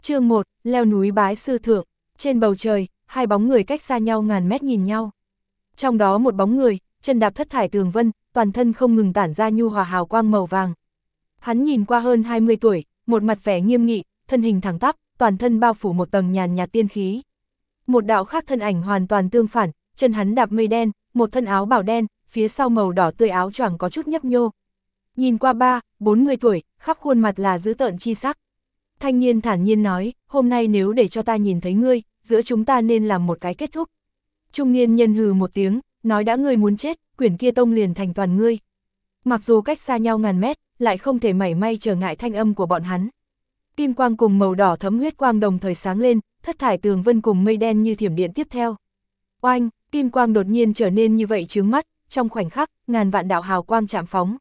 Chương 1, leo núi bái sư thượng. Trên bầu trời, hai bóng người cách xa nhau ngàn mét nhìn nhau. Trong đó một bóng người, chân đạp thất thải tường vân, toàn thân không ngừng tản ra nhu hòa hào quang màu vàng. Hắn nhìn qua hơn 20 tuổi, một mặt vẻ nghiêm nghị, thân hình thẳng tắp, toàn thân bao phủ một tầng nhàn nhạt tiên khí. Một đạo khác thân ảnh hoàn toàn tương phản, chân hắn đạp mây đen, một thân áo bào đen, phía sau màu đỏ tươi áo choàng có chút nhấp nhô. Nhìn qua 40 tuổi, khắp khuôn mặt là dữ tợn chi sắc. Thanh niên thản nhiên nói, hôm nay nếu để cho ta nhìn thấy ngươi, giữa chúng ta nên làm một cái kết thúc. Trung niên nhân hừ một tiếng, nói đã ngươi muốn chết, Quyển Kia Tông liền thành toàn ngươi. Mặc dù cách xa nhau ngàn mét, lại không thể mảy may trở ngại thanh âm của bọn hắn. Kim quang cùng màu đỏ thấm huyết quang đồng thời sáng lên, thất thải tường vân cùng mây đen như thiểm điện tiếp theo. Oanh, kim quang đột nhiên trở nên như vậy chướng mắt, trong khoảnh khắc, ngàn vạn đạo hào quang chạm phóng.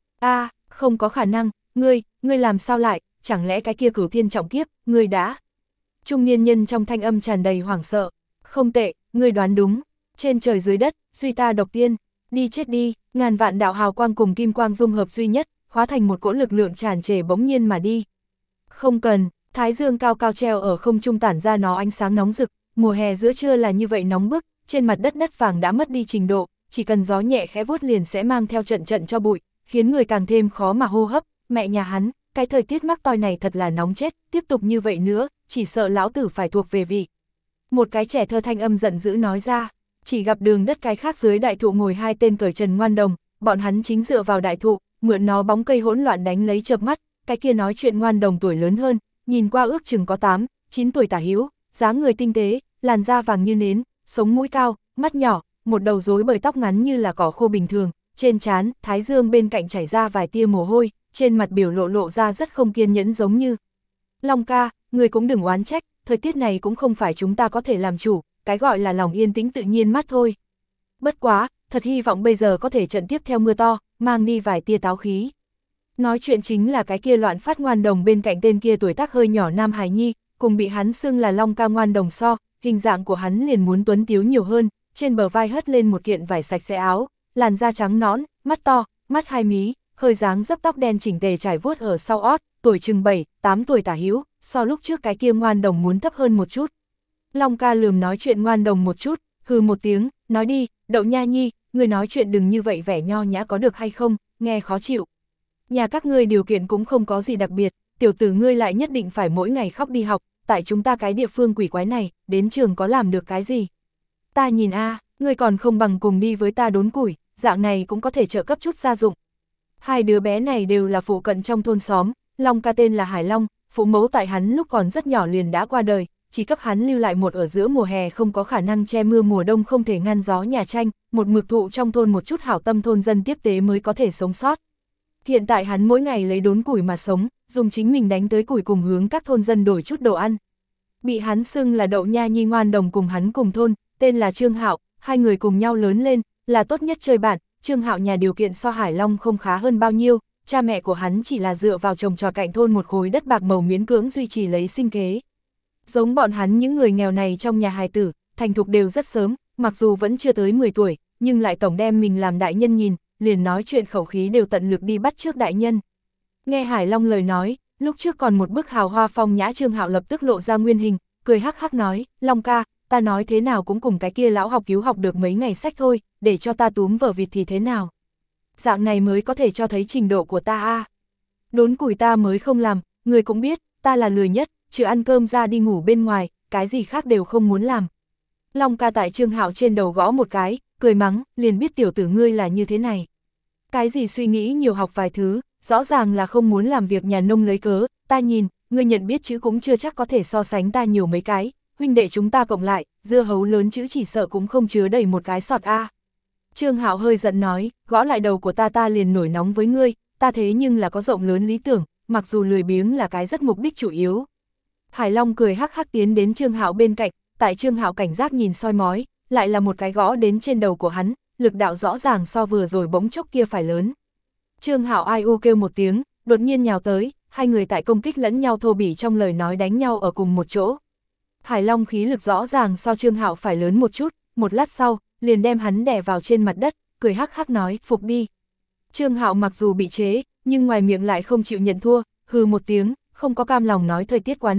Không có khả năng, ngươi làm sao lại, chẳng lẽ cái kia Cửu Thiên trọng kiếp, ngươi đã... Trung niên nhân trong thanh âm tràn đầy hoảng sợ. Không tệ, ngươi đoán đúng. Trên trời dưới đất, duy ta độc tiên. Đi chết đi, ngàn vạn đạo hào quang cùng kim quang dung hợp duy nhất, hóa thành một cỗ lực lượng tràn trề bỗng nhiên mà đi. Không cần, thái dương cao cao treo ở không trung tản ra nó ánh sáng nóng rực, mùa hè giữa trưa là như vậy nóng bức, trên mặt đất vàng đã mất đi trình độ, chỉ cần gió nhẹ khẽ vuốt liền sẽ mang theo trận cho bụi, khiến người càng thêm khó mà hô hấp. Mẹ nhà hắn, cái thời tiết mắc toi này thật là nóng chết, tiếp tục như vậy nữa, chỉ sợ lão tử phải thuộc về vị. Một cái trẻ thơ thanh âm giận dữ nói ra, chỉ gặp đường đất cái khác dưới đại thụ ngồi hai tên cởi trần ngoan đồng, bọn hắn chính dựa vào đại thụ, mượn nó bóng cây hỗn loạn đánh lấy chợp mắt, cái kia nói chuyện ngoan đồng tuổi lớn hơn, nhìn qua ước chừng có 8-9 tuổi tả hữu, dáng người tinh tế, làn da vàng như nến, sống mũi cao, mắt nhỏ, một đầu rối bời tóc ngắn như là cỏ khô bình thường, trên trán, thái dương bên cạnh chảy ra vài tia mồ hôi, trên mặt biểu lộ ra rất không kiên nhẫn giống như. Long ca, người cũng đừng oán trách, thời tiết này cũng không phải chúng ta có thể làm chủ, cái gọi là lòng yên tĩnh tự nhiên mát thôi. Bất quá, thật hy vọng bây giờ có thể trận tiếp theo mưa to, mang đi vài tia táo khí. Nói chuyện chính là cái kia loạn phát ngoan đồng bên cạnh tên kia tuổi tác hơi nhỏ nam hài nhi, cùng bị hắn xưng là Long ca ngoan đồng so, hình dạng của hắn liền muốn tuấn tiếu nhiều hơn, trên bờ vai hất lên một kiện vải sạch sẽ áo, làn da trắng nõn, mắt to, mắt hai mí, hơi dáng dấp tóc đen chỉnh tề trải vuốt ở sau ót, tuổi chừng 7-8 tuổi tả hữu, so lúc trước cái kia ngoan đồng muốn thấp hơn một chút. Long ca lườm nói chuyện ngoan đồng một chút, hừ một tiếng, nói đi, Đậu Nha Nhi, người nói chuyện đừng như vậy vẻ nho nhã có được hay không, nghe khó chịu. Nhà các ngươi điều kiện cũng không có gì đặc biệt, tiểu tử ngươi lại nhất định phải mỗi ngày khóc đi học, tại chúng ta cái địa phương quỷ quái này, đến trường có làm được cái gì. Ta nhìn ngươi còn không bằng cùng đi với ta đốn củi, dạng này cũng có thể trợ cấp chút gia dụng. Hai đứa bé này đều là phụ cận trong thôn xóm, Long ca tên là Hải Long, phụ mẫu tại hắn lúc còn rất nhỏ liền đã qua đời, chỉ cấp hắn lưu lại một ở giữa mùa hè không có khả năng che mưa mùa đông không thể ngăn gió nhà tranh, một mực thụ trong thôn một chút hảo tâm thôn dân tiếp tế mới có thể sống sót. Hiện tại hắn mỗi ngày lấy đốn củi mà sống, dùng chính mình đánh tới củi cùng hướng các thôn dân đổi chút đồ ăn. Bị hắn xưng là Đậu Nha Nhi ngoan đồng cùng hắn cùng thôn, tên là Trương Hạo, hai người cùng nhau lớn lên, là tốt nhất chơi bạn. Trương Hạo nhà điều kiện so Hải Long không khá hơn bao nhiêu, cha mẹ của hắn chỉ là dựa vào trồng trọt cạnh thôn một khối đất bạc màu miễn cưỡng duy trì lấy sinh kế. Giống bọn hắn những người nghèo này trong nhà hài tử, thành thục đều rất sớm, mặc dù vẫn chưa tới 10 tuổi, nhưng lại tổng đem mình làm đại nhân nhìn, liền nói chuyện khẩu khí đều tận lực đi bắt trước đại nhân. Nghe Hải Long lời nói, lúc trước còn một bức hào hoa phong nhã Trương Hạo lập tức lộ ra nguyên hình, cười hắc hắc nói, Long ca, ta nói thế nào cũng cùng cái kia lão học cứu học được mấy ngày sách thôi, để cho ta túm vở vịt thì thế nào. Dạng này mới có thể cho thấy trình độ của ta Đốn củi ta mới không làm, người cũng biết, ta là lười nhất, trừ ăn cơm ra đi ngủ bên ngoài, cái gì khác đều không muốn làm. Long ca tại Trương Hạo trên đầu gõ một cái, cười mắng, liền biết tiểu tử ngươi là như thế này. Cái gì suy nghĩ nhiều học vài thứ, rõ ràng là không muốn làm việc nhà nông lấy cớ, ta nhìn, ngươi nhận biết chữ cũng chưa chắc có thể so sánh ta nhiều mấy cái, huynh đệ chúng ta cộng lại, dưa hấu lớn chữ chỉ sợ cũng không chứa đầy một cái sọt Trương Hạo hơi giận nói, gõ lại đầu của ta liền nổi nóng với ngươi, ta thế nhưng là có rộng lớn lý tưởng, mặc dù lười biếng là cái rất mục đích chủ yếu. Hải Long cười hắc hắc tiến đến Trương Hạo bên cạnh, tại Trương Hạo cảnh giác nhìn soi mói, lại là một cái gõ đến trên đầu của hắn, lực đạo rõ ràng so vừa rồi bỗng chốc kia phải lớn. Trương Hạo ai u kêu một tiếng, đột nhiên nhào tới, hai người tại công kích lẫn nhau thô bỉ trong lời nói đánh nhau ở cùng một chỗ. Hải Long khí lực rõ ràng so Trương Hạo phải lớn một chút, một lát sau, liền đem hắn đè vào trên mặt đất, cười hắc hắc nói, phục đi. Trương Hạo mặc dù bị chế, nhưng ngoài miệng lại không chịu nhận thua, hừ một tiếng, không có cam lòng nói thời tiết quá nóng,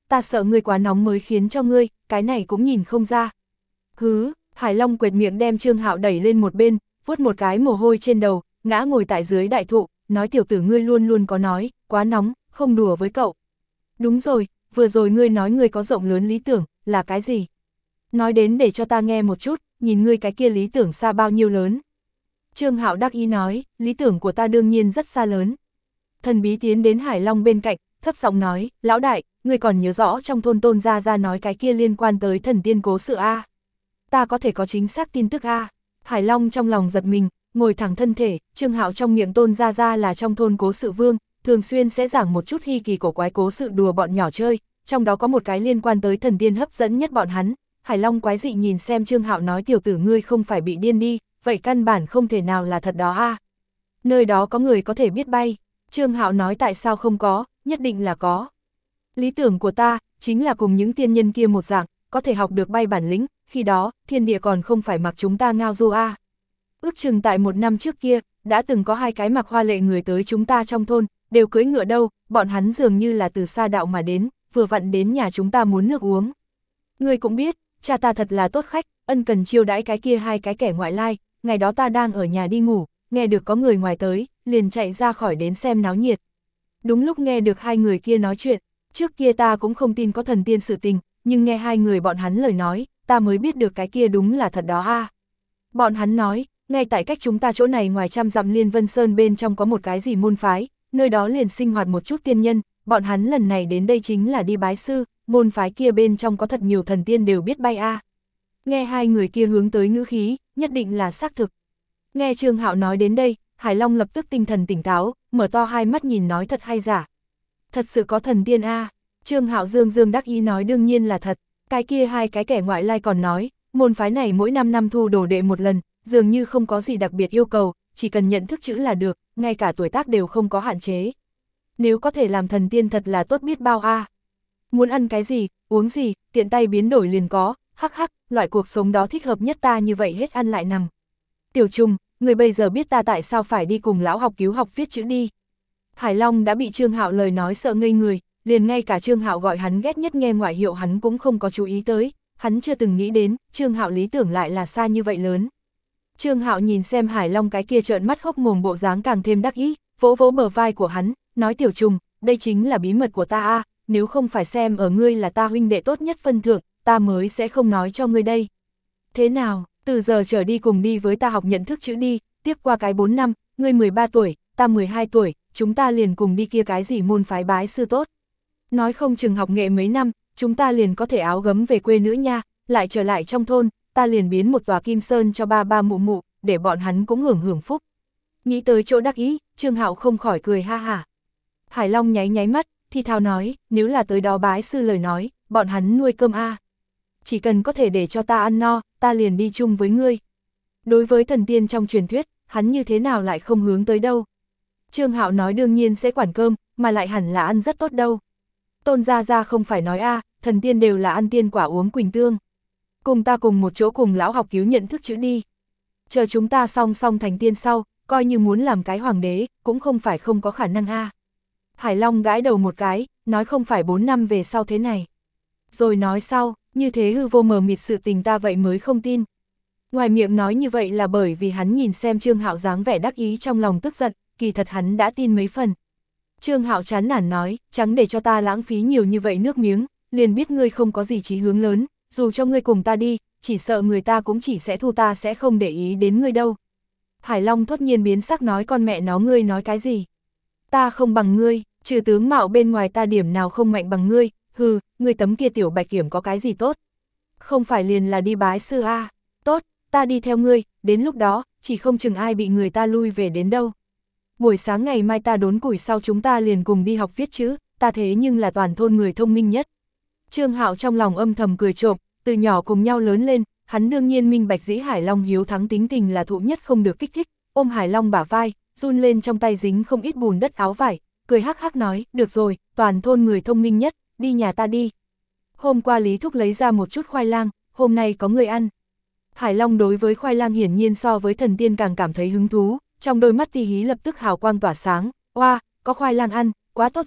ta sợ ngươi quá nóng mới khiến cho ngươi, cái này cũng nhìn không ra. Hứ, Hải Long quệt miệng đem Trương Hạo đẩy lên một bên, vuốt một cái mồ hôi trên đầu, ngã ngồi tại dưới đại thụ, nói tiểu tử ngươi luôn luôn có nói, quá nóng, không đùa với cậu. Đúng rồi, vừa rồi ngươi nói ngươi có rộng lớn lý tưởng, là cái gì? Nói đến để cho ta nghe một chút, nhìn ngươi cái kia lý tưởng xa bao nhiêu lớn. Trương Hạo đắc ý nói, lý tưởng của ta đương nhiên rất xa lớn. Thần bí tiến đến Hải Long bên cạnh, thấp giọng nói, lão đại, ngươi còn nhớ rõ trong thôn Tôn Gia Gia nói cái kia liên quan tới thần tiên cố sự A. Ta có thể có chính xác tin tức A. Hải Long trong lòng giật mình, ngồi thẳng thân thể, Trương Hạo trong miệng Tôn Gia Gia là trong thôn cố sự vương, thường xuyên sẽ giảng một chút hy kỳ cổ quái cố sự đùa bọn nhỏ chơi, trong đó có một cái liên quan tới thần tiên hấp dẫn nhất bọn hắn. Hải Long quái dị nhìn xem Trương Hạo nói tiểu tử ngươi không phải bị điên đi, vậy căn bản không thể nào là thật đó A. Nơi đó có người có thể biết bay. Trương Hạo nói tại sao không có, nhất định là có. Lý tưởng của ta, chính là cùng những tiên nhân kia một dạng, có thể học được bay bản lĩnh, khi đó, thiên địa còn không phải mặc chúng ta ngao du a. Ước chừng tại 1 năm trước kia, đã từng có 2 cái mặc hoa lệ người tới chúng ta trong thôn, đều cưỡi ngựa đâu, bọn hắn dường như là từ xa đạo mà đến, vừa vặn đến nhà chúng ta muốn nước uống. Ngươi cũng biết, cha ta thật là tốt khách, ân cần chiêu đãi cái kia 2 cái kẻ ngoại lai, ngày đó ta đang ở nhà đi ngủ, nghe được có người ngoài tới, liền chạy ra khỏi đến xem náo nhiệt. Đúng lúc nghe được 2 người kia nói chuyện, trước kia ta cũng không tin có thần tiên sự tình, nhưng nghe 2 người bọn hắn lời nói, ta mới biết được cái kia đúng là thật đó a. Bọn hắn nói, ngay tại cách chúng ta chỗ này ngoài 100 dặm Liên Vân Sơn bên trong có một cái gì môn phái, nơi đó liền sinh hoạt một chút tiên nhân, bọn hắn lần này đến đây chính là đi bái sư, môn phái kia bên trong có thật nhiều thần tiên đều biết bay a. Nghe 2 người kia hướng tới ngữ khí, nhất định là xác thực. Nghe Trương Hạo nói đến đây, Hải Long lập tức tinh thần tỉnh táo, mở to hai mắt nhìn nói thật hay giả. Thật sự có thần tiên a. Trương Hạo dương dương đắc ý nói đương nhiên là thật, cái kia 2 cái kẻ ngoại lai còn nói, môn phái này mỗi 5 năm thu đồ đệ một lần, dường như không có gì đặc biệt yêu cầu, chỉ cần nhận thức chữ là được, ngay cả tuổi tác đều không có hạn chế. Nếu có thể làm thần tiên thật là tốt biết bao a. Muốn ăn cái gì, uống gì, tiện tay biến đổi liền có, hắc hắc, loại cuộc sống đó thích hợp nhất ta như vậy hết ăn lại nằm. Tiểu Trung, người bây giờ biết ta tại sao phải đi cùng lão học cứu học viết chữ đi. Hải Long đã bị Trương Hạo lời nói sợ ngây người, liền ngay cả Trương Hạo gọi hắn ghét nhất nghe ngoại hiệu hắn cũng không có chú ý tới, hắn chưa từng nghĩ đến, Trương Hạo lý tưởng lại là xa như vậy lớn. Trương Hạo nhìn xem Hải Long cái kia trợn mắt hốc mồm bộ dáng càng thêm đắc ý, vỗ vỗ bờ vai của hắn, nói Tiểu Trung, đây chính là bí mật của ta a, nếu không phải xem ở ngươi là ta huynh đệ tốt nhất phân thượng, ta mới sẽ không nói cho ngươi đây. Thế nào, từ giờ trở đi cùng đi với ta học nhận thức chữ đi, tiếp qua cái 4 năm, ngươi 13 tuổi, ta 12 tuổi, chúng ta liền cùng đi kia cái gì môn phái bái sư tốt. Nói không chừng học nghệ mấy năm, chúng ta liền có thể áo gấm về quê nữa nha, lại trở lại trong thôn, ta liền biến một tòa kim sơn cho ba ba mụ mụ, để bọn hắn cũng hưởng hưởng phúc. Nghĩ tới chỗ đắc ý, Trương Hạo không khỏi cười ha hả. Hải Long nháy nháy mắt, thì thào nói, nếu là tới đó bái sư lời nói, bọn hắn nuôi cơm a. Chỉ cần có thể để cho ta ăn no, ta liền đi chung với ngươi. Đối với thần tiên trong truyền thuyết, hắn như thế nào lại không hướng tới đâu. Trương Hạo nói đương nhiên sẽ quản cơm, mà lại hẳn là ăn rất tốt đâu. Tôn Gia Gia không phải nói a, thần tiên đều là ăn tiên quả uống quỳnh tương. Cùng ta cùng một chỗ cùng lão học cứu nhận thức chữ đi. Chờ chúng ta song song thành tiên sau, coi như muốn làm cái hoàng đế, cũng không phải không có khả năng a. Hải Long gãi đầu một cái, nói không phải 4 năm về sau thế này. Rồi nói sau, như thế hư vô mờ mịt sự tình ta vậy mới không tin. Ngoài miệng nói như vậy là bởi vì hắn nhìn xem Trương Hạo dáng vẻ đắc ý trong lòng tức giận, kỳ thật hắn đã tin mấy phần. Trương Hạo chán nản nói, chẳng để cho ta lãng phí nhiều như vậy nước miếng, liền biết ngươi không có gì chí hướng lớn, dù cho ngươi cùng ta đi, chỉ sợ người ta cũng chỉ sẽ thu ta sẽ không để ý đến ngươi đâu. Hải Long thốt nhiên biến sắc nói con mẹ nó ngươi nói cái gì? Ta không bằng ngươi, trừ tướng mạo bên ngoài ta điểm nào không mạnh bằng ngươi, hừ, ngươi tấm kia tiểu bạch kiểm có cái gì tốt? Không phải liền là đi bái sư a, tốt, ta đi theo ngươi, đến lúc đó, chỉ không chừng ai bị người ta lui về đến đâu. Buổi sáng ngày mai ta đốn củi sau chúng ta liền cùng đi học viết chữ, ta thế nhưng là toàn thôn người thông minh nhất. Trương Hạo trong lòng âm thầm cười trộm, từ nhỏ cùng nhau lớn lên, hắn đương nhiên minh bạch dĩ Hải Long hiếu thắng tính tình là thụ nhất không được kích thích, ôm Hải Long bả vai, run lên trong tay dính không ít bùn đất áo vải, cười hắc hắc nói, được rồi, toàn thôn người thông minh nhất, đi nhà ta đi. Hôm qua Lý Thúc lấy ra một chút khoai lang, hôm nay có người ăn. Hải Long đối với khoai lang hiển nhiên so với thần tiên càng cảm thấy hứng thú, trong đôi mắt ti hí lập tức hào quang tỏa sáng, oa, có khoai lang ăn, quá tốt rồi,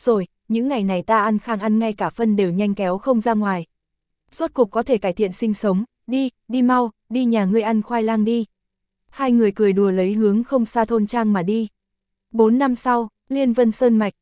những ngày này ta ăn khang ăn ngay cả phân đều nhanh kéo không ra ngoài. Rốt cục có thể cải thiện sinh sống, đi mau, đi nhà ngươi ăn khoai lang đi. Hai người cười đùa lấy hướng không xa thôn trang mà đi. 4 năm sau, Liên Vân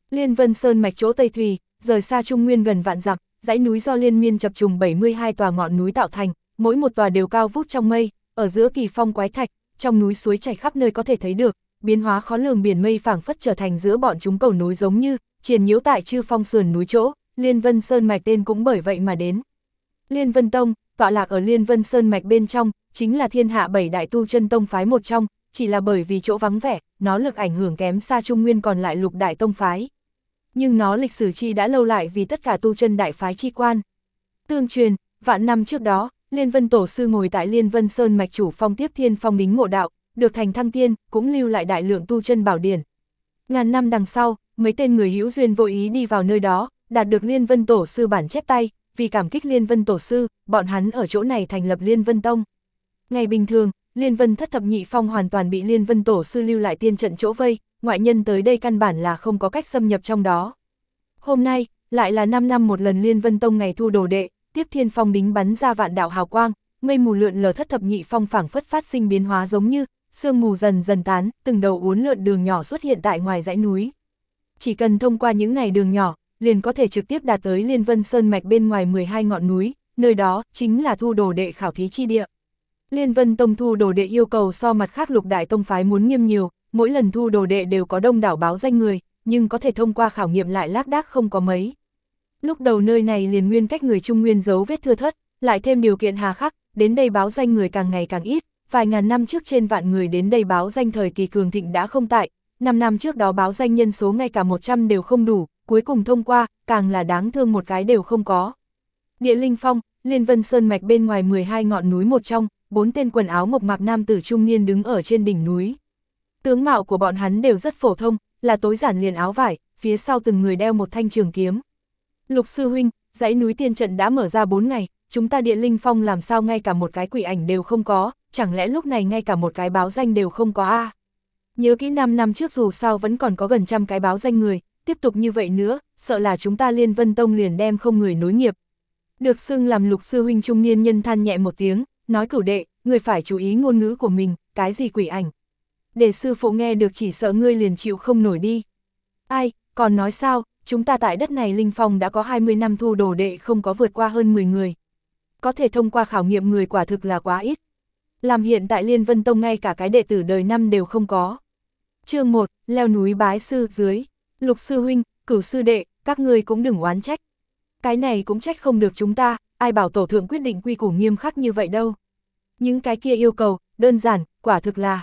Sơn mạch chỗ Tây Thùy, rời xa Trung Nguyên gần vạn dặm, dãy núi do liên miên chập trùng 72 tòa ngọn núi tạo thành, mỗi một tòa đều cao vút trong mây, ở giữa kỳ phong quái thạch, trong núi suối chảy khắp nơi có thể thấy được, biến hóa khó lường biển mây phảng phất trở thành giữa bọn chúng cầu nối giống như triền nhiễu tại chư phong sườn núi chỗ, Liên Vân Sơn mạch tên cũng bởi vậy mà đến. Liên Vân Tông, tọa lạc ở Liên Vân Sơn mạch bên trong, chính là thiên hạ 7 đại tu chân tông phái một trong, chỉ là bởi vì chỗ vắng vẻ, nó lực ảnh hưởng kém xa Trung Nguyên còn lại lục đại tông phái. Nhưng nó lịch sử chi đã lâu lại vì tất cả tu chân đại phái chi quan. Tương truyền, vạn năm trước đó, Liên Vân Tổ sư ngồi tại Liên Vân Sơn mạch chủ phong tiếp thiên phong đính ngộ đạo, được thành thăng tiên, cũng lưu lại đại lượng tu chân bảo điển. Ngàn năm đằng sau, mấy tên người hữu duyên vô ý đi vào nơi đó, đạt được Liên Vân Tổ sư bản chép tay, vì cảm kích Liên Vân Tổ sư, bọn hắn ở chỗ này thành lập Liên Vân Tông. Ngày bình thường, Liên Vân thất thập nhị phong hoàn toàn bị Liên Vân Tổ sư lưu lại tiên trận chỗ vây, ngoại nhân tới đây căn bản là không có cách xâm nhập trong đó. Hôm nay, lại là 5 năm một lần Liên Vân Tông ngày thu đồ đệ, tiếp thiên phong đính bắn ra vạn đạo hào quang, mây mù lượn lờ thất thập nhị phong phảng phất phát sinh biến hóa giống như sương mù dần dần tán, từng đầu uốn lượn đường nhỏ xuất hiện tại ngoài dãy núi. Chỉ cần thông qua những ngày đường nhỏ, liền có thể trực tiếp đạt tới Liên Vân Sơn mạch bên ngoài 12 ngọn núi, nơi đó chính là thu đồ đệ khảo thí chi địa. Liên Vân Tông thu đồ đệ yêu cầu so mặt khác lục đại tông phái muốn nghiêm nhiều, mỗi lần thu đồ đệ đều có đông đảo báo danh người, nhưng có thể thông qua khảo nghiệm lại lác đác không có mấy. Lúc đầu nơi này liền nguyên cách người Trung Nguyên dấu vết thưa thớt, lại thêm điều kiện hà khắc, đến đây báo danh người càng ngày càng ít, vài ngàn năm trước trên vạn người đến đây báo danh thời kỳ cường thịnh đã không tại, 5 năm trước đó báo danh nhân số ngay cả 100 đều không đủ, cuối cùng thông qua, càng là đáng thương một cái đều không có. Địa Linh Phong, Liên Vân Sơn mạch bên ngoài 12 ngọn núi một trong, 4 tên quần áo mộc mạc nam tử trung niên đứng ở trên đỉnh núi. Tướng mạo của bọn hắn đều rất phổ thông, là tối giản liền áo vải, phía sau từng người đeo một thanh trường kiếm. Lục sư huynh, dãy núi tiên trận đã mở ra 4 ngày, chúng ta Địa Linh Phong làm sao ngay cả một cái quỷ ảnh đều không có, chẳng lẽ lúc này ngay cả một cái báo danh đều không có a? Nhớ kỹ 5 năm trước dù sao vẫn còn có gần trăm cái báo danh người, tiếp tục như vậy nữa, sợ là chúng ta Liên Vân Tông liền đem không người nối nghiệp. Được xưng làm lục sư huynh trung niên nhân than nhẹ một tiếng, nói cửu đệ, ngươi phải chú ý ngôn ngữ của mình, cái gì quỷ ảnh. Để sư phụ nghe được chỉ sợ ngươi liền chịu không nổi đi. Ai, còn nói sao, chúng ta tại đất này Linh Phong đã có 20 năm thu đồ đệ không có vượt qua hơn 10 người. Có thể thông qua khảo nghiệm người quả thực là quá ít. Làm hiện tại Liên Vân Tông ngay cả cái đệ tử đời năm đều không có. Chương 1, leo núi bái sư dưới. Lục sư huynh, cửu sư đệ, các ngươi cũng đừng oán trách. Cái này cũng trách không được chúng ta, ai bảo tổ thượng quyết định quy củ nghiêm khắc như vậy đâu. Những cái kia yêu cầu, đơn giản, quả thực là.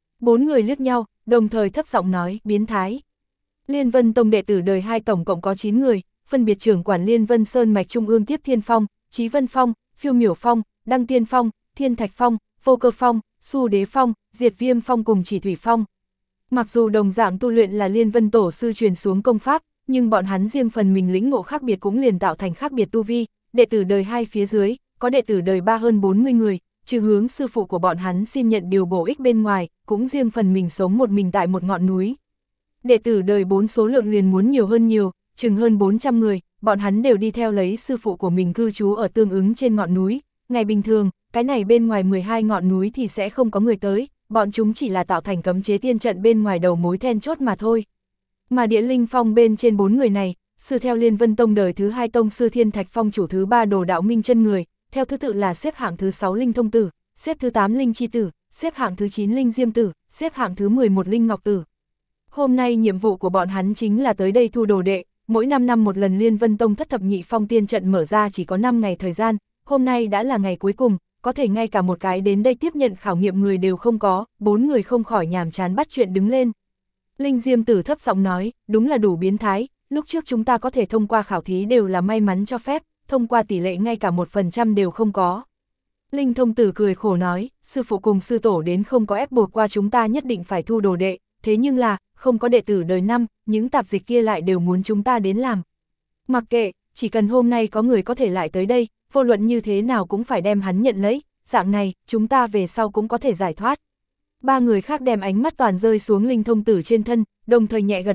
4 người liếc nhau, đồng thời thấp giọng nói, biến thái. Liên Vân Tông đệ tử đời 2 tổng cộng có 9 người, phân biệt trưởng quản Liên Vân Sơn mạch trung ương Tiếp Thiên Phong, Chí Vân Phong, Phiêu Miểu Phong, Đăng Tiên Phong, Thiên Thạch Phong, Vô Cơ Phong, Xu Đế Phong, Diệt Viêm Phong cùng Chỉ Thủy Phong. Mặc dù đồng dạng tu luyện là Liên Vân Tổ sư truyền xuống công pháp, nhưng bọn hắn riêng phần mình lĩnh ngộ khác biệt cũng liền tạo thành khác biệt tu vi, đệ tử đời 2 phía dưới, có đệ tử đời 3 hơn 40 người, trừ hướng sư phụ của bọn hắn xin nhận điều bổ ích bên ngoài, cũng riêng phần mình sống một mình tại một ngọn núi. Đệ tử đời 4 số lượng liền muốn nhiều hơn nhiều, chừng hơn 400 người, bọn hắn đều đi theo lấy sư phụ của mình cư trú ở tương ứng trên ngọn núi. Ngày bình thường, cái này bên ngoài 12 ngọn núi thì sẽ không có người tới, bọn chúng chỉ là tạo thành cấm chế tiên trận bên ngoài đầu mối then chốt mà thôi. Mà Địa Linh Phong bên trên 4 người này, sư theo Liên Vân Tông đời thứ 2 tông sư Thiên Thạch Phong chủ thứ 3 Đồ Đạo Minh chân người, theo thứ tự là xếp hạng thứ 6 Linh Thông Tử, xếp thứ 8 Linh Chi Tử, xếp hạng thứ 9 Linh Diêm Tử, xếp hạng thứ 11 Linh Ngọc Tử. Hôm nay nhiệm vụ của bọn hắn chính là tới đây thu đồ đệ, mỗi 5 năm một lần Liên Vân Tông thất thập nhị phong tiên trận mở ra chỉ có 5 ngày thời gian, hôm nay đã là ngày cuối cùng, có thể ngay cả một cái đến đây tiếp nhận khảo nghiệm người đều không có, 4 người không khỏi nhàm chán bắt chuyện đứng lên. Linh Diêm Tử thấp giọng nói, đúng là đủ biến thái, lúc trước chúng ta có thể thông qua khảo thí đều là may mắn cho phép, thông qua tỷ lệ ngay cả 1% đều không có. Linh Thông Tử cười khổ nói, sư phụ cùng sư tổ đến không có ép buộc qua chúng ta nhất định phải thu đồ đệ, thế nhưng là, không có đệ tử đời 5, những tạp dịch kia lại đều muốn chúng ta đến làm. Mặc kệ, chỉ cần hôm nay có người có thể lại tới đây, vô luận như thế nào cũng phải đem hắn nhận lấy, dạng này, chúng ta về sau cũng có thể giải thoát. 3 người khác đem ánh mắt toàn rơi xuống Linh Thông Tử trên thân, đồng thời nhẹ gật đầu,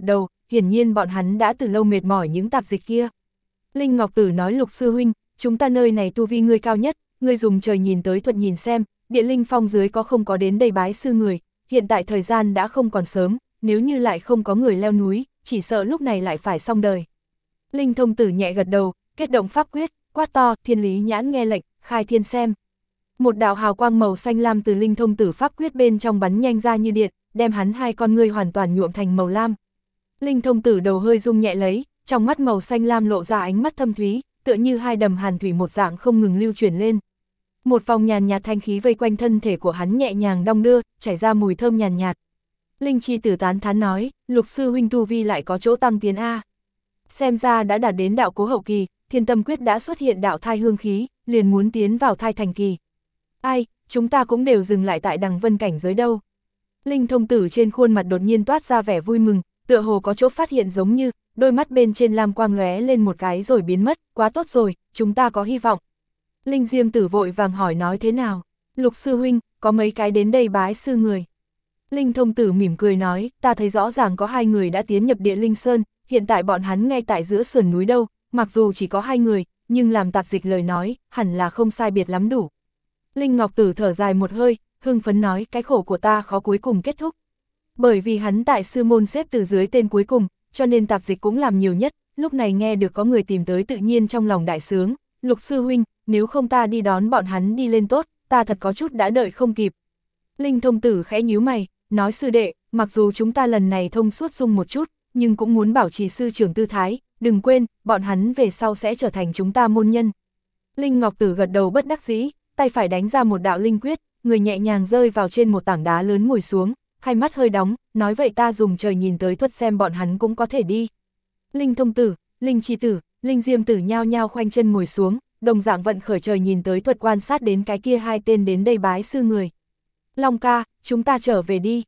hiển nhiên bọn hắn đã từ lâu mệt mỏi những tạp dịch kia. Linh Ngọc Tử nói Lục sư huynh, chúng ta nơi này tu vi ngươi cao nhất, ngươi dùng trời nhìn tới thuật nhìn xem, địa linh phong dưới có không có đến đây bái sư người, hiện tại thời gian đã không còn sớm, nếu như lại không có người leo núi, chỉ sợ lúc này lại phải xong đời. Linh Thông Tử nhẹ gật đầu, kết động pháp quyết, quát to, Thiên Lý Nhãn nghe lệnh, khai thiên xem. Một đạo hào quang màu xanh lam từ Linh Thông Tử pháp quyết bên trong bắn nhanh ra như điện, đem hắn hai con ngươi hoàn toàn nhuộm thành màu lam. Linh Thông Tử đầu hơi rung nhẹ lấy, trong mắt màu xanh lam lộ ra ánh mắt thâm thúy, tựa như hai đầm hàn thủy một dạng không ngừng lưu chuyển lên. Một vòng nhàn nhạt thanh khí vây quanh thân thể của hắn nhẹ nhàng đong đưa, chảy ra mùi thơm nhàn nhạt. Linh Chi Tử tán thán nói, Lục sư huynh tu vi lại có chỗ tăng tiến a. Xem ra đã đạt đến đạo cố hậu kỳ, Thiên Tâm Quyết đã xuất hiện đạo thai hương khí, liền muốn tiến vào thai thành kỳ. Ai, chúng ta cũng đều dừng lại tại đằng vân cảnh giới đâu. Linh Thông Tử trên khuôn mặt đột nhiên toát ra vẻ vui mừng, tựa hồ có chỗ phát hiện giống như, đôi mắt bên trên lam quang lóe lên một cái rồi biến mất, quá tốt rồi, chúng ta có hy vọng. Linh Diêm Tử vội vàng hỏi nói thế nào, Lục sư huynh, có mấy cái đến đây bái sư người. Linh Thông Tử mỉm cười nói, ta thấy rõ ràng có 2 người đã tiến nhập Địa Linh Sơn, hiện tại bọn hắn ngay tại giữa sườn núi đâu, mặc dù chỉ có 2 người, nhưng làm tạp dịch lời nói, hẳn là không sai biệt lắm đủ. Linh Ngọc Tử thở dài một hơi, hưng phấn nói, cái khổ của ta khó cuối cùng kết thúc. Bởi vì hắn tại sư môn xếp từ dưới tên cuối cùng, cho nên tạp dịch cũng làm nhiều nhất, lúc này nghe được có người tìm tới tự nhiên trong lòng đại sướng, Lục sư huynh, nếu không ta đi đón bọn hắn đi lên tốt, ta thật có chút đã đợi không kịp. Linh Thông Tử khẽ nhíu mày, nói sư đệ, mặc dù chúng ta lần này thông suốt dung một chút, nhưng cũng muốn bảo trì sư trưởng tư thái, đừng quên, bọn hắn về sau sẽ trở thành chúng ta môn nhân. Linh Ngọc Tử gật đầu bất đắc dĩ, tay phải đánh ra một đạo linh quyết, người nhẹ nhàng rơi vào trên một tảng đá lớn ngồi xuống, hai mắt hơi đóng, nói vậy ta dùng trời nhìn tới thuật xem bọn hắn cũng có thể đi. Linh Thông Tử, Linh Chi Tử, Linh Diêm Tử nhao nhao khoanh chân ngồi xuống, đồng dạng vận khởi trời nhìn tới thuật quan sát đến cái kia 2 tên đến đây bái sư người. Long ca, chúng ta trở về đi,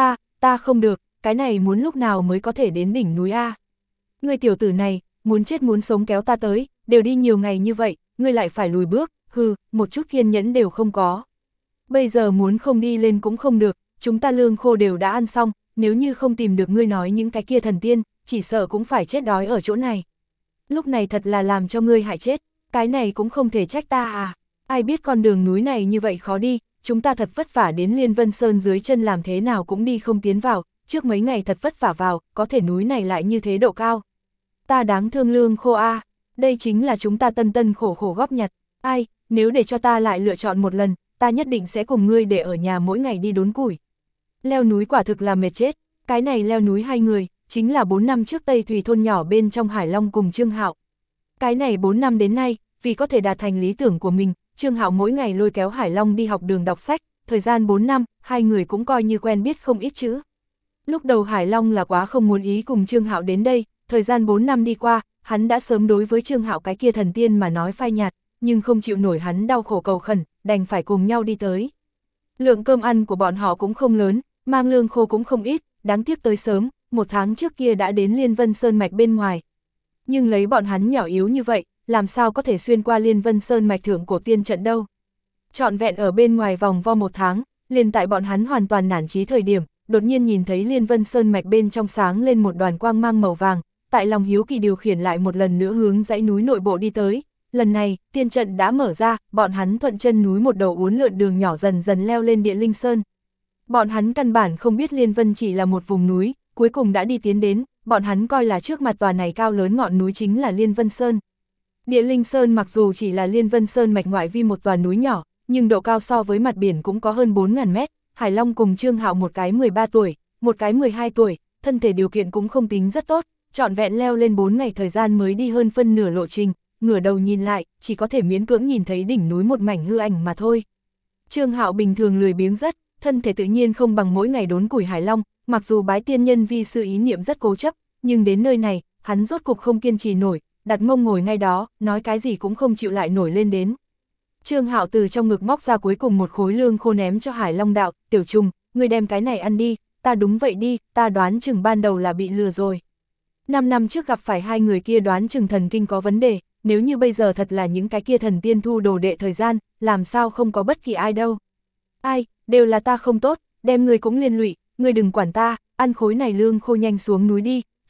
ta không được, cái này muốn lúc nào mới có thể đến đỉnh núi A. Ngươi tiểu tử này, muốn chết muốn sống kéo ta tới, đều đi nhiều ngày như vậy, ngươi lại phải lùi bước, hừ, một chút kiên nhẫn đều không có. Bây giờ muốn không đi lên cũng không được, chúng ta lương khô đều đã ăn xong, nếu như không tìm được ngươi nói những cái kia thần tiên, chỉ sợ cũng phải chết đói ở chỗ này. Lúc này thật là làm cho ngươi hại chết, cái này cũng không thể trách ta à, ai biết con đường núi này như vậy khó đi, chúng ta thật vất vả đến Liên Vân Sơn dưới chân làm thế nào cũng đi không tiến vào, trước mấy ngày thật vất vả vào, có thể núi này lại như thế độ cao. Ta đáng thương lương khô a, đây chính là chúng ta tân tân khổ khổ góp nhặt, ai, nếu để cho ta lại lựa chọn một lần, ta nhất định sẽ cùng ngươi để ở nhà mỗi ngày đi đốn củi. Leo núi quả thực là mệt chết, cái này leo núi 2 người, chính là 4 năm trước Tây Thủy thôn nhỏ bên trong Hải Long cùng Trương Hạo. Cái này 4 năm đến nay, vì có thể đạt thành lý tưởng của mình, Trương Hạo mỗi ngày lôi kéo Hải Long đi học đường đọc sách, thời gian 4 năm, 2 người cũng coi như quen biết không ít chữ. Lúc đầu Hải Long là quá không muốn ý cùng Trương Hạo đến đây, thời gian 4 năm đi qua, hắn đã sớm đối với Trương Hạo cái kia thần tiên mà nói phai nhạt, nhưng không chịu nổi hắn đau khổ cầu khẩn, đành phải cùng nhau đi tới. Lượng cơm ăn của bọn họ cũng không lớn, mang lương khô cũng không ít, đáng tiếc tới sớm, 1 tháng trước kia đã đến Liên Vân Sơn mạch bên ngoài. Nhưng lấy bọn hắn nhỏ yếu như vậy, làm sao có thể xuyên qua Liên Vân Sơn mạch thượng cổ tiên trận đâu. Trọn vẹn ở bên ngoài vòng vo 1 tháng, liền tại bọn hắn hoàn toàn nản chí thời điểm, đột nhiên nhìn thấy Liên Vân Sơn mạch bên trong sáng lên một đoàn quang mang màu vàng, tại lòng hiếu kỳ điều khiển lại một lần nữa hướng dãy núi nội bộ đi tới. Lần này, tiên trận đã mở ra, bọn hắn thuận chân núi một đầu uốn lượn đường nhỏ dần dần leo lên Địa Linh Sơn. Bọn hắn căn bản không biết Liên Vân chỉ là một vùng núi, cuối cùng đã đi tiến đến, bọn hắn coi là trước mặt tòa này cao lớn ngọn núi chính là Liên Vân Sơn. Địa Linh Sơn mặc dù chỉ là Liên Vân Sơn mạch ngoại vi một tòa núi nhỏ, nhưng độ cao so với mặt biển cũng có hơn 4.000 mét. Hải Long cùng Trương Hạo một cái 13 tuổi, một cái 12 tuổi, thân thể điều kiện cũng không tính rất tốt, trọn vẹn leo lên 4 ngày thời gian mới đi hơn phân nửa lộ trình, ngửa đầu nhìn lại, chỉ có thể miễn cưỡng nhìn thấy đỉnh núi một mảnh hư ảnh mà thôi. Trương Hạo bình thường lười biếng rất, thân thể tự nhiên không bằng mỗi ngày đốn củi Hải Long, mặc dù bái tiên nhân vi sư ý niệm rất cố chấp, nhưng đến nơi này, hắn rốt cục không kiên trì nổi, đặt mông ngồi ngay đó, nói cái gì cũng không chịu lại nổi lên đến. Trương Hạo từ trong ngực móc ra cuối cùng một khối lương khô ném cho Hải Long đạo, tiểu trùng, ngươi đem cái này ăn đi, ta đúng vậy đi, ta đoán chừng ban đầu là bị lừa rồi. 5 năm trước gặp phải 2 người kia đoán chừng thần kinh có vấn đề, nếu như bây giờ thật là những cái kia thần tiên thu đồ đệ thời gian, làm sao không có bất kỳ ai đâu. Ai, đều là ta không tốt, đem ngươi cũng liên lụy, ngươi đừng quản ta, ăn khối này lương khô nhanh xuống núi đi,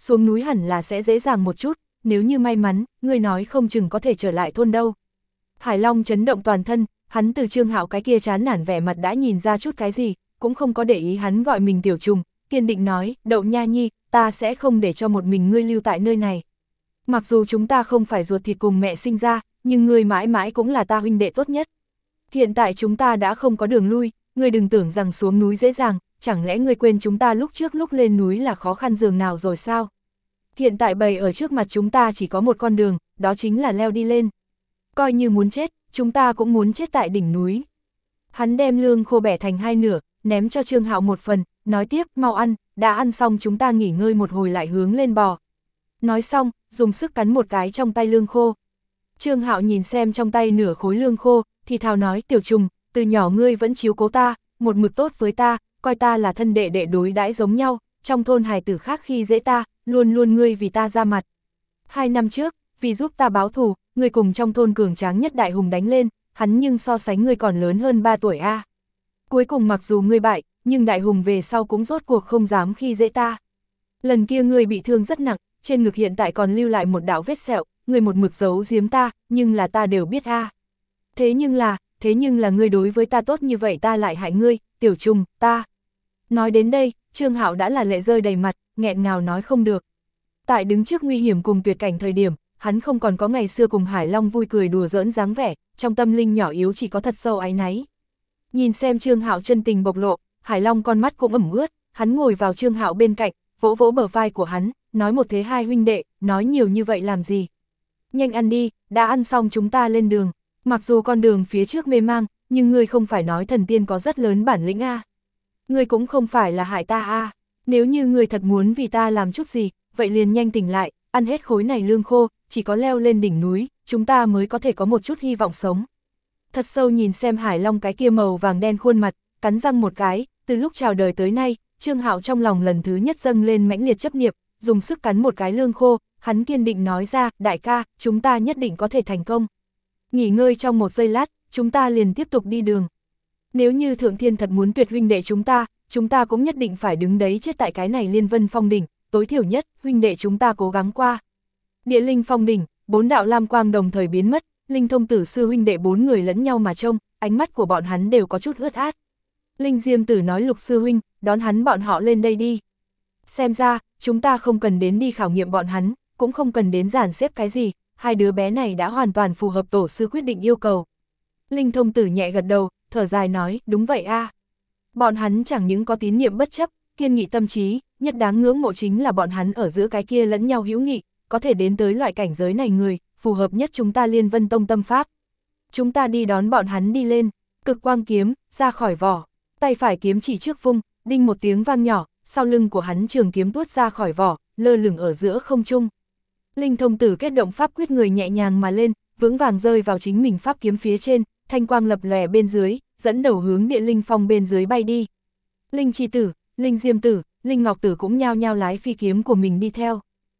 xuống núi hẳn là sẽ dễ dàng một chút, nếu như may mắn, ngươi nói không chừng có thể trở lại thôn đâu. Hải Long chấn động toàn thân, hắn từ Trương Hạo cái kia chán nản vẻ mặt đã nhìn ra chút cái gì, cũng không có để ý hắn gọi mình tiểu trùng, kiên định nói, Đậu Nha Nhi, ta sẽ không để cho một mình ngươi lưu tại nơi này. Mặc dù chúng ta không phải ruột thịt cùng mẹ sinh ra, nhưng ngươi mãi mãi cũng là ta huynh đệ tốt nhất. Hiện tại chúng ta đã không có đường lui, ngươi đừng tưởng rằng xuống núi dễ dàng, chẳng lẽ ngươi quên chúng ta lúc trước lúc lên núi là khó khăn dường nào rồi sao? Hiện tại bầy ở trước mặt chúng ta chỉ có một con đường, đó chính là leo đi lên. Coi như muốn chết, chúng ta cũng muốn chết tại đỉnh núi. Hắn đem lương khô bẻ thành hai nửa, ném cho Trương Hạo một phần, nói tiếp, mau ăn, đã ăn xong chúng ta nghỉ ngơi một hồi lại hướng lên bò. Nói xong, dùng sức cắn một cái trong tay lương khô. Trương Hạo nhìn xem trong tay nửa khối lương khô, thì thào nói, tiểu trùng, từ nhỏ ngươi vẫn chiếu cố ta, một mực tốt với ta, coi ta là thân đệ đệ đối đãi giống nhau, trong thôn hài tử khác khi dễ ta, luôn luôn ngươi vì ta ra mặt. 2 năm trước, vì giúp ta báo thù, ngươi cùng trong thôn cường tráng nhất đại hùng đánh lên, hắn nhưng so sánh ngươi còn lớn hơn 3 tuổi a. Cuối cùng mặc dù ngươi bại, nhưng đại hùng về sau cũng rốt cuộc không dám khi dễ ta. Lần kia ngươi bị thương rất nặng, trên ngực hiện tại còn lưu lại một đạo vết sẹo, ngươi một mực giấu giếm ta, nhưng là ta đều biết a. Thế nhưng là ngươi đối với ta tốt như vậy ta lại hại ngươi, tiểu trùng, ta. Nói đến đây, Trương Hạo đã là lệ rơi đầy mặt, nghẹn ngào nói không được. Tại đứng trước nguy hiểm cùng tuyệt cảnh thời điểm, hắn không còn có ngày xưa cùng Hải Long vui cười đùa giỡn dáng vẻ, trong tâm linh nhỏ yếu chỉ có thật sâu áy náy. Nhìn xem Trương Hạo chân tình bộc lộ, Hải Long con mắt cũng ẩm ướt, hắn ngồi vào Trương Hạo bên cạnh, vỗ vỗ bờ vai của hắn, nói một thế hai huynh đệ, nói nhiều như vậy làm gì. Nhanh ăn đi, đã ăn xong chúng ta lên đường, mặc dù con đường phía trước mê mang, nhưng ngươi không phải nói thần tiên có rất lớn bản lĩnh a. Ngươi cũng không phải là hại ta a. Nếu như ngươi thật muốn vì ta làm chút gì, vậy liền nhanh tỉnh lại, ăn hết khối này lương khô, chỉ có leo lên đỉnh núi, chúng ta mới có thể có một chút hy vọng sống. Thật sâu nhìn xem Hải Long cái kia màu vàng đen khuôn mặt, cắn răng một cái, từ lúc chào đời tới nay, Trương Hạo trong lòng lần thứ nhất dâng lên mãnh liệt chấp niệm, dùng sức cắn một cái lương khô, hắn kiên định nói ra, đại ca, chúng ta nhất định có thể thành công. Nghỉ ngơi trong một giây lát, chúng ta liền tiếp tục đi đường. Nếu như Thượng Thiên thật muốn tuyệt huynh đệ chúng ta cũng nhất định phải đứng đấy chết tại cái này Liên Vân Phong đỉnh, tối thiểu nhất, huynh đệ chúng ta cố gắng qua. Địa Linh Phong đỉnh, 4 đạo lam quang đồng thời biến mất, Linh Thông Tử sư huynh đệ 4 người lẫn nhau mà trông, ánh mắt của bọn hắn đều có chút ướt át. Linh Diêm Tử nói Lục sư huynh, đón hắn bọn họ lên đây đi. Xem ra, chúng ta không cần đến đi khảo nghiệm bọn hắn, cũng không cần đến dàn xếp cái gì, hai đứa bé này đã hoàn toàn phù hợp tổ sư quyết định yêu cầu. Linh Thông Tử nhẹ gật đầu, thở dài nói, đúng vậy a. Bọn hắn chẳng những có tín niệm bất chấp, kiên nghị tâm trí, nhất đáng ngưỡng mộ chính là bọn hắn ở giữa cái kia lẫn nhau hữu nghị, có thể đến tới loại cảnh giới này người, phù hợp nhất chúng ta Liên Vân Tông tâm pháp. Chúng ta đi đón bọn hắn đi lên, cực quang kiếm, ra khỏi vỏ, tay phải kiếm chỉ trước vung, đinh một tiếng vang nhỏ, sau lưng của hắn trường kiếm tuốt ra khỏi vỏ, lơ lửng ở giữa không trung. Linh Thông Tử kết động pháp quyết người nhẹ nhàng mà lên, vững vàng rơi vào chính mình pháp kiếm phía trên, thanh quang lập lòe bên dưới, dẫn đầu hướng Địa Linh Phong bên dưới bay đi. Linh Chi Tử, Linh Diêm Tử, Linh Ngọc Tử cũng nhao nhao lái phi kiếm của mình đi theo.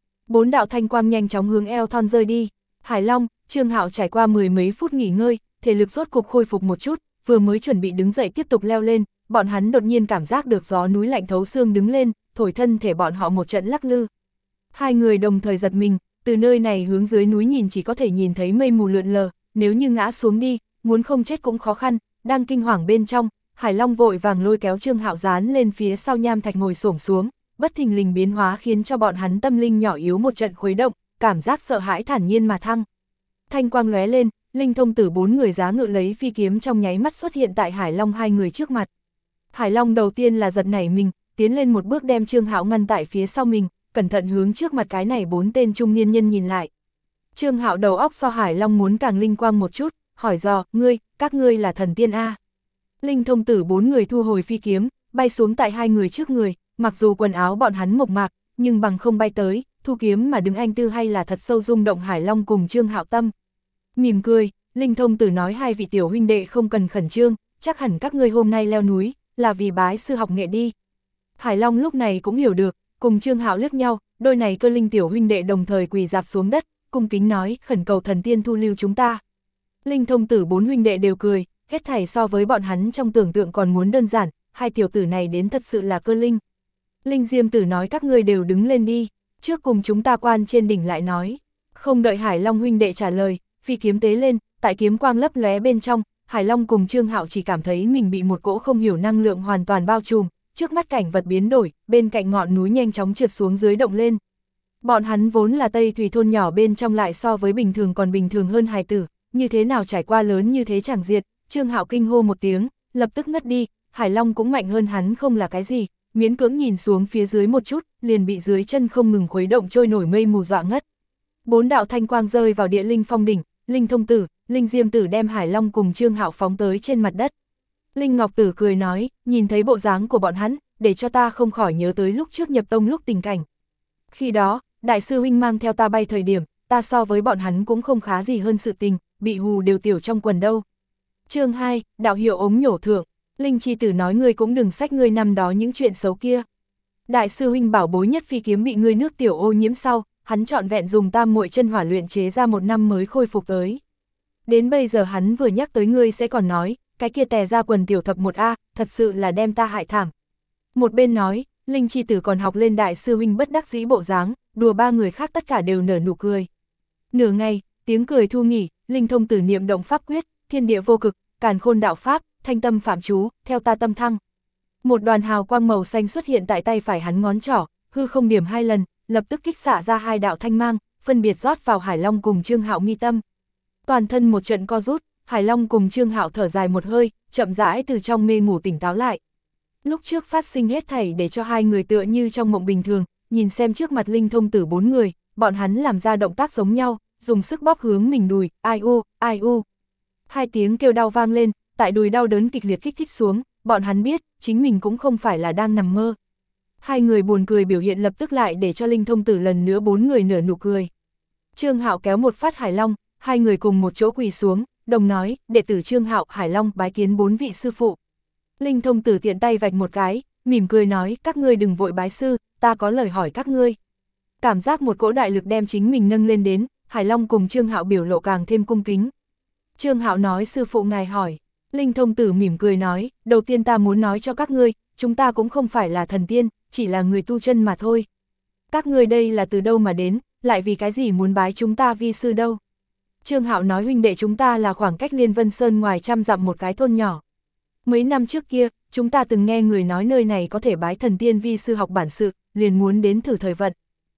4 đạo thanh quang nhanh chóng hướng eo thon rơi đi. Hải Long, Trương Hạo trải qua 10 mấy phút nghỉ ngơi, thể lực rốt cục khôi phục một chút, vừa mới chuẩn bị đứng dậy tiếp tục leo lên, bọn hắn đột nhiên cảm giác được gió núi lạnh thấu xương đứng lên, thổi thân thể bọn họ một trận lắc lư. Hai người đồng thời giật mình, từ nơi này hướng dưới núi nhìn chỉ có thể nhìn thấy mây mù lượn lờ, nếu như ngã xuống đi, muốn không chết cũng khó khăn, đang kinh hoàng bên trong, Hải Long vội vàng lôi kéo Trương Hạo dán lên phía sau nham thạch ngồi xổm xuống, bất thình lình biến hóa khiến cho bọn hắn tâm linh nhỏ yếu một trận khuấy động, cảm giác sợ hãi thản nhiên mà thăng. Thanh quang lóe lên, Linh Thông Tử 4 người giá ngự lấy phi kiếm trong nháy mắt xuất hiện tại Hải Long hai người trước mặt. Hải Long đầu tiên là giật nảy mình, tiến lên một bước đem Trương Hạo ngăn tại phía sau mình, cẩn thận hướng trước mặt cái này 4 tên trung niên nhân nhìn lại. Trương Hạo đầu óc so Hải Long muốn càng linh quang một chút, hỏi dò, các ngươi là thần tiên a? Linh Thông Tử 4 người thu hồi phi kiếm, bay xuống tại hai người trước người, mặc dù quần áo bọn hắn mộc mạc, nhưng bằng không bay tới, thu kiếm mà đứng anh tư hay là thật sâu rung động Hải Long cùng Trương Hạo tâm. Mỉm cười, Linh Thông Tử nói hai vị tiểu huynh đệ không cần khẩn trương, chắc hẳn các ngươi hôm nay leo núi, là vì bái sư học nghệ đi. Hải Long lúc này cũng hiểu được, cùng Trương Hạo liếc nhau, đôi này cơ linh tiểu huynh đệ đồng thời quỳ rạp xuống đất, cung kính nói, khẩn cầu thần tiên thu lưu chúng ta. Linh Thông Tử 4 huynh đệ đều cười, hết thảy so với bọn hắn trong tưởng tượng còn muốn đơn giản, hai tiểu tử này đến thật sự là cơ linh. Linh Diêm Tử nói các ngươi đều đứng lên đi. Trước cùng chúng ta quan trên đỉnh lại nói. Không đợi Hải Long huynh đệ trả lời, phi kiếm tế lên, tại kiếm quang lấp lóe bên trong, Hải Long cùng Trương Hạo chỉ cảm thấy mình bị một cỗ không hiểu năng lượng hoàn toàn bao trùm, trước mắt cảnh vật biến đổi, bên cạnh ngọn núi nhanh chóng trượt xuống dưới động lên. Bọn hắn vốn là Tây Thủy thôn nhỏ bên trong lại so với bình thường còn bình thường hơn hài tử, như thế nào trải qua lớn như thế chẳng diệt, Trương Hạo kinh hô một tiếng, lập tức ngất đi, Hải Long cũng mạnh hơn hắn không là cái gì, miễn cưỡng nhìn xuống phía dưới một chút, liền bị dưới chân không ngừng khuấy động trôi nổi mây mù dọa ngất. 4 đạo thanh quang rơi vào địa linh phong đỉnh, Linh Thông Tử, Linh Diêm Tử đem Hải Long cùng Trương Hạo phóng tới trên mặt đất. Linh Ngọc Tử cười nói, nhìn thấy bộ dáng của bọn hắn, để cho ta không khỏi nhớ tới lúc trước nhập tông lúc tình cảnh. Khi đó, đại sư huynh mang theo ta bay thời điểm, ta so với bọn hắn cũng không khá gì hơn sự tình, bị hù đều tiểu trong quần đâu. Chương 2, đạo hiệu ống nhổ thượng, Linh Chi Tử nói ngươi cũng đừng xách ngươi năm đó những chuyện xấu kia. Đại sư huynh bảo bối nhất phi kiếm bị ngươi nước tiểu ô nhiễm sau, hắn trọn vẹn dùng tam muội chân hỏa luyện chế ra 1 năm mới khôi phục tới. Đến bây giờ hắn vừa nhắc tới ngươi sẽ còn nói, cái kia tè ra quần tiểu thập 1A, thật sự là đem ta hại thảm. Một bên nói, Linh Chi Tử còn học lên đại sư huynh bất đắc dĩ bộ dáng, đùa 3 người khác tất cả đều nở nụ cười. Nửa ngày, tiếng cười thu nghỉ, Linh Thông Tử niệm động pháp quyết, thiên địa vô cực, càn khôn đạo pháp, thanh tâm phạm chú, theo ta tâm thăng. Một đoàn hào quang màu xanh xuất hiện tại tay phải hắn ngón trỏ, hư không điểm 2 lần, lập tức kích xạ ra 2 đạo thanh mang, phân biệt rót vào Hải Long cùng Trương Hạo mi tâm. Toàn thân một trận co rút, Hải Long cùng Trương Hạo thở dài một hơi, chậm rãi từ trong mê ngủ tỉnh táo lại. Lúc trước phát sinh hết thảy để cho 2 người tựa như trong mộng bình thường, nhìn xem trước mặt Linh Thông Tử 4 người, bọn hắn làm ra động tác giống nhau, dùng sức bóp hướng mình đùi, ai u, ai u. 2 tiếng kêu đau vang lên, tại đùi đau đớn kịch liệt kích thích xuống, bọn hắn biết, chính mình cũng không phải là đang nằm mơ. 2 người buồn cười biểu hiện lập tức lại để cho Linh Thông Tử lần nữa 4 người nở nụ cười. Trương Hạo kéo một phát Hải Long, 2 người cùng một chỗ quỳ xuống, đồng nói, đệ tử Trương Hạo, Hải Long bái kiến 4 vị sư phụ. Linh Thông Tử tiện tay vạch một cái, mỉm cười nói, các ngươi đừng vội bái sư, ta có lời hỏi các ngươi. Cảm giác một cỗ đại lực đem chính mình nâng lên đến, Hải Long cùng Trương Hạo biểu lộ càng thêm cung kính. Trương Hạo nói, sư phụ ngài hỏi. Linh Thông Tử mỉm cười nói, đầu tiên ta muốn nói cho các ngươi, chúng ta cũng không phải là thần tiên, chỉ là người tu chân mà thôi. Các ngươi đây là từ đâu mà đến, lại vì cái gì muốn bái chúng ta vi sư đâu. Trương Hạo nói, huynh đệ chúng ta là khoảng cách Liên Vân Sơn ngoài 100 dặm một cái thôn nhỏ. Mấy năm trước kia, chúng ta từng nghe người nói nơi này có thể bái thần tiên vi sư học bản sự, liền muốn đến thử thời vận.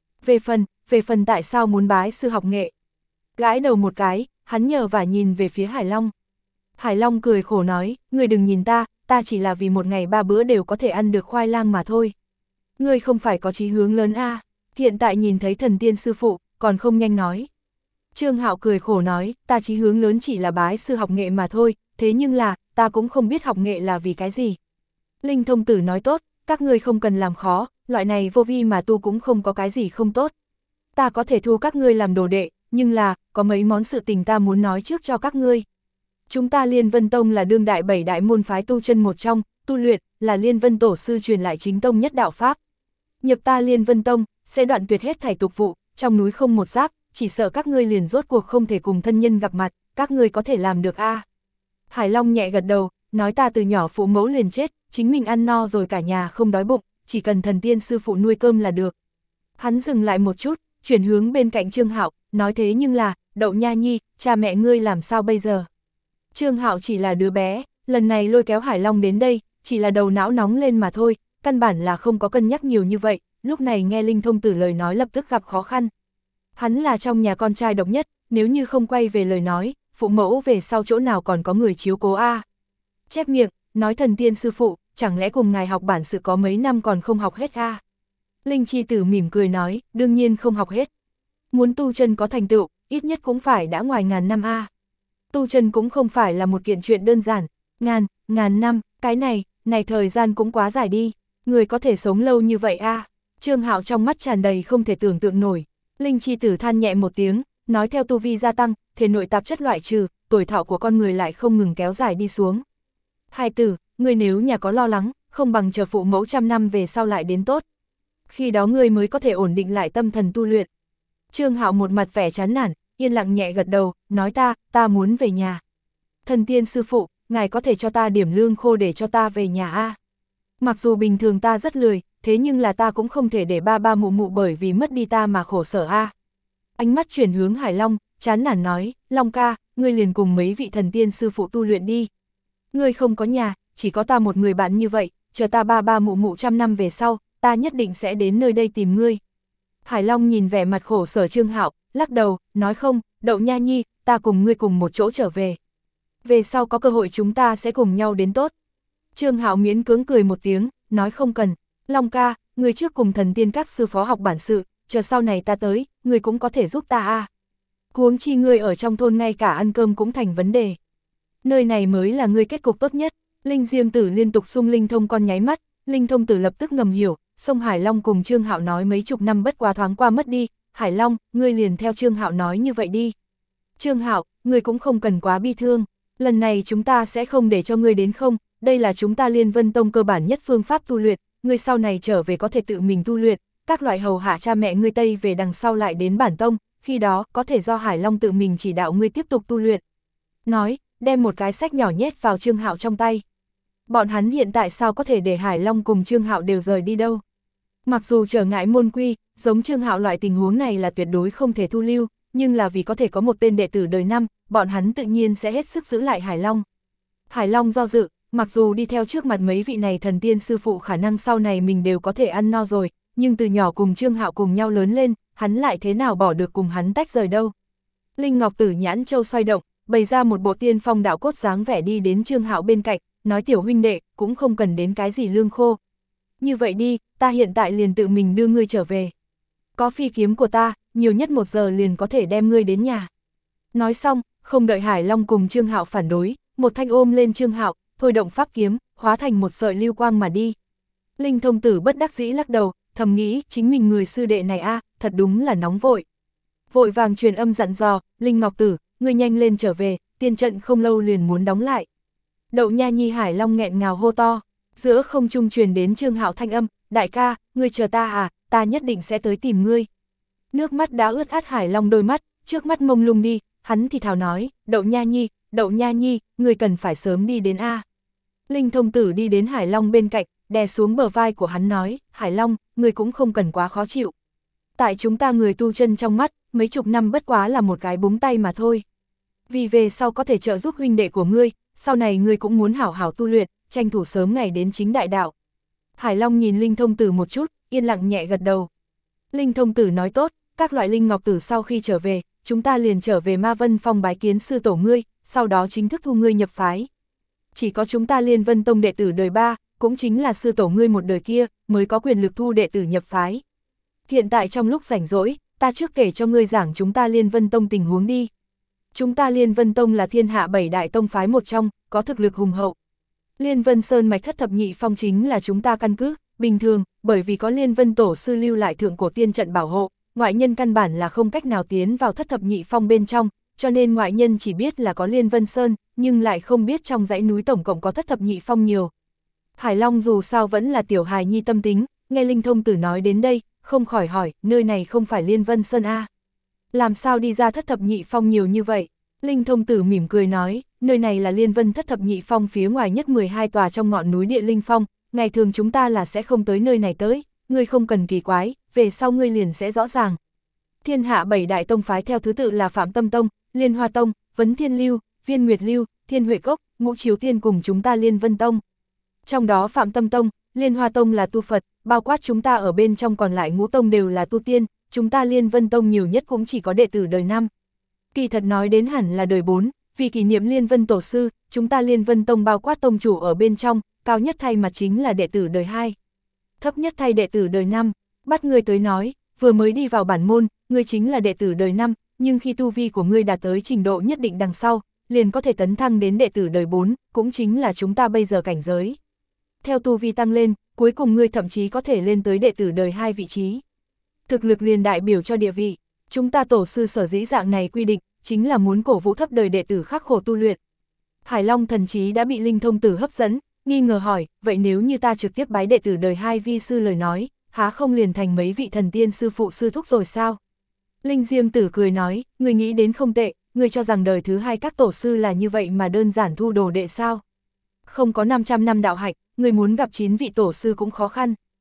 Về phần tại sao muốn bái sư học nghệ. Gãi đầu một cái, hắn nhờ và nhìn về phía Hải Long. Hải Long cười khổ nói, ngươi đừng nhìn ta, ta chỉ là vì một ngày 3 bữa đều có thể ăn được khoai lang mà thôi. Ngươi không phải có chí hướng lớn a, hiện tại nhìn thấy thần tiên sư phụ, còn không nhanh nói. Trương Hạo cười khổ nói, ta chí hướng lớn chỉ là bái sư học nghệ mà thôi, thế nhưng là, ta cũng không biết học nghệ là vì cái gì. Linh Thông Tử nói tốt, các ngươi không cần làm khó, loại này vô vi mà tu cũng không có cái gì không tốt. Ta có thể thu các ngươi làm đồ đệ, nhưng là, có mấy món sự tình ta muốn nói trước cho các ngươi. Chúng ta Liên Vân Tông là đương đại 7 đại môn phái tu chân một trong, tu luyện, là Liên Vân Tổ sư truyền lại chính tông nhất đạo pháp. Nhập ta Liên Vân Tông, sẽ đoạn tuyệt hết thảy tục vụ, trong núi không một giáp, chỉ sợ các ngươi liền rốt cuộc không thể cùng thân nhân gặp mặt, các ngươi có thể làm được a? Hải Long nhẹ gật đầu, nói ta từ nhỏ phụ mẫu liền chết, chính mình ăn no rồi cả nhà không đói bụng, chỉ cần thần tiên sư phụ nuôi cơm là được. Hắn dừng lại một chút, chuyển hướng bên cạnh Trương Hạo, nói thế nhưng là, Đậu Nha Nhi, cha mẹ ngươi làm sao bây giờ? Trương Hạo chỉ là đứa bé, lần này lôi kéo Hải Long đến đây, chỉ là đầu não nóng lên mà thôi, căn bản là không có cân nhắc nhiều như vậy, lúc này nghe Linh Thông Tử lời nói lập tức gặp khó khăn. Hắn là trong nhà con trai độc nhất, nếu như không quay về lời nói, phụ mẫu về sau chỗ nào còn có người chiếu cố a? Chép miệng, nói thần tiên sư phụ, chẳng lẽ cùng ngài học bản sự có mấy năm còn không học hết a? Linh Chi Tử mỉm cười nói, đương nhiên không học hết. Muốn tu chân có thành tựu, ít nhất cũng phải đã ngoài ngàn năm a. Tu chân cũng không phải là một kiện chuyện đơn giản, ngàn năm, cái này thời gian cũng quá dài đi, người có thể sống lâu như vậy a? Trương Hạo trong mắt tràn đầy không thể tưởng tượng nổi. Linh Chi Tử than nhẹ một tiếng, nói theo tu vi gia tăng, thể nội tạp chất loại trừ, tuổi thọ của con người lại không ngừng kéo dài đi xuống. Hai tử, ngươi nếu nhà có lo lắng, không bằng chờ phụ mẫu 100 năm về sau lại đến tốt. Khi đó ngươi mới có thể ổn định lại tâm thần tu luyện. Trương Hạo một mặt vẻ chán nản, yên lặng nhẹ gật đầu, nói ta muốn về nhà. Thần tiên sư phụ, ngài có thể cho ta điểm lương khô để cho ta về nhà a? Mặc dù bình thường ta rất lười, thế nhưng là ta cũng không thể để ba ba mụ mụ bởi vì mất đi ta mà khổ sở a. Ánh mắt chuyển hướng Hải Long, chán nản nói, Long ca, ngươi liền cùng mấy vị thần tiên sư phụ tu luyện đi. Ngươi không có nhà, chỉ có ta một người bạn như vậy, chờ ta ba ba mụ mụ 100 năm về sau, ta nhất định sẽ đến nơi đây tìm ngươi. Hải Long nhìn vẻ mặt khổ sở Trương Hạo, lắc đầu, nói không, Đậu Nha Nhi, ta cùng ngươi cùng một chỗ trở về. Về sau có cơ hội chúng ta sẽ cùng nhau đến tốt. Trương Hạo miễn cưỡng cười một tiếng, nói không cần, Long ca, ngươi trước cùng thần tiên các sư phó học bản sự, chờ sau này ta tới, ngươi cũng có thể giúp ta a. Huống chi ngươi ở trong thôn ngay cả ăn cơm cũng thành vấn đề. Nơi này mới là ngươi kết cục tốt nhất. Linh Diêm Tử liên tục xung Linh Thông con nháy mắt, Linh Thông Tử lập tức ngầm hiểu, xong Hải Long cùng Trương Hạo nói mấy chục năm bất quá thoáng qua mất đi, Hải Long, ngươi liền theo Trương Hạo nói như vậy đi. Trương Hạo, ngươi cũng không cần quá bi thương, lần này chúng ta sẽ không để cho ngươi đến không, đây là chúng ta Liên Vân Tông cơ bản nhất phương pháp tu luyện, ngươi sau này trở về có thể tự mình tu luyện, các loại hầu hạ cha mẹ ngươi Tây về đằng sau lại đến bản tông, khi đó có thể do Hải Long tự mình chỉ đạo ngươi tiếp tục tu luyện. Nói, đem một cái sách nhỏ nhét vào Trương Hạo trong tay. Bọn hắn hiện tại sao có thể để Hải Long cùng Trương Hạo đều rời đi đâu. Mặc dù trở ngại môn quy, giống Trương Hạo loại tình huống này là tuyệt đối không thể thu lưu, nhưng là vì có thể có một tên đệ tử đời năm, bọn hắn tự nhiên sẽ hết sức giữ lại Hải Long. Hải Long do dự, mặc dù đi theo trước mặt mấy vị này thần tiên sư phụ khả năng sau này mình đều có thể ăn no rồi, nhưng từ nhỏ cùng Trương Hạo cùng nhau lớn lên, hắn lại thế nào bỏ được cùng hắn tách rời đâu. Linh Ngọc Tử nhãn châu xoay động, bày ra một bộ tiên phong đạo cốt dáng vẻ đi đến Trương Hạo bên cạnh, nói tiểu huynh đệ, cũng không cần đến cái gì lương khô. Như vậy đi, ta hiện tại liền tự mình đưa ngươi trở về. Có phi kiếm của ta, nhiều nhất 1 giờ liền có thể đem ngươi đến nhà. Nói xong, không đợi Hải Long cùng Trương Hạo phản đối, một thanh ôm lên Trương Hạo, thôi động pháp kiếm, hóa thành một sợi lưu quang mà đi. Linh Thông Tử bất đắc dĩ lắc đầu, thầm nghĩ, chính mình người sư đệ này thật đúng là nóng vội. Vội vàng truyền âm dặn dò, Linh Ngọc Tử, ngươi nhanh lên trở về, tiên trận không lâu liền muốn đóng lại. Đậu Nha Nhi Hải Long nghẹn ngào hô to, giữa không trung truyền đến Trương Hạo thanh âm, đại ca, ngươi chờ ta ta nhất định sẽ tới tìm ngươi. Nước mắt đã ướt át Hải Long đôi mắt, trước mắt mông lung đi, hắn thì thào nói, Đậu Nha Nhi, ngươi cần phải sớm đi đến Linh Thông Tử đi đến Hải Long bên cạnh, đè xuống bờ vai của hắn nói, Hải Long, ngươi cũng không cần quá khó chịu. Tại chúng ta người tu chân trong mắt, mấy chục năm bất quá là một cái búng tay mà thôi. Vì về sau có thể trợ giúp huynh đệ của ngươi, sau này ngươi cũng muốn hảo hảo tu luyện, tranh thủ sớm ngày đến chính đại đạo. Hải Long nhìn Linh Thông Tử một chút, yên lặng nhẹ gật đầu. Linh Thông Tử nói tốt, các loại Linh Ngọc Tử sau khi trở về, chúng ta liền trở về Ma Vân Phong bái kiến sư tổ ngươi, sau đó chính thức thu ngươi nhập phái. Chỉ có chúng ta Liên Vân Tông đệ tử đời 3, cũng chính là sư tổ ngươi một đời kia, mới có quyền lực thu đệ tử nhập phái. Hiện tại trong lúc rảnh rỗi, ta trước kể cho ngươi giảng chúng ta Liên Vân Tông tình huống đi. Chúng ta Liên Vân Tông là thiên hạ 7 đại tông phái một trong, có thực lực hùng hậu. Liên Vân Sơn mạch thất thập nhị phong chính là chúng ta căn cứ, bình thường, bởi vì có Liên Vân Tổ sư lưu lại thượng cổ tiên trận bảo hộ, ngoại nhân căn bản là không cách nào tiến vào thất thập nhị phong bên trong, cho nên ngoại nhân chỉ biết là có Liên Vân Sơn, nhưng lại không biết trong dãy núi tổng cộng có thất thập nhị phong nhiều. Hải Long dù sao vẫn là tiểu hài nhi tâm tính, nghe Linh Thông Tử nói đến đây, không khỏi hỏi, nơi này không phải Liên Vân Sơn làm sao đi ra thất thập nhị phong nhiều như vậy? Linh Thông Tử mỉm cười nói, nơi này là Liên Vân thất thập nhị phong phía ngoài nhất 12 tòa trong ngọn núi địa linh phong, ngày thường chúng ta là sẽ không tới nơi này tới, ngươi không cần kỳ quái, về sau ngươi liền sẽ rõ ràng. Thiên hạ 7 đại tông phái theo thứ tự là Phạm Tâm Tông, Liên Hoa Tông, Vấn Thiên Lưu, Viên Nguyệt Lưu, Thiên Huệ Cốc, Ngũ Chiếu Tiên cùng chúng ta Liên Vân Tông. Trong đó Phạm Tâm Tông, Liên Hoa Tông là tu Phật, bao quát chúng ta ở bên trong còn lại ngũ tông đều là tu tiên, chúng ta Liên Vân Tông nhiều nhất cũng chỉ có đệ tử đời 5. Kỳ thật nói đến hẳn là đời 4, vì kỷ niệm Liên Vân Tổ sư, chúng ta Liên Vân Tông bao quát tông chủ ở bên trong, cao nhất thay mặt chính là đệ tử đời 2. Thấp nhất thay đệ tử đời 5, bắt ngươi tới nói, vừa mới đi vào bản môn, ngươi chính là đệ tử đời 5, nhưng khi tu vi của ngươi đạt tới trình độ nhất định đằng sau, liền có thể tấn thăng đến đệ tử đời 4, cũng chính là chúng ta bây giờ cảnh giới. Theo tu vi tăng lên, cuối cùng ngươi thậm chí có thể lên tới đệ tử đời 2 vị trí. Thực lực liền đại biểu cho địa vị, chúng ta tổ sư sở dĩ dạng này quy định, chính là muốn cổ vũ thấp đời đệ tử khắc khổ tu luyện. Hải Long thần trí đã bị Linh Thông Tử hấp dẫn, nghi ngờ hỏi, vậy nếu như ta trực tiếp bái đệ tử đời 2 vi sư lời nói, há không liền thành mấy vị thần tiên sư phụ sư thúc rồi sao? Linh Diêm Tử cười nói, người nghĩ đến không tệ, người cho rằng đời thứ 2 các tổ sư là như vậy mà đơn giản thu đồ đệ sao? Không có 500 năm đạo hạnh, người muốn gặp 9 vị tổ sư cũng khó khăn.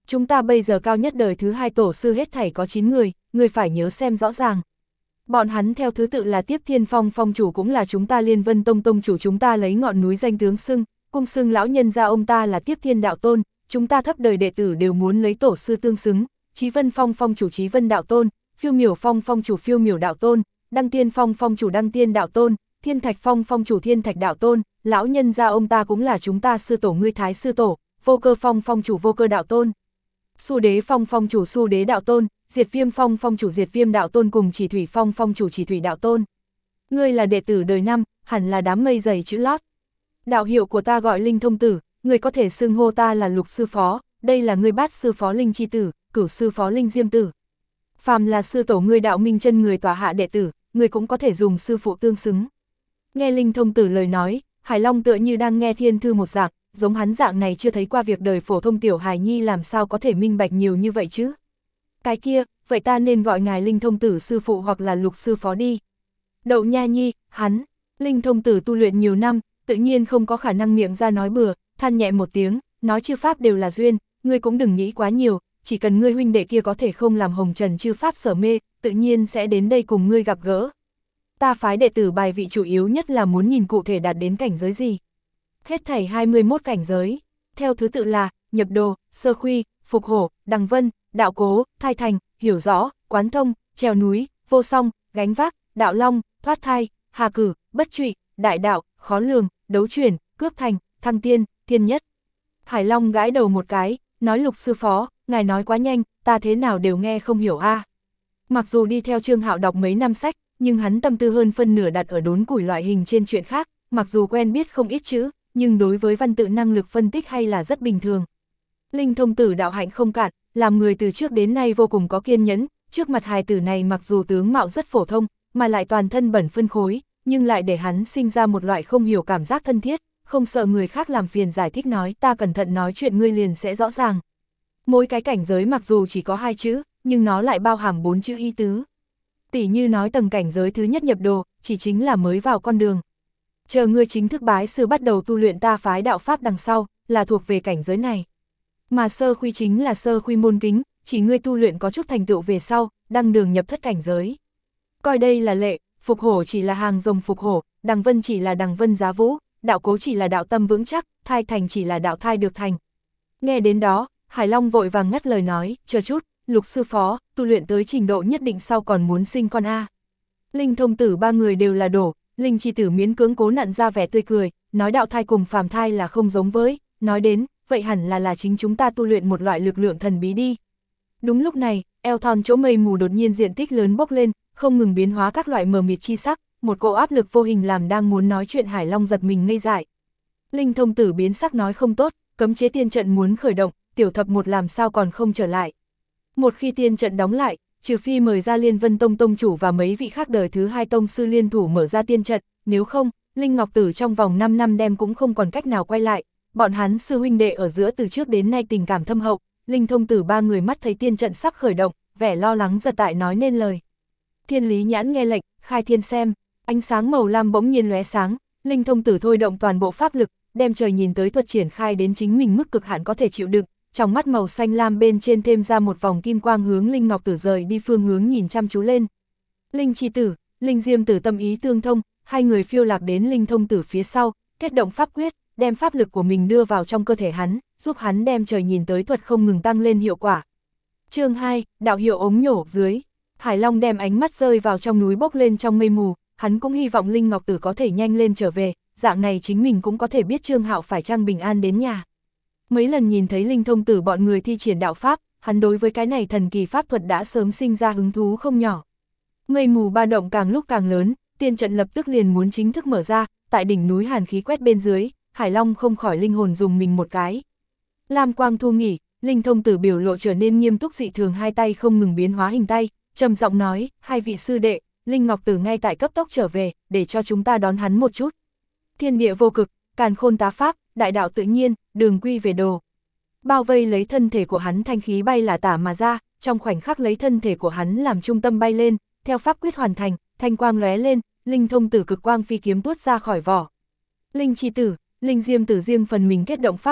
Chúng ta bây giờ cao nhất đời thứ 2 tổ sư hết thảy có 9 người, người phải nhớ xem rõ ràng. Bọn hắn theo thứ tự là Tiếp Thiên Phong phong chủ cũng là chúng ta Liên Vân Tông tông chủ, chúng ta lấy ngọn núi danh tướng xưng, cung xưng lão nhân gia ông ta là Tiếp Thiên đạo tôn, chúng ta thấp đời đệ tử đều muốn lấy tổ sư tương xứng, Chí Vân Phong phong chủ Chí Vân đạo tôn, Phiêu Miểu Phong phong chủ Phiêu Miểu đạo tôn, Đăng Tiên Phong phong chủ Đăng Tiên đạo tôn, Thiên Thạch Phong phong chủ Thiên Thạch đạo tôn, lão nhân gia ông ta cũng là chúng ta sư tổ ngươi Thái sư tổ, Vô Cơ Phong phong chủ Vô Cơ đạo tôn, Xu Đế Phong phong chủ Xu Đế đạo tôn, Diệt Viêm Phong phong chủ Diệt Viêm đạo tôn cùng Chỉ Thủy Phong phong chủ Chỉ Thủy đạo tôn. Ngươi là đệ tử đời 5, hẳn là đám mây dày chữ lót. Đạo hiệu của ta gọi Linh Thông Tử, ngươi có thể xưng hô ta là Lục sư phó, đây là ngươi Bát sư phó Linh Chi tử, Cửu sư phó Linh Diêm tử. Phàm là sư tổ ngươi Đạo Minh chân người tòa hạ đệ tử, ngươi cũng có thể dùng sư phụ tương xứng. Nghe Linh Thông Tử lời nói, Hải Long tựa như đang nghe thiên thư một dạng, giống hắn dạng này chưa thấy qua việc đời phổ thông tiểu hài nhi làm sao có thể minh bạch nhiều như vậy chứ. Cái kia, vậy ta nên gọi ngài Linh Thông Tử sư phụ hoặc là Lục sư phó đi. Đậu Nha Nhi, hắn, Linh Thông Tử tu luyện nhiều năm, tự nhiên không có khả năng miệng ra nói bừa, than nhẹ một tiếng, nói chư pháp đều là duyên, ngươi cũng đừng nghĩ quá nhiều, chỉ cần ngươi huynh đệ kia có thể không làm hồng trần chư pháp sở mê, tự nhiên sẽ đến đây cùng ngươi gặp gỡ. Ta phái đệ tử bài vị chủ yếu nhất là muốn nhìn cụ thể đạt đến cảnh giới gì. Hết thảy 21 cảnh giới, theo thứ tự là nhập đồ, sơ khuy, phục hổ, đằng vân, đạo cố, thai thành, hiểu rõ, quán thông, trèo núi, vô song, gánh vác, đạo long, thoát thai, hà cử, bất trụy, đại đạo, khó lường, đấu chuyển, cướp thành, thăng tiên, thiên nhất. Hải Long gãi đầu một cái, nói Lục sư phó, ngài nói quá nhanh, ta thế nào đều nghe không hiểu a. Mặc dù đi theo Trương Hạo đọc mấy năm sách, nhưng hắn tâm tư hơn phân nửa đặt ở đốn củi loại hình trên chuyện khác, mặc dù quen biết không ít chữ, nhưng đối với văn tự năng lực phân tích hay là rất bình thường. Linh Thông Tử đạo hạnh không cạn, làm người từ trước đến nay vô cùng có kiên nhẫn, trước mặt hài tử này mặc dù tướng mạo rất phổ thông, mà lại toàn thân bẩn phân khối, nhưng lại để hắn sinh ra một loại không hiểu cảm giác thân thiết, không sợ người khác làm phiền giải thích nói ta cẩn thận nói chuyện ngươi liền sẽ rõ ràng. Mỗi cái cảnh giới mặc dù chỉ có 2 chữ, nhưng nó lại bao hàm 4 chữ ý tứ. Tỷ như nói tầng cảnh giới thứ nhất nhập đồ, chỉ chính là mới vào con đường. Chờ ngươi chính thức bái sư bắt đầu tu luyện ta phái đạo pháp đằng sau, là thuộc về cảnh giới này. Mà sơ khuy chính là sơ khuy môn kính, chỉ ngươi tu luyện có chút thành tựu về sau, đăng đường nhập thất cảnh giới. Coi đây là lệ, phục hổ chỉ là hàng rồng phục hổ, đằng vân chỉ là đằng vân giá vũ, đạo cố chỉ là đạo tâm vững chắc, thai thành chỉ là đạo thai được thành. Nghe đến đó, Hải Long vội vàng ngắt lời nói, chờ chút, Lục sư phó, tu luyện tới trình độ nhất định sau còn muốn sinh con a. Linh Thông Tử 3 người đều là đổ, Linh Chi tử miễn cưỡng cố nặn ra vẻ tươi cười, nói đạo thai cùng phàm thai là không giống với, nói đến, vậy hẳn là chính chúng ta tu luyện một loại lực lượng thần bí đi. Đúng lúc này, eo thon chỗ mây mù đột nhiên diện tích lớn bốc lên, không ngừng biến hóa các loại mờ mịt chi sắc, một cỗ áp lực vô hình làm đang muốn nói chuyện Hải Long giật mình ngây dại. Linh Thông Tử biến sắc nói không tốt, cấm chế tiên trận muốn khởi động, tiểu thập một làm sao còn không trở lại. Một khi tiên trận đóng lại, trừ phi mời ra Liên Vân Tông tông chủ và mấy vị khác đời thứ 2 tông sư liên thủ mở ra tiên trận, nếu không, Linh Ngọc Tử trong vòng 5 năm đem cũng không còn cách nào quay lại. Bọn hắn sư huynh đệ ở giữa từ trước đến nay tình cảm thâm hậu, Linh Thông Tử 3 người mắt thấy tiên trận sắp khởi động, vẻ lo lắng giật tại nói nên lời. Thiên Lý Nhãn nghe lệnh, khai thiên xem, ánh sáng màu lam bỗng nhiên lóe sáng, Linh Thông Tử thôi động toàn bộ pháp lực, đem trời nhìn tới thuật triển khai đến chính mình mức cực hạn có thể chịu đựng, trong mắt màu xanh lam bên trên thêm ra một vòng kim quang hướng Linh Ngọc Tử rời đi phương hướng nhìn chăm chú lên. Linh Chi Tử, Linh Diêm Tử tâm ý tương thông, hai người phiêu lạc đến Linh Thông Tử phía sau, kết động pháp quyết, đem pháp lực của mình đưa vào trong cơ thể hắn, giúp hắn đem trời nhìn tới thuật không ngừng tăng lên hiệu quả. Chương 2, đạo hiệu ống nhổ dưới. Hải Long đem ánh mắt rơi vào trong núi bốc lên trong mây mù, hắn cũng hy vọng Linh Ngọc Tử có thể nhanh lên trở về, dạng này chính mình cũng có thể biết Trương Hạo phải chăng bình an đến nhà. Mấy lần nhìn thấy Linh Thông Tử bọn người thi triển đạo pháp, hắn đối với cái này thần kỳ pháp thuật đã sớm sinh ra hứng thú không nhỏ. Mây mù ba động càng lúc càng lớn, tiên trận lập tức liền muốn chính thức mở ra, tại đỉnh núi hàn khí quét bên dưới, Hải Long không khỏi linh hồn dùng mình một cái. Lam quang thu nghỉ, Linh Thông Tử biểu lộ trở nên nghiêm túc dị thường, hai tay không ngừng biến hóa hình tay, trầm giọng nói, hai vị sư đệ, Linh Ngọc Tử ngay tại cấp tốc trở về, để cho chúng ta đón hắn một chút. Thiên địa vô cực, càn khôn tá pháp, đại đạo tự nhiên, đường quy về đồ. Bao vây lấy thân thể của hắn thanh khí bay là tả mà ra, trong khoảnh khắc lấy thân thể của hắn làm trung tâm bay lên, theo pháp quyết hoàn thành, thanh quang lóe lên, Linh Thông Tử cực quang phi kiếm tuốt ra khỏi vỏ. Linh Chi Tử, Linh Diêm Tử riêng phần mình kết động pháp quyết,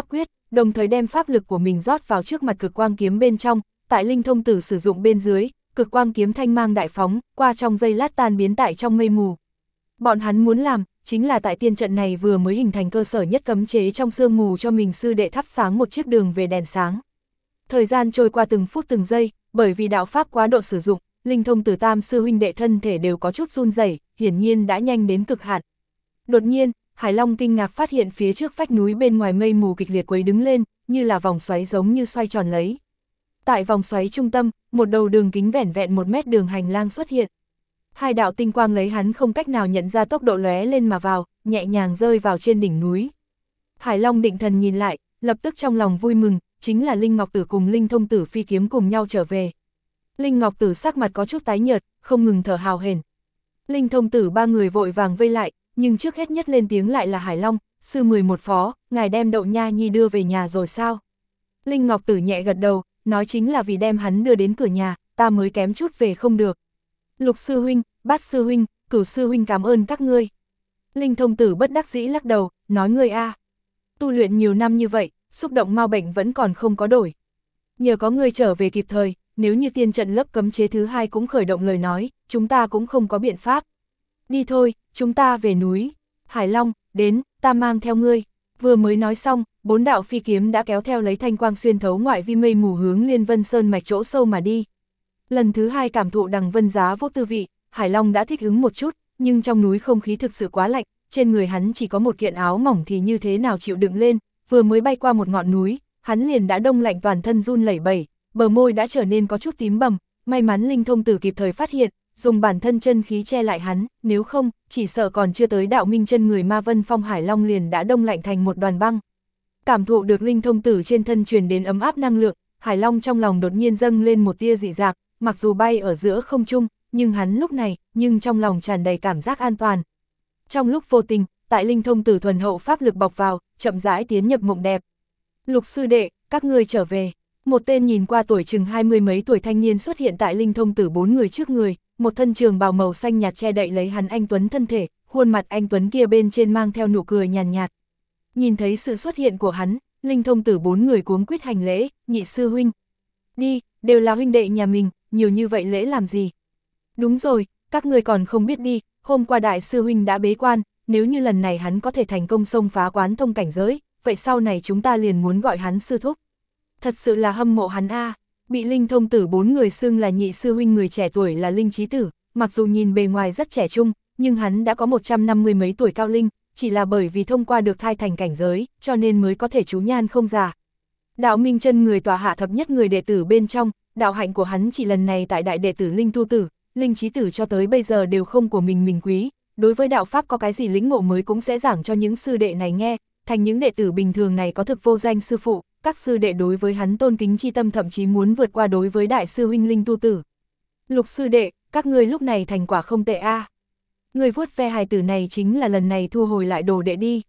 đồng thời đem pháp lực của mình rót vào trước mặt cực quang kiếm bên trong, tại linh thông tử sử dụng bên dưới, cực quang kiếm thanh mang đại phóng, qua trong giây lát tan biến tại trong mây mù. Bọn hắn muốn làm, chính là tại tiên trận này vừa mới hình thành cơ sở nhất cấm chế trong sương mù cho mình sư đệ thắp sáng một chiếc đường về đèn sáng. Thời gian trôi qua từng phút từng giây, bởi vì đạo pháp quá độ sử dụng, linh thông tử tam sư huynh đệ thân thể đều có chút run rẩy, hiển nhiên đã nhanh đến cực hạn. Đột nhiên, Hải Long kinh ngạc phát hiện phía trước vách núi bên ngoài mây mù kịch liệt quấy đứng lên, như là vòng xoáy giống như xoay tròn lấy. Tại vòng xoáy trung tâm, một đầu đường kính vẻn vẹn 1 mét đường hành lang xuất hiện. Hai đạo tinh quang lấy hắn không cách nào nhận ra tốc độ lóe lên mà vào, nhẹ nhàng rơi vào trên đỉnh núi. Hải Long định thần nhìn lại, lập tức trong lòng vui mừng, chính là Linh Ngọc Tử cùng Linh Thông Tử phi kiếm cùng nhau trở về. Linh Ngọc Tử sắc mặt có chút tái nhợt, không ngừng thở hào hển. Linh Thông Tử ba người vội vàng vây lại, nhưng trước hết nhất lên tiếng lại là Hải Long, sư 11 phó, ngài đem Đậu Nha Nhi đưa về nhà rồi sao? Linh Ngọc Tử nhẹ gật đầu, nói chính là vì đem hắn đưa đến cửa nhà, ta mới kém chút về không được. Lục sư huynh, Bát sư huynh, Cửu sư huynh cảm ơn các ngươi. Linh Thông Tử bất đắc dĩ lắc đầu, nói ngươi a, tu luyện nhiều năm như vậy, xúc động mau bệnh vẫn còn không có đổi. Nhờ có ngươi trở về kịp thời, nếu như tiên trận lớp cấm chế thứ 2 cũng khởi động lời nói, chúng ta cũng không có biện pháp. Đi thôi, chúng ta về núi. Hải Long, đến, ta mang theo ngươi. Vừa mới nói xong, 4 đạo phi kiếm đã kéo theo lấy thanh quang xuyên thấu ngoại vi mây mù hướng Liên Vân Sơn mạch chỗ sâu mà đi. Lần thứ 2 cảm thụ đằng vân giá vô tư vị, Hải Long đã thích ứng một chút, nhưng trong núi không khí thực sự quá lạnh, trên người hắn chỉ có một kiện áo mỏng thì như thế nào chịu đựng lên, vừa mới bay qua một ngọn núi, hắn liền đã đông lạnh toàn thân run lẩy bẩy, bờ môi đã trở nên có chút tím bầm, may mắn Linh Thông Tử kịp thời phát hiện, dùng bản thân chân khí che lại hắn, nếu không, chỉ sợ còn chưa tới đạo minh chân người Ma Vân Phong Hải Long liền đã đông lạnh thành một đoàn băng. Cảm thụ được Linh Thông Tử trên thân truyền đến ấm áp năng lượng, Hải Long trong lòng đột nhiên dâng lên một tia dị dạng, mặc dù bay ở giữa không trung, nhưng hắn lúc này, trong lòng tràn đầy cảm giác an toàn. Trong lúc vô tình, tại Linh Thông Tử thuần hậu pháp lực bọc vào, chậm rãi tiến nhập mộng đẹp. Lục sư đệ, các ngươi trở về. Một tên nhìn qua tuổi chừng 20 mấy tuổi thanh niên xuất hiện tại Linh Thông Tử 4 người trước người, một thân trường bào màu xanh nhạt che đậy lấy hắn anh tuấn thân thể, khuôn mặt anh tuấn kia bên trên mang theo nụ cười nhàn nhạt. Nhìn thấy sự xuất hiện của hắn, Linh Thông Tử 4 người cuống quýt hành lễ, nhị sư huynh. Đi, đều là huynh đệ nhà mình, nhiều như vậy lễ làm gì? Đúng rồi, các ngươi còn không biết đi, hôm qua đại sư huynh đã bế quan, nếu như lần này hắn có thể thành công xông phá quán thông cảnh giới, vậy sau này chúng ta liền muốn gọi hắn sư thúc. Thật sự là hâm mộ hắn a. Bị Linh Thông Tử 4 người xưng là nhị sư huynh người trẻ tuổi là Linh Chí Tử, mặc dù nhìn bề ngoài rất trẻ trung, nhưng hắn đã có 150 mấy tuổi cao linh, chỉ là bởi vì thông qua được thai thành cảnh giới, cho nên mới có thể chú nhan không già. Đạo Minh Chân người tòa hạ thập nhất người đệ tử bên trong, đạo hạnh của hắn chỉ lần này tại đại đệ tử Linh Tu Tử, Linh Chí Tử cho tới bây giờ đều không của mình quý, đối với đạo pháp có cái gì lĩnh ngộ mới cũng sẽ giảng cho những sư đệ này nghe, thành những đệ tử bình thường này có thực vô danh sư phụ, các sư đệ đối với hắn tôn kính chi tâm thậm chí muốn vượt qua đối với đại sư huynh Linh Tu Tử. Lục sư đệ, các ngươi lúc này thành quả không tệ a. Người vuốt ve hài tử này chính là lần này thu hồi lại đồ đệ đi.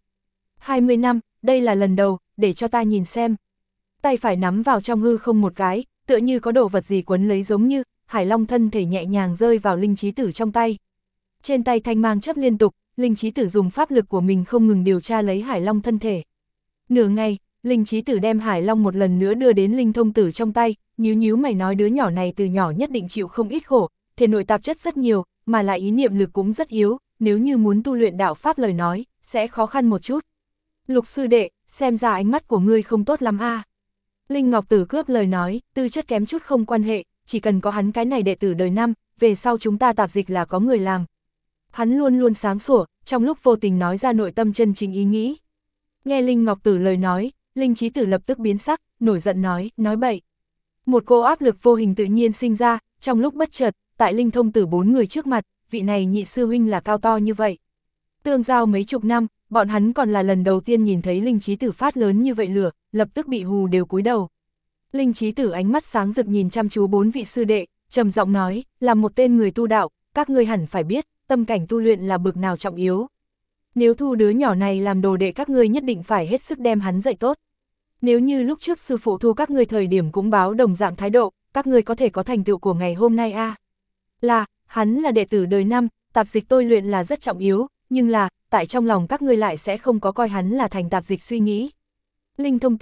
20 năm, đây là lần đầu, để cho ta nhìn xem. Tay phải nắm vào trong hư không một cái, tựa như có đồ vật gì quấn lấy giống như, Hải Long thân thể nhẹ nhàng rơi vào Linh Chí Tử trong tay. Trên tay thanh mang chấp liên tục, Linh Chí Tử dùng pháp lực của mình không ngừng điều tra lấy Hải Long thân thể. Nửa ngày, Linh Chí Tử đem Hải Long một lần nữa đưa đến Linh Thông Tử trong tay, nhíu mày nói đứa nhỏ này từ nhỏ nhất định chịu không ít khổ, thể nội tạp chất rất nhiều, mà lại ý niệm lực cũng rất yếu, nếu như muốn tu luyện đạo pháp lời nói, sẽ khó khăn một chút. Lục sư đệ, xem ra ánh mắt của ngươi không tốt lắm a. Linh Ngọc Tử cướp lời nói, tư chất kém chút không quan hệ, chỉ cần có hắn cái này đệ tử đời năm, về sau chúng ta tạp dịch là có người làm. Hắn luôn luôn sáng sủa, trong lúc vô tình nói ra nội tâm chân chính ý nghĩ. Nghe Linh Ngọc Tử lời nói, Linh Chí Tử lập tức biến sắc, nổi giận nói bậy. Một cô áp lực vô hình tự nhiên sinh ra, trong lúc bất chợt, tại Linh Thông Tử 4 người trước mặt, vị này nhị sư huynh là cao to như vậy. Tương giao mấy chục năm, bọn hắn còn là lần đầu tiên nhìn thấy Linh Chí Tử phát lớn như vậy lửa, lập tức bị hù đều cúi đầu. Linh Chí Tử ánh mắt sáng rực nhìn chăm chú 4 vị sư đệ, trầm giọng nói, là một tên người tu đạo, các ngươi hẳn phải biết, tâm cảnh tu luyện là bực nào trọng yếu. Nếu thu đứa nhỏ này làm đồ đệ các ngươi nhất định phải hết sức đem hắn dạy tốt. Nếu như lúc trước sư phụ thu các ngươi thời điểm cũng báo đồng dạng thái độ, các ngươi có thể có thành tựu của ngày hôm nay a. Là, hắn là đệ tử đời năm, tạp dịch tôi luyện là rất trọng yếu, nhưng là, tại trong lòng các ngươi lại sẽ không có coi hắn là thành tạp dịch suy nghĩ. Linh Thông Tử,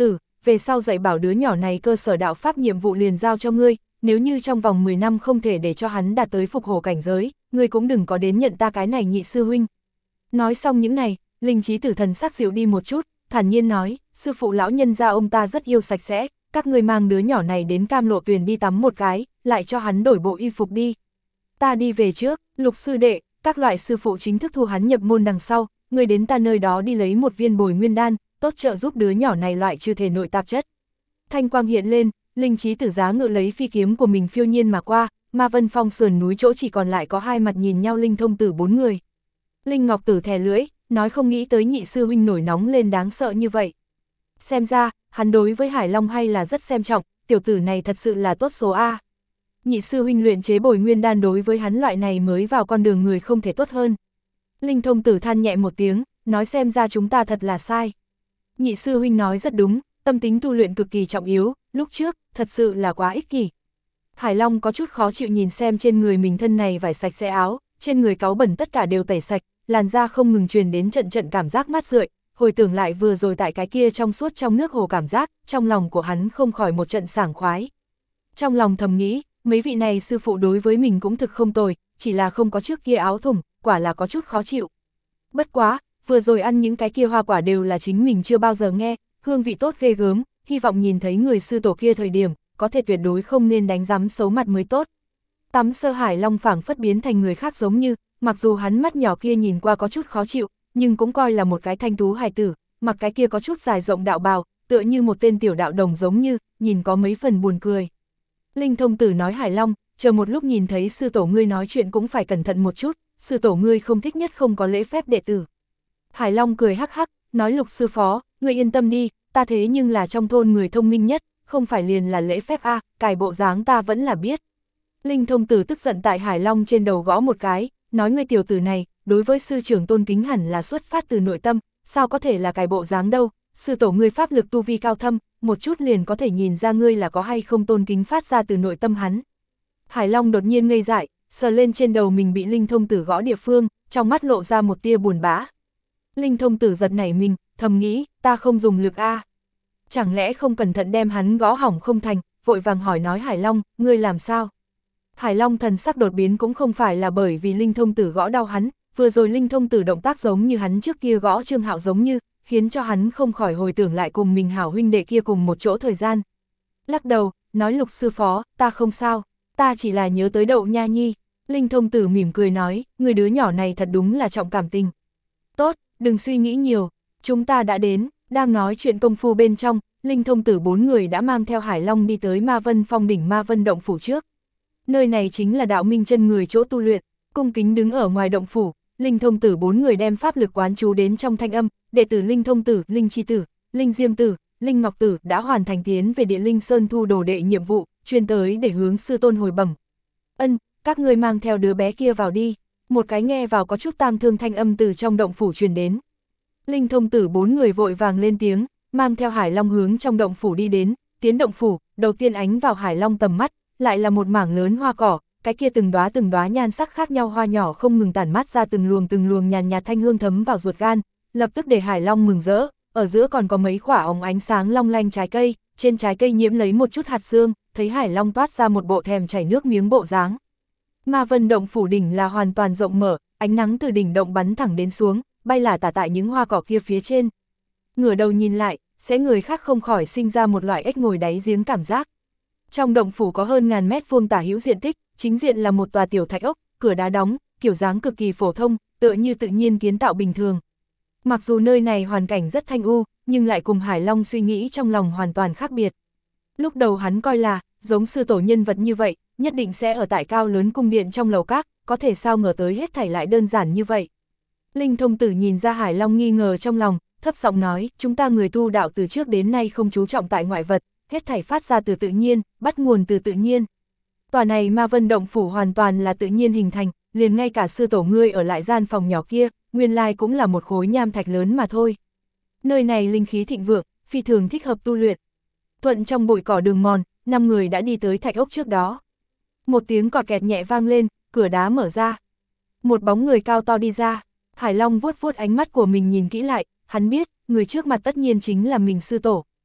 về sau dạy bảo đứa nhỏ này cơ sở đạo pháp nhiệm vụ liền giao cho ngươi, nếu như trong vòng 10 năm không thể để cho hắn đạt tới phục hổ cảnh giới, ngươi cũng đừng có đến nhận ta cái này nhị sư huynh. Nói xong những này, Linh Chí Tử thần sắc dịu đi một chút, thản nhiên nói, sư phụ lão nhân gia ông ta rất yêu sạch sẽ, các ngươi mang đứa nhỏ này đến Cam Lộ Tuyền đi tắm một cái, lại cho hắn đổi bộ y phục đi. Ta đi về trước, Lục sư đệ, các loại sư phụ chính thức thu hắn nhập môn đằng sau, ngươi đến ta nơi đó đi lấy một viên bồi nguyên đan, tốt trợ giúp đứa nhỏ này loại trừ thể nội tạp chất. Thanh quang hiện lên, Linh Chí Tử giá ngự lấy phi kiếm của mình phiêu nhiên mà qua, Ma Vân Phong sườn núi chỗ chỉ còn lại có hai mặt nhìn nhau Linh Thông Tử 4 người. Linh Ngọc Tử thè lưỡi, nói không nghĩ tới nhị sư huynh nổi nóng lên đáng sợ như vậy. Xem ra, hắn đối với Hải Long hay là rất xem trọng, tiểu tử này thật sự là tốt số A. Nhị sư huynh luyện chế bồi nguyên đan đối với hắn loại này mới vào con đường người không thể tốt hơn. Linh Thông Tử than nhẹ một tiếng, nói xem ra chúng ta thật là sai. Nhị sư huynh nói rất đúng, tâm tính tu luyện cực kỳ trọng yếu, lúc trước, thật sự là quá ích kỷ. Hải Long có chút khó chịu nhìn xem trên người mình thân này vải sạch sẽ áo, trên người cáu bẩn tất cả đều tẩy sạch, làn da không ngừng truyền đến trận trận cảm giác mát rượi, hồi tưởng lại vừa rồi tại cái kia trong suốt trong nước hồ cảm giác, trong lòng của hắn không khỏi một trận sảng khoái. Trong lòng thầm nghĩ, mấy vị này sư phụ đối với mình cũng thực không tồi, chỉ là không có trước kia áo thủng, quả là có chút khó chịu. Bất quá, vừa rồi ăn những cái kia hoa quả đều là chính mình chưa bao giờ nghe, hương vị tốt ghê gớm, hy vọng nhìn thấy người sư tổ kia thời điểm, có thể tuyệt đối không nên đánh rắm xấu mặt mới tốt. Tắm sơ Hải Long phảng phất biến thành người khác giống như, mặc dù hắn mắt nhỏ kia nhìn qua có chút khó chịu, nhưng cũng coi là một cái thanh tú hài tử, mặc cái kia có chút dài rộng đạo bào, tựa như một tên tiểu đạo đồng giống như, nhìn có mấy phần buồn cười. Linh Thông Tử nói Hải Long, chờ một lúc nhìn thấy sư tổ ngươi nói chuyện cũng phải cẩn thận một chút, sư tổ ngươi không thích nhất không có lễ phép đệ tử. Hải Long cười hắc hắc, nói Lục sư phó, ngươi yên tâm đi, ta thế nhưng là trong thôn người thông minh nhất, không phải liền là lễ phép a, cài bộ dáng ta vẫn là biết. Linh Thông Tử tức giận tại Hải Long trên đầu gõ một cái, nói ngươi tiểu tử này, đối với sư trưởng tôn kính hẳn là xuất phát từ nội tâm, sao có thể là cài bộ dáng đâu, sư tổ ngươi pháp lực tu vi cao thâm, một chút liền có thể nhìn ra ngươi là có hay không tôn kính phát ra từ nội tâm hắn. Hải Long đột nhiên ngây dại, sờ lên trên đầu mình bị Linh Thông Tử gõ địa phương, trong mắt lộ ra một tia buồn bã. Linh Thông Tử giật nảy mình, thầm nghĩ, ta không dùng lực a. Chẳng lẽ không cẩn thận đem hắn gõ hỏng không thành, vội vàng hỏi nói Hải Long, ngươi làm sao? Hải Long thần sắc đột biến cũng không phải là bởi vì Linh Thông Tử gõ đau hắn, vừa rồi Linh Thông Tử động tác giống như hắn trước kia gõ Trương Hạo giống như, khiến cho hắn không khỏi hồi tưởng lại cùng mình hảo huynh đệ kia cùng một chỗ thời gian. Lắc đầu, nói Lục sư phó, ta không sao, ta chỉ là nhớ tới Đậu Nha Nhi. Linh Thông Tử mỉm cười nói, người đứa nhỏ này thật đúng là trọng cảm tình. Tốt, đừng suy nghĩ nhiều, chúng ta đã đến. Đang nói chuyện công phu bên trong, Linh Thông Tử 4 người đã mang theo Hải Long đi tới Ma Vân Phong đỉnh Ma Vân động phủ trước. Nơi này chính là đạo minh chân người chỗ tu luyện, cung kính đứng ở ngoài động phủ, Linh Thông Tử 4 người đem pháp lực quán chú đến trong thanh âm, đệ tử Linh Thông Tử, Linh Chi Tử, Linh Diêm Tử, Linh Ngọc Tử đã hoàn thành tiến về Địa Linh Sơn thu đồ đệ nhiệm vụ, chuyên tới để hướng sư tôn hồi bẩm. Ân, các ngươi mang theo đứa bé kia vào đi. Một cái nghe vào có chút tang thương thanh âm từ trong động phủ truyền đến. Linh Thông Tử 4 người vội vàng lên tiếng, mang theo Hải Long hướng trong động phủ đi đến, tiến động phủ, đầu tiên ánh vào Hải Long tầm mắt, lại là một mảng lớn hoa cỏ, cái kia từng đóa nhan sắc khác nhau hoa nhỏ không ngừng tản mát ra từng luồng nhàn nhạt thanh hương thấm vào ruột gan, lập tức để Hải Long mừng rỡ, ở giữa còn có mấy quả óng ánh sáng long lanh trái cây, trên trái cây nhiễm lấy một chút hạt sương, thấy Hải Long toát ra một bộ thèm chảy nước miếng bộ dáng. Ma Vân động phủ đỉnh là hoàn toàn rộng mở, ánh nắng từ đỉnh động bắn thẳng đến xuống, bay lả tả tại những hoa cỏ kia phía trên. Ngửa đầu nhìn lại, sẽ người khác không khỏi sinh ra một loại ếch ngồi đáy giếng cảm giác. Trong động phủ có hơn ngàn mét vuông tả hữu diện tích, chính diện là một tòa tiểu thạch ốc, cửa đá đóng, kiểu dáng cực kỳ phổ thông, tựa như tự nhiên kiến tạo bình thường. Mặc dù nơi này hoàn cảnh rất thanh u, nhưng lại cùng Hải Long suy nghĩ trong lòng hoàn toàn khác biệt. Lúc đầu hắn coi là, giống sư tổ nhân vật như vậy, nhất định sẽ ở tại cao lớn cung điện trong lầu các, có thể sao ngờ tới hết thảy lại đơn giản như vậy. Linh Thông Tử nhìn ra Hải Long nghi ngờ trong lòng, thấp giọng nói, chúng ta người tu đạo từ trước đến nay không chú trọng tại ngoại vật, hết thảy phát ra từ tự nhiên, bắt nguồn từ tự nhiên. Tòa này Ma Vân động phủ hoàn toàn là tự nhiên hình thành, liền ngay cả sư tổ ngươi ở lại gian phòng nhỏ kia, nguyên lai cũng là một khối nham thạch lớn mà thôi. Nơi này linh khí thịnh vượng, phi thường thích hợp tu luyện. Thuận trong bụi cỏ đường mòn, 5 người đã đi tới thạch ốc trước đó. Một tiếng cọt kẹt nhẹ vang lên, cửa đá mở ra. Một bóng người cao to đi ra, Hải Long vuốt vuốt ánh mắt của mình nhìn kỹ lại, hắn biết, người trước mặt tất nhiên chính là mình sư tổ.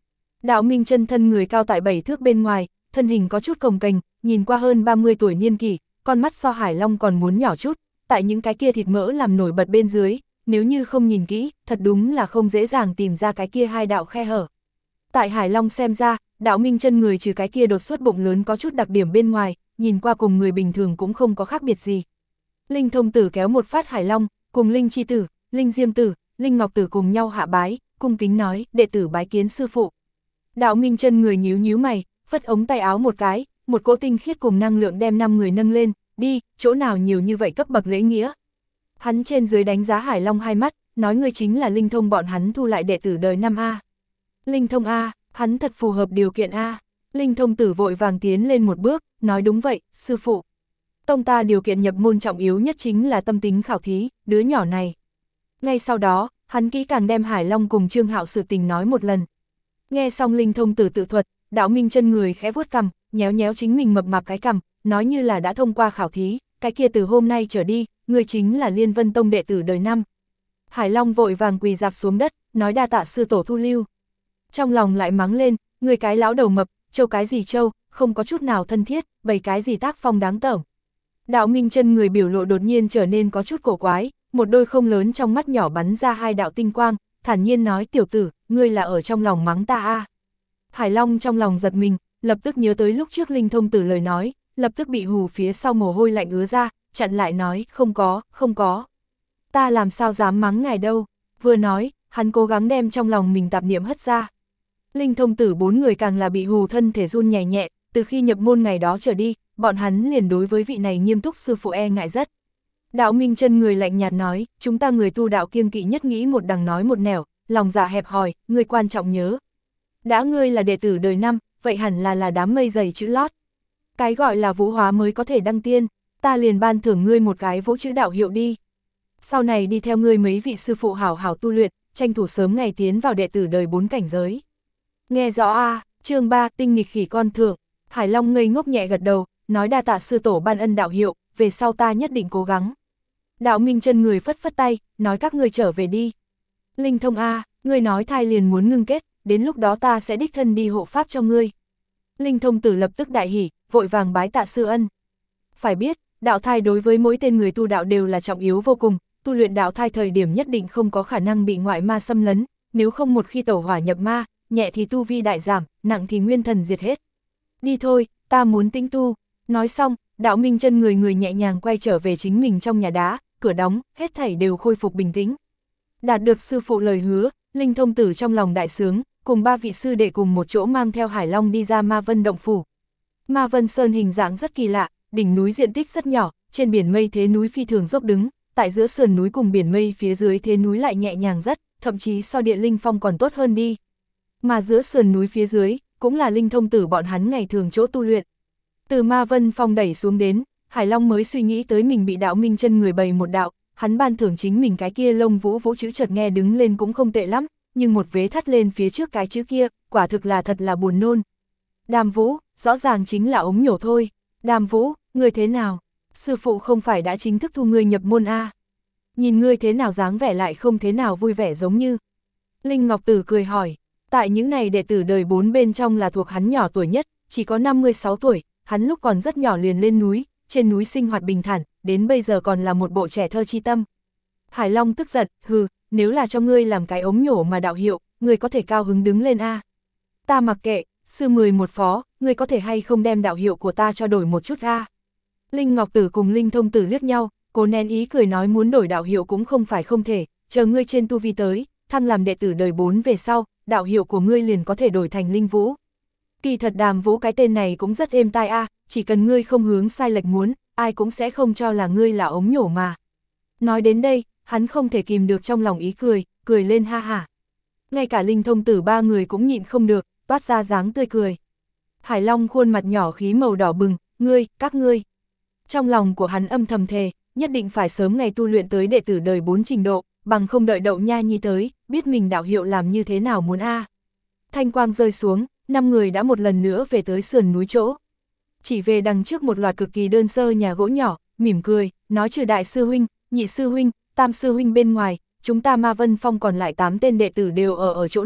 Đạo Minh Chân thân người cao tại 7 thước bên ngoài, thân hình có chút cồng kềnh, nhìn qua hơn 30 tuổi niên kỷ, con mắt so Hải Long còn muốn nhỏ chút, tại những cái kia thịt mỡ làm nổi bật bên dưới, nếu như không nhìn kỹ, thật đúng là không dễ dàng tìm ra cái kia hai đạo khe hở. Tại Hải Long xem ra, Đạo Minh Chân người trừ cái kia đột xuất bụng lớn có chút đặc điểm bên ngoài, nhìn qua cùng người bình thường cũng không có khác biệt gì. Linh Thông Tử kéo một phát Hải Long, cùng Linh Chi Tử, Linh Diêm Tử, Linh Ngọc Tử cùng nhau hạ bái, cung kính nói, đệ tử bái kiến sư phụ. Đạo Minh Chân người nhíu nhíu mày, phất ống tay áo một cái, một cỗ tinh khiết cùng năng lượng đem 5 người nâng lên, đi, chỗ nào nhiều như vậy cấp bậc lễ nghĩa. Hắn trên dưới đánh giá Hải Long hai mắt, nói người chính là Linh Thông bọn hắn thu lại đệ tử đời 5A. Linh Thông A, hắn thật phù hợp điều kiện A. Linh Thông Tử vội vàng tiến lên một bước, nói đúng vậy, sư phụ. Tông ta điều kiện nhập môn trọng yếu nhất chính là tâm tính khảo thí, đứa nhỏ này. Ngay sau đó, hắn kỹ càng đem Hải Long cùng Trương Hạo sự tình nói một lần. Nghe xong Linh Thông Tử tự thuật, Đạo Minh Chân người khẽ vuốt cằm, nhéo nhéo chính mình mập mạp cái cằm, nói như là đã thông qua khảo thí, cái kia từ hôm nay trở đi, người chính là Liên Vân Tông đệ tử đời 5. Hải Long vội vàng quỳ rạp xuống đất, nói đa tạ sư tổ thu lưu. Trong lòng lại mắng lên, người cái lão đầu mập, châu cái gì châu, không có chút nào thân thiết, bày cái gì tác phong đáng tởm. Đạo Minh Chân người biểu lộ đột nhiên trở nên có chút cổ quái, một đôi không lớn trong mắt nhỏ bắn ra hai đạo tinh quang, thản nhiên nói tiểu tử, ngươi là ở trong lòng mắng ta a. Hải Long trong lòng giật mình, lập tức nhớ tới lúc trước Linh Thông Tử lời nói, lập tức bị hù phía sau mồ hôi lạnh ứa ra, chặn lại nói, không có. Ta làm sao dám mắng ngài đâu, vừa nói, hắn cố gắng đem trong lòng mình tạp niệm hất ra. Linh Thông Tử 4 người càng là bị hù thân thể run nhẹ nhẹ, từ khi nhập môn ngày đó trở đi, bọn hắn liền đối với vị này nghiêm túc sư phụ e ngại rất. Đạo Minh Chân người lạnh nhạt nói, chúng ta người tu đạo kiêng kỵ nhất nghĩ một đằng nói một nẻo, lòng dạ hẹp hòi, ngươi quan trọng nhớ. Đã ngươi là đệ tử đời 5, vậy hẳn là đám mây dày chữ lót. Cái gọi là vũ hóa mới có thể đăng tiên, ta liền ban thưởng ngươi một cái vũ chữ đạo hiệu đi. Sau này đi theo ngươi mấy vị sư phụ hảo hảo tu luyện, tranh thủ sớm ngày tiến vào đệ tử đời 4 cảnh giới. Nghe rõ a, chương 3 tinh nghịch khỉ con thượng. Hải Long ngây ngốc nhẹ gật đầu, nói đa tạ sư tổ ban ân đạo hiệu, về sau ta nhất định cố gắng. Đạo Minh Chân người phất phất tay, nói các ngươi trở về đi. Linh Thông a, ngươi nói thai liền muốn ngưng kết, đến lúc đó ta sẽ đích thân đi hộ pháp cho ngươi. Linh Thông Tử lập tức đại hỉ, vội vàng bái tạ sư ân. Phải biết, đạo thai đối với mỗi tên người tu đạo đều là trọng yếu vô cùng, tu luyện đạo thai thời điểm nhất định không có khả năng bị ngoại ma xâm lấn, nếu không một khi tẩu hỏa nhập ma, nhẹ thì tu vi đại giảm, nặng thì nguyên thần diệt hết. Đi thôi, ta muốn tĩnh tu. Nói xong, Đạo Minh Chân người nhẹ nhàng quay trở về chính mình trong nhà đá, cửa đóng, hết thảy đều khôi phục bình tĩnh. Đạt được sư phụ lời hứa, Linh Thông Tử trong lòng đại sướng, cùng 3 vị sư đệ cùng một chỗ mang theo Hải Long đi ra Ma Vân động phủ. Ma Vân Sơn hình dạng rất kỳ lạ, đỉnh núi diện tích rất nhỏ, trên biển mây thế núi phi thường dốc đứng, tại giữa sườn núi cùng biển mây phía dưới thế núi lại nhẹ nhàng rất, thậm chí so Địa Linh Phong còn tốt hơn đi. Mà giữa sườn núi phía dưới, cũng là Linh Thông Tử bọn hắn ngày thường chỗ tu luyện. Từ Ma Vân Phong đẩy xuống đến, Hải Long mới suy nghĩ tới mình bị Đạo Minh Chân người bày một đạo, hắn ban thưởng chính mình cái kia lông vũ vũ chữ chợt nghe đứng lên cũng không tệ lắm, nhưng một vế thắt lên phía trước cái chữ kia, quả thực là thật là buồn nôn. Đàm Vũ, rõ ràng chính là ống nhổ thôi. Đàm Vũ, ngươi thế nào? Sư phụ không phải đã chính thức thu ngươi nhập môn a? Nhìn ngươi thế nào dáng vẻ lại không thế nào vui vẻ giống như. Linh Ngọc Tử cười hỏi, tại những này đệ tử đời 4 bên trong là thuộc hắn nhỏ tuổi nhất, chỉ có 56 tuổi, hắn lúc còn rất nhỏ liền lên núi, trên núi sinh hoạt bình thản, đến bây giờ còn là một bộ trẻ thơ chi tâm. Hải Long tức giận, hừ, nếu là cho ngươi làm cái ống nhổ mà đạo hiệu, ngươi có thể cao hứng đứng lên a. Ta mặc kệ, sư 11 phó, ngươi có thể hay không đem đạo hiệu của ta cho đổi một chút a. Linh Ngọc Tử cùng Linh Thông Tử liếc nhau, cố nén ý cười nói muốn đổi đạo hiệu cũng không phải không thể, chờ ngươi trên tu vi tới, thăng làm đệ tử đời 4 về sau, đạo hiệu của ngươi liền có thể đổi thành Linh Vũ. Kỳ thật Đàm Vũ cái tên này cũng rất êm tai a, chỉ cần ngươi không hướng sai lệch muốn, ai cũng sẽ không cho là ngươi là ống nhổ mà. Nói đến đây, hắn không thể kìm được trong lòng ý cười, cười lên ha hả. Ngay cả Linh Thông Tử 3 người cũng nhịn không được, toát ra dáng tươi cười. Hải Long khuôn mặt nhỏ khí màu đỏ bừng, ngươi, các ngươi. Trong lòng của hắn âm thầm thề, nhất định phải sớm ngày tu luyện tới đệ tử đời 4 trình độ, bằng không đợi Đậu Nha Nhi tới, biết mình đạo hiệu làm như thế nào muốn a. Thanh quang rơi xuống, 5 người đã một lần nữa về tới sườn núi chỗ. Chỉ về đằng trước một loạt cực kỳ đơn sơ nhà gỗ nhỏ, mỉm cười, nói trừ đại sư huynh, nhị sư huynh, tam sư huynh bên ngoài, chúng ta Ma Vân Phong còn lại 8 tên đệ tử đều ở chỗ này,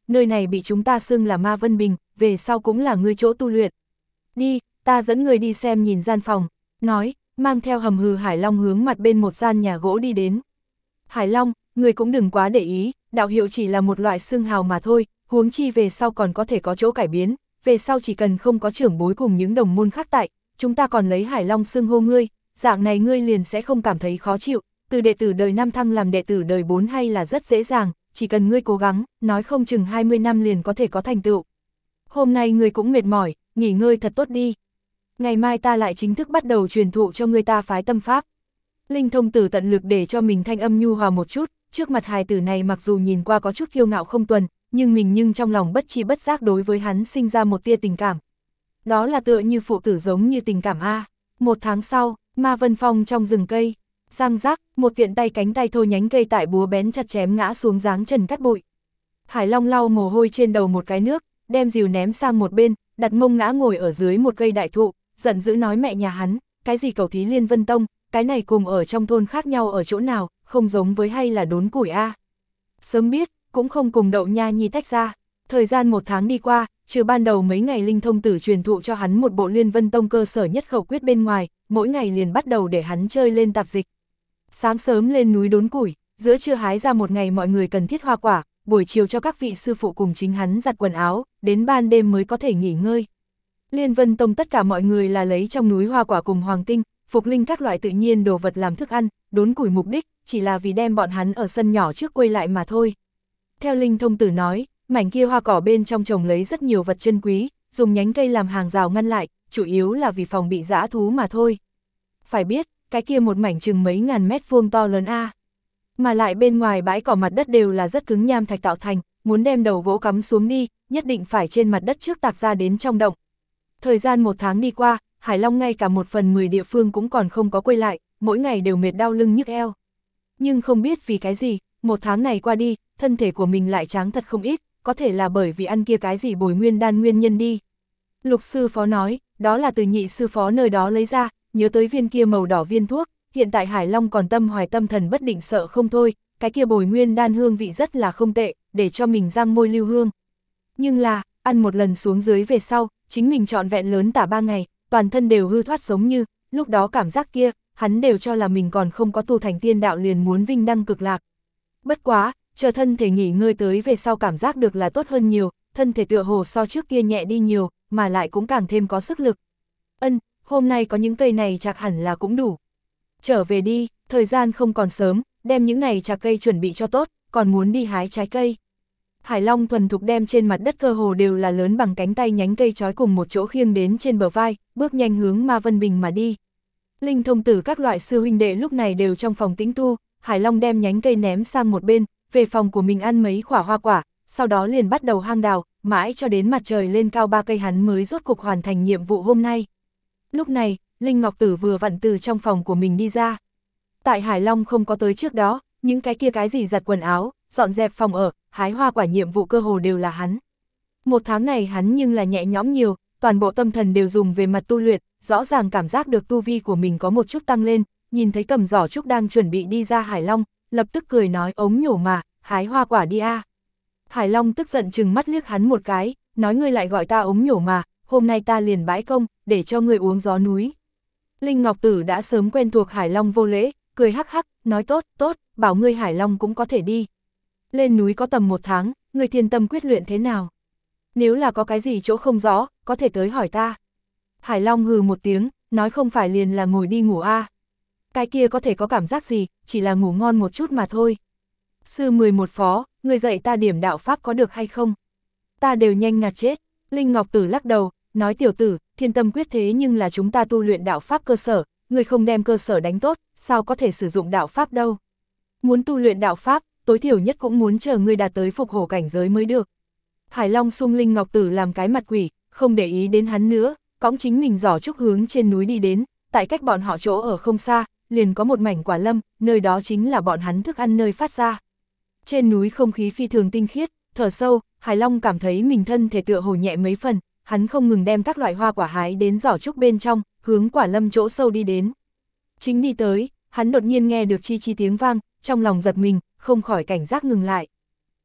nơi này bị chúng ta xưng là Ma Vân Bình, về sau cũng là ngươi chỗ tu luyện. Đi, ta dẫn người đi xem nhìn gian phòng, nói, mang theo hầm hừ Hải Long hướng mặt bên một gian nhà gỗ đi đến. Hải Long, người cũng đừng quá để ý, đạo hiệu chỉ là một loại xưng hào mà thôi, huống chi về sau còn có thể có chỗ cải biến, về sau chỉ cần không có trưởng bối cùng những đồng môn khác tại, chúng ta còn lấy Hải Long xưng hô ngươi, dạng này ngươi liền sẽ không cảm thấy khó chịu, từ đệ tử đời 5 thăng làm đệ tử đời 4 hay là rất dễ dàng, chỉ cần ngươi cố gắng, nói không chừng 20 năm liền có thể có thành tựu. Hôm nay ngươi cũng mệt mỏi, nghỉ ngơi thật tốt đi. Ngày mai ta lại chính thức bắt đầu truyền thụ cho ngươi ta phái tâm pháp. Linh Thông Tử tận lực để cho mình thanh âm nhu hòa một chút, trước mặt hài tử này mặc dù nhìn qua có chút kiêu ngạo không tuần, nhưng trong lòng bất chi bất giác đối với hắn sinh ra một tia tình cảm. Đó là tựa như phụ tử giống như tình cảm a. Một tháng sau, Ma Vân Phong trong rừng cây, răng rắc, một tiện tay cánh tay thô nhánh cây tại búa bén chặt chém ngã xuống giáng trần cắt bụi. Hải Long lau mồ hôi trên đầu một cái nước, đem rìu ném sang một bên, đặt mông ngã ngồi ở dưới một cây đại thụ, giận dữ nói mẹ nhà hắn, cái gì cầu thí Liên Vân Tông, cái này cùng ở trong thôn khác nhau ở chỗ nào, không giống với hay là đốn củi a. Sớm biết, cũng không cùng Đậu Nha Nhi tách ra. Thời gian một tháng đi qua, trừ ban đầu mấy ngày Linh Thông Tử truyền thụ cho hắn một bộ Liên Vân Tông cơ sở nhất khẩu quyết bên ngoài, mỗi ngày liền bắt đầu để hắn chơi lên tạp dịch. Sáng sớm lên núi đốn củi, giữa trưa hái ra một ngày mọi người cần thiết hoa quả, buổi chiều cho các vị sư phụ cùng chính hắn giặt quần áo, đến ban đêm mới có thể nghỉ ngơi. Liên Vân Tông tất cả mọi người là lấy trong núi hoa quả cùng hoàng tinh, phục linh các loại tự nhiên đồ vật làm thức ăn, đốn củi mục đích chỉ là vì đem bọn hắn ở sân nhỏ trước quay lại mà thôi. Theo Linh Thông Tử nói, mảnh kia hoa cỏ bên trong trồng lấy rất nhiều vật chân quý, dùng nhánh cây làm hàng rào ngăn lại, chủ yếu là vì phòng bị dã thú mà thôi. Phải biết, cái kia một mảnh chừng mấy ngàn mét vuông to lớn a. Mà lại bên ngoài bãi cỏ mặt đất đều là rất cứng nham thạch tạo thành, muốn đem đầu gỗ cắm xuống đi, nhất định phải trên mặt đất trước tạc ra đến trong động. Thời gian một tháng đi qua, Hải Long ngay cả 1/10 địa phương cũng còn không có quay lại, mỗi ngày đều mệt đau lưng nhức eo. Nhưng không biết vì cái gì, một tháng này qua đi, thân thể của mình lại tráng thật không ít, có thể là bởi vì ăn kia cái gì bồi nguyên đan nguyên nhân đi. Lục sư phó nói, đó là từ nhị sư phó nơi đó lấy ra, nhớ tới viên kia màu đỏ viên thuốc, hiện tại Hải Long còn tâm hoài tâm thần bất định sợ không thôi, cái kia bồi nguyên đan hương vị rất là không tệ, để cho mình răng môi lưu hương. Nhưng là, ăn một lần xuống dưới về sau, chính mình trọn vẹn lớn tả 3 ngày, toàn thân đều hư thoát giống như, lúc đó cảm giác kia, hắn đều cho là mình còn không có tu thành tiên đạo liền muốn vinh đăng cực lạc. Bất quá, chờ thân thể nghỉ ngơi tới về sau cảm giác được là tốt hơn nhiều, thân thể tựa hồ so trước kia nhẹ đi nhiều, mà lại cũng càng thêm có sức lực. Hôm nay có những cây này chạc hẳn là cũng đủ. Trở về đi, thời gian không còn sớm, đem những này chạc cây chuẩn bị cho tốt, còn muốn đi hái trái cây. Hải Long thuần thục đem trên mặt đất cơ hồ đều là lớn bằng cánh tay nhánh cây trói cùng một chỗ khiêng đến trên bờ vai, bước nhanh hướng Ma Vân Bình mà đi. Linh Thông Tử các loại sư huynh đệ lúc này đều trong phòng tĩnh tu, Hải Long đem nhánh cây ném sang một bên, về phòng của mình ăn mấy quả hoa quả, sau đó liền bắt đầu hang đào, mãi cho đến mặt trời lên cao 3 cây hắn mới rốt cục hoàn thành nhiệm vụ hôm nay. Lúc này, Linh Ngọc Tử vừa vặn từ trong phòng của mình đi ra. Tại Hải Long không có tới trước đó, những cái kia cái gì giặt quần áo, dọn dẹp phòng ở, hái hoa quả nhiệm vụ cơ hồ đều là hắn. Một tháng này hắn nhưng là nhẹ nhõm nhiều, toàn bộ tâm thần đều dùng về mặt tu luyện, rõ ràng cảm giác được tu vi của mình có một chút tăng lên, nhìn thấy cầm giỏ trúc đang chuẩn bị đi ra Hải Long, lập tức cười nói ống nhổ mà, hái hoa quả đi a. Hải Long tức giận chừng mắt liếc hắn một cái, nói ngươi lại gọi ta ống nhổ mà, hôm nay ta liền bãi công, để cho ngươi uống gió núi. Linh Ngọc Tử đã sớm quen thuộc Hải Long vô lễ, cười hắc hắc, nói tốt, tốt, bảo ngươi Hải Long cũng có thể đi. Lên núi có tầm 1 tháng, ngươi thiên tâm quyết luyện thế nào? Nếu là có cái gì chỗ không rõ, có thể tới hỏi ta. Hải Long hừ một tiếng, nói không phải liền là ngồi đi ngủ a. Cái kia có thể có cảm giác gì, chỉ là ngủ ngon một chút mà thôi. Sư 11 phó, ngươi dạy ta điểm đạo pháp có được hay không? Ta đều nhanh ngạt chết. Linh Ngọc Tử lắc đầu, nói tiểu tử, thiên tâm quyết thế nhưng là chúng ta tu luyện đạo pháp cơ sở, ngươi không đem cơ sở đánh tốt, sao có thể sử dụng đạo pháp đâu. Muốn tu luyện đạo pháp, tối thiểu nhất cũng muốn chờ ngươi đạt tới phục hổ cảnh giới mới được. Hải Long sung Linh Ngọc Tử làm cái mặt quỷ, không để ý đến hắn nữa, cõng chính mình giỏ trúc hướng trên núi đi đến, tại cách bọn họ chỗ ở không xa, liền có một mảnh quả lâm, nơi đó chính là bọn hắn thức ăn nơi phát ra. Trên núi không khí phi thường tinh khiết, thở sâu, Hải Long cảm thấy mình thân thể tựa hồ nhẹ mấy phần, hắn không ngừng đem các loại hoa quả hái đến giỏ trúc bên trong, hướng quả lâm chỗ sâu đi đến. Chính đi tới, hắn đột nhiên nghe được chi chi tiếng vang, trong lòng giật mình, không khỏi cảnh giác ngừng lại.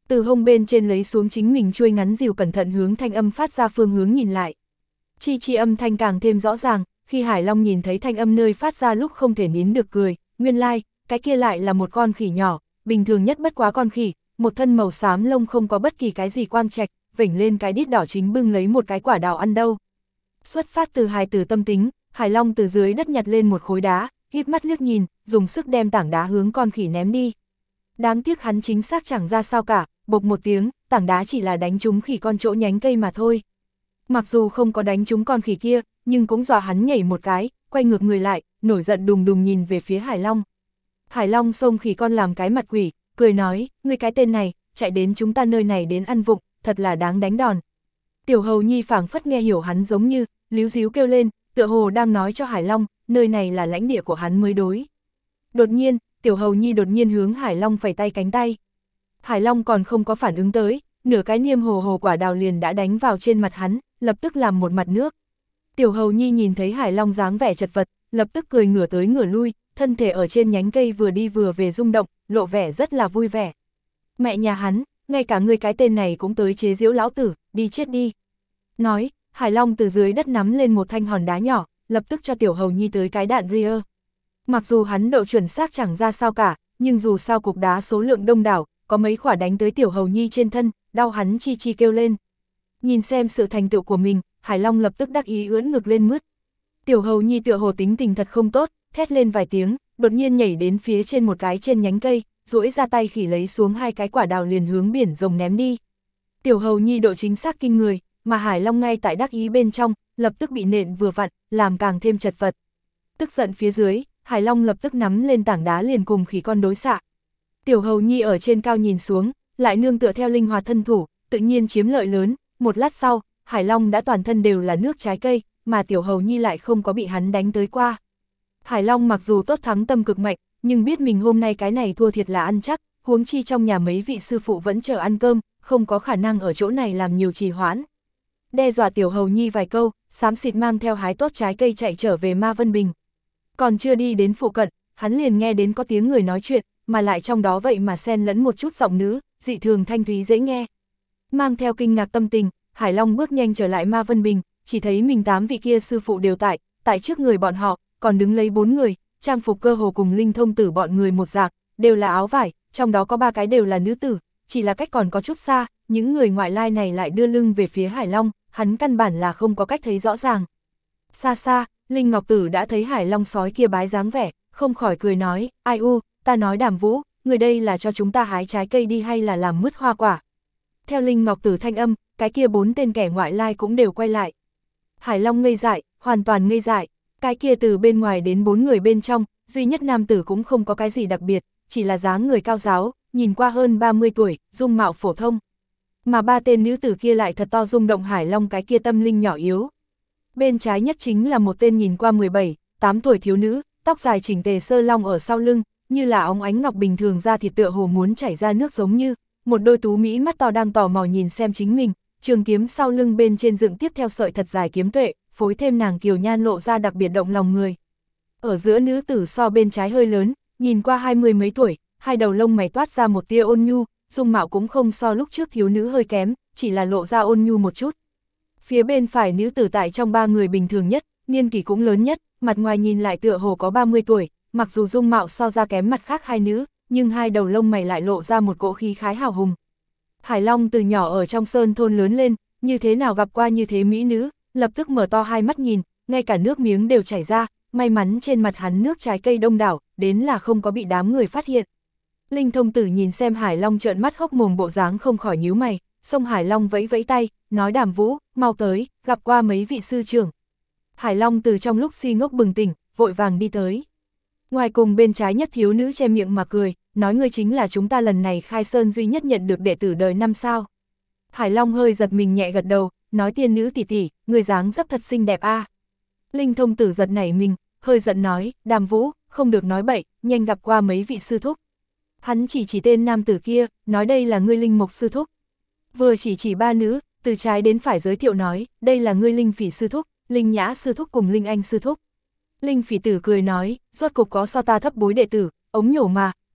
từ hông bên trên lấy xuống chính mình chuôi ngắn dìu cẩn thận hướng thanh âm phát ra phương hướng nhìn lại. Chi chi âm thanh càng thêm rõ ràng, khi Hải Long nhìn thấy thanh âm nơi phát ra lúc không thể nín được cười, nguyên lai, cái kia lại là một con khỉ nhỏ, bình thường nhất bất quá con khỉ, một thân màu xám lông không có bất kỳ cái gì quang trạch, vểnh lên cái đít đỏ chính bưng lấy một cái quả đào ăn đâu. Xuất phát từ hài tử tâm tính, Hải Long từ dưới đất nhặt lên một khối đá, híp mắt liếc nhìn, dùng sức đem tảng đá hướng con khỉ ném đi. Đáng tiếc hắn chính xác chẳng ra sao cả, bộc một tiếng, tảng đá chỉ là đánh trúng khỉ con chỗ nhánh cây mà thôi. Mặc dù không có đánh trúng con khỉ kia, nhưng cũng dọa hắn nhảy một cái, quay ngược người lại, nổi giận đùng đùng nhìn về phía Hải Long. Hải Long xông khỉ con làm cái mặt quỷ, cười nói, ngươi cái tên này, chạy đến chúng ta nơi này đến ăn vụng, thật là đáng đánh đòn. Tiểu Hầu Nhi phảng phất nghe hiểu hắn giống như, líu díu kêu lên, tựa hồ đang nói cho Hải Long, nơi này là lãnh địa của hắn mới đối. Đột nhiên, Tiểu Hầu Nhi đột nhiên hướng Hải Long phẩy tay cánh tay. Hải Long còn không có phản ứng tới, nửa cái niêm hồ hồ quả đào liền đã đánh vào trên mặt hắn, lập tức làm một mặt nước. Tiểu Hầu Nhi nhìn thấy Hải Long dáng vẻ chật vật, lập tức cười ngửa tới ngửa lui, thân thể ở trên nhánh cây vừa đi vừa về rung động, lộ vẻ rất là vui vẻ. Mẹ nhà hắn, ngay cả người cái tên này cũng tới chế giễu lão tử, đi chết đi. Nói, Hải Long từ dưới đất nắm lên một thanh hòn đá nhỏ, lập tức cho Tiểu Hầu Nhi tới cái đạn ria. Mặc dù hắn độ chuẩn xác chẳng ra sao cả, nhưng dù sao cục đá số lượng đông đảo, có mấy quả đánh tới Tiểu Hầu Nhi trên thân, đau hắn chi chi kêu lên. Nhìn xem sự thành tựu của mình, Hải Long lập tức đắc ý ưỡn ngực lên mướt. Tiểu Hầu Nhi tựa hồ tính tình thật không tốt, thét lên vài tiếng, đột nhiên nhảy đến phía trên một cái trên nhánh cây, duỗi ra tay khỉ lấy xuống hai cái quả đào liền hướng biển rồng ném đi. Tiểu Hầu Nhi độ chính xác kinh người, mà Hải Long ngay tại đắc ý bên trong, lập tức bị nện vừa vặn, làm càng thêm chật vật. Tức giận phía dưới, Hải Long lập tức nắm lên tảng đá liền cùng khỉ con đối xạ. Tiểu Hầu Nhi ở trên cao nhìn xuống, lại nương tựa theo linh hoạt thân thủ, tự nhiên chiếm lợi lớn. Một lát sau, Hải Long đã toàn thân đều là nước trái cây, mà Tiểu Hầu Nhi lại không có bị hắn đánh tới qua. Hải Long mặc dù tốt thắng tâm cực mạnh, nhưng biết mình hôm nay cái này thua thiệt là ăn chắc, huống chi trong nhà mấy vị sư phụ vẫn chờ ăn cơm, không có khả năng ở chỗ này làm nhiều trì hoãn. Đe dọa Tiểu Hầu Nhi vài câu, xám xịt mang theo hái tốt trái cây chạy trở về Ma Vân Bình. Còn chưa đi đến phụ cận, hắn liền nghe đến có tiếng người nói chuyện, mà lại trong đó vậy mà xen lẫn một chút giọng nữ, dị thường thanh thúy dễ nghe. Mang theo kinh ngạc tâm tình, Hải Long bước nhanh trở lại Ma Vân Bình, chỉ thấy mình 8 vị kia sư phụ đều tại trước người bọn họ, còn đứng lấy 4 người, trang phục cơ hồ cùng Linh Thông Tử bọn người một dạng, đều là áo vải, trong đó có 3 cái đều là nữ tử, chỉ là cách còn có chút xa, những người ngoại lai này lại đưa lưng về phía Hải Long, hắn căn bản là không có cách thấy rõ ràng. Xa xa, Linh Ngọc Tử đã thấy Hải Long sói kia bái dáng vẻ, không khỏi cười nói, ai u, ta nói Đàm Vũ, người đây là cho chúng ta hái trái cây đi hay là làm mứt hoa quả. Theo Linh Ngọc Tử thanh âm, cái kia 4 tên kẻ ngoại lai cũng đều quay lại. Hải Long ngây dại, hoàn toàn ngây dại, cái kia từ bên ngoài đến 4 người bên trong, duy nhất nam tử cũng không có cái gì đặc biệt, chỉ là dáng người cao giáo, nhìn qua hơn 30 tuổi, dung mạo phổ thông. Mà 3 tên nữ tử kia lại thật to rung động Hải Long cái kia tâm linh nhỏ yếu. Bên trái nhất chính là một tên nhìn qua 17, 8 tuổi thiếu nữ, tóc dài chỉnh tề sơ long ở sau lưng, như là óng ánh ngọc bình thường ra thịt tựa hồ muốn chảy ra nước giống như, một đôi tú mỹ mắt to đang tò mò nhìn xem chính mình, trường kiếm sau lưng bên trên dựng tiếp theo sợi thật dài kiếm tuệ, phối thêm nàng kiều nhan lộ ra đặc biệt động lòng người. Ở giữa nữ tử so bên trái hơi lớn, nhìn qua 20 mấy tuổi, hai đầu lông mày toát ra một tia ôn nhu, dung mạo cũng không so lúc trước thiếu nữ hơi kém, chỉ là lộ ra ôn nhu một chút. Phía bên phải nữ tử tại trong 3 người bình thường nhất, niên kỷ cũng lớn nhất, mặt ngoài nhìn lại tựa hồ có 30 tuổi, mặc dù dung mạo so ra kém mặt khác hai nữ, nhưng hai đầu lông mày lại lộ ra một cỗ khí khái hào hùng. Hải Long từ nhỏ ở trong sơn thôn lớn lên, như thế nào gặp qua như thế mỹ nữ, lập tức mở to hai mắt nhìn, ngay cả nước miếng đều chảy ra, may mắn trên mặt hắn nước trái cây đông đảo, đến là không có bị đám người phát hiện. Linh Thông Tử nhìn xem Hải Long trợn mắt hốc mồm bộ dáng không khỏi nhíu mày, xông Hải Long vẫy vẫy tay, nói Đàm Vũ, mau tới, gặp qua mấy vị sư trưởng. Hải Long từ trong lúc si ngốc bừng tỉnh, vội vàng đi tới. Ngoài cùng bên trái nhất thiếu nữ che miệng mà cười, nói ngươi chính là chúng ta lần này khai sơn duy nhất nhận được đệ tử đời năm sao. Hải Long hơi giật mình nhẹ gật đầu, nói tiên nữ tỷ tỷ, người dáng dấp thật xinh đẹp a. Linh Thông Tử giật nảy mình, hơi giận nói, Đàm Vũ, không được nói bậy, nhanh gặp qua mấy vị sư thúc. Hắn chỉ tên nam tử kia, nói đây là ngươi Linh Mộc sư thúc. Vừa chỉ 3 nữ, từ trái đến phải giới thiệu nói, đây là ngươi Linh Phỉ sư thúc, Linh Nhã sư thúc cùng Linh Anh sư thúc. Linh Phỉ tử cười nói, rốt cục có so ta thấp bối đệ tử, ống nhổ mà,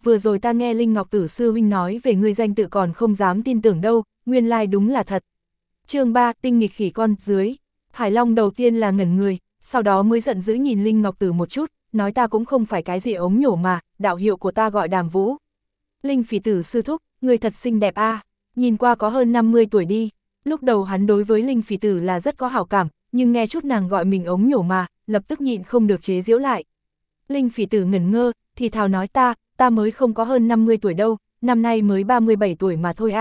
vừa rồi ta nghe Linh Ngọc Tử sư huynh nói về ngươi danh tự còn không dám tin tưởng đâu, nguyên lai đúng là thật. Chương 3, tinh nghịch khỉ con, dưới. Hải Long đầu tiên là ngẩn người, sau đó mới giận dữ nhìn Linh Ngọc Tử một chút, nói ta cũng không phải cái gì ống nhổ mà, đạo hiệu của ta gọi Đàm Vũ. Linh Phỉ Tử sư thúc, người thật xinh đẹp a, nhìn qua có hơn 50 tuổi đi. Lúc đầu hắn đối với Linh Phỉ Tử là rất có hảo cảm, nhưng nghe chút nàng gọi mình ống nhổ mà, lập tức nhịn không được chế giễu lại. Linh Phỉ Tử ngẩn ngơ, thì thào nói ta mới không có hơn 50 tuổi đâu, năm nay mới 37 tuổi mà thôi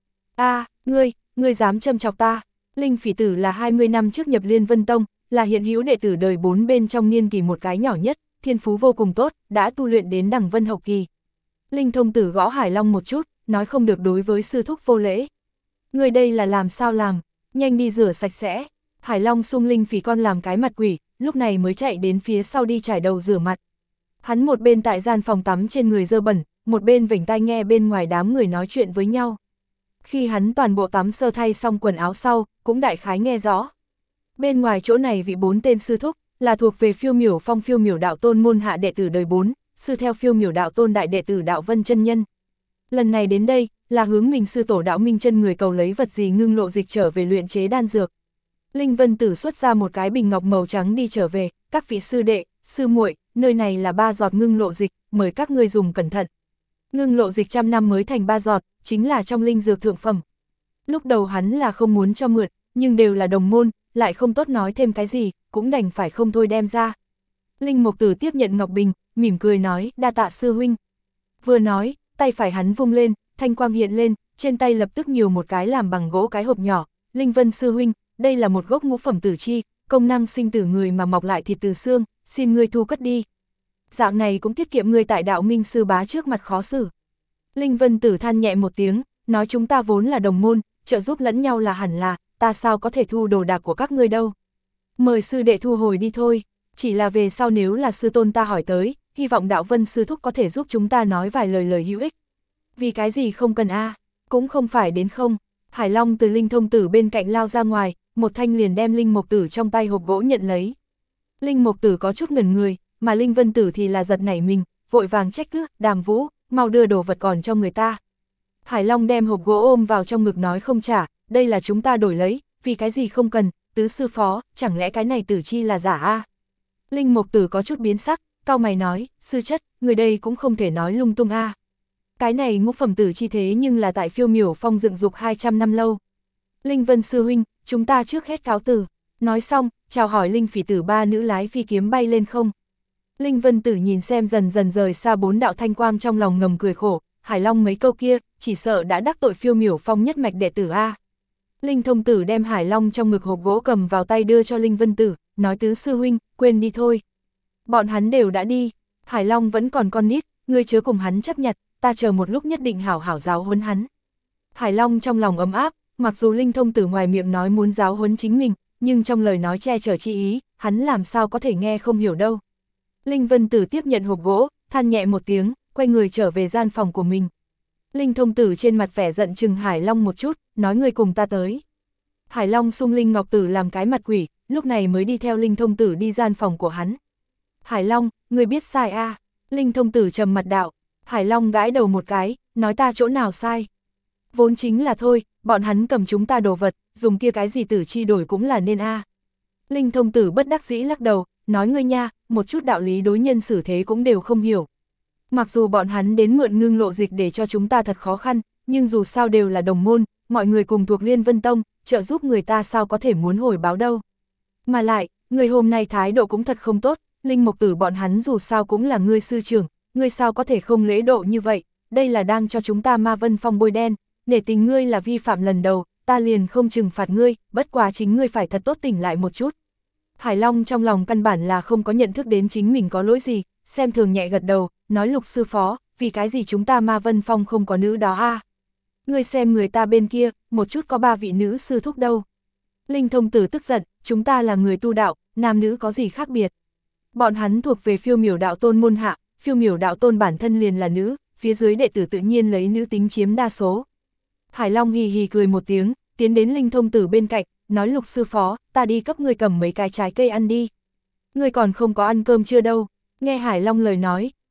a. Ngươi dám châm chọc ta. Linh Phỉ Tử là 20 năm trước nhập Liên Vân Tông, là hiện hữu đệ tử đời 4 bên trong niên kỳ một cái nhỏ nhất, thiên phú vô cùng tốt, đã tu luyện đến đẳng vân hậu kỳ. Linh Thông Tử gõ Hải Long một chút, nói không được đối với sư thúc vô lễ. Ngươi đây là làm sao làm, nhanh đi rửa sạch sẽ. Hải Long xung Linh Phỉ con làm cái mặt quỷ, lúc này mới chạy đến phía sau đi chải đầu rửa mặt. Hắn một bên tại gian phòng tắm trên người dơ bẩn, một bên vểnh tai nghe bên ngoài đám người nói chuyện với nhau. Khi hắn toàn bộ tắm sơ thay xong quần áo sau, cũng đại khái nghe rõ. Bên ngoài chỗ này vị 4 tên sư thúc, là thuộc về Phiêu Miểu Phong Phiêu Miểu Đạo Tôn môn hạ đệ tử đời 4, sư theo Phiêu Miểu Đạo Tôn đại đệ tử Đạo Vân chân nhân. Lần này đến đây, là hướng mình sư tổ Đạo Minh chân người cầu lấy vật gì ngưng lộ dịch trở về luyện chế đan dược. Linh Vân Tử xuất ra một cái bình ngọc màu trắng đi trở về, các vị sư đệ, sư muội, nơi này là 3 giọt ngưng lộ dịch, mời các ngươi dùng cẩn thận. Ngưng lộ dịch 100 năm mới thành 3 giọt, chính là trong linh dược thượng phẩm. Lúc đầu hắn là không muốn cho mượn, nhưng đều là đồng môn, lại không tốt nói thêm cái gì, cũng đành phải không thôi đem ra. Linh Mục Tử tiếp nhận ngọc bình, mỉm cười nói, đa tạ sư huynh. Vừa nói, tay phải hắn vung lên, thanh quang hiện lên, trên tay lập tức nhiều một cái làm bằng gỗ cái hộp nhỏ. Linh Vân sư huynh, đây là một gốc ngũ phẩm tử chi, công năng sinh tử người mà mọc lại thịt từ xương, xin ngươi thu cất đi. Dạng này cũng tiết kiệm ngươi tại Đạo Minh sư bá trước mặt khó xử. Linh Vân Tử than nhẹ một tiếng, nói chúng ta vốn là đồng môn, trợ giúp lẫn nhau là hẳn là, ta sao có thể thu đồ đạc của các ngươi đâu. Mời sư đệ thu hồi đi thôi, chỉ là về sau nếu là sư tôn ta hỏi tới, hy vọng Đạo Vân sư thúc có thể giúp chúng ta nói vài lời hữu ích. Vì cái gì không cần cũng không phải đến không. Hải Long từ Linh Thông Tử bên cạnh lao ra ngoài, một thanh liền đem Linh Mục Tử trong tay hộp gỗ nhận lấy. Linh Mục Tử có chút ngẩn người, mà Linh Vân Tử thì là giật nảy mình, vội vàng trách cứ, Đàm Vũ, mau đưa đồ vật còn cho người ta. Hải Long đem hộp gỗ ôm vào trong ngực nói không trả, đây là chúng ta đổi lấy, vì cái gì không cần, tứ sư phó, chẳng lẽ cái này tử chi là giả Linh Mục Tử có chút biến sắc, cau mày nói, sư chất, người đây cũng không thể nói lung tung Cái này ngũ phẩm tử chi thế nhưng là tại Phiêu Miểu Phong dựng dục 200 năm lâu. Linh Vân sư huynh, chúng ta trước hết cáo từ. Nói xong, chào hỏi Linh Phỉ Tử 3 nữ lái phi kiếm bay lên không. Linh Vân Tử nhìn xem dần dần rời xa 4 đạo thanh quang trong lòng ngầm cười khổ, Hải Long mấy câu kia, chỉ sợ đã đắc tội Phiêu Miểu Phong nhất mạch đệ tử Linh Thông Tử đem Hải Long trong ngực hộp gỗ cầm vào tay đưa cho Linh Vân Tử, nói tứ sư huynh, quên đi thôi. Bọn hắn đều đã đi, Hải Long vẫn còn con nít, ngươi chớ cùng hắn chấp nhặt, ta chờ một lúc nhất định hảo hảo giáo huấn hắn. Hải Long trong lòng ấm áp, mặc dù Linh Thông Tử ngoài miệng nói muốn giáo huấn chính mình, nhưng trong lời nói che chở chi ý, hắn làm sao có thể nghe không hiểu đâu. Linh Vân Tử tiếp nhận hộp gỗ, than nhẹ một tiếng, quay người trở về gian phòng của mình. Linh Thông Tử trên mặt vẻ giận chừng Hải Long một chút, nói người cùng ta tới. Hải Long xung Linh Ngọc Tử làm cái mặt quỷ, lúc này mới đi theo Linh Thông Tử đi gian phòng của hắn. Hải Long, người biết sai Linh Thông Tử trầm mặt đạo. Hải Long gãi đầu một cái, nói ta chỗ nào sai. Vốn chính là thôi, bọn hắn cầm chúng ta đồ vật, dùng kia cái gì tử chi đổi cũng là nên Linh Thông Tử bất đắc dĩ lắc đầu, nói ngươi nha, một chút đạo lý đối nhân xử thế cũng đều không hiểu. Mặc dù bọn hắn đến mượn ngưng lộ dịch để cho chúng ta thật khó khăn, nhưng dù sao đều là đồng môn, mọi người cùng thuộc Liên Vân Tông, trợ giúp người ta sao có thể muốn hồi báo đâu. Mà lại, người hôm nay thái độ cũng thật không tốt, Linh Mục Tử bọn hắn dù sao cũng là ngươi sư trưởng, ngươi sao có thể không lễ độ như vậy, đây là đang cho chúng ta Ma Vân Phong bôi đen, nể tình ngươi là vi phạm lần đầu, ta liền không trừng phạt ngươi, bất quá chính ngươi phải thật tốt tỉnh lại một chút. Hải Long trong lòng căn bản là không có nhận thức đến chính mình có lỗi gì, xem thường nhẹ gật đầu, nói Lục sư phó, vì cái gì chúng ta Ma Vân Phong không có nữ đó Ngươi xem người ta bên kia, một chút có 3 vị nữ sư thúc đâu. Linh Thông Tử tức giận, chúng ta là người tu đạo, nam nữ có gì khác biệt. Bọn hắn thuộc về Phiêu Miểu Đạo Tôn môn hạ, Phiêu Miểu Đạo Tôn bản thân liền là nữ, phía dưới đệ tử tự nhiên lấy nữ tính chiếm đa số. Hải Long hì hì cười một tiếng, tiến đến Linh Thông Tử bên cạnh, nói Lục sư phó, ta đi cấp ngươi cầm mấy cái trái cây ăn đi. Ngươi còn không có ăn cơm chưa đâu. Nghe Hải Long lời nói,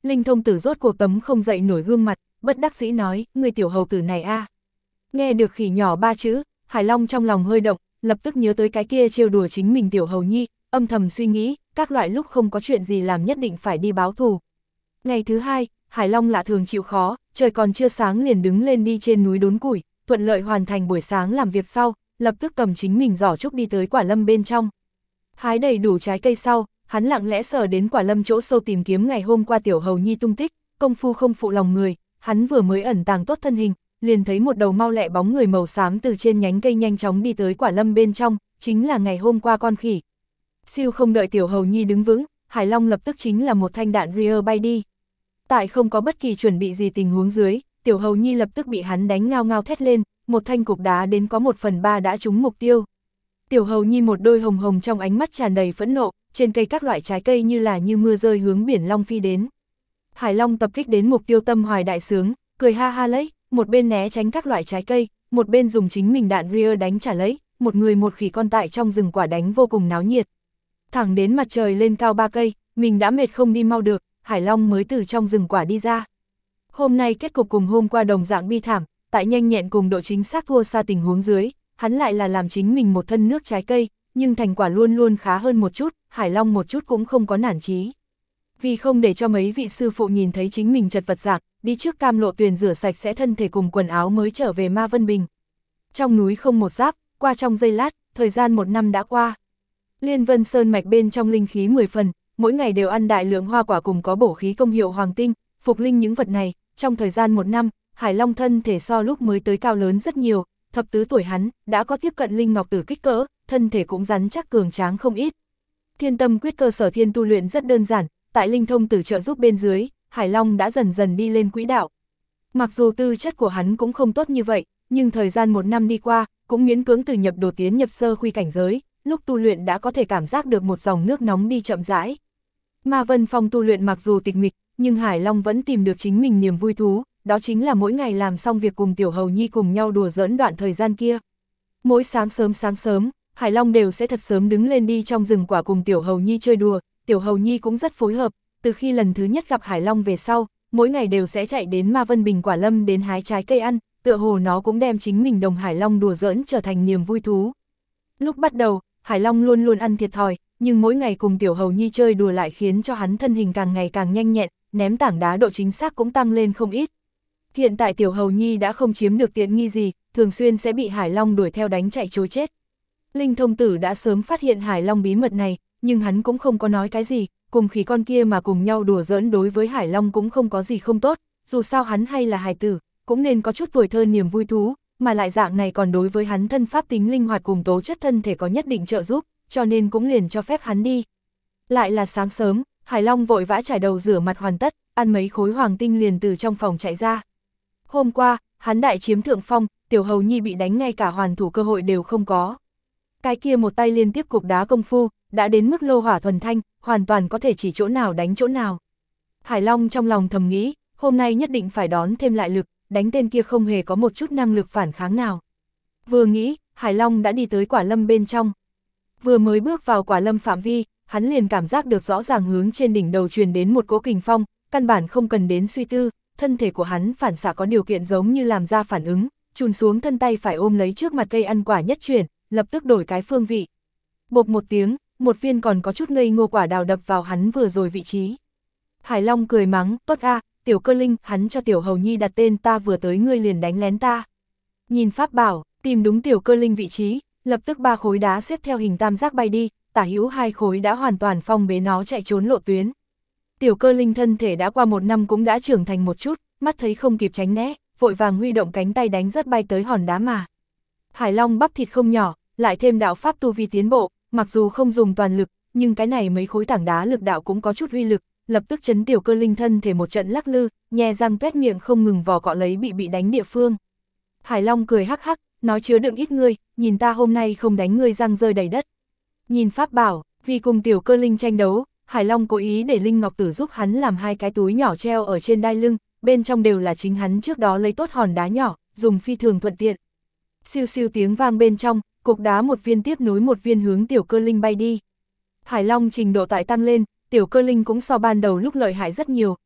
Linh Thông Tử rốt cuộc tấm không dậy nổi gương mặt, bất đắc dĩ nói, người tiểu hầu tử này a. Nghe được khỉ nhỏ 3 chữ, Hải Long trong lòng hơi động, lập tức nhớ tới cái kia trêu đùa chính mình tiểu hầu nhi, âm thầm suy nghĩ, các loại lúc không có chuyện gì làm nhất định phải đi báo thù. Ngày thứ 2, Hải Long lạ thường chịu khó, trời còn chưa sáng liền đứng lên đi trên núi đốn củi, thuận lợi hoàn thành buổi sáng làm việc sau, lập tức cầm chính mình giỏ trúc đi tới quả lâm bên trong. Hái đầy đủ trái cây sau, hắn lặng lẽ sờ đến quả lâm chỗ sâu tìm kiếm ngày hôm qua tiểu hầu nhi tung tích, công phu không phụ lòng người, hắn vừa mới ẩn tàng tốt thân hình, liền thấy một đầu mau lẹ bóng người màu xám từ trên nhánh cây nhanh chóng đi tới quả lâm bên trong, chính là ngày hôm qua con khỉ. Siêu không đợi tiểu hầu nhi đứng vững, Hải Long lập tức chính là một thanh đạn Rear bay đi. Tại không có bất kỳ chuẩn bị gì tình huống dưới, tiểu hầu nhi lập tức bị hắn đánh ngao ngao thét lên, một thanh cục đá đến có 1/3 đã trúng mục tiêu. Tiểu hầu nhi một đôi hồng hồng trong ánh mắt tràn đầy phẫn nộ, trên cây các loại trái cây như là như mưa rơi hướng biển Long phi đến. Hải Long tập kích đến mục tiêu tâm hoài đại sướng, cười ha ha lấy, một bên né tránh các loại trái cây, một bên dùng chính mình đạn Rear đánh trả lấy, một người một khỉ con tại trong rừng quả đánh vô cùng náo nhiệt. Thẳng đến mặt trời lên cao 3 cây, mình đã mệt không đi mau được, Hải Long mới từ trong rừng quả đi ra. Hôm nay kết cục cùng hôm qua đồng dạng bi thảm, tại nhanh nhẹn cùng độ chính xác thua xa tình huống dưới, hắn lại là làm chính mình một thân nước trái cây, nhưng thành quả luôn luôn khá hơn một chút, Hải Long một chút cũng không có nản chí. Vì không để cho mấy vị sư phụ nhìn thấy chính mình chật vật dạng, đi trước Cam Lộ Tuyền rửa sạch sẽ thân thể cùng quần áo mới trở về Ma Vân Bình. Trong núi không một giáp, qua trong giây lát, thời gian 1 năm đã qua. Liên Vân Sơn mạch bên trong linh khí 10 phần, mỗi ngày đều ăn đại lượng hoa quả cùng có bổ khí công hiệu hoàng tinh, phục linh những vật này, trong thời gian 1 năm, Hải Long thân thể so lúc mới tới cao lớn rất nhiều, thập tứ tuổi hắn, đã có tiếp cận linh ngọc tử kích cỡ, thân thể cũng rắn chắc cường tráng không ít. Thiên tâm quyết cơ sở thiên tu luyện rất đơn giản, tại Linh Thông Tử trợ giúp bên dưới, Hải Long đã dần dần đi lên quỹ đạo. Mặc dù tư chất của hắn cũng không tốt như vậy, nhưng thời gian 1 năm đi qua, cũng miễn cưỡng từ nhập đồ tiến nhập sơ khuy cảnh giới, lúc tu luyện đã có thể cảm giác được một dòng nước nóng đi chậm rãi. Ma Vân Phong tu luyện mặc dù tịch mịch, nhưng Hải Long vẫn tìm được chính mình niềm vui thú, đó chính là mỗi ngày làm xong việc cùng tiểu hầu nhi cùng nhau đùa giỡn đoạn thời gian kia. Mỗi sáng sớm, Hải Long đều sẽ thật sớm đứng lên đi trong rừng quả cùng tiểu hầu nhi chơi đùa, tiểu hầu nhi cũng rất phối hợp, từ khi lần thứ nhất gặp Hải Long về sau, mỗi ngày đều sẽ chạy đến Ma Vân Bình quả lâm đến hái trái cây ăn, tựa hồ nó cũng đem chính mình đồng Hải Long đùa giỡn trở thành niềm vui thú. Lúc bắt đầu, Hải Long luôn luôn ăn thiệt thòi, nhưng mỗi ngày cùng tiểu hầu nhi chơi đùa lại khiến cho hắn thân hình càng ngày càng nhanh nhẹn, ném tảng đá độ chính xác cũng tăng lên không ít. Hiện tại tiểu hầu nhi đã không chiếm được tiện nghi gì, thường xuyên sẽ bị Hải Long đuổi theo đánh chạy trối chết. Linh Thông Tử đã sớm phát hiện Hải Long bí mật này, nhưng hắn cũng không có nói cái gì, cùng khỉ con kia mà cùng nhau đùa giỡn đối với Hải Long cũng không có gì không tốt, dù sao hắn hay là hài tử, cũng nên có chút tuổi thơ niềm vui thú, mà lại dạng này còn đối với hắn thân pháp tính linh hoạt cùng tố chất thân thể có nhất định trợ giúp, cho nên cũng liền cho phép hắn đi. Lại là sáng sớm, Hải Long vội vã trải đầu rửa mặt hoàn tất, ăn mấy khối hoàng tinh liền từ trong phòng chạy ra. Hôm qua, hắn đại chiếm thượng phong, tiểu hầu nhi bị đánh ngay cả hoàn thủ cơ hội đều không có. Cái kia một tay liên tiếp cục đá công phu, đã đến mức lô hỏa thuần thanh, hoàn toàn có thể chỉ chỗ nào đánh chỗ nào. Hải Long trong lòng thầm nghĩ, hôm nay nhất định phải đón thêm lại lực, đánh tên kia không hề có một chút năng lực phản kháng nào. Vừa nghĩ, Hải Long đã đi tới quả lâm bên trong. Vừa mới bước vào quả lâm phạm vi, hắn liền cảm giác được rõ ràng hướng trên đỉnh đầu truyền đến một cỗ kình phong, căn bản không cần đến suy tư, thân thể của hắn phản xạ có điều kiện giống như làm ra phản ứng, chùn xuống thân tay phải ôm lấy trước mặt cây ăn quả nhất chuyển, lập tức đổi cái phương vị. Bộp một tiếng, một viên còn có chút ngây ngô quả đào đập vào hắn vừa rồi vị trí. Hải Long cười mắng, tốt a, tiểu cơ linh, hắn cho tiểu hầu nhi đặt tên ta vừa tới ngươi liền đánh lén ta. Nhìn pháp bảo, tìm đúng tiểu cơ linh vị trí, lập tức 3 khối đá xếp theo hình tam giác bay đi, tả hữu 2 khối đã hoàn toàn phong bế nó chạy trốn lộ tuyến. Tiểu cơ linh thân thể đã qua 1 năm cũng đã trưởng thành một chút, mắt thấy không kịp tránh né, vội vàng huy động cánh tay đánh rất bay tới hòn đá mà. Hải Long bắp thịt không nhỏ, lại thêm đạo pháp tu vi tiến bộ, mặc dù không dùng toàn lực, nhưng cái này mấy khối tảng đá lực đạo cũng có chút uy lực, lập tức chấn tiểu cơ linh thân thể một trận lắc lư, nhe răng tuét miệng không ngừng vò cọ lấy bị đánh địa phương. Hải Long cười hắc hắc, nói chứa đựng ít ngươi, nhìn ta hôm nay không đánh ngươi răng rơi đầy đất. Nhìn pháp bảo, vì cùng tiểu cơ linh tranh đấu, Hải Long cố ý để Linh Ngọc Tử giúp hắn làm 2 cái túi nhỏ treo ở trên đai lưng, bên trong đều là chính hắn trước đó lấy tốt hòn đá nhỏ, dùng phi thường thuận tiện. Siêu siêu tiếng vang bên trong, cục đá một viên tiếp nối một viên hướng tiểu cơ linh bay đi. Hải Long trình độ tại tăng lên, tiểu cơ linh cũng so ban đầu lúc lợi hại rất nhiều,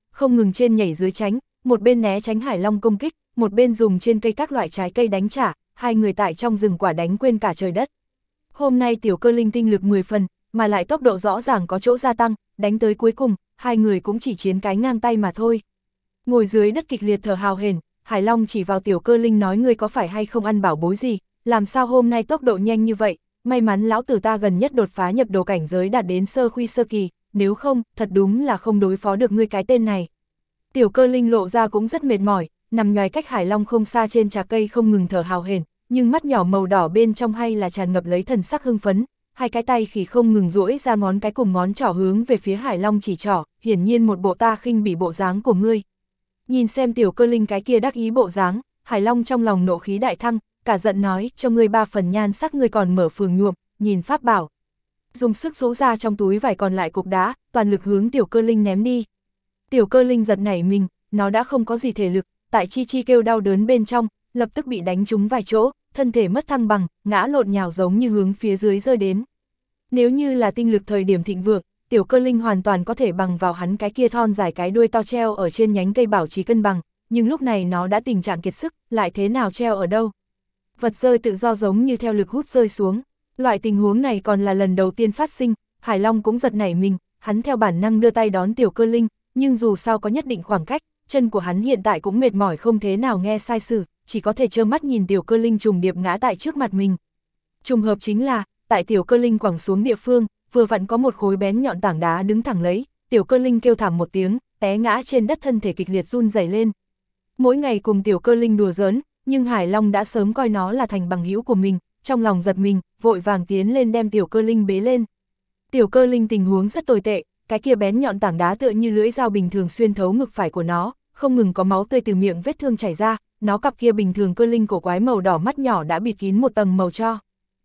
không ngừng trên nhảy dưới tránh, một bên né tránh Hải Long công kích, một bên dùng trên cây các loại trái cây đánh trả, hai người tại trong rừng quả đánh quên cả trời đất. Hôm nay Tiểu Cơ Linh tinh lực 10 phần, mà lại tốc độ rõ ràng có chỗ gia tăng, đánh tới cuối cùng, hai người cũng chỉ chiến cái ngang tay mà thôi. Ngồi dưới đất kịch liệt thở hào hển, Hải Long chỉ vào Tiểu Cơ Linh nói ngươi có phải hay không ăn bảo bối gì, làm sao hôm nay tốc độ nhanh như vậy, may mắn lão tử ta gần nhất đột phá nhập đồ cảnh giới đạt đến sơ khuy sơ kỳ, nếu không, thật đúng là không đối phó được ngươi cái tên này. Tiểu Cơ Linh lộ ra cũng rất mệt mỏi, nằm nhoài cách Hải Long không xa trên trà cây không ngừng thở hào hển, nhưng mắt nhỏ màu đỏ bên trong hay là tràn ngập lấy thần sắc hưng phấn, hai cái tay khỉ không ngừng duỗi ra ngón cái cùng ngón trỏ hướng về phía Hải Long chỉ trỏ, hiển nhiên một bộ ta khinh bỉ bộ dáng của ngươi. Nhìn xem Tiểu Cơ Linh cái kia đắc ý bộ dáng, Hải Long trong lòng nộ khí đại thăng, cả giận nói, cho ngươi 3 phần nhan sắc ngươi còn mở phường nhuộm, nhìn pháp bảo. Dùng sức rũ ra trong túi vải còn lại cục đá, toàn lực hướng Tiểu Cơ Linh ném đi. Tiểu Cơ Linh giật nảy mình, nó đã không có gì thể lực, tại chi chi kêu đau đớn bên trong, lập tức bị đánh trúng vài chỗ, thân thể mất thăng bằng, ngã lộn nhào giống như hướng phía dưới rơi đến. Nếu như là tinh lực thời điểm thịnh vượng, Tiểu Cơ Linh hoàn toàn có thể bằng vào hắn cái kia thon dài cái đuôi to treo ở trên nhánh cây bảo trì cân bằng, nhưng lúc này nó đã tình trạng kiệt sức, lại thế nào treo ở đâu. Vật rơi tự do giống như theo lực hút rơi xuống. Loại tình huống này còn là lần đầu tiên phát sinh, Hải Long cũng giật nảy mình, hắn theo bản năng đưa tay đón Tiểu Cơ Linh, nhưng dù sao có nhất định khoảng cách, chân của hắn hiện tại cũng mệt mỏi không thế nào nghe sai sử, chỉ có thể trơ mắt nhìn Tiểu Cơ Linh trùng điệp ngã tại trước mặt mình. Trùng hợp chính là, tại Tiểu Cơ Linh quẳng xuống địa phương, vừa vặn có một khối bén nhọn tảng đá đứng thẳng lấy, Tiểu Cơ Linh kêu thảm một tiếng, té ngã trên đất thân thể kịch liệt run rẩy lên. Mỗi ngày cùng Tiểu Cơ Linh đùa giỡn, nhưng Hải Long đã sớm coi nó là thành bằng hữu của mình, trong lòng giật mình, vội vàng tiến lên đem Tiểu Cơ Linh bế lên. Tiểu Cơ Linh tình huống rất tồi tệ, cái kia bén nhọn tảng đá tựa như lưỡi dao bình thường xuyên thấu ngực phải của nó, không ngừng có máu tươi từ miệng vết thương chảy ra, nó cặp kia bình thường cơ linh cổ quái màu đỏ mắt nhỏ đã bịt kín một tầng màu tro.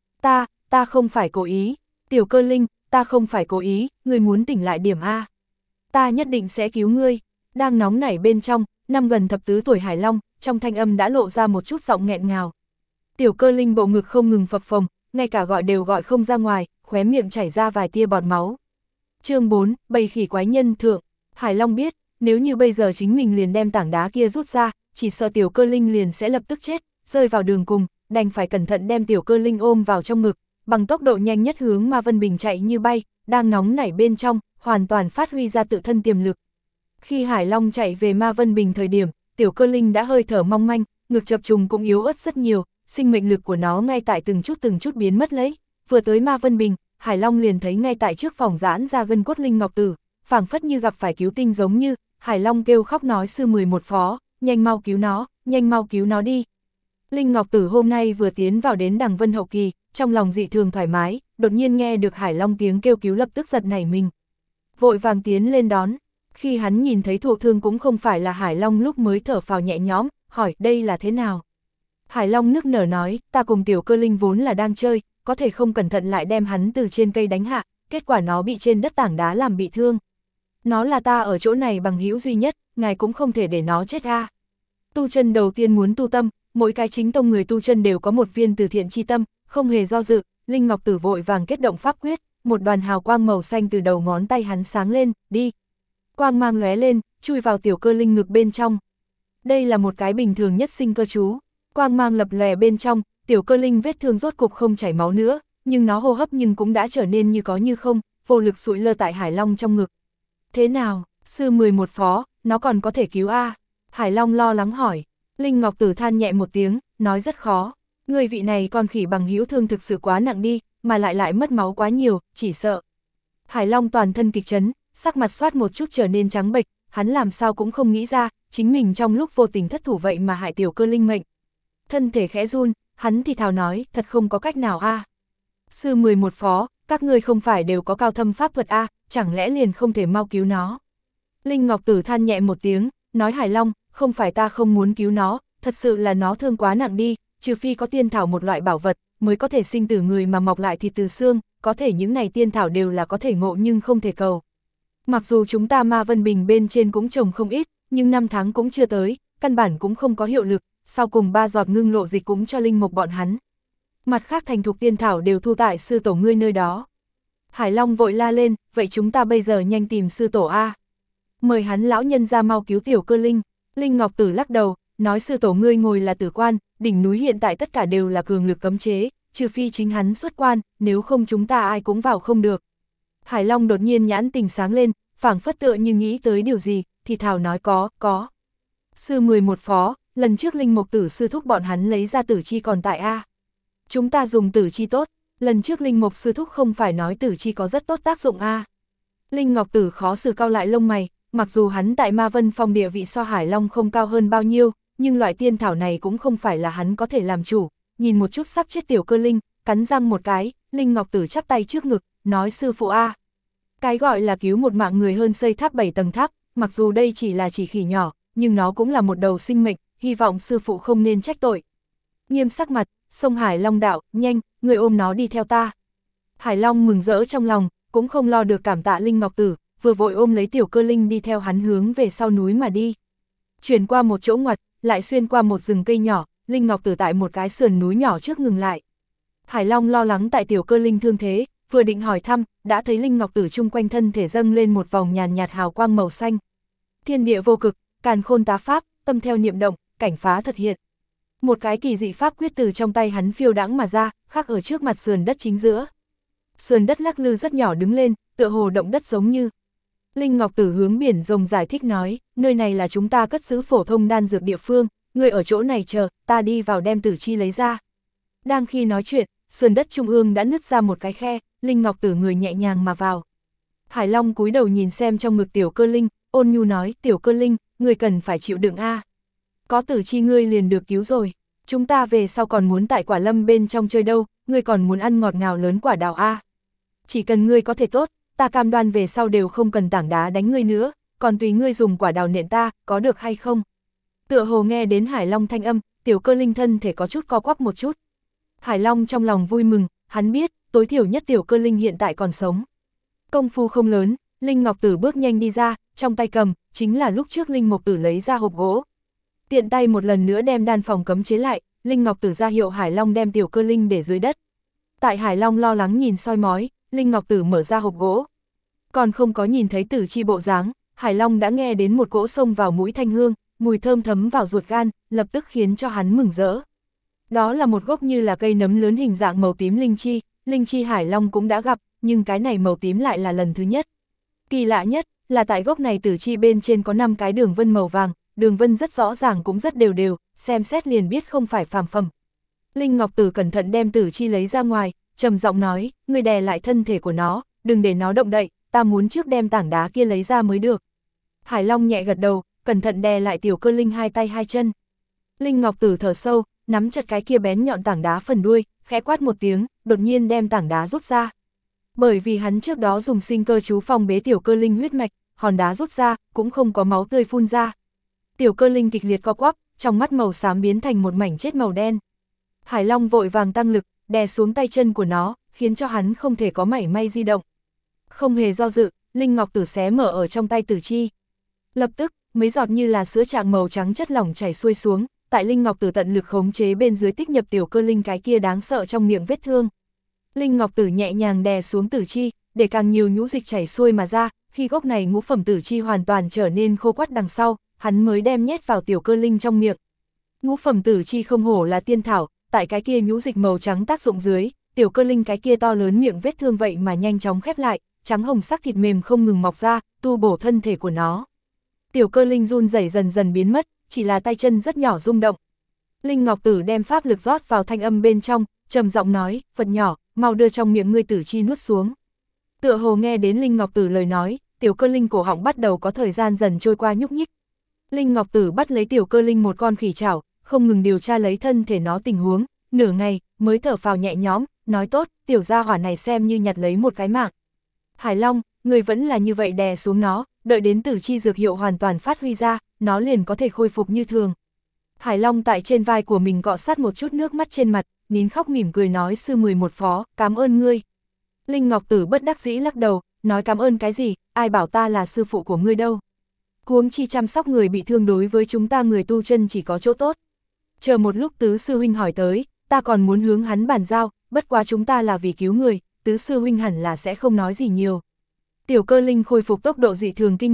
Ta không phải cố ý, Tiểu Cơ Linh, ta không phải cố ý, ngươi muốn tỉnh lại điểm A. Ta nhất định sẽ cứu ngươi. Đang nóng nảy bên trong, năm gần thập tứ tuổi Hải Long, trong thanh âm đã lộ ra một chút giọng nghẹn ngào. Tiểu Cơ Linh bộ ngực không ngừng phập phồng, ngay cả gọi đều gọi không ra ngoài, khóe miệng chảy ra vài tia bọt máu. Chương 4, bầy khỉ quái nhân thượng. Hải Long biết, nếu như bây giờ chính mình liền đem tảng đá kia rút ra, chỉ sợ Tiểu Cơ Linh liền sẽ lập tức chết, rơi vào đường cùng, đành phải cẩn thận đem Tiểu Cơ Linh ôm vào trong ngực, bằng tốc độ nhanh nhất hướng Ma Vân Bình chạy như bay, đang nóng nảy bên trong, hoàn toàn phát huy ra tự thân tiềm lực. Khi Hải Long chạy về Ma Vân Bình thời điểm, Tiểu Cơ Linh đã hơi thở mong manh, ngực chập trùng cũng yếu ớt rất nhiều, sinh mệnh lực của nó ngay tại từng chút biến mất lấy. Vừa tới Ma Vân Bình, Hải Long liền thấy ngay tại trước phòng giãn ra gân cốt Linh Ngọc Tử, phảng phất như gặp phải cứu tinh giống như, Hải Long kêu khóc nói sư 11 phó, nhanh mau cứu nó đi. Linh Ngọc Tử hôm nay vừa tiến vào đến Đằng Vân hậu kỳ, trong lòng dị thường thoải mái, đột nhiên nghe được Hải Long tiếng kêu cứu lập tức giật nảy mình. Vội vàng tiến lên đón, khi hắn nhìn thấy thụ thương cũng không phải là Hải Long lúc mới thở phào nhẹ nhõm, hỏi đây là thế nào. Hải Long nức nở nói, ta cùng Tiểu Cơ Linh vốn là đang chơi, có thể không cẩn thận lại đem hắn từ trên cây đánh hạ, kết quả nó bị trên đất tảng đá làm bị thương. Nó là ta ở chỗ này bằng hữu duy nhất, ngài cũng không thể để nó chết a. Tu chân đầu tiên muốn tu tâm, mỗi cái chính tông người tu chân đều có một viên từ thiện chi tâm, không hề do dự, Linh Ngọc Tử vội vàng kết động pháp quyết, một đoàn hào quang màu xanh từ đầu ngón tay hắn sáng lên, đi. Quang mang lóe lên, chui vào Tiểu Cơ Linh ngực bên trong. Đây là một cái bình thường nhất sinh cơ chú, quang mang lập lòe bên trong, Tiểu Cơ Linh vết thương rốt cục không chảy máu nữa, nhưng nó hô hấp nhưng cũng đã trở nên như có như không, vô lực sụi lơ tại Hải Long trong ngực. Thế nào, sư 11 phó, nó còn có thể cứu a? Hải Long lo lắng hỏi. Linh Ngọc Tử than nhẹ một tiếng, nói rất khó. Người vị này con khỉ bằng hữu thương thực sự quá nặng đi, mà lại mất máu quá nhiều, chỉ sợ. Hải Long toàn thân kịch chấn, sắc mặt xoát một chút trở nên trắng bệch, hắn làm sao cũng không nghĩ ra, chính mình trong lúc vô tình thất thủ vậy mà hại Tiểu Cơ Linh mệnh. Thân thể khẽ run, hắn thì thào nói, thật không có cách nào a. Sư 11 phó, các ngươi không phải đều có cao thâm pháp thuật a, chẳng lẽ liền không thể mau cứu nó. Linh Ngọc Tử than nhẹ một tiếng, nói Hải Long, không phải ta không muốn cứu nó, thật sự là nó thương quá nặng đi, trừ phi có tiên thảo một loại bảo vật, mới có thể sinh từ người mà mọc lại thịt từ xương, có thể những này tiên thảo đều là có thể ngộ nhưng không thể cầu. Mặc dù chúng ta Ma Vân Bình bên trên cũng trồng không ít, nhưng 5 tháng cũng chưa tới, căn bản cũng không có hiệu lực, sau cùng 3 giọt ngưng lộ dịch cũng cho linh mục bọn hắn. Mặt khác thành thục tiên thảo đều thu tại sư tổ ngươi nơi đó. Hải Long vội la lên, vậy chúng ta bây giờ nhanh tìm sư tổ a. mời hắn lão nhân ra mau cứu tiểu cơ linh. Linh Ngọc Tử lắc đầu, nói sư tổ ngươi ngồi là tử quan, đỉnh núi hiện tại tất cả đều là cường lực cấm chế, trừ phi chính hắn xuất quan, nếu không chúng ta ai cũng vào không được. Hải Long đột nhiên nhãn tình sáng lên, phảng phất tựa như nghĩ tới điều gì, thì thào nói có. Sư 11 phó, lần trước Linh Mục Tử sư thúc bọn hắn lấy ra tử chi còn tại A. Chúng ta dùng tử chi tốt, lần trước Linh Mục sư thúc không phải nói tử chi có rất tốt tác dụng A. Linh Ngọc Tử khó xử cau lại lông mày, mặc dù hắn tại Ma Vân Phong địa vị so Hải Long không cao hơn bao nhiêu, nhưng loại tiên thảo này cũng không phải là hắn có thể làm chủ. Nhìn một chút sắp chết tiểu cơ linh, cắn răng một cái, Linh Ngọc Tử chắp tay trước ngực, nói sư phụ A. Cái gọi là cứu một mạng người hơn xây tháp 7 tầng tháp, mặc dù đây chỉ là chỉ khỉ nhỏ, nhưng nó cũng là một đầu sinh mệnh, hy vọng sư phụ không nên trách tội. Nghiêm sắc mặt, sông Hải Long đạo, nhanh, người ôm nó đi theo ta. Hải Long mừng rỡ trong lòng, cũng không lo được cảm tạ Linh Ngọc Tử, vừa vội ôm lấy tiểu cơ linh đi theo hắn hướng về sau núi mà đi. Chuyển qua một chỗ ngoặt, lại xuyên qua một rừng cây nhỏ, Linh Ngọc Tử tại một cái sườn núi nhỏ trước ngừng lại. Hải Long lo lắng tại tiểu cơ linh thương thế, vừa định hỏi thăm, đã thấy Linh Ngọc Tử chung quanh thân thể dâng lên một vòng nhàn nhạt hào quang màu xanh. Thiên địa vô cực, càn khôn tá pháp, tâm theo niệm động, cảnh phá thật hiện. Một cái kỳ dị pháp quyết từ trong tay hắn phiêu đãng mà ra, khắc ở trước mặt sườn đất chính giữa. Sườn đất lắc lư rất nhỏ đứng lên, tựa hồ động đất giống như. Linh Ngọc Tử hướng biển rồng giải thích nói, nơi này là chúng ta cất giữ phổ thông đan dược địa phương, người ở chỗ này chờ, ta đi vào đem tử chi lấy ra. Đang khi nói chuyện, sườn đất trung ương đã nứt ra một cái khe, Linh Ngọc Tử người nhẹ nhàng mà vào. Hải Long cúi đầu nhìn xem trong ngực tiểu cơ linh, ôn nhu nói, tiểu cơ linh, người cần phải chịu đựng A. Có tử chi ngươi liền được cứu rồi, chúng ta về sau còn muốn tại quả lâm bên trong chơi đâu, ngươi còn muốn ăn ngọt ngào lớn quả đào A. Chỉ cần ngươi có thể tốt, ta cam đoan về sau đều không cần tảng đá đánh ngươi nữa, còn tùy ngươi dùng quả đào nện ta, có được hay không? Tựa hồ nghe đến Hải Long thanh âm, tiểu cơ linh thân thể có chút co quắp một chút. Hải Long trong lòng vui mừng, hắn biết, tối thiểu nhất tiểu cơ linh hiện tại còn sống. Công phu không lớn, Linh Ngọc Tử bước nhanh đi ra, trong tay cầm, chính là lúc trước Linh Mục Tử lấy ra hộp gỗ. Tiện tay một lần nữa đem đan phòng cấm chế lại, Linh Ngọc Tử ra hiệu Hải Long đem tiểu cơ linh để dưới đất. Tại Hải Long lo lắng nhìn soi mói, Linh Ngọc Tử mở ra hộp gỗ. Còn không có nhìn thấy tử chi bộ dáng, Hải Long đã nghe đến một cỗ xông vào mũi thanh hương, mùi thơm thấm vào ruột gan, lập tức khiến cho hắn mừng rỡ. Đó là một gốc như là cây nấm lớn hình dạng màu tím linh chi Hải Long cũng đã gặp, nhưng cái này màu tím lại là lần thứ nhất. Kỳ lạ nhất là tại gốc này tử chi bên trên có 5 cái đường vân màu vàng, đường vân rất rõ ràng cũng rất đều đều, xem xét liền biết không phải phàm phẩm. Linh Ngọc Tử cẩn thận đem tử chi lấy ra ngoài, trầm giọng nói, ngươi đè lại thân thể của nó, đừng để nó động đậy, ta muốn trước đem tảng đá kia lấy ra mới được. Hải Long nhẹ gật đầu, cẩn thận đè lại tiểu cơ linh hai tay hai chân. Linh Ngọc Tử thở sâu, nắm chặt cái kia bén nhọn tảng đá phần đuôi, khẽ quát một tiếng, đột nhiên đem tảng đá rút ra. Bởi vì hắn trước đó dùng sinh cơ chú phong bế tiểu cơ linh huyết mạch, hòn đá rút ra, cũng không có máu tươi phun ra. Tiểu cơ linh kịch liệt co quắp, trong mắt màu xám biến thành một mảnh chết màu đen. Hải Long vội vàng tăng lực, đè xuống tay chân của nó, khiến cho hắn không thể có mảy may di động. Không hề do dự, Linh Ngọc Tử xé mở ở trong tay tử chi. Lập tức, mấy giọt như là sữa trạng màu trắng chất lỏng chảy xuôi xuống, tại Linh Ngọc Tử tận lực khống chế bên dưới tích nhập tiểu cơ linh cái kia đáng sợ trong miệng vết thương. Linh Ngọc Tử nhẹ nhàng đè xuống tử chi, để càng nhiều nhũ dịch chảy xuôi mà ra, khi gốc này ngũ phẩm tử chi hoàn toàn trở nên khô quắt đằng sau, hắn mới đem nhét vào tiểu cơ linh trong miệng. Ngũ phẩm tử chi không hổ là tiên thảo, tại cái kia nhũ dịch màu trắng tác dụng dưới, tiểu cơ linh cái kia to lớn miệng vết thương vậy mà nhanh chóng khép lại, trắng hồng sắc thịt mềm không ngừng mọc ra, tu bổ thân thể của nó. Tiểu cơ linh run rẩy dần dần biến mất, chỉ là tay chân rất nhỏ rung động. Linh Ngọc Tử đem pháp lực rót vào thanh âm bên trong, trầm giọng nói, vật nhỏ, mau đưa trong miệng ngươi tử chi nuốt xuống. Tựa hồ nghe đến Linh Ngọc Tử lời nói, tiểu cơ linh cổ họng bắt đầu có thời gian dần trôi qua nhúc nhích. Linh Ngọc Tử bắt lấy tiểu cơ linh một con khỉ chảo, không ngừng điều tra lấy thân thể nó tình huống, nửa ngày, mới thở phào nhẹ nhõm, nói tốt, tiểu gia hỏa này xem như nhặt lấy một cái mạng. Hải Long, người vẫn là như vậy đè xuống nó, đợi đến tử chi dược hiệu hoàn toàn phát huy ra, nó liền có thể khôi phục như thường. Hải Long tại trên vai của mình cọ sát một chút nước mắt trên mặt, nín khóc mỉm cười nói sư 11 phó, cảm ơn ngươi. Linh Ngọc Tử bất đắc dĩ lắc đầu, nói cảm ơn cái gì, ai bảo ta là sư phụ của ngươi đâu. Huống chi chăm sóc người bị thương đối với chúng ta người tu chân chỉ có chỗ tốt. Chờ một lúc tứ sư huynh hỏi tới, ta còn muốn hướng hắn bàn giao, bất quá chúng ta là vì cứu người, tứ sư huynh hẳn là sẽ không nói gì nhiều. Tiểu cơ linh khôi phục tốc độ dị thường kinh người,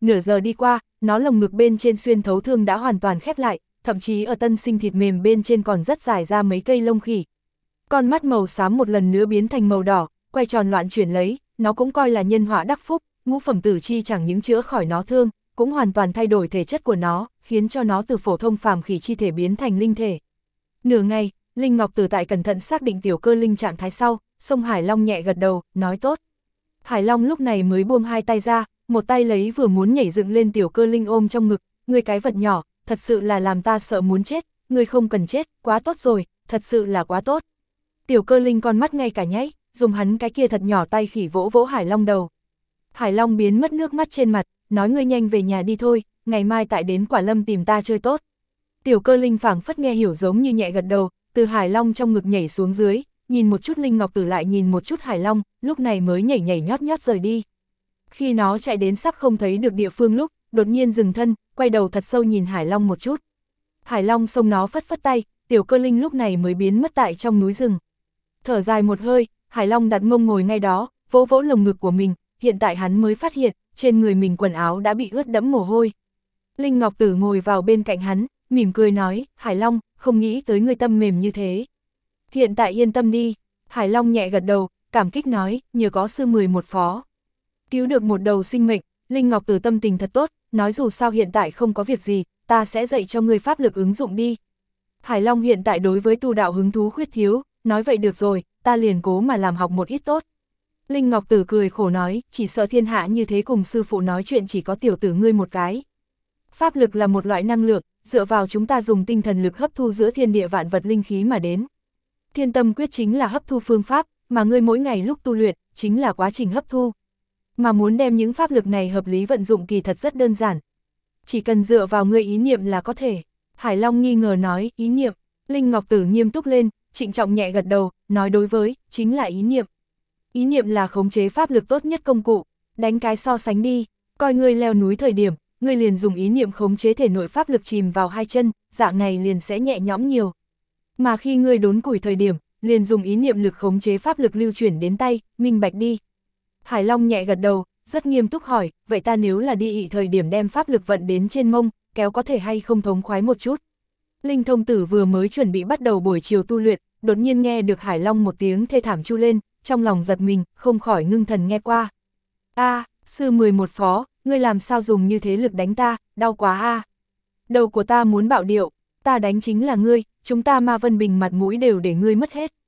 nửa giờ đi qua, nó lồng ngực bên trên xuyên thấu thương đã hoàn toàn khép lại, thậm chí ở tân sinh thịt mềm bên trên còn rất dài ra mấy cây lông khỉ. Con mắt màu xám một lần nữa biến thành màu đỏ, quay tròn loạn chuyển lấy, nó cũng coi là nhân họa đắc phúc, ngũ phẩm tử chi chẳng những chữa khỏi nó thương, cũng hoàn toàn thay đổi thể chất của nó, khiến cho nó từ phổ thông phàm khỉ chi thể biến thành linh thể. Nửa ngày, Linh Ngọc Tử tại cẩn thận xác định tiểu cơ linh trạng thái sau, sông Hải Long nhẹ gật đầu, nói tốt. Hải Long lúc này mới buông hai tay ra, một tay lấy vừa muốn nhảy dựng lên tiểu cơ linh ôm trong ngực, ngươi cái vật nhỏ, thật sự là làm ta sợ muốn chết, ngươi không cần chết, quá tốt rồi, thật sự là quá tốt. Tiểu cơ linh con mắt ngay cả nháy, dùng hắn cái kia thật nhỏ tay khỉ vỗ vỗ Hải Long đầu. Hải Long biến mất nước mắt trên mặt, nói ngươi nhanh về nhà đi thôi, ngày mai tại đến Quả Lâm tìm ta chơi tốt. Tiểu cơ linh phảng phất nghe hiểu giống như nhẹ gật đầu, từ Hải Long trong ngực nhảy xuống dưới, nhìn một chút Linh Ngọc Tử lại nhìn một chút Hải Long, lúc này mới nhảy nhảy nhót nhót rời đi. Khi nó chạy đến sắp không thấy được địa phương lúc, đột nhiên dừng thân, quay đầu thật sâu nhìn Hải Long một chút. Hải Long xông nó phất phất tay, tiểu cơ linh lúc này mới biến mất tại trong núi rừng. Thở dài một hơi, Hải Long đặt mông ngồi ngay đó, vỗ vỗ lồng ngực của mình, hiện tại hắn mới phát hiện, trên người mình quần áo đã bị ướt đẫm mồ hôi. Linh Ngọc Tử ngồi vào bên cạnh hắn, mỉm cười nói, Hải Long, không nghĩ tới người tâm mềm như thế. Hiện tại yên tâm đi, Hải Long nhẹ gật đầu, cảm kích nói, nhờ có sư 11 phó. Cứu được một đầu sinh mệnh, Linh Ngọc Tử tâm tình thật tốt, nói dù sao hiện tại không có việc gì, ta sẽ dạy cho ngươi pháp lực ứng dụng đi. Hải Long hiện tại đối với tu đạo hứng thú khuyết thiếu, nói vậy được rồi, ta liền cố mà làm học một ít tốt. Linh Ngọc Tử cười khổ nói, chỉ sợ thiên hạ như thế cùng sư phụ nói chuyện chỉ có tiểu tử ngươi một cái. Pháp lực là một loại năng lượng, dựa vào chúng ta dùng tinh thần lực hấp thu giữa thiên địa vạn vật linh khí mà đến. Thiên tâm quyết chính là hấp thu phương pháp, mà ngươi mỗi ngày lúc tu luyện, chính là quá trình hấp thu. Mà muốn đem những pháp lực này hợp lý vận dụng kỳ thật rất đơn giản. Chỉ cần dựa vào ngươi ý niệm là có thể. Hải Long nghi ngờ nói, ý niệm. Linh Ngọc Tử nghiêm túc lên, trịnh trọng nhẹ gật đầu, nói đối với, chính là ý niệm. Ý niệm là khống chế pháp lực tốt nhất công cụ, đánh cái so sánh đi, coi ngươi leo núi thời điểm, ngươi liền dùng ý niệm khống chế thể nội pháp lực chìm vào hai chân, dạng này liền sẽ nhẹ nhõm nhiều. Mà khi ngươi đốn củi thời điểm, liền dùng ý niệm lực khống chế pháp lực lưu chuyển đến tay, minh bạch đi. Hải Long nhẹ gật đầu, rất nghiêm túc hỏi, vậy ta nếu là đi ị thời điểm đem pháp lực vận đến trên mông, kéo có thể hay không thống khoái một chút. Linh Thông Tử vừa mới chuẩn bị bắt đầu buổi chiều tu luyện, đột nhiên nghe được Hải Long một tiếng thê thảm chu lên, trong lòng giật mình, không khỏi ngưng thần nghe qua. Sư 11 phó, ngươi làm sao dùng như thế lực đánh ta, đau quá a. Đầu của ta muốn bạo điệu, ta đánh chính là ngươi, chúng ta Ma Vân Bình mặt mũi đều để ngươi mất hết.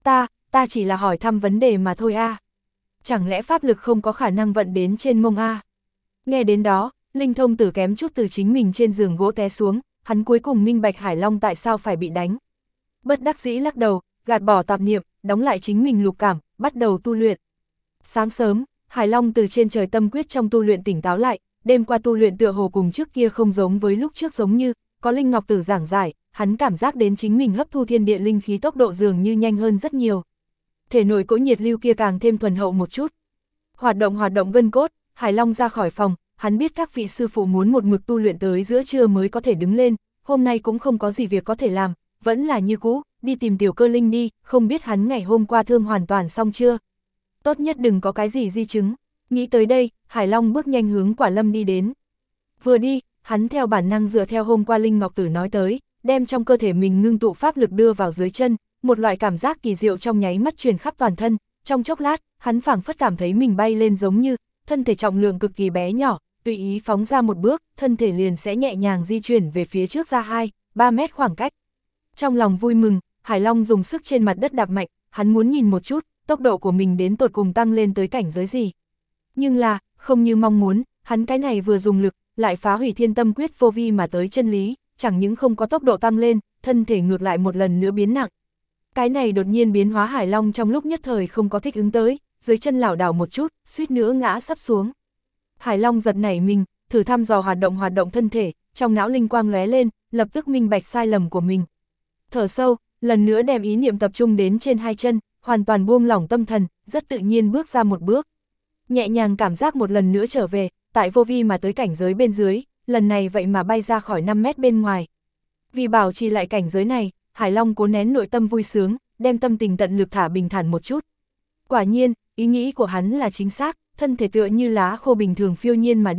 Ta chỉ là hỏi thăm vấn đề mà thôi a. Chẳng lẽ pháp lực không có khả năng vận đến trên mông a? Nghe đến đó, Linh Thông Tử kém chút từ chính mình trên giường gỗ té xuống, hắn cuối cùng minh bạch Hải Long tại sao phải bị đánh. Bất đắc dĩ lắc đầu, gạt bỏ tạp niệm, đóng lại chính mình lục cảm, bắt đầu tu luyện. Sáng sớm, Hải Long từ trên trời tâm quyết trong tu luyện tỉnh táo lại, đêm qua tu luyện tựa hồ cùng trước kia không giống với lúc trước giống như, có Linh Ngọc Tử giảng giải, hắn cảm giác đến chính mình hấp thu thiên địa linh khí tốc độ dường như nhanh hơn rất nhiều. Thể nội cỗ nhiệt lưu kia càng thêm thuần hậu một chút. Hoạt động gân cốt, Hải Long ra khỏi phòng, hắn biết các vị sư phụ muốn một mực tu luyện tới giữa trưa mới có thể đứng lên, hôm nay cũng không có gì việc có thể làm, vẫn là như cũ, đi tìm tiểu cơ linh đi, không biết hắn ngày hôm qua thương hoàn toàn xong chưa. Tốt nhất đừng có cái gì di chứng. Nghĩ tới đây, Hải Long bước nhanh hướng Quả Lâm đi đến. Vừa đi, hắn theo bản năng dựa theo hôm qua Linh Ngọc Tử nói tới, đem trong cơ thể mình ngưng tụ pháp lực đưa vào dưới chân, một loại cảm giác kỳ diệu trong nháy mắt truyền khắp toàn thân, trong chốc lát, hắn phảng phất cảm thấy mình bay lên giống như, thân thể trọng lượng cực kỳ bé nhỏ, tùy ý phóng ra một bước, thân thể liền sẽ nhẹ nhàng di chuyển về phía trước ra 2-3 mét khoảng cách. Trong lòng vui mừng, Hải Long dùng sức trên mặt đất đạp mạnh, hắn muốn nhìn một chút, tốc độ của mình đến tột cùng tăng lên tới cảnh giới gì. Nhưng là, không như mong muốn, hắn cái này vừa dùng lực, lại phá hủy thiên tâm quyết vô vi mà tới chân lý, chẳng những không có tốc độ tăng lên, thân thể ngược lại một lần nữa biến nặng. Cái này đột nhiên biến hóa Hải Long trong lúc nhất thời không có thích ứng tới, dưới chân lảo đảo một chút, suýt nữa ngã sắp xuống. Hải Long giật nảy mình, thử thăm dò hoạt động thân thể, trong não linh quang lóe lên, lập tức minh bạch sai lầm của mình. Thở sâu, lần nữa đem ý niệm tập trung đến trên hai chân, hoàn toàn buông lỏng tâm thần, rất tự nhiên bước ra một bước. Nhẹ nhàng cảm giác một lần nữa trở về, tại vô vi mà tới cảnh giới bên dưới, lần này vậy mà bay ra khỏi 5 mét bên ngoài. Vì bảo trì lại cảnh giới này, Hải Long cố nén nội tâm vui sướng, đem tâm tình tận lực thả bình thản một chút. Quả nhiên, ý nghĩ của hắn là chính xác, thân thể tựa như lá khô bình thường phiêu nhiên mà đi,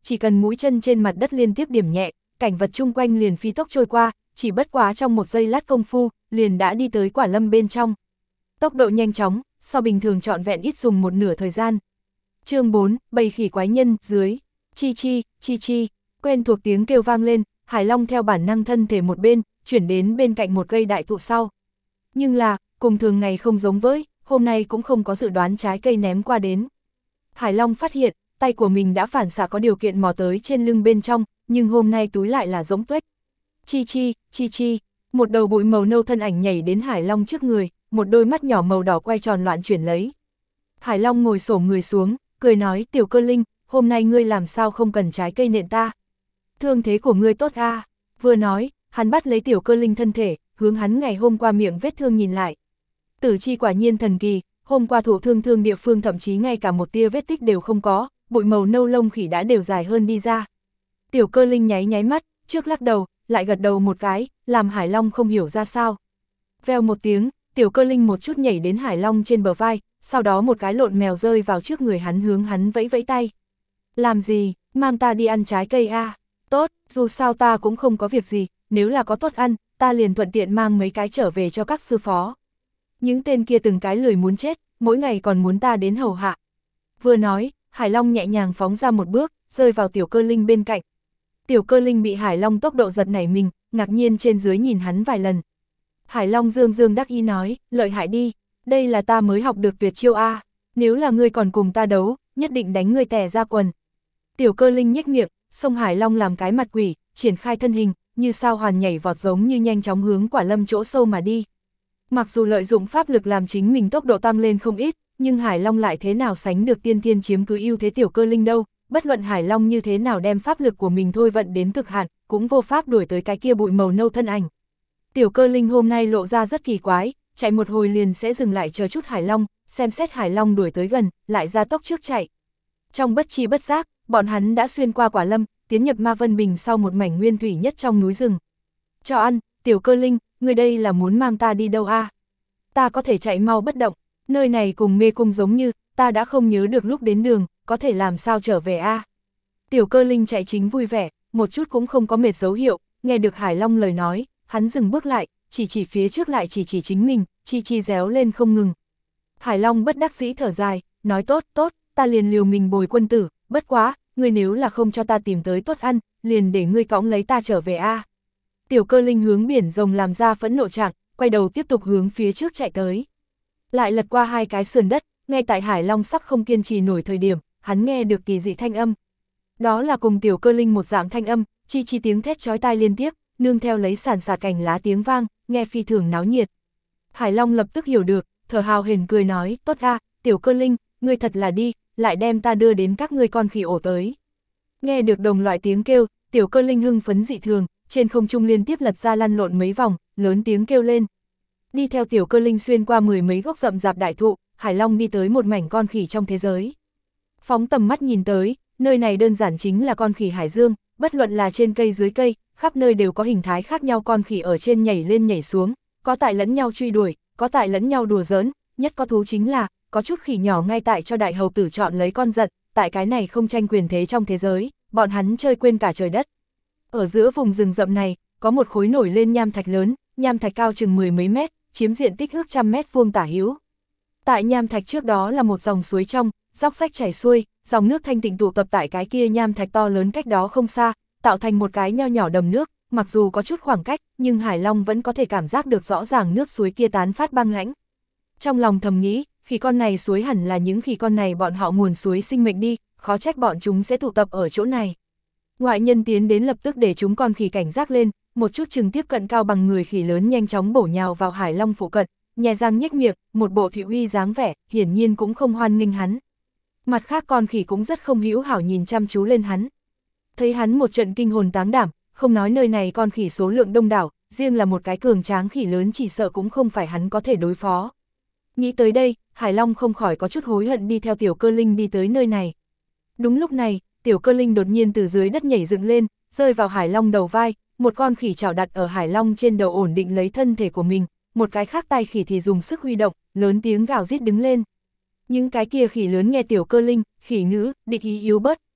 chỉ cần mũi chân trên mặt đất liên tiếp điểm nhẹ, cảnh vật chung quanh liền phi tốc trôi qua, chỉ bất quá trong một giây lát công phu, liền đã đi tới quả lâm bên trong. Tốc độ nhanh chóng, so bình thường trọn vẹn ít dùng một nửa thời gian. Chương 4, bầy khỉ quái nhân, dưới. Chi chi, chi chi, quen thuộc tiếng kêu vang lên, Hải Long theo bản năng thân thể một bên, chuyển đến bên cạnh một cây đại thụ sau. Nhưng là, cùng thường ngày không giống với, hôm nay cũng không có dự đoán trái cây ném qua đến. Hải Long phát hiện, tay của mình đã phản xạ có điều kiện mò tới trên lưng bên trong, nhưng hôm nay túi lại là rỗng tuếch. Chi chi, chi chi, một đầu bụi màu nâu thân ảnh nhảy đến Hải Long trước người, một đôi mắt nhỏ màu đỏ quay tròn loạn chuyển lấy. Hải Long ngồi xổm người xuống, cười nói, Tiểu Cơ Linh, hôm nay ngươi làm sao không cần trái cây nện ta? Thương thế của ngươi tốt a. Vừa nói, hắn bắt lấy Tiểu Cơ Linh thân thể, hướng hắn ngày hôm qua miệng vết thương nhìn lại. Tử chi quả nhiên thần kỳ, hôm qua thụ thương địa phương thậm chí ngay cả một tia vết tích đều không có, bụi màu nâu lông khỉ đã đều dài hơn đi ra. Tiểu Cơ Linh nháy nháy mắt, trước lắc đầu, lại gật đầu một cái, làm Hải Long không hiểu ra sao. Vèo một tiếng, Tiểu Cơ Linh một chút nhảy đến Hải Long trên bờ vai, sau đó một cái lộn mèo rơi vào trước người hắn hướng hắn vẫy vẫy tay. Làm gì, mang ta đi ăn trái cây a? Tốt, dù sao ta cũng không có việc gì, nếu là có tốt ăn, ta liền thuận tiện mang mấy cái trở về cho các sư phó. Những tên kia từng cái lười muốn chết, mỗi ngày còn muốn ta đến hầu hạ. Vừa nói, Hải Long nhẹ nhàng phóng ra một bước, rơi vào Tiểu Cơ Linh bên cạnh. Tiểu Cơ Linh bị Hải Long tốc độ giật nảy mình, ngạc nhiên trên dưới nhìn hắn vài lần. Hải Long dương dương đắc ý nói, lợi hại đi, đây là ta mới học được tuyệt chiêu a, nếu là ngươi còn cùng ta đấu, nhất định đánh ngươi tè ra quần. Tiểu Cơ Linh nhếch miệng, xông Hải Long làm cái mặt quỷ, triển khai thân hình, như sao hoàn nhảy vọt giống như nhanh chóng hướng quả lâm chỗ sâu mà đi. Mặc dù lợi dụng pháp lực làm chính mình tốc độ tăng lên không ít, nhưng Hải Long lại thế nào sánh được tiên thiên chiếm cứ ưu thế Tiểu Cơ Linh đâu, bất luận Hải Long như thế nào đem pháp lực của mình thôi vận đến cực hạn, cũng vô pháp đuổi tới cái kia bụi màu nâu thân ảnh. Tiểu Cơ Linh hôm nay lộ ra rất kỳ quái, chạy một hồi liền sẽ dừng lại chờ chút Hải Long, xem xét Hải Long đuổi tới gần, lại ra tốc trước chạy. Trong bất chi bất giác, bọn hắn đã xuyên qua quả lâm, tiến nhập Ma Vân Bình sau một mảnh nguyên thủy nhất trong núi rừng. Cho ăn, Tiểu Cơ Linh, người đây là muốn mang ta đi đâu a? Ta có thể chạy mau bất động, nơi này cùng mê cung giống như, ta đã không nhớ được lúc đến đường, có thể làm sao trở về a? Tiểu Cơ Linh chạy chính vui vẻ, một chút cũng không có mệt dấu hiệu, nghe được Hải Long lời nói, hắn dừng bước lại, chỉ phía trước lại chỉ chính mình, chi chi réo lên không ngừng. Hải Long bất đắc dĩ thở dài, nói tốt, ta liền liều mình bồi quân tử, bất quá, ngươi nếu là không cho ta tìm tới tốt ăn, liền để ngươi cõng lấy ta trở về a. Tiểu Cơ Linh hướng biển rồng làm ra phẫn nộ trạng, quay đầu tiếp tục hướng phía trước chạy tới. Lại lật qua hai cái sườn đất, ngay tại Hải Long sắp không kiên trì nổi thời điểm, hắn nghe được kỳ dị thanh âm. Đó là cùng Tiểu Cơ Linh một dạng thanh âm, chi chi tiếng thét chói tai liên tiếp, nương theo lấy sàn sạt cành lá tiếng vang, nghe phi thường náo nhiệt. Hải Long lập tức hiểu được, thở hào hển cười nói, tốt a, Tiểu Cơ Linh, ngươi thật là đi, lại đem ta đưa đến các ngươi con khỉ ổ tới. Nghe được đồng loại tiếng kêu, Tiểu Cơ Linh hưng phấn dị thường, trên không trung liên tiếp lật ra lăn lộn mấy vòng, lớn tiếng kêu lên. Đi theo Tiểu Cơ Linh xuyên qua mười mấy gốc rậm rạp đại thụ, Hải Long đi tới một mảnh con khỉ trong thế giới. Phóng tầm mắt nhìn tới, nơi này đơn giản chính là con khỉ hải dương, bất luận là trên cây dưới cây, khắp nơi đều có hình thái khác nhau con khỉ ở trên nhảy lên nhảy xuống, có tại lẫn nhau truy đuổi, có tại lẫn nhau đùa giỡn, nhất có thú chính là, có chút khỉ nhỏ ngay tại cho đại hầu tử chọn lấy con giật, tại cái này không tranh quyền thế trong thế giới, bọn hắn chơi quên cả trời đất. Ở giữa vùng rừng rậm này, có một khối nổi lên nham thạch lớn, nham thạch cao chừng mười mấy mét, chiếm diện tích ước 100 mét vuông tả hữu. Tại nham thạch trước đó là một dòng suối trong, róc rách chảy xuôi, dòng nước thanh tịnh tụ tập tại cái kia nham thạch to lớn cách đó không xa, tạo thành một cái nho nhỏ đầm nước, mặc dù có chút khoảng cách, nhưng Hải Long vẫn có thể cảm giác được rõ ràng nước suối kia tán phát băng lãnh. Trong lòng thầm nghĩ, khỉ con này suối hẳn là những khỉ con này bọn họ nguồn suối sinh mệnh đi, khó trách bọn chúng sẽ tụ tập ở chỗ này. Ngoại nhân tiến đến lập tức để chúng con khỉ cảnh giác lên, một chút chừng tiếp cận cao bằng người khỉ lớn nhanh chóng bổ nhào vào Hải Long phụ cận, nhè răng nhếch miệng, một bộ thị uy dáng vẻ, hiển nhiên cũng không hoan nghênh hắn. Mặt khác con khỉ cũng rất không hữu hảo nhìn chăm chú lên hắn. Thấy hắn một trận kinh hồn táng đảm, không nói nơi này con khỉ số lượng đông đảo, riêng là một cái cường tráng khỉ lớn chỉ sợ cũng không phải hắn có thể đối phó. Nghĩ tới đây, Hải Long không khỏi có chút hối hận đi theo Tiểu Cơ Linh đi tới nơi này. Đúng lúc này, Tiểu Cơ Linh đột nhiên từ dưới đất nhảy dựng lên, rơi vào Hải Long đầu vai, một con khỉ chảo đặt ở Hải Long trên đầu ổn định lấy thân thể của mình, một cái khác tay khỉ thì dùng sức huy động, lớn tiếng gào rít đứng lên. Những cái kia khỉ lớn nghe Tiểu Cơ Linh, khỉ ngữ, địch ý yếu bớt,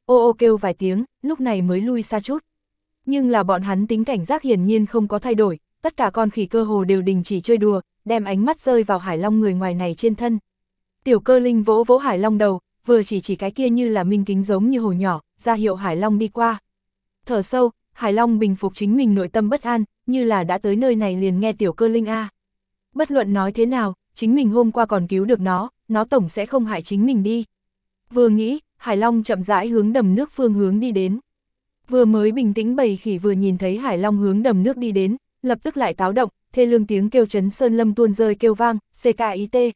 ô ô kêu vài tiếng, lúc này mới lui xa chút. Nhưng là bọn hắn tính cảnh giác hiển nhiên không có thay đổi, tất cả con khỉ cơ hồ đều đình chỉ chơi đùa, đem ánh mắt rơi vào Hải Long người ngoài này trên thân. Tiểu Cơ Linh vỗ vỗ Hải Long đầu, vừa chỉ cái kia như là minh kính giống như hồ nhỏ, ra hiệu Hải Long đi qua. Thở sâu, Hải Long bình phục chính mình nội tâm bất an, như là đã tới nơi này liền nghe Tiểu Cơ Linh a. Bất luận nói thế nào, chính mình hôm qua còn cứu được nó tổng sẽ không hại chính mình đi. Vừa nghĩ, Hải Long chậm rãi hướng đầm nước phương hướng đi đến. Vừa mới bình tĩnh bầy khỉ vừa nhìn thấy Hải Long hướng đầm nước đi đến, lập tức lại táo động, thê lương tiếng kêu chấn sơn lâm tuôn rơi kêu vang, CKIT.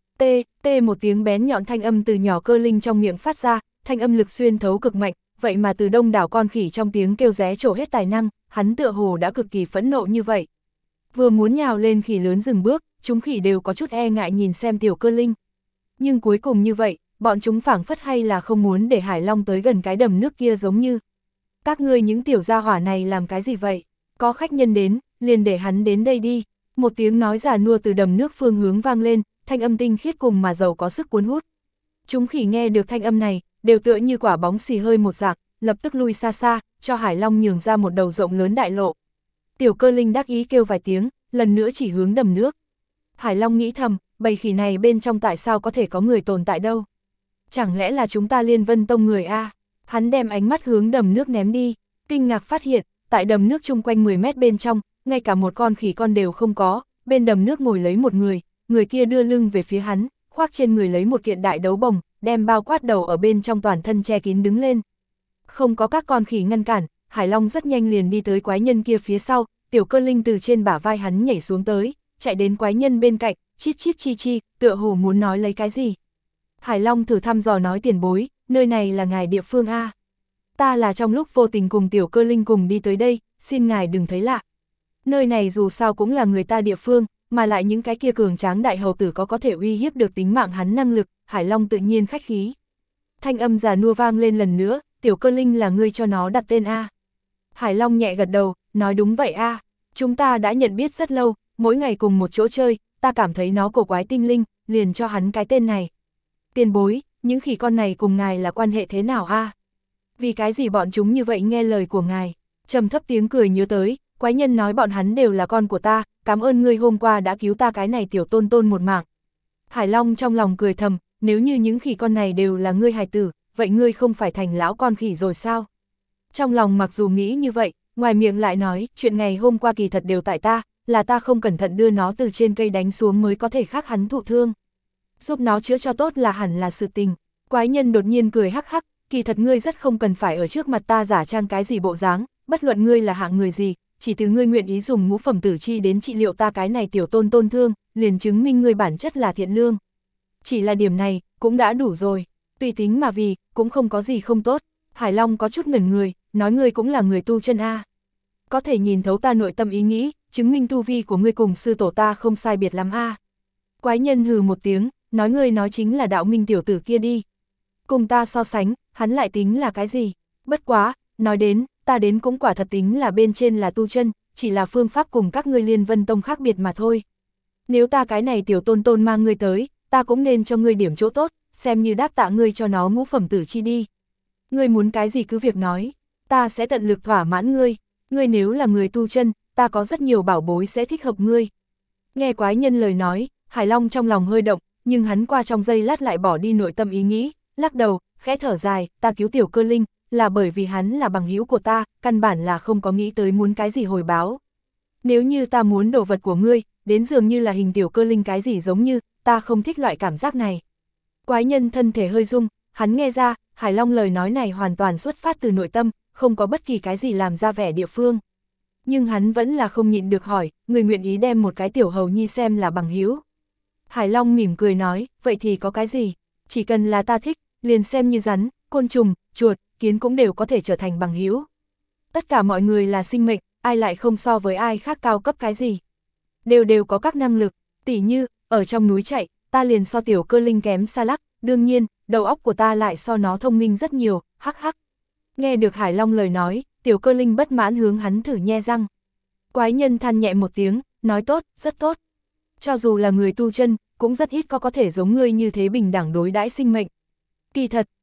T một tiếng bén nhọn thanh âm từ nhỏ Cơ Linh trong miệng phát ra, thanh âm lực xuyên thấu cực mạnh, vậy mà từ đông đảo con khỉ trong tiếng kêu ré trổ hết tài năng, hắn tựa hồ đã cực kỳ phẫn nộ như vậy. Vừa muốn nhào lên khỉ lớn dừng bước, chúng khỉ đều có chút e ngại nhìn xem Tiểu Cơ Linh. Nhưng cuối cùng như vậy, bọn chúng phảng phất hay là không muốn để Hải Long tới gần cái đầm nước kia giống như. Các ngươi những tiểu gia hỏa này làm cái gì vậy? Có khách nhân đến, liền để hắn đến đây đi. Một tiếng nói già nua từ đầm nước phương hướng vang lên, thanh âm tinh khiết cùng mà giàu có sức cuốn hút. Chúng khỉ nghe được thanh âm này, đều tựa như quả bóng xì hơi một dạng, lập tức lui xa xa, cho Hải Long nhường ra một đầu rộng lớn đại lộ. Tiểu Cơ Linh đắc ý kêu vài tiếng, lần nữa chỉ hướng đầm nước. Hải Long nghĩ thầm, bầy khỉ này bên trong tại sao có thể có người tồn tại đâu? Chẳng lẽ là chúng ta Liên Vân Tông người a? Hắn đem ánh mắt hướng đầm nước ném đi, kinh ngạc phát hiện, tại đầm nước chung quanh 10 mét bên trong, ngay cả một con khỉ con đều không có, bên đầm nước ngồi lấy một người kia đưa lưng về phía hắn, khoác trên người lấy một kiện đại đấu bồng, đem bao quát đầu ở bên trong toàn thân che kín đứng lên. Không có các con khỉ ngăn cản, Hải Long rất nhanh liền đi tới quái nhân kia phía sau, Tiểu Cơ Linh từ trên bả vai hắn nhảy xuống tới, chạy đến quái nhân bên cạnh, chít chít chi chi, tựa hồ muốn nói lấy cái gì. Hải Long thử thăm dò nói tiền bối, nơi này là ngài địa phương a. Ta là trong lúc vô tình cùng Tiểu Cơ Linh cùng đi tới đây, xin ngài đừng thấy lạ. Nơi này dù sao cũng là người ta địa phương, mà lại những cái kia cường tráng đại hầu tử có thể uy hiếp được tính mạng hắn năng lực, Hải Long tự nhiên khách khí. Thanh âm già nua vang lên lần nữa, Tiểu Cơ Linh là ngươi cho nó đặt tên a. Hải Long nhẹ gật đầu, nói đúng vậy a. Chúng ta đã nhận biết rất lâu, mỗi ngày cùng một chỗ chơi, ta cảm thấy nó cổ quái tinh linh, liền cho hắn cái tên này. Tiền bối, những khỉ con này cùng ngài là quan hệ thế nào a? Vì cái gì bọn chúng như vậy nghe lời của ngài? Trầm thấp tiếng cười nhớ tới, quái nhân nói bọn hắn đều là con của ta, cảm ơn ngươi hôm qua đã cứu ta cái này tiểu tôn tôn một mạng. Hải Long trong lòng cười thầm, nếu như những khỉ con này đều là ngươi hài tử, vậy ngươi không phải thành lão con khỉ rồi sao? Trong lòng mặc dù nghĩ như vậy, ngoài miệng lại nói, chuyện ngày hôm qua kỳ thật đều tại ta, là ta không cẩn thận đưa nó từ trên cây đánh xuống mới có thể khắc hắn thụ thương. Giúp nó chữa cho tốt là hẳn là sự tình. Quái nhân đột nhiên cười hắc hắc, kỳ thật ngươi rất không cần phải ở trước mặt ta giả trang cái gì bộ dáng, bất luận ngươi là hạng người gì, chỉ từ ngươi nguyện ý dùng ngũ phẩm tử chi đến trị liệu ta cái này tiểu tôn tôn thương, liền chứng minh ngươi bản chất là thiện lương. Chỉ là điểm này, cũng đã đủ rồi, tùy tính mà vì, cũng không có gì không tốt. Hải Long có chút ngẩn người, nói ngươi cũng là người tu chân a. Có thể nhìn thấu ta nội tâm ý nghĩ, chứng minh tu vi của ngươi cùng sư tổ ta không sai biệt lắm a. Quái nhân hừ một tiếng, nói ngươi nói chính là đạo minh tiểu tử kia đi. Cùng ta so sánh, hắn lại tính là cái gì? Bất quá, nói đến, ta đến cũng quả thật tính là bên trên là tu chân, chỉ là phương pháp cùng các ngươi Liên Vân Tông khác biệt mà thôi. Nếu ta cái này tiểu tôn tôn mang ngươi tới, ta cũng nên cho ngươi điểm chỗ tốt, xem như đáp tạ ngươi cho nó ngũ phẩm tử chi đi. Ngươi muốn cái gì cứ việc nói, ta sẽ tận lực thỏa mãn ngươi, ngươi nếu là người tu chân, ta có rất nhiều bảo bối sẽ thích hợp ngươi. Nghe quái nhân lời nói, Hải Long trong lòng hơi động, nhưng hắn qua trong giây lát lại bỏ đi nội tâm ý nghĩ, lắc đầu, khẽ thở dài, ta cứu Tiểu Cơ Linh, là bởi vì hắn là bằng hữu của ta, căn bản là không có nghĩ tới muốn cái gì hồi báo. Nếu như ta muốn đồ vật của ngươi, đến dường như là hình Tiểu Cơ Linh cái gì giống như, ta không thích loại cảm giác này. Quái nhân thân thể hơi rung, hắn nghe ra, Hải Long lời nói này hoàn toàn xuất phát từ nội tâm, không có bất kỳ cái gì làm ra vẻ địa phương. Nhưng hắn vẫn là không nhịn được hỏi, người nguyện ý đem một cái tiểu hầu nhi xem là bằng hữu. Hải Long mỉm cười nói, vậy thì có cái gì? Chỉ cần là ta thích, liền xem như rắn, côn trùng, chuột, kiến cũng đều có thể trở thành bằng hữu. Tất cả mọi người là sinh mệnh, ai lại không so với ai khác cao cấp cái gì. Đều có các năng lực, tỉ như, ở trong núi chạy, ta liền so Tiểu Cơ Linh kém xa lắc, đương nhiên, đầu óc của ta lại so nó thông minh rất nhiều, hắc hắc. Nghe được Hải Long lời nói, Tiểu Cơ Linh bất mãn hướng hắn thử nhe răng. Quái nhân than nhẹ một tiếng, nói tốt, rất tốt. Cho dù là người tu chân, cũng rất ít có thể giống ngươi như thế bình đẳng đối đãi sinh mệnh. Kỳ thật,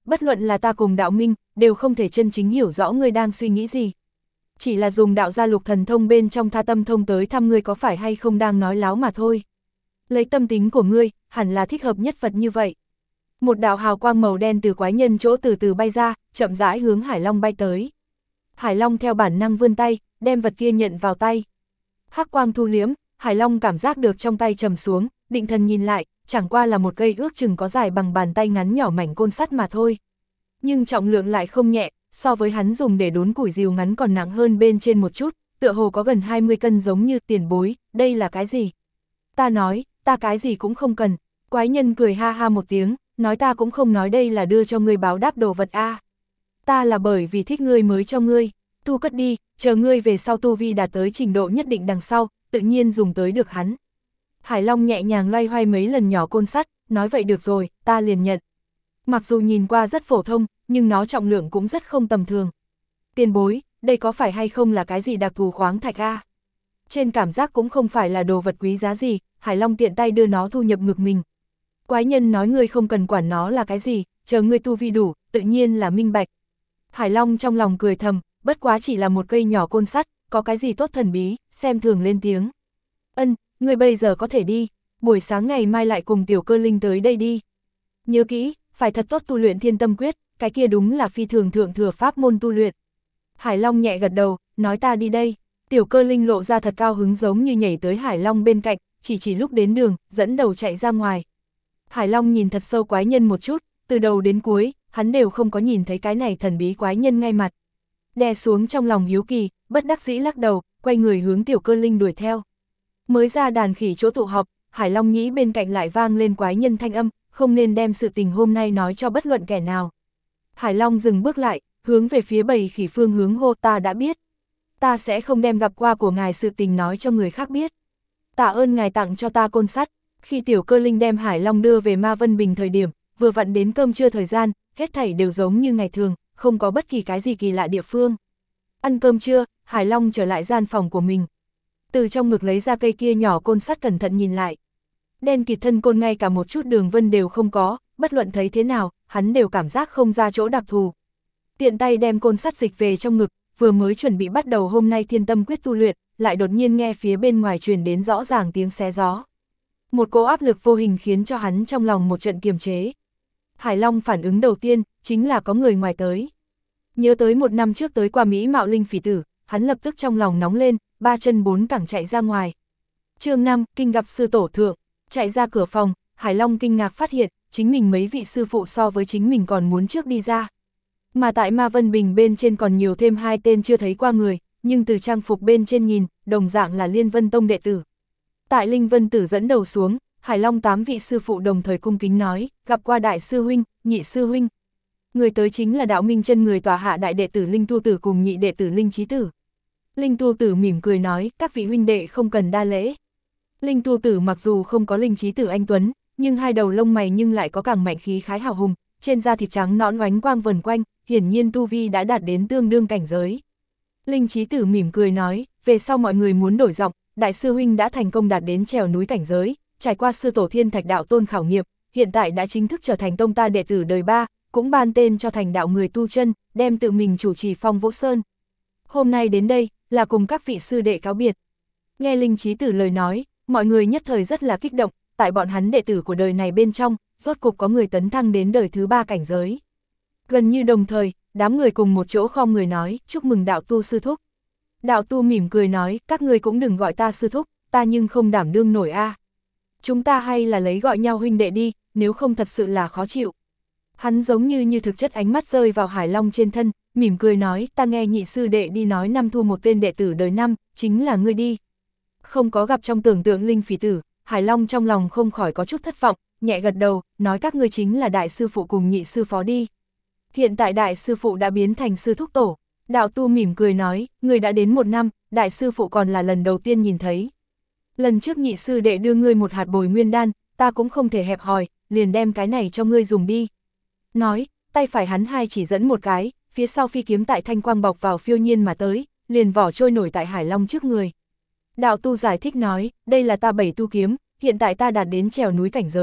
bất luận là ta cùng đạo minh, đều không thể chân chính hiểu rõ ngươi đang suy nghĩ gì. Chỉ là dùng đạo gia lục thần thông bên trong tha tâm thông tới thăm ngươi có phải hay không đang nói láo mà thôi. Lấy tâm tính của ngươi, hẳn là thích hợp nhất Phật như vậy. Một đạo hào quang màu đen từ quái nhân chỗ từ từ bay ra, chậm rãi hướng Hải Long bay tới. Hải Long theo bản năng vươn tay, đem vật kia nhận vào tay. Hắc quang thu liếm, Hải Long cảm giác được trong tay trầm xuống, định thần nhìn lại, chẳng qua là một cây ước chừng có dài bằng bàn tay ngắn nhỏ mảnh côn sắt mà thôi. Nhưng trọng lượng lại không nhẹ, so với hắn dùng để đốn củi rìu ngắn còn nặng hơn bên trên một chút, tựa hồ có gần 20 cân giống như tiền bối, đây là cái gì? Ta nói, ta cái gì cũng không cần. Quái nhân cười ha ha một tiếng, nói ta cũng không nói đây là đưa cho ngươi báo đáp đồ vật a. Ta là bởi vì thích ngươi mới cho ngươi, tu cất đi, chờ ngươi về sau tu vi đạt tới trình độ nhất định đằng sau, tự nhiên dùng tới được hắn. Hải Long nhẹ nhàng loay hoay mấy lần nhỏ côn sắt, nói vậy được rồi, ta liền nhận. Mặc dù nhìn qua rất phổ thông, nhưng nó trọng lượng cũng rất không tầm thường. Tiền bối, đây có phải hay không là cái gì đặc thù khoáng thạch a? Trên cảm giác cũng không phải là đồ vật quý giá gì, Hải Long tiện tay đưa nó thu nhập ngực mình. Quái nhân nói ngươi không cần quản nó là cái gì, chờ ngươi tu vi đủ, tự nhiên là minh bạch. Hải Long trong lòng cười thầm, bất quá chỉ là một cây nhỏ côn sắt, có cái gì tốt thần bí, xem thường lên tiếng. Ân, ngươi bây giờ có thể đi, buổi sáng ngày mai lại cùng Tiểu Cơ Linh tới đây đi. Nhớ kỹ, phải thật tốt tu luyện Thiên Tâm Quyết, cái kia đúng là phi thường thượng thừa pháp môn tu luyện. Hải Long nhẹ gật đầu, nói ta đi đây. Tiểu Cơ Linh lộ ra thật cao hứng giống như nhảy tới Hải Long bên cạnh, chỉ lúc đến đường, dẫn đầu chạy ra ngoài. Hải Long nhìn thật sâu quái nhân một chút, từ đầu đến cuối, hắn đều không có nhìn thấy cái này thần bí quái nhân ngay mặt. Đè xuống trong lòng hiếu kỳ, bất đắc dĩ lắc đầu, quay người hướng Tiểu Cơ Linh đuổi theo. Mới ra đàn khỉ chỗ tụ họp, Hải Long nhĩ bên cạnh lại vang lên quái nhân thanh âm, không nên đem sự tình hôm nay nói cho bất luận kẻ nào. Hải Long dừng bước lại, hướng về phía bầy khỉ phương hướng hô, ta đã biết. Ta sẽ không đem gặp qua của ngài sự tình nói cho người khác biết. Tạ ơn ngài tặng cho ta côn sắt. Khi Tiểu Cơ Linh đem Hải Long đưa về Ma Vân Bình thời điểm, vừa vặn đến cơm trưa thời gian, hết thảy đều giống như ngày thường, không có bất kỳ cái gì kỳ lạ địa phương. Ăn cơm trưa, Hải Long trở lại gian phòng của mình. Từ trong ngực lấy ra cây kia nhỏ côn sắt cẩn thận nhìn lại. Đen kịt thân côn ngay cả một chút đường vân đều không có, bất luận thấy thế nào, hắn đều cảm giác không ra chỗ đặc thù. Tiện tay đem côn sắt dịch về trong ngực, vừa mới chuẩn bị bắt đầu hôm nay Thiên Tâm Quyết tu luyện, lại đột nhiên nghe phía bên ngoài truyền đến rõ ràng tiếng xé gió. Một cỗ áp lực vô hình khiến cho hắn trong lòng một trận kiềm chế. Hải Long phản ứng đầu tiên, chính là có người ngoài tới. Nhớ tới một năm trước tới qua Mỹ Mạo Linh Phỉ Tử, hắn lập tức trong lòng nóng lên, ba chân bốn cẳng chạy ra ngoài. Chương 5, kinh gặp sư tổ thượng, chạy ra cửa phòng, Hải Long kinh ngạc phát hiện, chính mình mấy vị sư phụ so với chính mình còn muốn trước đi ra. Mà tại Ma Vân Bình bên trên còn nhiều thêm hai tên chưa thấy qua người, nhưng từ trang phục bên trên nhìn, đồng dạng là Liên Vân Tông đệ tử. Tại Linh Vân Tử dẫn đầu xuống, Hải Long 8 vị sư phụ đồng thời cung kính nói, gặp qua đại sư huynh, nhị sư huynh. Người tới chính là đạo minh chân người tòa hạ đại đệ tử Linh Tu Tử cùng nhị đệ tử Linh Chí Tử. Linh Tu Tử mỉm cười nói, các vị huynh đệ không cần đa lễ. Linh Tu Tử mặc dù không có Linh Chí Tử anh tuấn, nhưng hai đầu lông mày nhưng lại có càng mạnh khí khái hào hùng, trên da thịt trắng nõn oánh quang vần quanh, hiển nhiên tu vi đã đạt đến tương đương cảnh giới. Linh Chí Tử mỉm cười nói, về sau mọi người muốn đổi giọng, đại sư huynh đã thành công đạt đến trèo núi cảnh giới, trải qua sư tổ Thiên Thạch đạo tôn khảo nghiệm, hiện tại đã chính thức trở thành tông ta đệ tử đời 3, cũng ban tên cho thành đạo người tu chân, đem tự mình chủ trì Phong Vũ Sơn. Hôm nay đến đây, là cùng các vị sư đệ cáo biệt. Nghe Linh Chí Tử lời nói, mọi người nhất thời rất là kích động, tại bọn hắn đệ tử của đời này bên trong, rốt cục có người tấn thăng đến đời thứ 3 cảnh giới. Gần như đồng thời, đám người cùng một chỗ khom người nói, chúc mừng đạo tu sư thúc. Đạo tu mỉm cười nói, các người cũng đừng gọi ta sư thúc, ta nhưng không đảm đương nổi a. Chúng ta hay là lấy gọi nhau huynh đệ đi, nếu không thật sự là khó chịu. Hắn giống như thực chất ánh mắt rơi vào Hải Long trên thân, mỉm cười nói, ta nghe nhị sư đệ đi nói năm thu một tên đệ tử đời 5, chính là ngươi đi. Không có gặp trong tưởng tượng Linh Phỉ Tử, Hải Long trong lòng không khỏi có chút thất vọng, nhẹ gật đầu, nói các ngươi chính là đại sư phụ cùng nhị sư phó đi. Hiện tại đại sư phụ đã biến thành sư thúc tổ. Đạo tu mỉm cười nói, người đã đến 1 năm, đại sư phụ còn là lần đầu tiên nhìn thấy. Lần trước nhị sư đệ đưa ngươi một hạt bồi nguyên đan, ta cũng không thể hẹp hòi, liền đem cái này cho ngươi dùng đi. Nói, tay phải hắn hai chỉ dẫn một cái, phía sau phi kiếm tại thanh quang bọc vào phiêu nhiên mà tới, liền vỏ trôi nổi tại Hải Long trước người. Đạo tu giải thích nói, đây là ta 7 tu kiếm, hiện tại ta đạt đến trèo núi cảnh giới,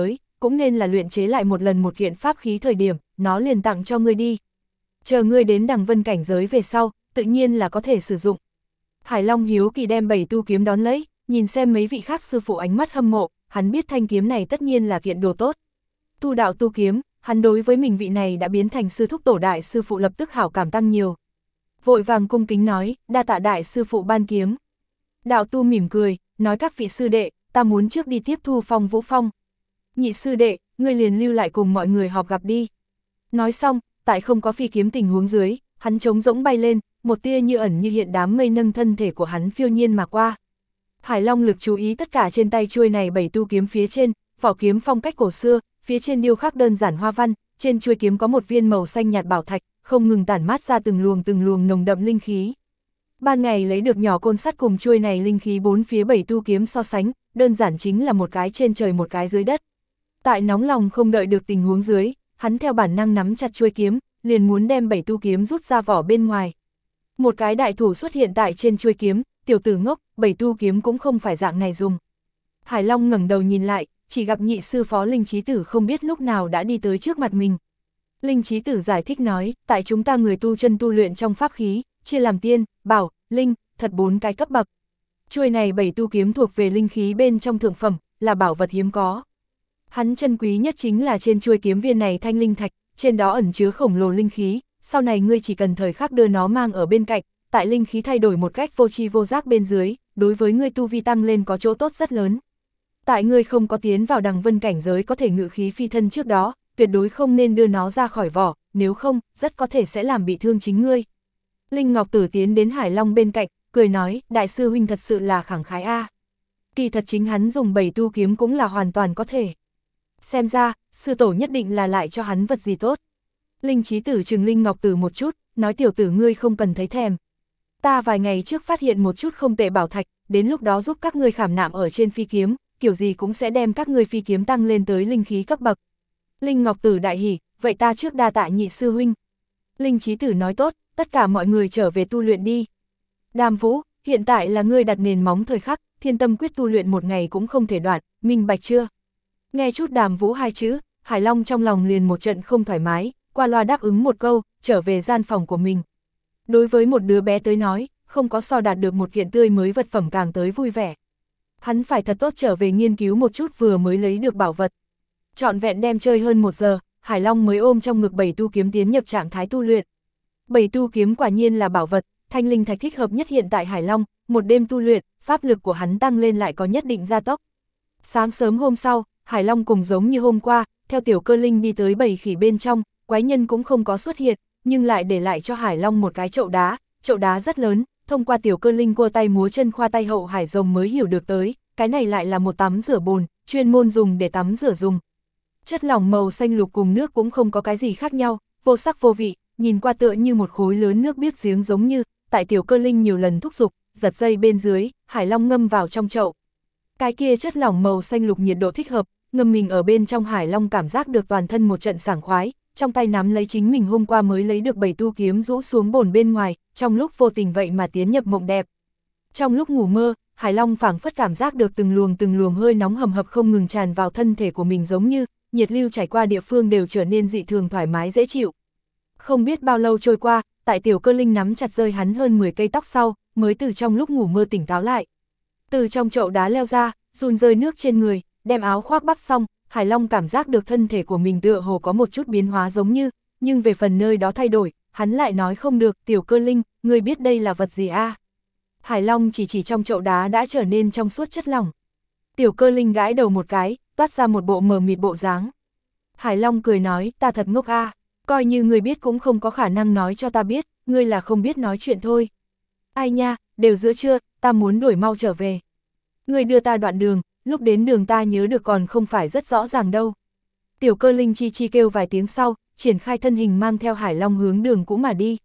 cũng nên là luyện chế lại một lần một kiện pháp khí thời điểm, nó liền tặng cho ngươi đi. Chờ ngươi đến đằng vân cảnh giới về sau, tự nhiên là có thể sử dụng. Hải Long hiếu kỳ đem 7 tu kiếm đón lấy, nhìn xem mấy vị khác sư phụ ánh mắt hâm mộ, hắn biết thanh kiếm này tất nhiên là kiện đồ tốt. Tu đạo tu kiếm, hắn đối với mình vị này đã biến thành sư thúc tổ đại sư phụ lập tức hảo cảm tăng nhiều. Vội vàng cung kính nói, đa tạ đại sư phụ ban kiếm. Đạo tu mỉm cười, nói các vị sư đệ, ta muốn trước đi tiếp thu Phong Vũ Phong. Nhị sư đệ, ngươi liền lưu lại cùng mọi người họp gặp đi. Nói xong, tại không có phi kiếm tình huống dưới, hắn trống rỗng bay lên, một tia như ẩn như hiện đám mây nâng thân thể của hắn phiêu nhiên mà qua. Hải Long lực chú ý tất cả trên tay chuôi này 7 tu kiếm phía trên, vỏ kiếm phong cách cổ xưa, phía trên điêu khắc đơn giản hoa văn, trên chuôi kiếm có một viên màu xanh nhạt bảo thạch, không ngừng tản mát ra từng luồng nồng đậm linh khí. Ban ngày lấy được nhỏ côn sắt cùng chuôi này linh khí bốn phía 7 tu kiếm so sánh, đơn giản chính là một cái trên trời một cái dưới đất. Tại nóng lòng không đợi được tình huống dưới, hắn theo bản năng nắm chặt chuôi kiếm, liền muốn đem 7 tu kiếm rút ra vỏ bên ngoài. Một cái đại thủ xuất hiện tại trên chuôi kiếm, tiểu tử ngốc, 7 tu kiếm cũng không phải dạng này dùng. Hải Long ngẩng đầu nhìn lại, chỉ gặp nhị sư phó Linh Chí Tử không biết lúc nào đã đi tới trước mặt mình. Linh Chí Tử giải thích nói, tại chúng ta người tu chân tu luyện trong pháp khí, chia làm tiên, bảo, linh, thật 4 cái cấp bậc. Chuôi này 7 tu kiếm thuộc về linh khí bên trong thượng phẩm, là bảo vật hiếm có. Hắn chân quý nhất chính là trên chuôi kiếm viên này thanh linh thạch, trên đó ẩn chứa khổng lồ linh khí, sau này ngươi chỉ cần thời khắc đưa nó mang ở bên cạnh, tại linh khí thay đổi một cách vô tri vô giác bên dưới, đối với ngươi tu vi tăng lên có chỗ tốt rất lớn. Tại ngươi không có tiến vào đằng vân cảnh giới có thể ngự khí phi thân trước đó, tuyệt đối không nên đưa nó ra khỏi vỏ, nếu không, rất có thể sẽ làm bị thương chính ngươi. Linh Ngọc Tử tiến đến Hải Long bên cạnh, cười nói, đại sư huynh thật sự là khẳng khái a. Kỳ thật chính hắn dùng 7 tu kiếm cũng là hoàn toàn có thể. Xem ra, sư tổ nhất định là lại cho hắn vật gì tốt. Linh Chí Tử trừng Linh Ngọc Tử một chút, nói tiểu tử ngươi không cần thấy thèm. Ta vài ngày trước phát hiện một chút không tệ bảo thạch, đến lúc đó giúp các ngươi khảm nạm ở trên phi kiếm, kiểu gì cũng sẽ đem các ngươi phi kiếm tăng lên tới linh khí cấp bậc. Linh Ngọc Tử đại hỉ, vậy ta trước đa tạ nhị sư huynh. Linh Chí Tử nói tốt, tất cả mọi người trở về tu luyện đi. Đàm Vũ, hiện tại là ngươi đặt nền móng thời khắc, Thiên Tâm quyết tu luyện một ngày cũng không thể đoạn, minh bạch chưa? Nghe chút Đàm Vũ hai chữ, Hải Long trong lòng liền một trận không thoải mái, qua loa đáp ứng một câu, trở về gian phòng của mình. Đối với một đứa bé tới nói, không có so đạt được một kiện tươi mới vật phẩm càng tới vui vẻ. Hắn phải thật tốt trở về nghiên cứu một chút vừa mới lấy được bảo vật. Trọn vẹn đem chơi hơn 1 giờ, Hải Long mới ôm trong ngực 7 tu kiếm tiến nhập trạng thái tu luyện. 7 tu kiếm quả nhiên là bảo vật, thanh linh thạch thích hợp nhất hiện tại Hải Long, một đêm tu luyện, pháp lực của hắn tăng lên lại có nhất định gia tốc. Sáng sớm hôm sau, Hải Long cùng giống như hôm qua, theo Tiểu Cơ Linh đi tới bầy khỉ bên trong, quái nhân cũng không có xuất hiện, nhưng lại để lại cho Hải Long một cái chậu đá rất lớn, thông qua Tiểu Cơ Linh cua tay múa chân khoa tay hậu hải rồng mới hiểu được tới, cái này lại là một tắm rửa bồn, chuyên môn dùng để tắm rửa dùng. Chất lỏng màu xanh lục cùng nước cũng không có cái gì khác nhau, vô sắc vô vị, nhìn qua tựa như một khối lớn nước biếc giếng giống như, tại Tiểu Cơ Linh nhiều lần thúc giục, giật dây bên dưới, Hải Long ngâm vào trong chậu. Cái kia chất lỏng màu xanh lục nhiệt độ thích hợp, ngâm mình ở bên trong Hải Long cảm giác được toàn thân một trận sảng khoái, trong tay nắm lấy chính mình hôm qua mới lấy được 7 tu kiếm rũ xuống bồn bên ngoài, trong lúc vô tình vậy mà tiến nhập mộng đẹp. Trong lúc ngủ mơ, Hải Long phảng phất cảm giác được từng luồng hơi nóng hầm hập không ngừng tràn vào thân thể của mình giống như, nhiệt lưu chảy qua địa phương đều trở nên dị thường thoải mái dễ chịu. Không biết bao lâu trôi qua, tại Tiểu Cơ Linh nắm chặt rơi hắn hơn 10 cây tóc sau, mới từ trong lúc ngủ mơ tỉnh táo lại. Từ trong chậu đá leo ra, run rơi nước trên người, đem áo khoác bắt xong, Hải Long cảm giác được thân thể của mình tựa hồ có một chút biến hóa giống như, nhưng về phần nơi đó thay đổi, hắn lại nói không được, Tiểu Cơ Linh, ngươi biết đây là vật gì a? Hải Long chỉ trong chậu đá đã trở nên trong suốt chất lỏng. Tiểu Cơ Linh gãi đầu một cái, toát ra một bộ mờ mịt bộ dáng. Hải Long cười nói, ta thật ngốc a, coi như ngươi biết cũng không có khả năng nói cho ta biết, ngươi là không biết nói chuyện thôi. Ai nha, đều giữa trưa, ta muốn đuổi mau trở về. Ngươi đưa ta đoạn đường, lúc đến đường ta nhớ được còn không phải rất rõ ràng đâu. Tiểu Cơ Linh chi kêu vài tiếng sau, triển khai thân hình mang theo Hải Long hướng đường cũ mà đi.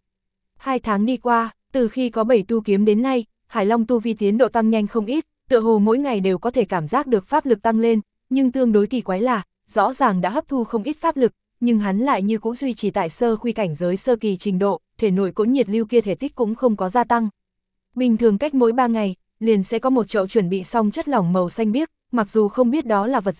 2 tháng đi qua, từ khi có 7 tu kiếm đến nay, Hải Long tu vi tiến độ tăng nhanh không ít, tựa hồ mỗi ngày đều có thể cảm giác được pháp lực tăng lên, nhưng tương đối kỳ quái là, rõ ràng đã hấp thu không ít pháp lực, nhưng hắn lại như cũ duy trì tại sơ khuy cảnh giới sơ kỳ trình độ, thể nội cỗ nhiệt lưu kia thể tích cũng không có gia tăng. Bình thường cách mỗi 3 ngày, liền sẽ có một chậu chuẩn bị xong chất lỏng màu xanh biếc, mặc dù không biết đó là vật gì,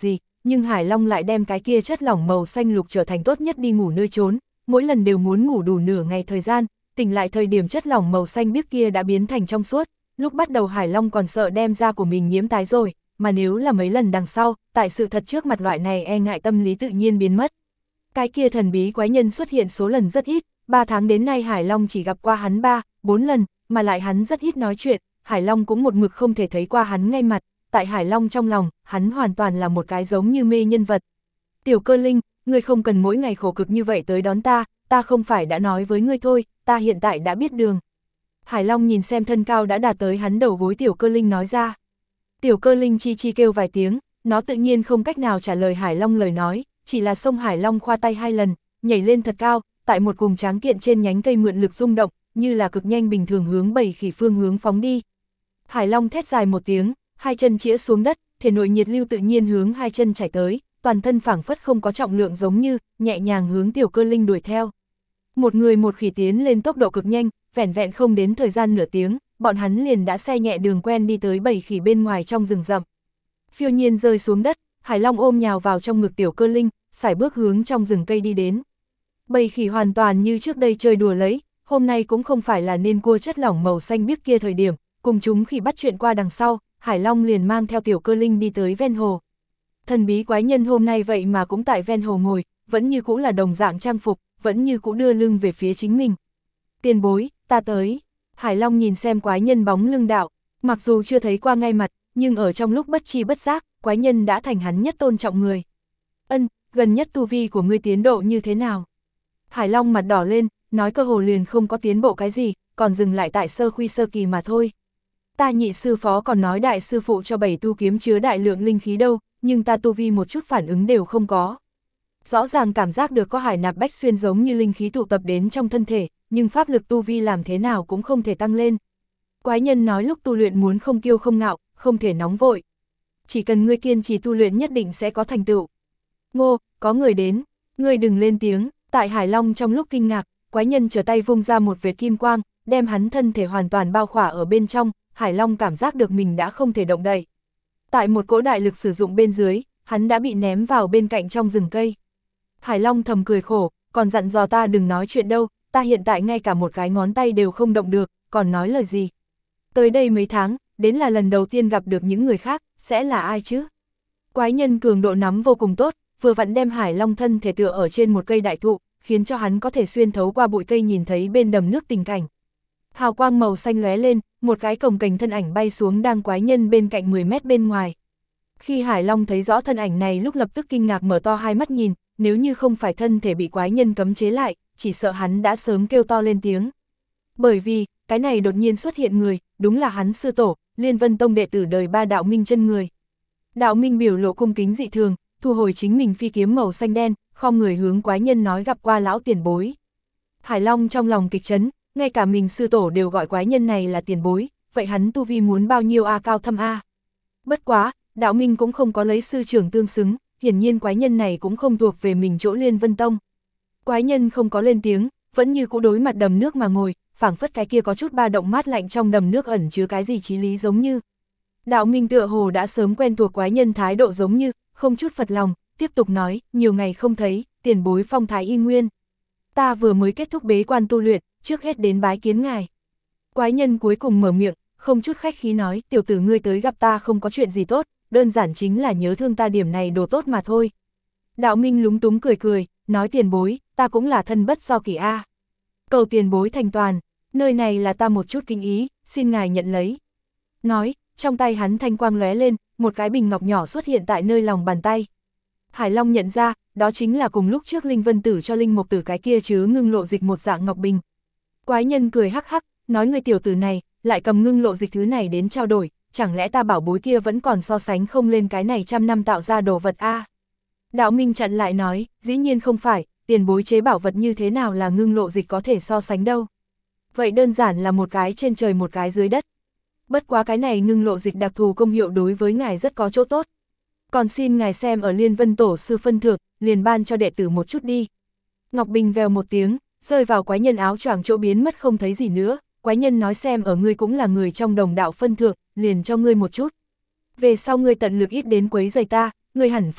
nhưng Hải Long lại đem cái kia chất lỏng màu xanh lục trở thành tốt nhất đi ngủ nơi trốn, mỗi lần đều muốn ngủ đủ nửa ngày thời gian, tỉnh lại thời điểm chất lỏng màu xanh biếc kia đã biến thành trong suốt, lúc bắt đầu Hải Long còn sợ đem da của mình nhiễm tái rồi, mà nếu là mấy lần đằng sau, tại sự thật trước mặt loại này e ngại tâm lý tự nhiên biến mất. Cái kia thần bí quái nhân xuất hiện số lần rất ít, 3 tháng đến nay Hải Long chỉ gặp qua hắn 3-4 lần, mà lại hắn rất ít nói chuyện, Hải Long cũng một mực không thể thấy qua hắn ngay mặt, tại Hải Long trong lòng, hắn hoàn toàn là một cái giống như mê nhân vật. Tiểu Cơ Linh, ngươi không cần mỗi ngày khổ cực như vậy tới đón ta không phải đã nói với ngươi thôi, ta hiện tại đã biết đường. Hải Long nhìn xem thân cao đã đạt tới hắn đầu gối Tiểu Cơ Linh nói ra. Tiểu Cơ Linh chi chi kêu vài tiếng, nó tự nhiên không cách nào trả lời Hải Long lời nói, chỉ là xông Hải Long khoa tay 2 lần, nhảy lên thật cao, tại một vùng tráng kiện trên nhánh cây mượn lực rung động, như là cực nhanh bình thường hướng bầy khỉ phương hướng phóng đi. Hải Long thét dài một tiếng, 2 chân chĩa xuống đất, thể nội nhiệt lưu tự nhiên hướng 2 chân chảy tới, toàn thân phảng phất không có trọng lượng giống như, nhẹ nhàng hướng Tiểu Cơ Linh đuổi theo. Một người một khỉ tiến lên tốc độ cực nhanh, vẻn vẹn không đến thời gian nửa tiếng, bọn hắn liền đã xe nhẹ đường quen đi tới bầy khỉ bên ngoài trong rừng rậm. Phiêu nhiên rơi xuống đất, Hải Long ôm nhào vào trong ngực Tiểu Cơ Linh, sải bước hướng trong rừng cây đi đến. Bầy khỉ hoàn toàn như trước đây chơi đùa lấy, hôm nay cũng không phải là nên cua chất lỏng màu xanh biếc kia thời điểm, cùng chúng khi bắt chuyện qua đằng sau, Hải Long liền mang theo Tiểu Cơ Linh đi tới ven hồ. Thần bí quái nhân hôm nay vậy mà cũng tại ven hồ ngồi, vẫn như cũ là đồng dạng trang phục, vẫn như cũ đưa lưng về phía chính mình. Tiền bối, ta tới. Hải Long nhìn xem quái nhân bóng lưng đạo, mặc dù chưa thấy qua ngay mặt, nhưng ở trong lúc bất tri bất giác, quái nhân đã thành hắn nhất tôn trọng người. Ân, gần nhất tu vi của ngươi tiến độ như thế nào? Hải Long mặt đỏ lên, nói cơ hồ liền không có tiến bộ cái gì, còn dừng lại tại sơ khuy sơ kỳ mà thôi. Ta nhị sư phó còn nói đại sư phụ cho 7 tu kiếm chứa đại lượng linh khí đâu, nhưng ta tu vi một chút phản ứng đều không có. Rõ ràng cảm giác được có hải nạp bách xuyên giống như linh khí tụ tập đến trong thân thể, nhưng pháp lực tu vi làm thế nào cũng không thể tăng lên. Quái nhân nói lúc tu luyện muốn không kiêu không ngạo, không thể nóng vội. Chỉ cần ngươi kiên trì tu luyện nhất định sẽ có thành tựu. Ngô, có người đến, ngươi đừng lên tiếng. Tại Hải Long trong lúc kinh ngạc, quái nhân trở tay vung ra một vệt kim quang, đem hắn thân thể hoàn toàn bao khỏa ở bên trong, Hải Long cảm giác được mình đã không thể động đậy. Tại một cỗ đại lực sử dụng bên dưới, hắn đã bị ném vào bên cạnh trong rừng cây. Hải Long thầm cười khổ, còn dặn dò ta đừng nói chuyện đâu, ta hiện tại ngay cả một cái ngón tay đều không động được, còn nói lời gì. Tới đây mấy tháng, đến là lần đầu tiên gặp được những người khác, sẽ là ai chứ? Quái nhân cường độ nắm vô cùng tốt, vừa vặn đem Hải Long thân thể tựa ở trên một cây đại thụ, khiến cho hắn có thể xuyên thấu qua bụi cây nhìn thấy bên đầm nước tình cảnh. Hào quang màu xanh lóe lên, một cái cồng kềnh thân ảnh bay xuống đang quái nhân bên cạnh 10 mét bên ngoài. Khi Hải Long thấy rõ thân ảnh này lúc lập tức kinh ngạc mở to hai mắt nhìn, nếu như không phải thân thể bị quái nhân cấm chế lại, chỉ sợ hắn đã sớm kêu to lên tiếng. Bởi vì, cái này đột nhiên xuất hiện người, đúng là hắn sư tổ, Liên Vân Tông đệ tử đời 3 Đạo Minh chân người. Đạo Minh biểu lộ cung kính dị thường, thu hồi chính mình phi kiếm màu xanh đen, khom người hướng quái nhân nói gặp qua lão tiền bối. Hải Long trong lòng kịch chấn, ngay cả mình sư tổ đều gọi quái nhân này là tiền bối, vậy hắn tu vi muốn bao nhiêu a cao thâm a. Bất quá, Đạo Minh cũng không có lấy sư trưởng tương xứng, hiển nhiên quái nhân này cũng không thuộc về mình chỗ Liên Vân Tông. Quái nhân không có lên tiếng, vẫn như cũ đối mặt đầm nước mà ngồi, phảng phất cái kia có chút ba động mát lạnh trong đầm nước ẩn chứa cái gì chí lý giống như. Đạo Minh tựa hồ đã sớm quen thuộc quái nhân thái độ giống như, không chút phật lòng, tiếp tục nói, nhiều ngày không thấy, tiền bối phong thái y nguyên. Ta vừa mới kết thúc bế quan tu luyện, trước hết đến bái kiến ngài. Quái nhân cuối cùng mở miệng, không chút khách khí nói, tiểu tử ngươi tới gặp ta không có chuyện gì tốt, đơn giản chính là nhớ thương ta điểm này đồ tốt mà thôi. Đạo Minh lúng túng cười cười, nói tiền bối, ta cũng là thân bất do kỷ a. Cầu tiền bối thành toàn, nơi này là ta một chút kinh ý, xin ngài nhận lấy. Nói, trong tay hắn thanh quang lóe lên, một cái bình ngọc nhỏ xuất hiện tại nơi lòng bàn tay. Hải Long nhận ra, đó chính là cùng lúc trước Linh Vân Tử cho Linh Mộc Tử cái kia chứa ngưng lộ dịch một dạng ngọc bình. Quái nhân cười hắc hắc, nói người tiểu tử này, lại cầm ngưng lộ dịch thứ này đến trao đổi, chẳng lẽ ta bảo bối kia vẫn còn so sánh không lên cái này trăm năm tạo ra đồ vật a? Đạo Minh chặn lại nói, dĩ nhiên không phải, tiền bối chế bảo vật như thế nào là ngưng lộ dịch có thể so sánh đâu. Vậy đơn giản là một cái trên trời một cái dưới đất. Bất quá cái này ngưng lộ dịch đặc thù công hiệu đối với ngài rất có chỗ tốt. Còn xin ngài xem ở Liên Vân Tổ sư phân thưởng, liền ban cho đệ tử một chút đi. Ngọc Bình vèo một tiếng, rơi vào quái nhân áo choàng chỗ biến mất không thấy gì nữa. Quái nhân nói xem ở ngươi cũng là người trong đồng đạo phân thưởng, liền cho ngươi một chút. Về sau ngươi tận lực ít đến quấy rầy ta, ngươi hẳn phải biết,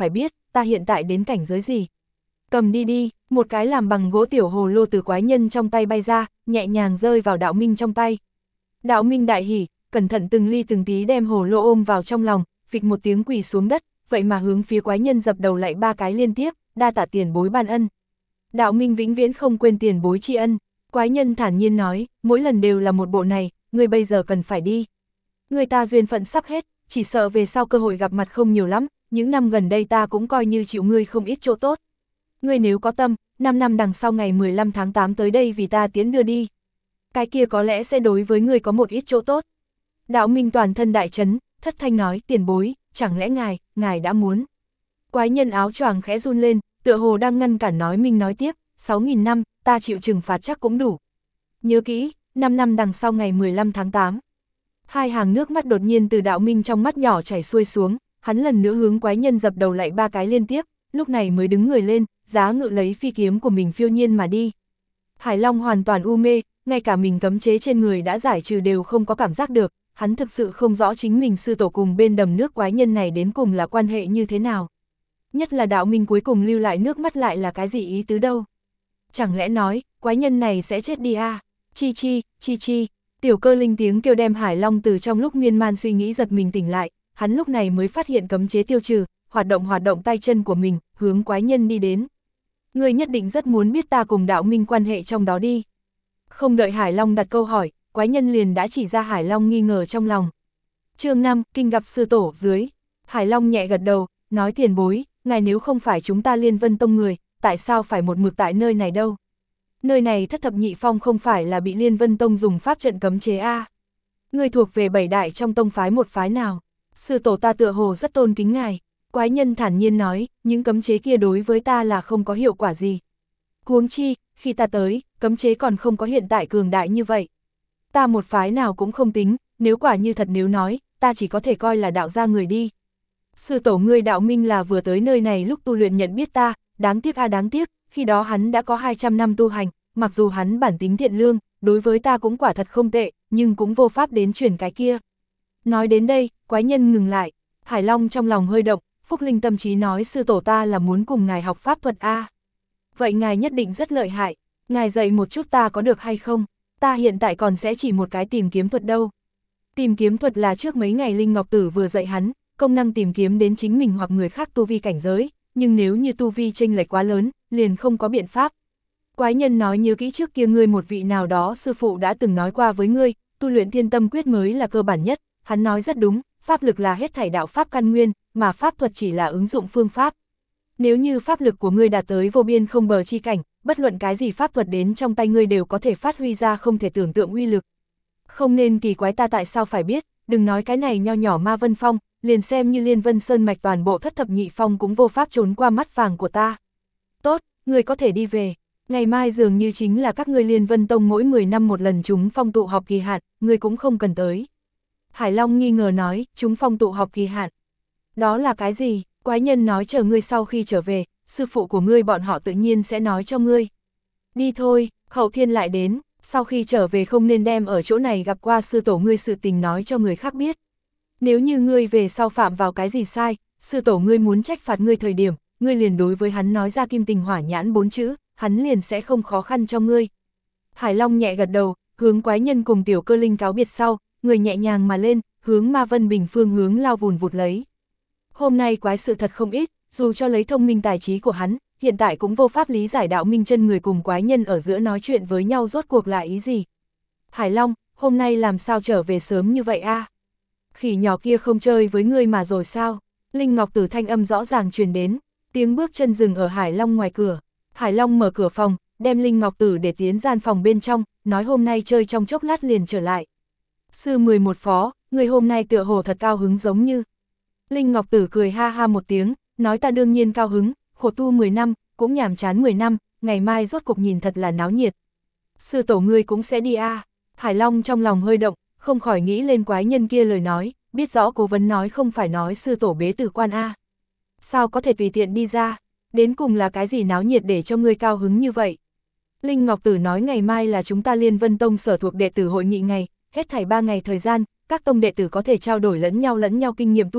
ta hiện tại đến cảnh giới gì. Cầm đi đi, một cái làm bằng gỗ tiểu hồ lô từ quái nhân trong tay bay ra, nhẹ nhàng rơi vào Đạo Minh trong tay. Đạo Minh đại hỉ, cẩn thận từng ly từng tí đem hồ lô ôm vào trong lòng, phịch một tiếng quỳ xuống đất, vậy mà hướng phía quái nhân dập đầu lại 3 cái liên tiếp, đa tạ tiền bối ban ân. Đạo Minh vĩnh viễn không quên tiền bối tri ân. Quái nhân thản nhiên nói, mỗi lần đều là một bộ này, ngươi bây giờ cần phải đi. Người ta duyên phận sắp hết, chỉ sợ về sau cơ hội gặp mặt không nhiều lắm, những năm gần đây ta cũng coi như chịu ngươi không ít chỗ tốt. Ngươi nếu có tâm, 5 năm đằng sau ngày 15 tháng 8 tới đây vì ta tiến đưa đi. Cái kia có lẽ sẽ đối với ngươi có một ít chỗ tốt. Đạo Minh toàn thân đại chấn, thất thanh nói, tiền bối, chẳng lẽ ngài đã muốn. Quái nhân áo choàng khẽ run lên, tựa hồ đang ngăn cản nói Minh nói tiếp, 6.000 năm, ta chịu trừng phạt chắc cũng đủ. Nhớ kỹ, 5 năm đằng sau ngày 15 tháng 8. Hai hàng nước mắt đột nhiên từ Đạo Minh trong mắt nhỏ chảy xuôi xuống, hắn lần nữa hướng quái nhân dập đầu lại 3 cái liên tiếp, lúc này mới đứng người lên, giá ngự lấy phi kiếm của mình phiêu nhiên mà đi. Hải Long hoàn toàn u mê, ngay cả mình cấm chế trên người đã giải trừ đều không có cảm giác được, hắn thực sự không rõ chính mình sư tổ cùng bên đầm nước quái nhân này đến cùng là quan hệ như thế nào. Nhất là Đạo Minh cuối cùng lưu lại nước mắt lại là cái gì ý tứ đâu. Chẳng lẽ nói, quái nhân này sẽ chết đi à? Chi chi, Tiểu Cơ Linh tiếng kêu đem Hải Long từ trong lúc miên man suy nghĩ giật mình tỉnh lại, hắn lúc này mới phát hiện cấm chế tiêu trừ, hoạt động tay chân của mình, hướng quái nhân đi đến. Ngươi nhất định rất muốn biết ta cùng Đạo Minh quan hệ trong đó đi. Không đợi Hải Long đặt câu hỏi, quái nhân liền đã chỉ ra Hải Long nghi ngờ trong lòng. Chương 5, kinh gặp sư tổ dưới. Hải Long nhẹ gật đầu, nói tiền bối, ngài nếu không phải chúng ta Liên Vân Tông người, tại sao phải một mực tại nơi này đâu? Nơi này Thất Thập Nhị Phong không phải là bị Liên Vân Tông dùng pháp trận cấm chế a? Ngươi thuộc về 7 đại trong tông phái một phái nào? Sư tổ ta tựa hồ rất tôn kính ngài. Quái nhân thản nhiên nói, những cấm chế kia đối với ta là không có hiệu quả gì. Huống chi, khi ta tới, cấm chế còn không có hiện tại cường đại như vậy. Ta một phái nào cũng không tính, nếu quả như thật nếu nói, ta chỉ có thể coi là đạo gia người đi. Sư tổ ngươi Đạo Minh là vừa tới nơi này lúc tu luyện nhận biết ta, đáng tiếc đáng tiếc, khi đó hắn đã có 200 năm tu hành, mặc dù hắn bản tính thiện lương, đối với ta cũng quả thật không tệ, nhưng cũng vô pháp đến chuyển cái kia. Nói đến đây, quái nhân ngừng lại, Hải Long trong lòng hơi động, Phúc Linh tâm trí nói sư tổ ta là muốn cùng ngài học pháp thuật a. Vậy ngài nhất định rất lợi hại, ngài dạy một chút ta có được hay không? Ta hiện tại còn sẽ chỉ một cái tìm kiếm thuật đâu. Tìm kiếm thuật là trước mấy ngày Linh Ngọc Tử vừa dạy hắn, công năng tìm kiếm đến chính mình hoặc người khác tu vi cảnh giới, nhưng nếu như tu vi chênh lệch quá lớn, liền không có biện pháp. Quái nhân nói nhớ kỹ trước kia ngươi một vị nào đó sư phụ đã từng nói qua với ngươi, tu luyện Thiên Tâm Quyết mới là cơ bản nhất, hắn nói rất đúng, pháp lực là hết thảy đạo pháp căn nguyên, mà pháp thuật chỉ là ứng dụng phương pháp. Nếu như pháp lực của ngươi đạt tới vô biên không bờ chi cảnh, bất luận cái gì pháp thuật đến trong tay ngươi đều có thể phát huy ra không thể tưởng tượng uy lực. Không nên kỳ quái ta tại sao phải biết, đừng nói cái này nho nhỏ Ma Vân Phong, liền xem như Liên Vân Sơn mạch toàn bộ Thất Thập Nhị Phong cũng vô pháp trốn qua mắt vàng của ta. Tốt, ngươi có thể đi về. Ngày mai dường như chính là các ngươi Liên Vân Tông mỗi 10 năm một lần chúng phong tụ họp kỳ hạn, ngươi cũng không cần tới. Hải Long nghi ngờ nói, chúng phong tụ họp kỳ hạn. Đó là cái gì? Quái nhân nói chờ ngươi sau khi trở về, sư phụ của ngươi bọn họ tự nhiên sẽ nói cho ngươi. Đi thôi, Hậu Thiên lại đến, sau khi trở về không nên đem ở chỗ này gặp qua sư tổ ngươi sự tình nói cho người khác biết. Nếu như ngươi về sau phạm vào cái gì sai, sư tổ ngươi muốn trách phạt ngươi thời điểm, ngươi liền đối với hắn nói ra Kim Tình Hỏa Nhãn 4 chữ, hắn liền sẽ không khó khăn cho ngươi. Hải Long nhẹ gật đầu, hướng quái nhân cùng Tiểu Cơ Linh cáo biệt sau, người nhẹ nhàng mà lên, hướng Ma Vân Bình phương hướng lao vùn vụt lấy. Hôm nay quái sự thật không ít, dù cho lấy thông minh tài trí của hắn, hiện tại cũng vô pháp lý giải Đạo Minh chân người cùng quái nhân ở giữa nói chuyện với nhau rốt cuộc là ý gì. Hải Long, hôm nay làm sao trở về sớm như vậy a? Khỉ nhỏ kia không chơi với ngươi mà rồi sao? Linh Ngọc Tử thanh âm rõ ràng truyền đến, tiếng bước chân dừng ở Hải Long ngoài cửa. Hải Long mở cửa phòng, đem Linh Ngọc Tử để tiến gian phòng bên trong, nói hôm nay chơi trong chốc lát liền trở lại. Sư 11 phó, người hôm nay tựa hồ thật cao hứng giống như. Linh Ngọc Tử cười ha ha một tiếng, nói ta đương nhiên cao hứng, khổ tu 10 năm, cũng nhàm chán 10 năm, ngày mai rốt cuộc nhìn thật là náo nhiệt. Sư tổ ngươi cũng sẽ đi a. Hải Long trong lòng hơi động, không khỏi nghĩ lên quái nhân kia lời nói, biết rõ cố vấn nói không phải nói sư tổ bế tử quan a. Sao có thể tùy tiện đi ra, đến cùng là cái gì náo nhiệt để cho ngươi cao hứng như vậy. Linh Ngọc Tử nói ngày mai là chúng ta Liên Vân Tông sở thuộc đệ tử hội nghị ngày, hết thảy 3 ngày thời gian, các tông đệ tử có thể trao đổi lẫn nhau kinh nghiệm tu luyện,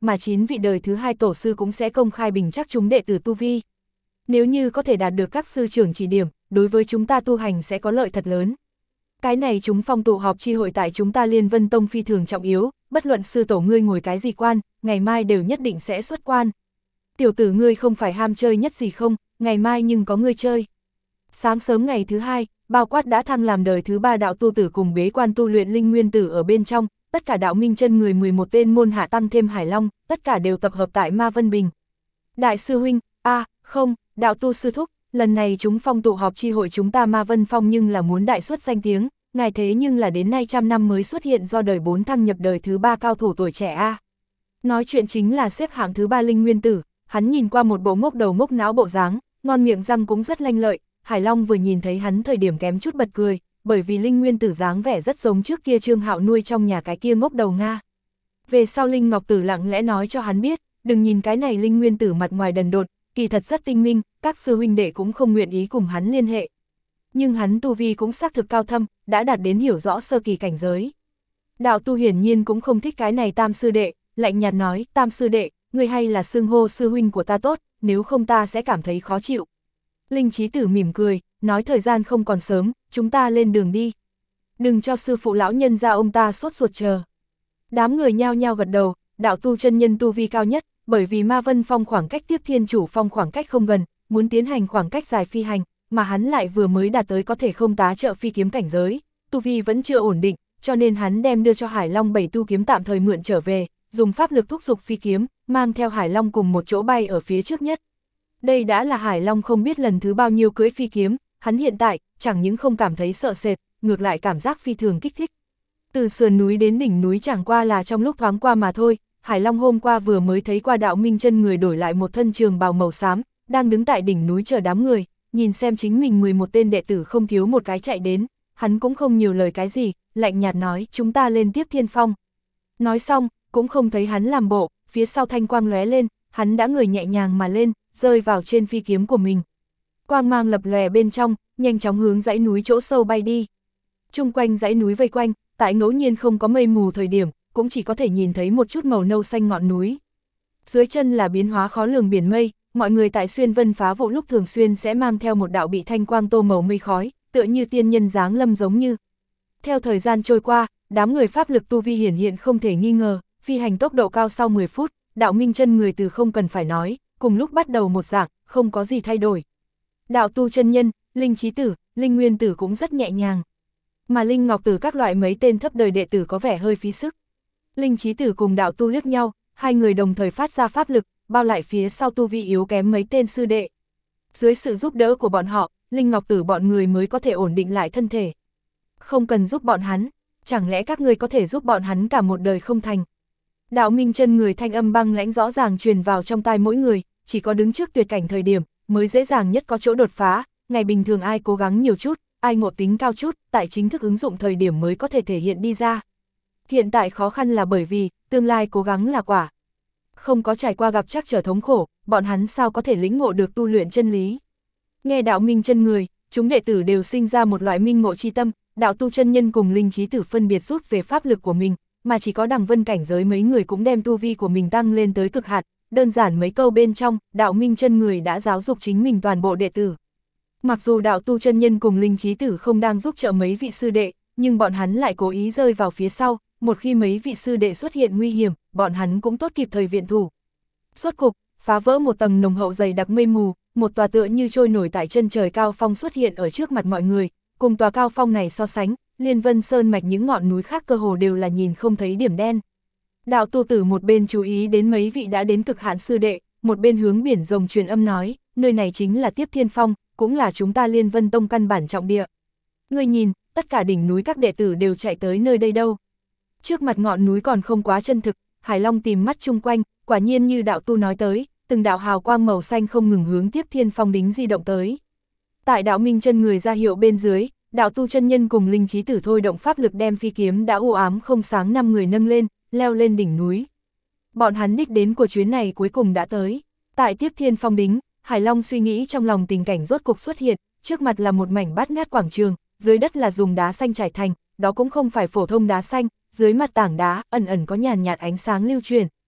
mà 9 vị đời thứ 2 tổ sư cũng sẽ công khai bình chắc chúng đệ tử tu vi. Nếu như có thể đạt được các sư trưởng chỉ điểm, đối với chúng ta tu hành sẽ có lợi thật lớn. Cái này chúng phong tụ họp chi hội tại chúng ta Liên Vân Tông phi thường trọng yếu, bất luận sư tổ ngươi ngồi cái gì quan, ngày mai đều nhất định sẽ xuất quan. Tiểu tử ngươi không phải ham chơi nhất gì không, ngày mai nhưng có ngươi chơi. Sáng sớm ngày thứ 2, bao quát đã thăng làm đời thứ 3 đạo tu tử cùng bế quan tu luyện linh nguyên tử ở bên trong, tất cả đạo minh chân người 11 tên môn hạ tăng thêm Hải Long, tất cả đều tập hợp tại Ma Vân Bình. Đại sư huynh, không, đạo tu sư thúc, lần này chúng phong tụ họp chi hội chúng ta Ma Vân Phong nhưng là muốn đại xuất danh tiếng, ngài thế nhưng là đến nay trăm năm mới xuất hiện do đời 4 thăng nhập đời thứ 3 cao thủ tuổi trẻ Nói chuyện chính là xếp hạng thứ 3 linh nguyên tử, hắn nhìn qua một bộ ngốc đầu ngốc não bộ dáng, ngon miệng răng cũng rất lanh lợi, Hải Long vừa nhìn thấy hắn thời điểm kém chút bật cười, bởi vì linh nguyên tử dáng vẻ rất giống trước kia Trương Hạo nuôi trong nhà cái kia ngốc đầu Nga. Về sau Linh Ngọc Tử lặng lẽ nói cho hắn biết, đừng nhìn cái này linh nguyên tử mặt ngoài đần độn, kỳ thật rất tinh minh, các sư huynh đệ cũng không nguyện ý cùng hắn liên hệ. Nhưng hắn tu vi cũng xác thực cao thâm, đã đạt đến hiểu rõ sơ kỳ cảnh giới. Đạo tu hiển nhiên cũng không thích cái này Tam sư đệ, lạnh nhạt nói, Tam sư đệ, ngươi hay là xưng hô sư huynh của ta tốt, nếu không ta sẽ cảm thấy khó chịu. Linh Chí Tử mỉm cười, nói thời gian không còn sớm, chúng ta lên đường đi. Đừng cho sư phụ lão nhân ra ông ta sốt ruột chờ. Đám người nhao nhao gật đầu, đạo tu chân nhân tu vi cao nhất, bởi vì Ma Vân Phong khoảng cách tiếp Thiên Chủ Phong khoảng cách không gần, muốn tiến hành khoảng cách dài phi hành, mà hắn lại vừa mới đạt tới có thể không tá trợ phi kiếm cảnh giới, tu vi vẫn chưa ổn định, cho nên hắn đem đưa cho Hải Long 7 tu kiếm tạm thời mượn trở về, dùng pháp lực thúc giục phi kiếm, mang theo Hải Long cùng một chỗ bay ở phía trước nhất. Đây đã là Hải Long không biết lần thứ bao nhiêu cưỡi phi kiếm, hắn hiện tại chẳng những không cảm thấy sợ sệt, ngược lại cảm giác phi thường kích thích. Từ sườn núi đến đỉnh núi chẳng qua là trong lúc thoáng qua mà thôi, Hải Long hôm qua vừa mới thấy qua đạo minh chân người đổi lại một thân trường bào màu xám, đang đứng tại đỉnh núi chờ đám người, nhìn xem chính mình 11 tên đệ tử không thiếu một cái chạy đến, hắn cũng không nhiều lời cái gì, lạnh nhạt nói chúng ta lên tiếp Thiên Phong. Nói xong, cũng không thấy hắn làm bộ, phía sau thanh quang lóe lên, hắn đã người nhẹ nhàng mà lên, rơi vào trên phi kiếm của mình. Quang mang lập lòe bên trong, nhanh chóng hướng dãy núi chỗ sâu bay đi. Chung quanh dãy núi vây quanh, tại ngẫu nhiên không có mây mù thời điểm, cũng chỉ có thể nhìn thấy một chút màu nâu xanh ngọn núi. Dưới chân là biến hóa khó lường biển mây, mọi người tại xuyên vân phá vụ lúc thường xuyên sẽ mang theo một đạo bị thanh quang tô màu mây khói, tựa như tiên nhân dáng lâm giống như. Theo thời gian trôi qua, đám người pháp lực tu vi hiển hiện không thể nghi ngờ, phi hành tốc độ cao sau 10 phút, đạo minh chân người từ không cần phải nói, cùng lúc bắt đầu một dạng, không có gì thay đổi. Đạo tu chân nhân, Linh Chí Tử, Linh Nguyên Tử cũng rất nhẹ nhàng. Mà Linh Ngọc Tử các loại mấy tên thấp đời đệ tử có vẻ hơi phí sức. Linh Chí Tử cùng đạo tu liếc nhau, hai người đồng thời phát ra pháp lực, bao lại phía sau tu vi yếu kém mấy tên sư đệ. Dưới sự giúp đỡ của bọn họ, Linh Ngọc Tử bọn người mới có thể ổn định lại thân thể. Không cần giúp bọn hắn, chẳng lẽ các ngươi có thể giúp bọn hắn cả một đời không thành? Đạo minh chân người thanh âm băng lãnh rõ ràng truyền vào trong tai mỗi người, chỉ có đứng trước tuyệt cảnh thời điểm, mới dễ dàng nhất có chỗ đột phá, ngày bình thường ai cố gắng nhiều chút, ai ngộ tính cao chút, tại chính thức ứng dụng thời điểm mới có thể thể hiện đi ra. Hiện tại khó khăn là bởi vì, tương lai cố gắng là quả. Không có trải qua gặp trắc trở thống khổ, bọn hắn sao có thể lĩnh ngộ được tu luyện chân lý. Nghe đạo minh chân người, chúng đệ tử đều sinh ra một loại minh ngộ chi tâm, đạo tu chân nhân cùng Linh Chí Tử phân biệt rút về pháp lực của mình, mà chỉ có đằng vân cảnh giới mấy người cũng đem tu vi của mình tăng lên tới cực hạn. Đơn giản mấy câu bên trong, đạo minh chân người đã giáo dục chính mình toàn bộ đệ tử. Mặc dù đạo tu chân nhân cùng Linh Chí Tử không đang giúp trợ mấy vị sư đệ, nhưng bọn hắn lại cố ý rơi vào phía sau, một khi mấy vị sư đệ xuất hiện nguy hiểm, bọn hắn cũng tốt kịp thời viện thủ. Rốt cục, phá vỡ một tầng nồng hậu dày đặc mây mù, một tòa tựa như trôi nổi tại chân trời cao phong xuất hiện ở trước mặt mọi người, cùng tòa cao phong này so sánh, Liên Vân Sơn mạch những ngọn núi khác cơ hồ đều là nhìn không thấy điểm đen. Đạo tu tử một bên chú ý đến mấy vị đã đến cực hạn sư đệ, một bên hướng biển rồng truyền âm nói, nơi này chính là Tiếp Thiên Phong, cũng là chúng ta Liên Vân Tông căn bản trọng địa. Ngươi nhìn, tất cả đỉnh núi các đệ tử đều chạy tới nơi đây đâu. Trước mặt ngọn núi còn không quá chân thực, Hải Long tìm mắt chung quanh, quả nhiên như đạo tu nói tới, từng đạo hào quang màu xanh không ngừng hướng Tiếp Thiên Phong đính di động tới. Tại đạo minh chân người ra hiệu bên dưới, đạo tu chân nhân cùng Linh Chí Tử thôi động pháp lực đem phi kiếm đã u ám không sáng 5 người nâng lên, leo lên đỉnh núi. Bọn hắn đích đến của chuyến này cuối cùng đã tới. Tại Tiếp Thiên Phong đính, Hải Long suy nghĩ trong lòng tình cảnh rốt cục xuất hiện, trước mặt là một mảnh bát ngát quảng trường, dưới đất là dùng đá xanh trải thành, đó cũng không phải phổ thông đá xanh, dưới mặt tảng đá ẩn ẩn có nhàn nhạt ánh sáng lưu truyền.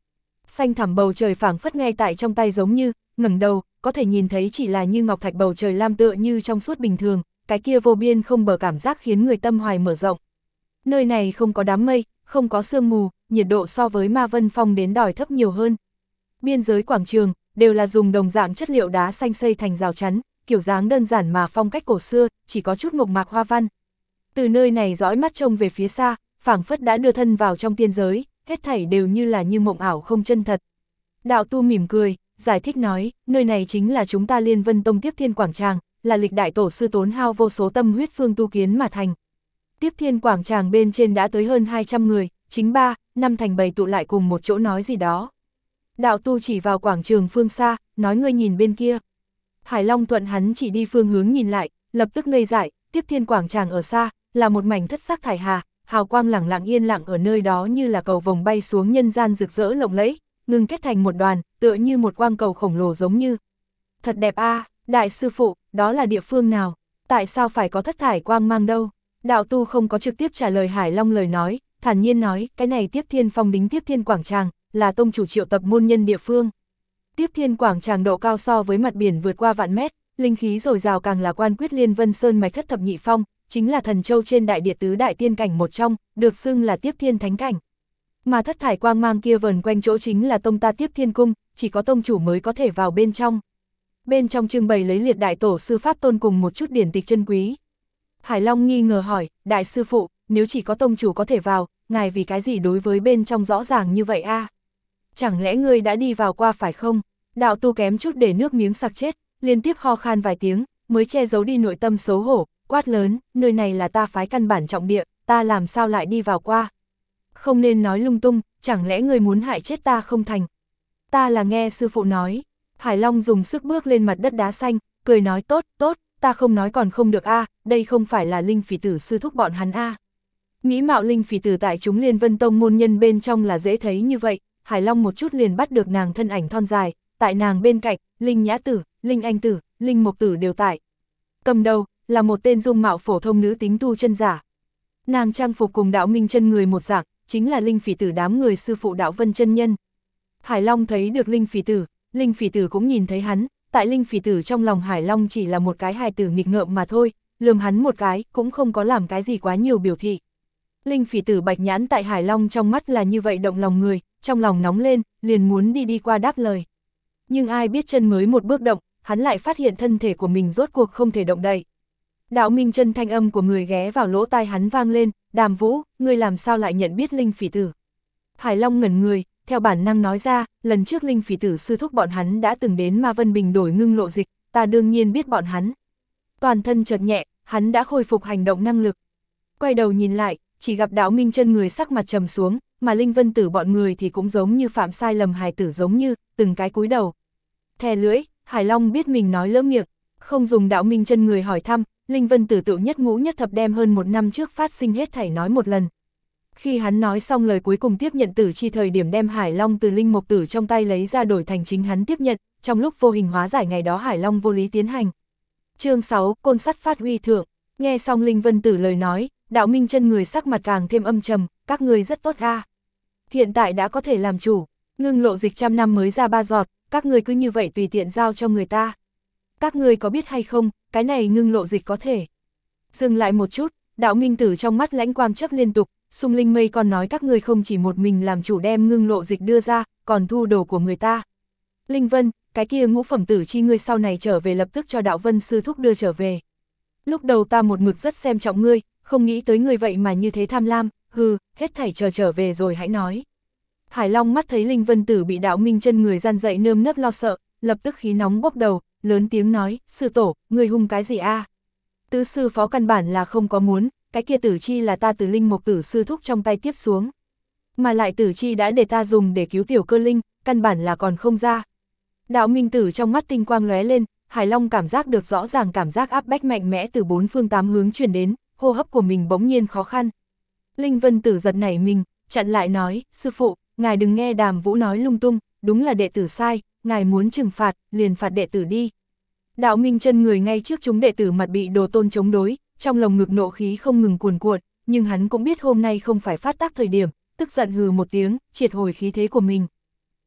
Xanh thẳm bầu trời phảng phất ngay tại trong tay giống như, ngẩng đầu, có thể nhìn thấy chỉ là như ngọc thạch bầu trời lam tựa như trong suốt bình thường, cái kia vô biên không bờ cảm giác khiến người tâm hoài mở rộng. Nơi này không có đám mây, không có sương mù, nhiệt độ so với Ma Vân Phong đến đòi thấp nhiều hơn. Biên giới quảng trường, đều là dùng đồng dạng chất liệu đá xanh xây thành rào chắn, kiểu dáng đơn giản mà phong cách cổ xưa, chỉ có chút mộc mạc hoa văn. Từ nơi này dõi mắt trông về phía xa, phảng phất đã đưa thân vào trong tiên giới, hết thảy đều như là như mộng ảo không chân thật. Đạo tu mỉm cười, giải thích nói, nơi này chính là chúng ta Liên Vân Tông Tiếp Thiên Quảng Tràng, là lịch đại tổ sư tốn hao vô số tâm huyết phương tu kiến mà thành. Tiếp Thiên Quảng Tràng bên trên đã tới hơn 200 người, chính 3-5 thành bầy tụ lại cùng một chỗ nói gì đó. Đạo tu chỉ vào quảng trường phương xa, nói ngươi nhìn bên kia. Hải Long thuận hắn chỉ đi phương hướng nhìn lại, lập tức ngây dại, Tiếp Thiên Quảng Tràng ở xa, là một mảnh thất sắc thải hà, hào quang lẳng lặng yên lặng ở nơi đó như là cầu vồng bay xuống nhân gian rực rỡ lộng lẫy, ngừng kết thành một đoàn, tựa như một quang cầu khổng lồ giống như. Thật đẹp a, đại sư phụ, đó là địa phương nào? Tại sao phải có thất thải quang mang đâu? Đạo tu không có trực tiếp trả lời Hải Long lời nói, thản nhiên nói, cái này Tiếp Thiên Phong đính Tiếp Thiên Quảng Tràng, là tông chủ triệu tập môn nhân địa phương. Tiếp Thiên Quảng Tràng độ cao so với mặt biển vượt qua vạn mét, linh khí dồi dào càng là quan quyết Liên Vân Sơn mạch thất thập nhị phong, chính là thần châu trên đại địa tứ đại tiên cảnh một trong, được xưng là Tiếp Thiên Thánh Cảnh. Mà thất thải quang mang kia vần quanh chỗ chính là tông ta Tiếp Thiên Cung, chỉ có tông chủ mới có thể vào bên trong. Bên trong trưng bày lấy liệt đại tổ sư pháp tôn cùng một chút điển tịch chân quý. Hải Long nghi ngờ hỏi, đại sư phụ, nếu chỉ có tông chủ có thể vào, ngài vì cái gì đối với bên trong rõ ràng như vậy a? Chẳng lẽ ngươi đã đi vào qua phải không? Đạo tu kém chút để nước miếng sặc chết, liên tiếp ho khan vài tiếng, mới che giấu đi nội tâm xấu hổ, quát lớn, nơi này là ta phái căn bản trọng địa, ta làm sao lại đi vào qua? Không nên nói lung tung, chẳng lẽ ngươi muốn hại chết ta không thành? Ta là nghe sư phụ nói. Hải Long dùng sức bước lên mặt đất đá xanh, cười nói tốt, tốt, ta không nói còn không được a, đây không phải là linh phỉ tử sư thúc bọn hắn a. Mỹ mạo linh phỉ tử tại chúng Liên Vân Tông môn nhân bên trong là dễ thấy như vậy, Hải Long một chút liền bắt được nàng thân ảnh thon dài, tại nàng bên cạnh, Linh Nhã Tử, Linh Anh Tử, Linh Mộc Tử đều tại. Cầm đầu, là một tên dung mạo phổ thông nữ tính tu chân giả. Nàng trang phục cùng Đạo Minh chân người một dạng, chính là linh phỉ tử đám người sư phụ Đạo Vân chân nhân. Hải Long thấy được linh phỉ tử cũng nhìn thấy hắn, tại linh phỉ tử trong lòng Hải Long chỉ là một cái hài tử nghịch ngợm mà thôi, lườm hắn một cái, cũng không có làm cái gì quá nhiều biểu thị. Linh phỉ tử bạch nhãn tại Hải Long trong mắt là như vậy động lòng người, trong lòng nóng lên, liền muốn đi qua đáp lời. Nhưng ai biết chân mới một bước động, hắn lại phát hiện thân thể của mình rốt cuộc không thể động đậy. Đạo Minh chân thanh âm của người ghé vào lỗ tai hắn vang lên, Đàm Vũ, ngươi làm sao lại nhận biết linh phỉ tử? Hải Long ngẩn người, theo bản năng nói ra, lần trước linh phỉ tử sư thúc bọn hắn đã từng đến Ma Vân Bình đổi ngưng lộ dịch, ta đương nhiên biết bọn hắn. Toàn thân chợt nhẹ, hắn đã khôi phục hành động năng lực. Quay đầu nhìn lại, chỉ gặp Đạo Minh chân người sắc mặt trầm xuống, mà Linh Vân Tử bọn người thì cũng giống như phạm sai lầm hài tử giống như, từng cái cúi đầu. Thè lưỡi, Hải Long biết mình nói lỡ miệng, không dùng Đạo Minh chân người hỏi thăm, Linh Vân Tử tự nhất ngũ nhất thập đem hơn một năm trước phát sinh hết thảy nói một lần. Khi hắn nói xong lời cuối cùng tiếp nhận tử chi thời điểm đem Hải Long từ Linh Mộc Tử trong tay lấy ra đổi thành chính hắn tiếp nhận, trong lúc vô hình hóa giải ngày đó Hải Long vô lý tiến hành. Chương 6, côn sắt phát uy thượng. Nghe xong Linh Vân Tử lời nói, Đạo Minh chân người sắc mặt càng thêm âm trầm, các người rất tốt a. Hiện tại đã có thể làm chủ, ngưng lộ dịch 100 năm mới ra 3 giọt, các người cứ như vậy tùy tiện giao cho người ta. Các người có biết hay không, cái này ngưng lộ dịch có thể. Dừng lại một chút, Đạo Minh Tử trong mắt lãnh quang chớp liên tục, Xung Linh Mây còn nói các người không chỉ một mình làm chủ đem ngưng lộ dịch đưa ra, còn thu đồ của người ta. Linh Vân, cái kia ngũ phẩm tử chi ngươi sau này trở về lập tức cho Đạo Vân sư thúc đưa trở về. Lúc đầu ta một mực rất xem trọng ngươi, không nghĩ tới ngươi vậy mà như thế tham lam, hừ, hết thảy trở về rồi hãy nói. Hải Long mắt thấy Linh Vân Tử bị Đạo Minh chân người gian dậy nơm nớp lo sợ, lập tức khí nóng bốc đầu, lớn tiếng nói, sư tổ, người hung cái gì a? Tứ sư phó căn bản là không có muốn, cái kia tử chi là ta từ Linh Mộc Tử sư thúc trong tay tiếp xuống. Mà lại tử chi đã để ta dùng để cứu tiểu cơ linh, căn bản là còn không ra. Đạo Minh Tử trong mắt tinh quang lóe lên, Hải Long cảm giác được rõ ràng cảm giác áp bách mạnh mẽ từ 4 phương 8 hướng truyền đến, hô hấp của mình bỗng nhiên khó khăn. Linh Vân Tử giật nảy mình, chặn lại nói, sư phụ, ngài đừng nghe Đàm Vũ nói lung tung, đúng là đệ tử sai, ngài muốn trừng phạt, liền phạt đệ tử đi. Đạo Minh chân người ngay trước chúng đệ tử mặt bị đồ tôn chống đối, trong lồng ngực nộ khí không ngừng cuồn cuộn, nhưng hắn cũng biết hôm nay không phải phát tác thời điểm, tức giận hừ một tiếng, triệt hồi khí thế của mình.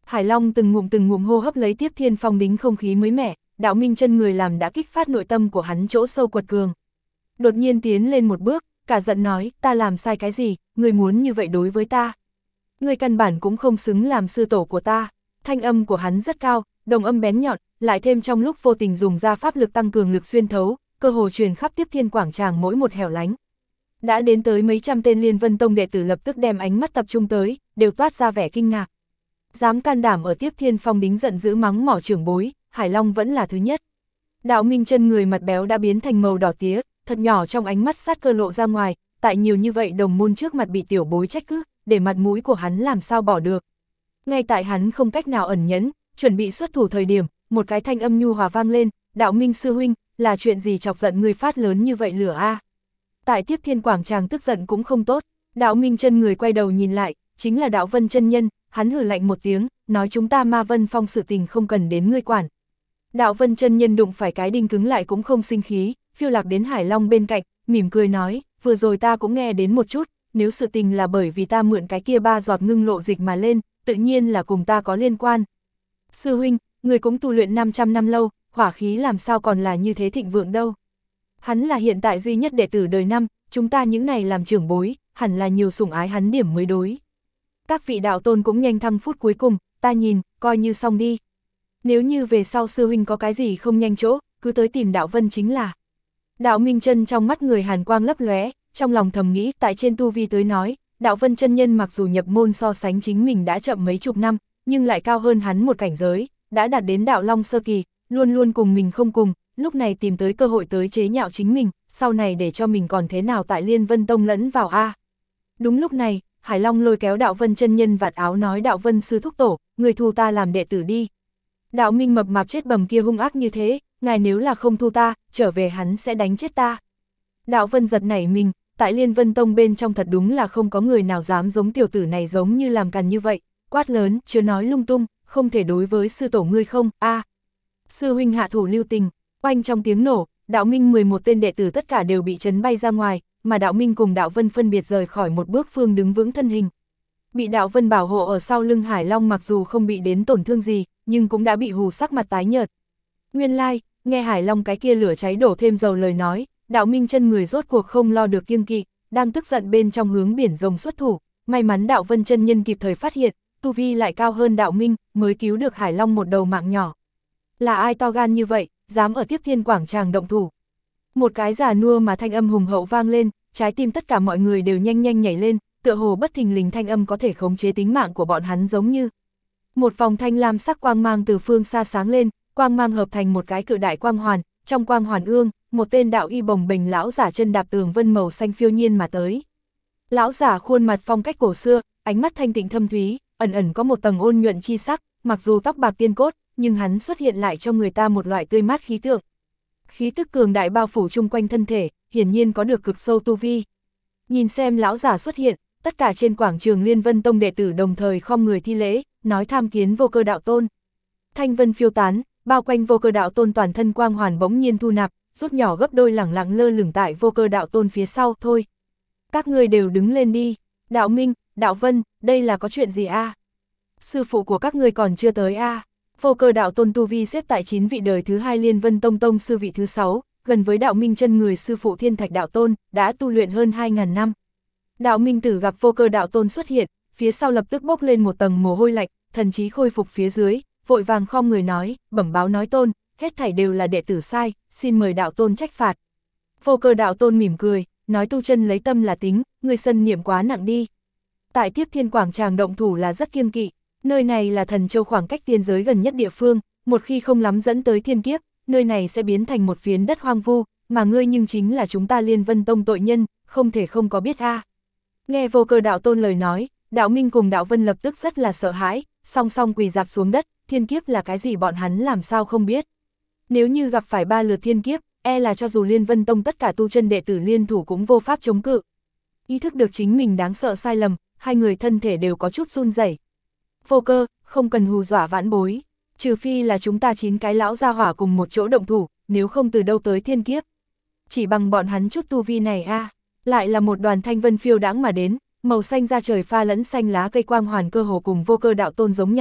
Hải Long từng ngụm hô hấp lấy Tiếp Thiên Phong đính không khí mới mẻ, Đạo Minh chân người làm đã kích phát nội tâm của hắn chỗ sâu quật cường. Đột nhiên tiến lên một bước, cả giận nói, ta làm sai cái gì, người muốn như vậy đối với ta. Người căn bản cũng không xứng làm sư tổ của ta. Thanh âm của hắn rất cao, đồng âm bén nhọn, lại thêm trong lúc vô tình dùng ra pháp lực tăng cường lực xuyên thấu, cơ hồ truyền khắp Tiếp Thiên quảng tràng mỗi một hẻo lánh. Đã đến tới mấy trăm tên Liên Vân Tông đệ tử lập tức đem ánh mắt tập trung tới, đều toát ra vẻ kinh ngạc. Dám can đảm ở Tiếp Thiên Phong đính giận dữ mắng mỏ trưởng bối, Hải Long vẫn là thứ nhất. Đạo Minh chân người mặt béo đã biến thành màu đỏ tía, thật nhỏ trong ánh mắt sát cơ lộ ra ngoài, tại nhiều như vậy đồng môn trước mặt bị tiểu bối trách cứ, để mặt mũi của hắn làm sao bỏ được. Ngay tại hắn không cách nào ẩn nhẫn, chuẩn bị xuất thủ thời điểm, một cái thanh âm nhu hòa vang lên, Đạo Minh sư huynh, là chuyện gì chọc giận ngươi phát lớn như vậy lửa a? Tại Tiếp Thiên quảng tràng tức giận cũng không tốt, Đạo Minh chân người quay đầu nhìn lại, chính là Đạo Vân chân nhân, hắn hừ lạnh một tiếng, nói chúng ta Ma Vân Phong sự tình không cần đến ngươi quản. Đạo Vân chân nhân đụng phải cái đinh cứng lại cũng không sinh khí, phiêu lạc đến Hải Long bên cạnh, mỉm cười nói, vừa rồi ta cũng nghe đến một chút, nếu sự tình là bởi vì ta mượn cái kia 3 giọt ngưng lộ dịch mà lên, tự nhiên là cùng ta có liên quan. Sư huynh, người cũng tu luyện 500 năm lâu, hỏa khí làm sao còn là như thế thịnh vượng đâu. Hắn là hiện tại duy nhất đệ tử đời năm, chúng ta những này làm trưởng bối, hẳn là nhiều sủng ái hắn điểm mới đối. Các vị đạo tôn cũng nhanh thăng phút cuối cùng, ta nhìn, coi như xong đi. Nếu như về sau sư huynh có cái gì không nhanh chỗ, cứ tới tìm Đạo Vân chính là. Đạo Minh chân trong mắt người hàn quang lấp lóe, trong lòng thầm nghĩ tại trên tu vi tới nói, Đạo Vân chân nhân mặc dù nhập môn so sánh chính mình đã chậm mấy chục năm, nhưng lại cao hơn hắn một cảnh giới, đã đạt đến Đạo Long sơ kỳ, luôn luôn cùng mình không cùng, lúc này tìm tới cơ hội tới chế nhạo chính mình, sau này để cho mình còn thế nào tại Liên Vân Tông lẫn vào a. Đúng lúc này, Hải Long lôi kéo Đạo Vân chân nhân vạt áo nói Đạo Vân sư thúc tổ, người thu ta làm đệ tử đi. Đạo Minh mập mạp chết bầm kia hung ác như thế, ngài nếu là không thu ta, trở về hắn sẽ đánh chết ta. Đạo Vân giật nảy mình, tại Liên Vân Tông bên trong thật đúng là không có người nào dám giống tiểu tử này giống như làm càn như vậy, quát lớn, chớ nói lung tung, không thể đối với sư tổ ngươi không, a. Sư huynh hạ thủ lưu tình, oanh trong tiếng nổ, Đạo Minh 11 tên đệ tử tất cả đều bị chấn bay ra ngoài, mà Đạo Minh cùng Đạo Vân phân biệt rời khỏi một bước phương đứng vững thân hình. Bị Đạo Vân bảo hộ ở sau lưng Hải Long mặc dù không bị đến tổn thương gì, nhưng cũng đã bị hù sắc mặt tái nhợt. Nguyên lai, nghe Hải Long cái kia lửa cháy đổ thêm dầu lời nói, Đạo Minh chân người rốt cuộc không lo được kiêng kỵ, đang tức giận bên trong hướng biển rồng xuất thủ, may mắn Đạo Vân chân nhân kịp thời phát hiện, tu vi lại cao hơn Đạo Minh, mới cứu được Hải Long một đầu mạng nhỏ. Là ai to gan như vậy, dám ở Tiếp Thiên quảng tràng động thủ? Một cái già nua mà thanh âm hùng hậu vang lên, trái tim tất cả mọi người đều nhanh nhanh nhảy lên, tựa hồ bất thình lình thanh âm có thể khống chế tính mạng của bọn hắn giống như. Một vòng thanh lam sắc quang mang từ phương xa sáng lên, quang mang hợp thành một cái cự đại quang hoàn, trong quang hoàn ương, một tên đạo y bồng bềnh lão giả chân đạp tường vân màu xanh phiêu nhiên mà tới. Lão giả khuôn mặt phong cách cổ xưa, ánh mắt thanh tịnh thâm thúy, ẩn ẩn có một tầng ôn nhuận chi sắc, mặc dù tóc bạc tiên cốt, nhưng hắn xuất hiện lại cho người ta một loại tươi mát khí tượng. Khí tức cường đại bao phủ chung quanh thân thể, hiển nhiên có được cực sâu tu vi. Nhìn xem lão giả xuất hiện, tất cả trên quảng trường Liên Vân Tông đệ tử đồng thời khom người thi lễ, nói tham kiến Vô Cơ đạo tôn. Thanh vân phiêu tán, bao quanh Vô Cơ đạo tôn toàn thân quang hoàn bỗng nhiên thu nạp, rút nhỏ gấp đôi lẳng lặng lơ lửng tại Vô Cơ đạo tôn phía sau, thôi. Các ngươi đều đứng lên đi, Đạo Minh, Đạo Vân, đây là có chuyện gì a? Sư phụ của các ngươi còn chưa tới a? Vô Cơ đạo tôn tu vi xếp tại 9 vị đời thứ 2 Liên Vân Tông tông sư vị thứ 6, gần với Đạo Minh chân người sư phụ Thiên Thạch đạo tôn, đã tu luyện hơn 2000 năm. Đạo Minh tử gặp Vô Cơ đạo tôn xuất hiện, phía sau lập tức bốc lên một tầng mồ hôi lạnh, thần trí khôi phục phía dưới, vội vàng khom người nói, bẩm báo nói tôn, hết thảy đều là đệ tử sai, xin mời đạo tôn trách phạt. Vô Cơ đạo tôn mỉm cười, nói tu chân lấy tâm là tính, người sân niệm quá nặng đi. Tại Tiếp Thiên quảng tràng động thủ là rất kiêng kỵ, nơi này là Thần Châu khoảng cách tiên giới gần nhất địa phương, một khi không lắm dẫn tới thiên kiếp, nơi này sẽ biến thành một phiến đất hoang vu, mà ngươi nhưng chính là chúng ta Liên Vân Tông tội nhân, không thể không có biết a. Nghe Vô Cơ đạo tôn lời nói, Đạo Minh cùng Đạo Vân lập tức rất là sợ hãi, song song quỳ dạp xuống đất, thiên kiếp là cái gì bọn hắn làm sao không biết. Nếu như gặp phải 3 lượt thiên kiếp, e là cho dù Liên Vân Tông tất cả tu chân đệ tử liên thủ cũng vô pháp chống cự. Ý thức được chính mình đáng sợ sai lầm, hai người thân thể đều có chút run rẩy. Vô Cơ, không cần hù dọa vãn bối, trừ phi là chúng ta 9 cái lão gia hỏa cùng một chỗ động thủ, nếu không từ đâu tới thiên kiếp. Chỉ bằng bọn hắn chút tu vi này a, lại là một đoàn thanh vân phiêu đãng mà đến, màu xanh da trời pha lẫn xanh lá cây quang hoàn cơ hồ cùng Vô Cơ đạo tôn giống nhau,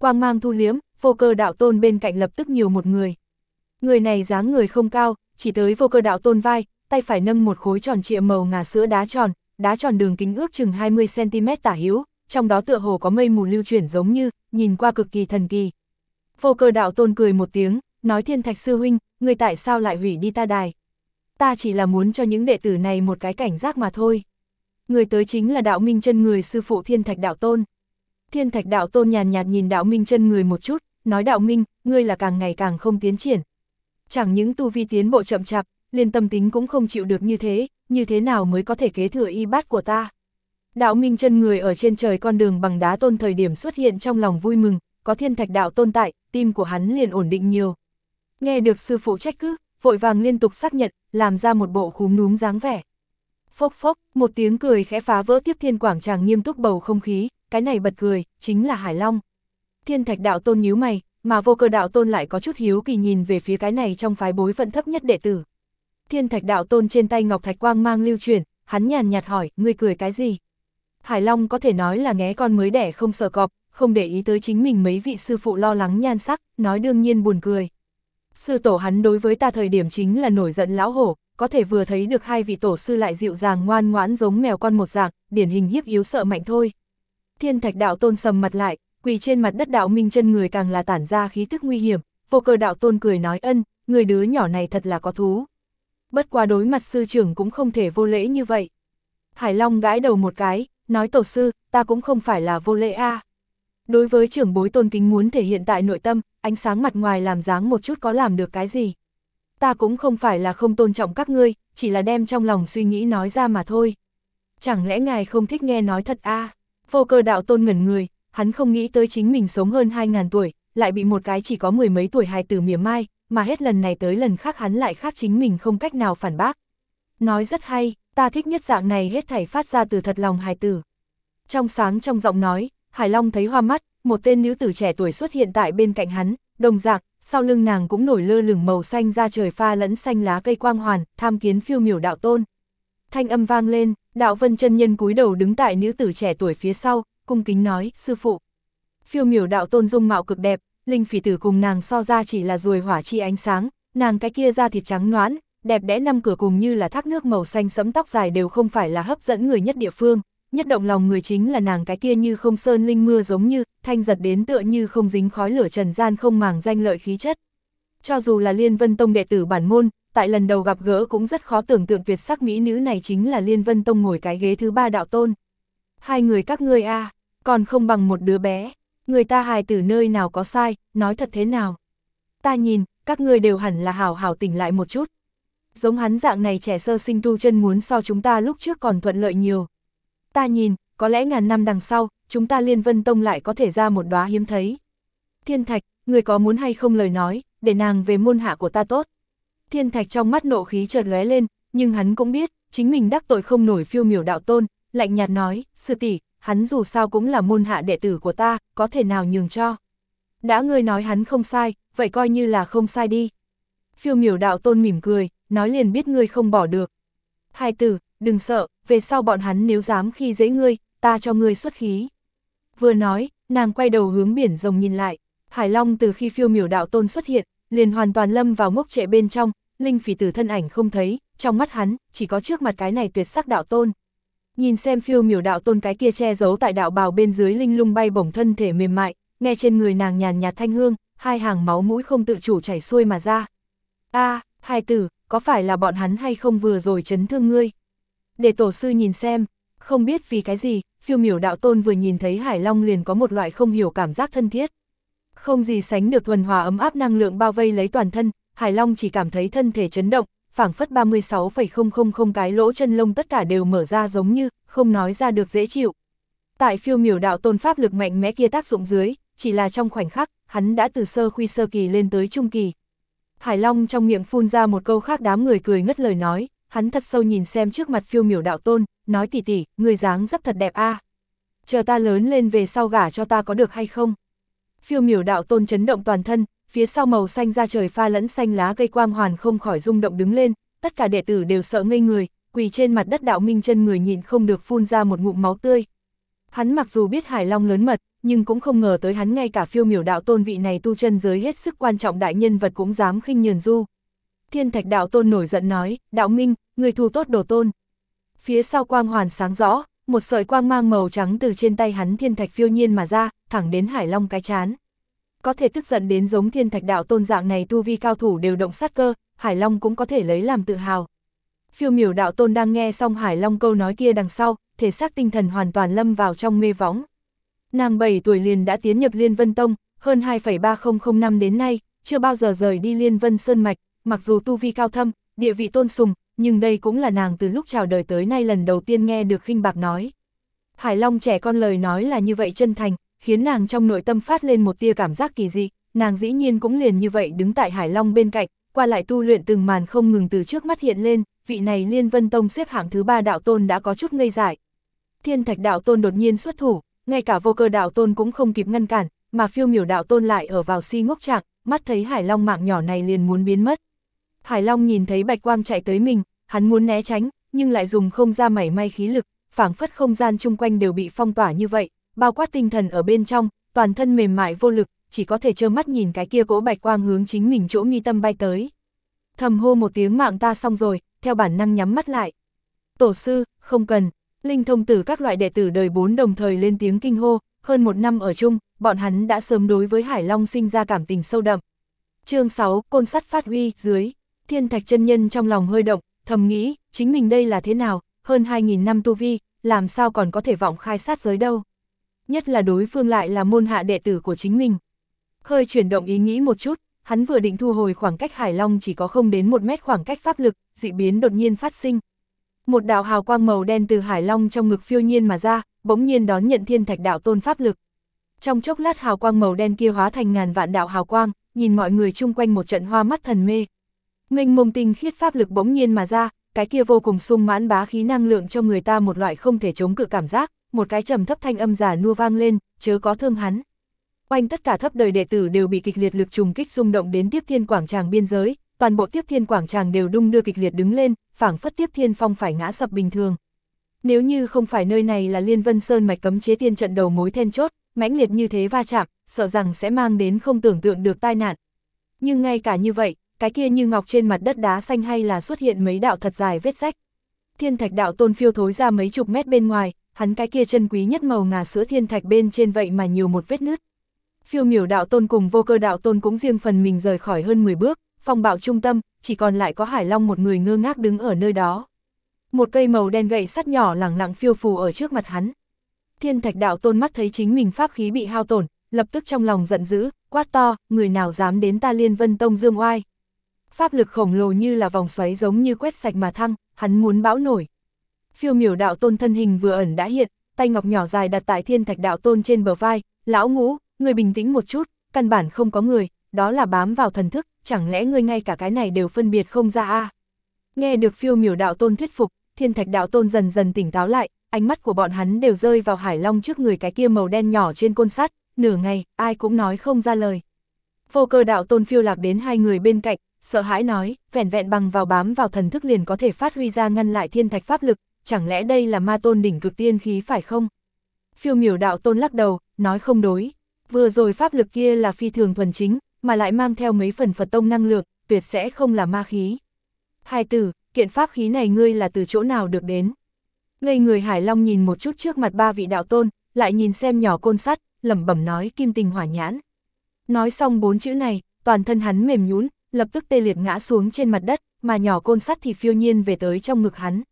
quang mang thu liếm, Vô Cơ Đạo Tôn bên cạnh lập tức nhiều một người. Người này dáng người không cao, chỉ tới Vô Cơ Đạo Tôn vai, tay phải nâng một khối tròn trịa màu ngà sữa đá tròn đường kính ước chừng 20cm tả hữu, trong đó tựa hồ có mây mù lưu chuyển giống như, nhìn qua cực kỳ thần kỳ. Vô Cơ Đạo Tôn cười một tiếng, nói Thiên Thạch sư huynh, người tại sao lại hủy đi ta đài? Ta chỉ là muốn cho những đệ tử này một cái cảnh giác mà thôi. Người tới chính là Đạo Minh Chân người sư phụ Thiên Thạch Đạo Tôn. Thiên Thạch Đạo Tôn nhàn nhạt nhìn Đạo Minh Chân người một chút, nói Đạo Minh, ngươi là càng ngày càng không tiến triển. Chẳng những tu vi tiến bộ chậm chạp, liền tâm tính cũng không chịu được như thế nào mới có thể kế thừa y bát của ta. Đạo Minh Chân người ở trên trời con đường bằng đá tôn thời điểm xuất hiện trong lòng vui mừng, có Thiên Thạch Đạo Tôn tại, tim của hắn liền ổn định nhiều. Nghe được sư phụ trách cứ, vội vàng liên tục xác nhận, làm ra một bộ khúm núm dáng vẻ. Phốc phốc, một tiếng cười khẽ phá vỡ tiếp thiên quảng tràng nghiêm túc bầu không khí, cái này bật cười, chính là Hải Long. Thiên Thạch Đạo Tôn nhíu mày, mà Vô Cơ Đạo Tôn lại có chút hiếu kỳ nhìn về phía cái này trong phái bối phận thấp nhất đệ tử. Thiên Thạch Đạo Tôn trên tay ngọc thạch quang mang lưu chuyển, hắn nhàn nhạt hỏi, ngươi cười cái gì? Hải Long có thể nói là nghé con mới đẻ không sợ cọp, không để ý tới chính mình mấy vị sư phụ lo lắng nhan sắc, nói đương nhiên buồn cười. Sư tổ hắn đối với ta thời điểm chính là nổi giận lão hổ, có thể vừa thấy được hai vị tổ sư lại dịu dàng ngoan ngoãn giống mèo con một dạng, điển hình hiếp yếu sợ mạnh thôi. Thiên Thạch Đạo Tôn sầm mặt lại, quỳ trên mặt đất Đạo Minh Chân người càng là tản ra khí tức nguy hiểm. Vô Cơ Đạo Tôn cười nói người đứa nhỏ này thật là có thú. Bất quá đối mặt sư trưởng cũng không thể vô lễ như vậy. Hải Long gãi đầu một cái, nói tổ sư, ta cũng không phải là vô lễ a. Đối với trưởng bối tôn kính muốn thể hiện tại nội tâm, ánh sáng mặt ngoài làm dáng một chút có làm được cái gì. Ta cũng không phải là không tôn trọng các ngươi, chỉ là đem trong lòng suy nghĩ nói ra mà thôi. Chẳng lẽ ngài không thích nghe nói thật a? Vô Cơ Đạo Tôn ngẩn người, hắn không nghĩ tới chính mình sống hơn 2000 tuổi, lại bị một cái chỉ có mười mấy tuổi hài tử mỉa mai, mà hết lần này tới lần khác hắn lại khác chính mình không cách nào phản bác. Nói rất hay, ta thích nhất dạng này hết thảy phát ra từ thật lòng hài tử. Trong sáng trong giọng nói, Hải Long thấy hoa mắt, một tên nữ tử trẻ tuổi xuất hiện tại bên cạnh hắn, đồng dạng, sau lưng nàng cũng nổi lơ lửng màu xanh ra trời pha lẫn xanh lá cây quang hoàn, tham kiến phiêu miểu đạo tôn. Thanh âm vang lên, Đạo Vân chân nhân cúi đầu đứng tại nữ tử trẻ tuổi phía sau, cung kính nói, sư phụ. Phiêu miểu đạo tôn dung mạo cực đẹp, linh phỉ tử cùng nàng so ra chỉ là ruồi hỏa chi ánh sáng, nàng cái kia da thịt trắng nõn, đẹp đẽ năm cửa cùng như là thác nước màu xanh sẫm tóc dài đều không phải là hấp dẫn người nhất địa phương. Nhất động lòng người chính là nàng cái kia như không sơn linh mưa giống như, thanh giật đến tựa như không dính khói lửa trần gian không màng danh lợi khí chất. Cho dù là Liên Vân Tông đệ tử bản môn, tại lần đầu gặp gỡ cũng rất khó tưởng tượng tuyệt sắc mỹ nữ này chính là Liên Vân Tông ngồi cái ghế thứ 3 đạo tôn. Hai người các ngươi a, còn không bằng một đứa bé, người ta hài tử nơi nào có sai, nói thật thế nào. Ta nhìn, các ngươi đều hẳn là hảo hảo tỉnh lại một chút. Giống hắn dạng này trẻ sơ sinh tu chân muốn so chúng ta lúc trước còn thuận lợi nhiều. Ta nhìn, có lẽ ngàn năm đằng sau, chúng ta Liên Vân Tông lại có thể ra một đóa hiếm thấy. Thiên Thạch, người có muốn hay không lời nói, để nàng về môn hạ của ta tốt. Thiên Thạch trong mắt nộ khí chợt lóe lên, nhưng hắn cũng biết, chính mình đắc tội không nổi phiêu miểu đạo tôn, lạnh nhạt nói, sư tỷ, hắn dù sao cũng là môn hạ đệ tử của ta, có thể nào nhường cho. Đã ngươi nói hắn không sai, vậy coi như là không sai đi. Phiêu miểu đạo tôn mỉm cười, nói liền biết ngươi không bỏ được. Hai tử, đừng sợ, về sau bọn hắn nếu dám khi dễ ngươi, ta cho ngươi xuất khí. Vừa nói, nàng quay đầu hướng biển rồng nhìn lại, Hải Long từ khi phiêu miểu đạo tôn xuất hiện, liền hoàn toàn lâm vào ngốc trệ bên trong, linh phỉ tử thân ảnh không thấy, trong mắt hắn, chỉ có trước mặt cái này tuyệt sắc đạo tôn. Nhìn xem phiêu miểu đạo tôn cái kia che giấu tại đạo bào bên dưới linh lung bay bổng thân thể mềm mại, nghe trên người nàng nhàn nhạt thanh hương, hai hàng máu mũi không tự chủ chảy xuôi mà ra. A, hai tử, có phải là bọn hắn hay không vừa rồi chấn thương ngươi? Để tổ sư nhìn xem, không biết vì cái gì, phiêu miểu đạo tôn vừa nhìn thấy Hải Long liền có một loại không hiểu cảm giác thân thiết. Không gì sánh được thuần hòa ấm áp năng lượng bao vây lấy toàn thân, Hải Long chỉ cảm thấy thân thể chấn động, phảng phất 36,000 cái lỗ chân lông tất cả đều mở ra giống như, không nói ra được dễ chịu. Tại phiêu miểu đạo tôn pháp lực mạnh mẽ kia tác dụng dưới, chỉ là trong khoảnh khắc, hắn đã từ sơ khuy sơ kỳ lên tới trung kỳ. Hải Long trong miệng phun ra một câu khác đám người cười ngất lời nói, hắn thật sâu nhìn xem trước mặt phiêu miểu đạo tôn, nói tỷ tỷ, người dáng dấp thật đẹp a. Chờ ta lớn lên về sau gả cho ta có được hay không? Phiêu miểu đạo tôn chấn động toàn thân, phía sau màu xanh ra trời pha lẫn xanh lá cây quang hoàn không khỏi rung động đứng lên, tất cả đệ tử đều sợ ngây người, quỳ trên mặt đất Đạo Minh chân người nhịn không được phun ra một ngụm máu tươi. Hắn mặc dù biết Hải Long lớn mật, nhưng cũng không ngờ tới hắn ngay cả Phiêu Miểu đạo tôn vị này tu chân giới hết sức quan trọng đại nhân vật cũng dám khinh nhờn du. Thiên Thạch đạo tôn nổi giận nói, đạo minh, người thu tốt đồ tôn. Phía sau quang hoàn sáng rõ, một sợi quang mang màu trắng từ trên tay hắn thiên thạch phiêu nhiên mà ra, thẳng đến Hải Long cái chán. Có thể tức giận đến giống Thiên Thạch đạo tôn dạng này tu vi cao thủ đều động sát cơ, Hải Long cũng có thể lấy làm tự hào. Phiêu Miểu đạo tôn đang nghe xong Hải Long câu nói kia đằng sau, thể xác tinh thần hoàn toàn lâm vào trong mê võng. Nàng 7 tuổi liền đã tiến nhập Liên Vân Tông, hơn 2,3005 năm đến nay, chưa bao giờ rời đi Liên Vân Sơn Mạch, mặc dù tu vi cao thâm, địa vị tôn sùng, nhưng đây cũng là nàng từ lúc chào đời tới nay lần đầu tiên nghe được khinh bạc nói. Hải Long trẻ con lời nói là như vậy chân thành, khiến nàng trong nội tâm phát lên một tia cảm giác kỳ dị, nàng dĩ nhiên cũng liền như vậy đứng tại Hải Long bên cạnh, qua lại tu luyện từng màn không ngừng từ trước mắt hiện lên, vị này Liên Vân Tông xếp hạng thứ 3 đạo tôn đã có chút ngây dại. Thiên Thạch đạo tôn đột nhiên xuất thủ, ngay cả Vô Cơ đạo tôn cũng không kịp ngăn cản, mà Phiêu Miểu đạo tôn lại ở vào si ngốc trạng, mắt thấy Hải Long mạng nhỏ này liền muốn biến mất. Hải Long nhìn thấy bạch quang chạy tới mình, hắn muốn né tránh, nhưng lại dùng không ra mảy may khí lực, phảng phất không gian chung quanh đều bị phong tỏa như vậy, bao quát tinh thần ở bên trong, toàn thân mềm mại vô lực, chỉ có thể trơ mắt nhìn cái kia cỗ bạch quang hướng chính mình chỗ mi tâm bay tới. Thầm hô một tiếng mạng ta xong rồi, theo bản năng nhắm mắt lại. Tổ sư, không cần. Linh thông tử các loại đệ tử đời 4 đồng thời lên tiếng kinh hô, hơn 1 năm ở chung, bọn hắn đã sớm đối với Hải Long sinh ra cảm tình sâu đậm. Chương 6, côn sắt phát huy, dưới. Thiên Thạch chân nhân trong lòng hơi động, thầm nghĩ, chính mình đây là thế nào, hơn 2.000 năm tu vi, làm sao còn có thể vọng khai sát giới đâu. Nhất là đối phương lại là môn hạ đệ tử của chính mình. Hơi chuyển động ý nghĩ một chút, hắn vừa định thu hồi khoảng cách Hải Long chỉ có không đến 1 mét khoảng cách pháp lực, dị biến đột nhiên phát sinh. Một đạo hào quang màu đen từ Hải Long trong ngực phiêu nhiên mà ra, bỗng nhiên đón nhận Thiên Thạch đạo tôn pháp lực. Trong chốc lát hào quang màu đen kia hóa thành ngàn vạn đạo hào quang, nhìn mọi người chung quanh một trận hoa mắt thần mê. Mênh mông tinh khiết pháp lực bỗng nhiên mà ra, cái kia vô cùng sung mãn bá khí năng lượng cho người ta một loại không thể chống cự cảm giác, một cái trầm thấp thanh âm giả nua vang lên, chớ có thương hắn. Oanh tất cả thấp đời đệ tử đều bị kịch liệt lực trùng kích rung động đến Tiếp Thiên quảng tràng biên giới, toàn bộ Tiếp Thiên quảng tràng đều đung đưa kịch liệt đứng lên, phảng phất Tiếp Thiên phong phải ngã sập bình thường. Nếu như không phải nơi này là Liên Vân Sơn mạch cấm chế tiên trận đầu mối then chốt, mãnh liệt như thế va chạm, sợ rằng sẽ mang đến không tưởng tượng được tai nạn. Nhưng ngay cả như vậy, cái kia như ngọc trên mặt đất đá xanh hay là xuất hiện mấy đạo thật dài vết rách. Thiên Thạch đạo tôn phiêu thối ra mấy chục mét bên ngoài, hắn cái kia chân quý nhất màu ngà sữa thiên thạch bên trên vậy mà nhiều một vết nứt. Phiêu Miểu đạo tôn cùng Vô Cơ đạo tôn cũng riêng phần mình rời khỏi hơn 10 bước, phong bạo trung tâm, chỉ còn lại có Hải Long một người ngơ ngác đứng ở nơi đó. Một cây màu đen gậy sắt nhỏ lẳng lặng phiêu phù ở trước mặt hắn. Thiên Thạch đạo tôn mắt thấy chính mình pháp khí bị hao tổn, lập tức trong lòng giận dữ, quát to, người nào dám đến ta Liên Vân Tông dương oai. Pháp lực khổng lồ như là vòng xoáy giống như quét sạch mà thăng, hắn muốn bão nổi. Phiêu Miểu đạo tôn thân hình vừa ẩn đã hiện, tay ngọc nhỏ dài đặt tại Thiên Thạch đạo tôn trên bờ vai, lão ngũ, người bình tĩnh một chút, căn bản không có người, đó là bám vào thần thức, chẳng lẽ ngươi ngay cả cái này đều phân biệt không ra à? Nghe được Phiêu Miểu đạo tôn thuyết phục, Thiên Thạch đạo tôn dần dần tỉnh táo lại, ánh mắt của bọn hắn đều rơi vào Hải Long trước người cái kia màu đen nhỏ trên côn sắt, nửa ngày, ai cũng nói không ra lời. Vô Cơ đạo tôn phiêu lạc đến hai người bên cạnh, sợ hãi nói, vẻn vẹn bằng vào bám vào thần thức liền có thể phát huy ra ngăn lại thiên thạch pháp lực, chẳng lẽ đây là ma tôn đỉnh cực tiên khí phải không? Phiêu Miểu đạo tôn lắc đầu, nói không đối. Vừa rồi pháp lực kia là phi thường thuần chính, mà lại mang theo mấy phần Phật tông năng lượng, tuyệt sẽ không là ma khí. Hai tử, kiện pháp khí này ngươi là từ chỗ nào được đến? Ngây người Hải Long nhìn một chút trước mặt 3 vị đạo tôn, lại nhìn xem nhỏ côn sắt, lẩm bẩm nói kim tình hỏa nhãn. Nói xong 4 chữ này, toàn thân hắn mềm nhũn, lập tức tê liệt ngã xuống trên mặt đất, mà nhỏ côn sắt thì phiêu nhiên về tới trong ngực hắn.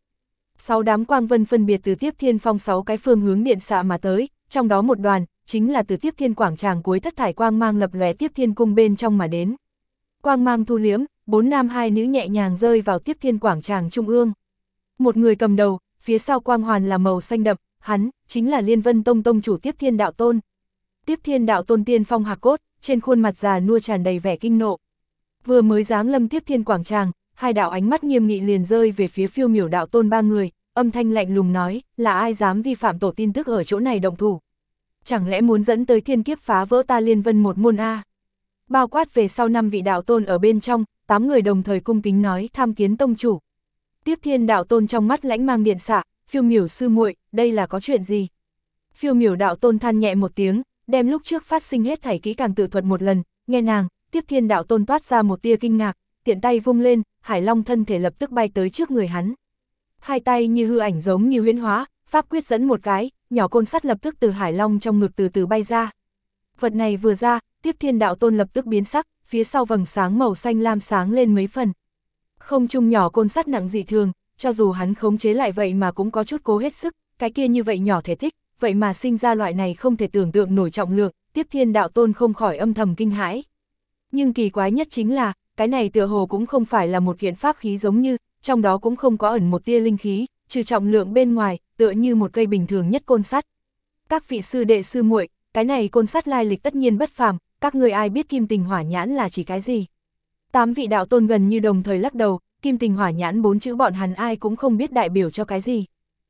6 đám quang vân phân biệt từ Tiếp Thiên phong 6 cái phương hướng điện xạ mà tới, trong đó một đoàn, chính là từ Tiếp Thiên quảng tràng cuối thất thải quang mang lập lòe Tiếp Thiên cung bên trong mà đến. Quang mang thu liếm, 4 nam 2 nữ nhẹ nhàng rơi vào Tiếp Thiên quảng tràng trung ương. Một người cầm đầu, phía sau quang hoàn là màu xanh đậm, hắn chính là Liên Vân Tông tông chủ Tiếp Thiên đạo tôn. Tiếp Thiên đạo tôn tiên phong hạc cốt, trên khuôn mặt già nua tràn đầy vẻ kinh nộ. Vừa mới giáng lâm Tiếp Thiên quảng tràng, hai đạo ánh mắt nghiêm nghị liền rơi về phía Phiêu Miểu đạo tôn 3 người, âm thanh lạnh lùng nói, là ai dám vi phạm tổ tin tức ở chỗ này động thủ? Chẳng lẽ muốn dẫn tới thiên kiếp phá vỡ ta Liên Vân một môn a? Bao quát về sau 5 vị đạo tôn ở bên trong, 8 người đồng thời cung kính nói tham kiến tông chủ. Tiếp Thiên đạo tôn trong mắt lãnh mang điện xạ, Phiêu Miểu sư muội, đây là có chuyện gì? Phiêu Miểu đạo tôn than nhẹ một tiếng, đem lúc trước phát sinh hết thảy kỹ càng tự thuật một lần, nghe nàng, Tiếp Thiên Đạo Tôn toát ra một tia kinh ngạc, tiện tay vung lên, Hải Long thân thể lập tức bay tới trước người hắn. Hai tay như hư ảnh giống như huyễn hóa, pháp quyết dẫn một cái, nhỏ côn sắt lập tức từ Hải Long trong ngực từ từ bay ra. Vật này vừa ra, Tiếp Thiên Đạo Tôn lập tức biến sắc, phía sau vầng sáng màu xanh lam sáng lên mấy phần. Không trung nhỏ côn sắt nặng dị thường, cho dù hắn khống chế lại vậy mà cũng có chút cố hết sức, cái kia như vậy nhỏ thể tích, vậy mà sinh ra loại này không thể tưởng tượng nổi trọng lượng, Tiếp Thiên Đạo Tôn không khỏi âm thầm kinh hãi. Nhưng kỳ quái nhất chính là, cái này tựa hồ cũng không phải là một kiện pháp khí giống như, trong đó cũng không có ẩn một tia linh khí, trừ trọng lượng bên ngoài, tựa như một cây bình thường nhất côn sắt. Các vị sư đệ sư muội, cái này côn sắt lai lịch tất nhiên bất phàm, các người ai biết Kim Tình Hỏa Nhãn là chỉ cái gì? 8 vị đạo tôn gần như đồng thời lắc đầu, Kim Tình Hỏa Nhãn 4 chữ bọn hắn ai cũng không biết đại biểu cho cái gì.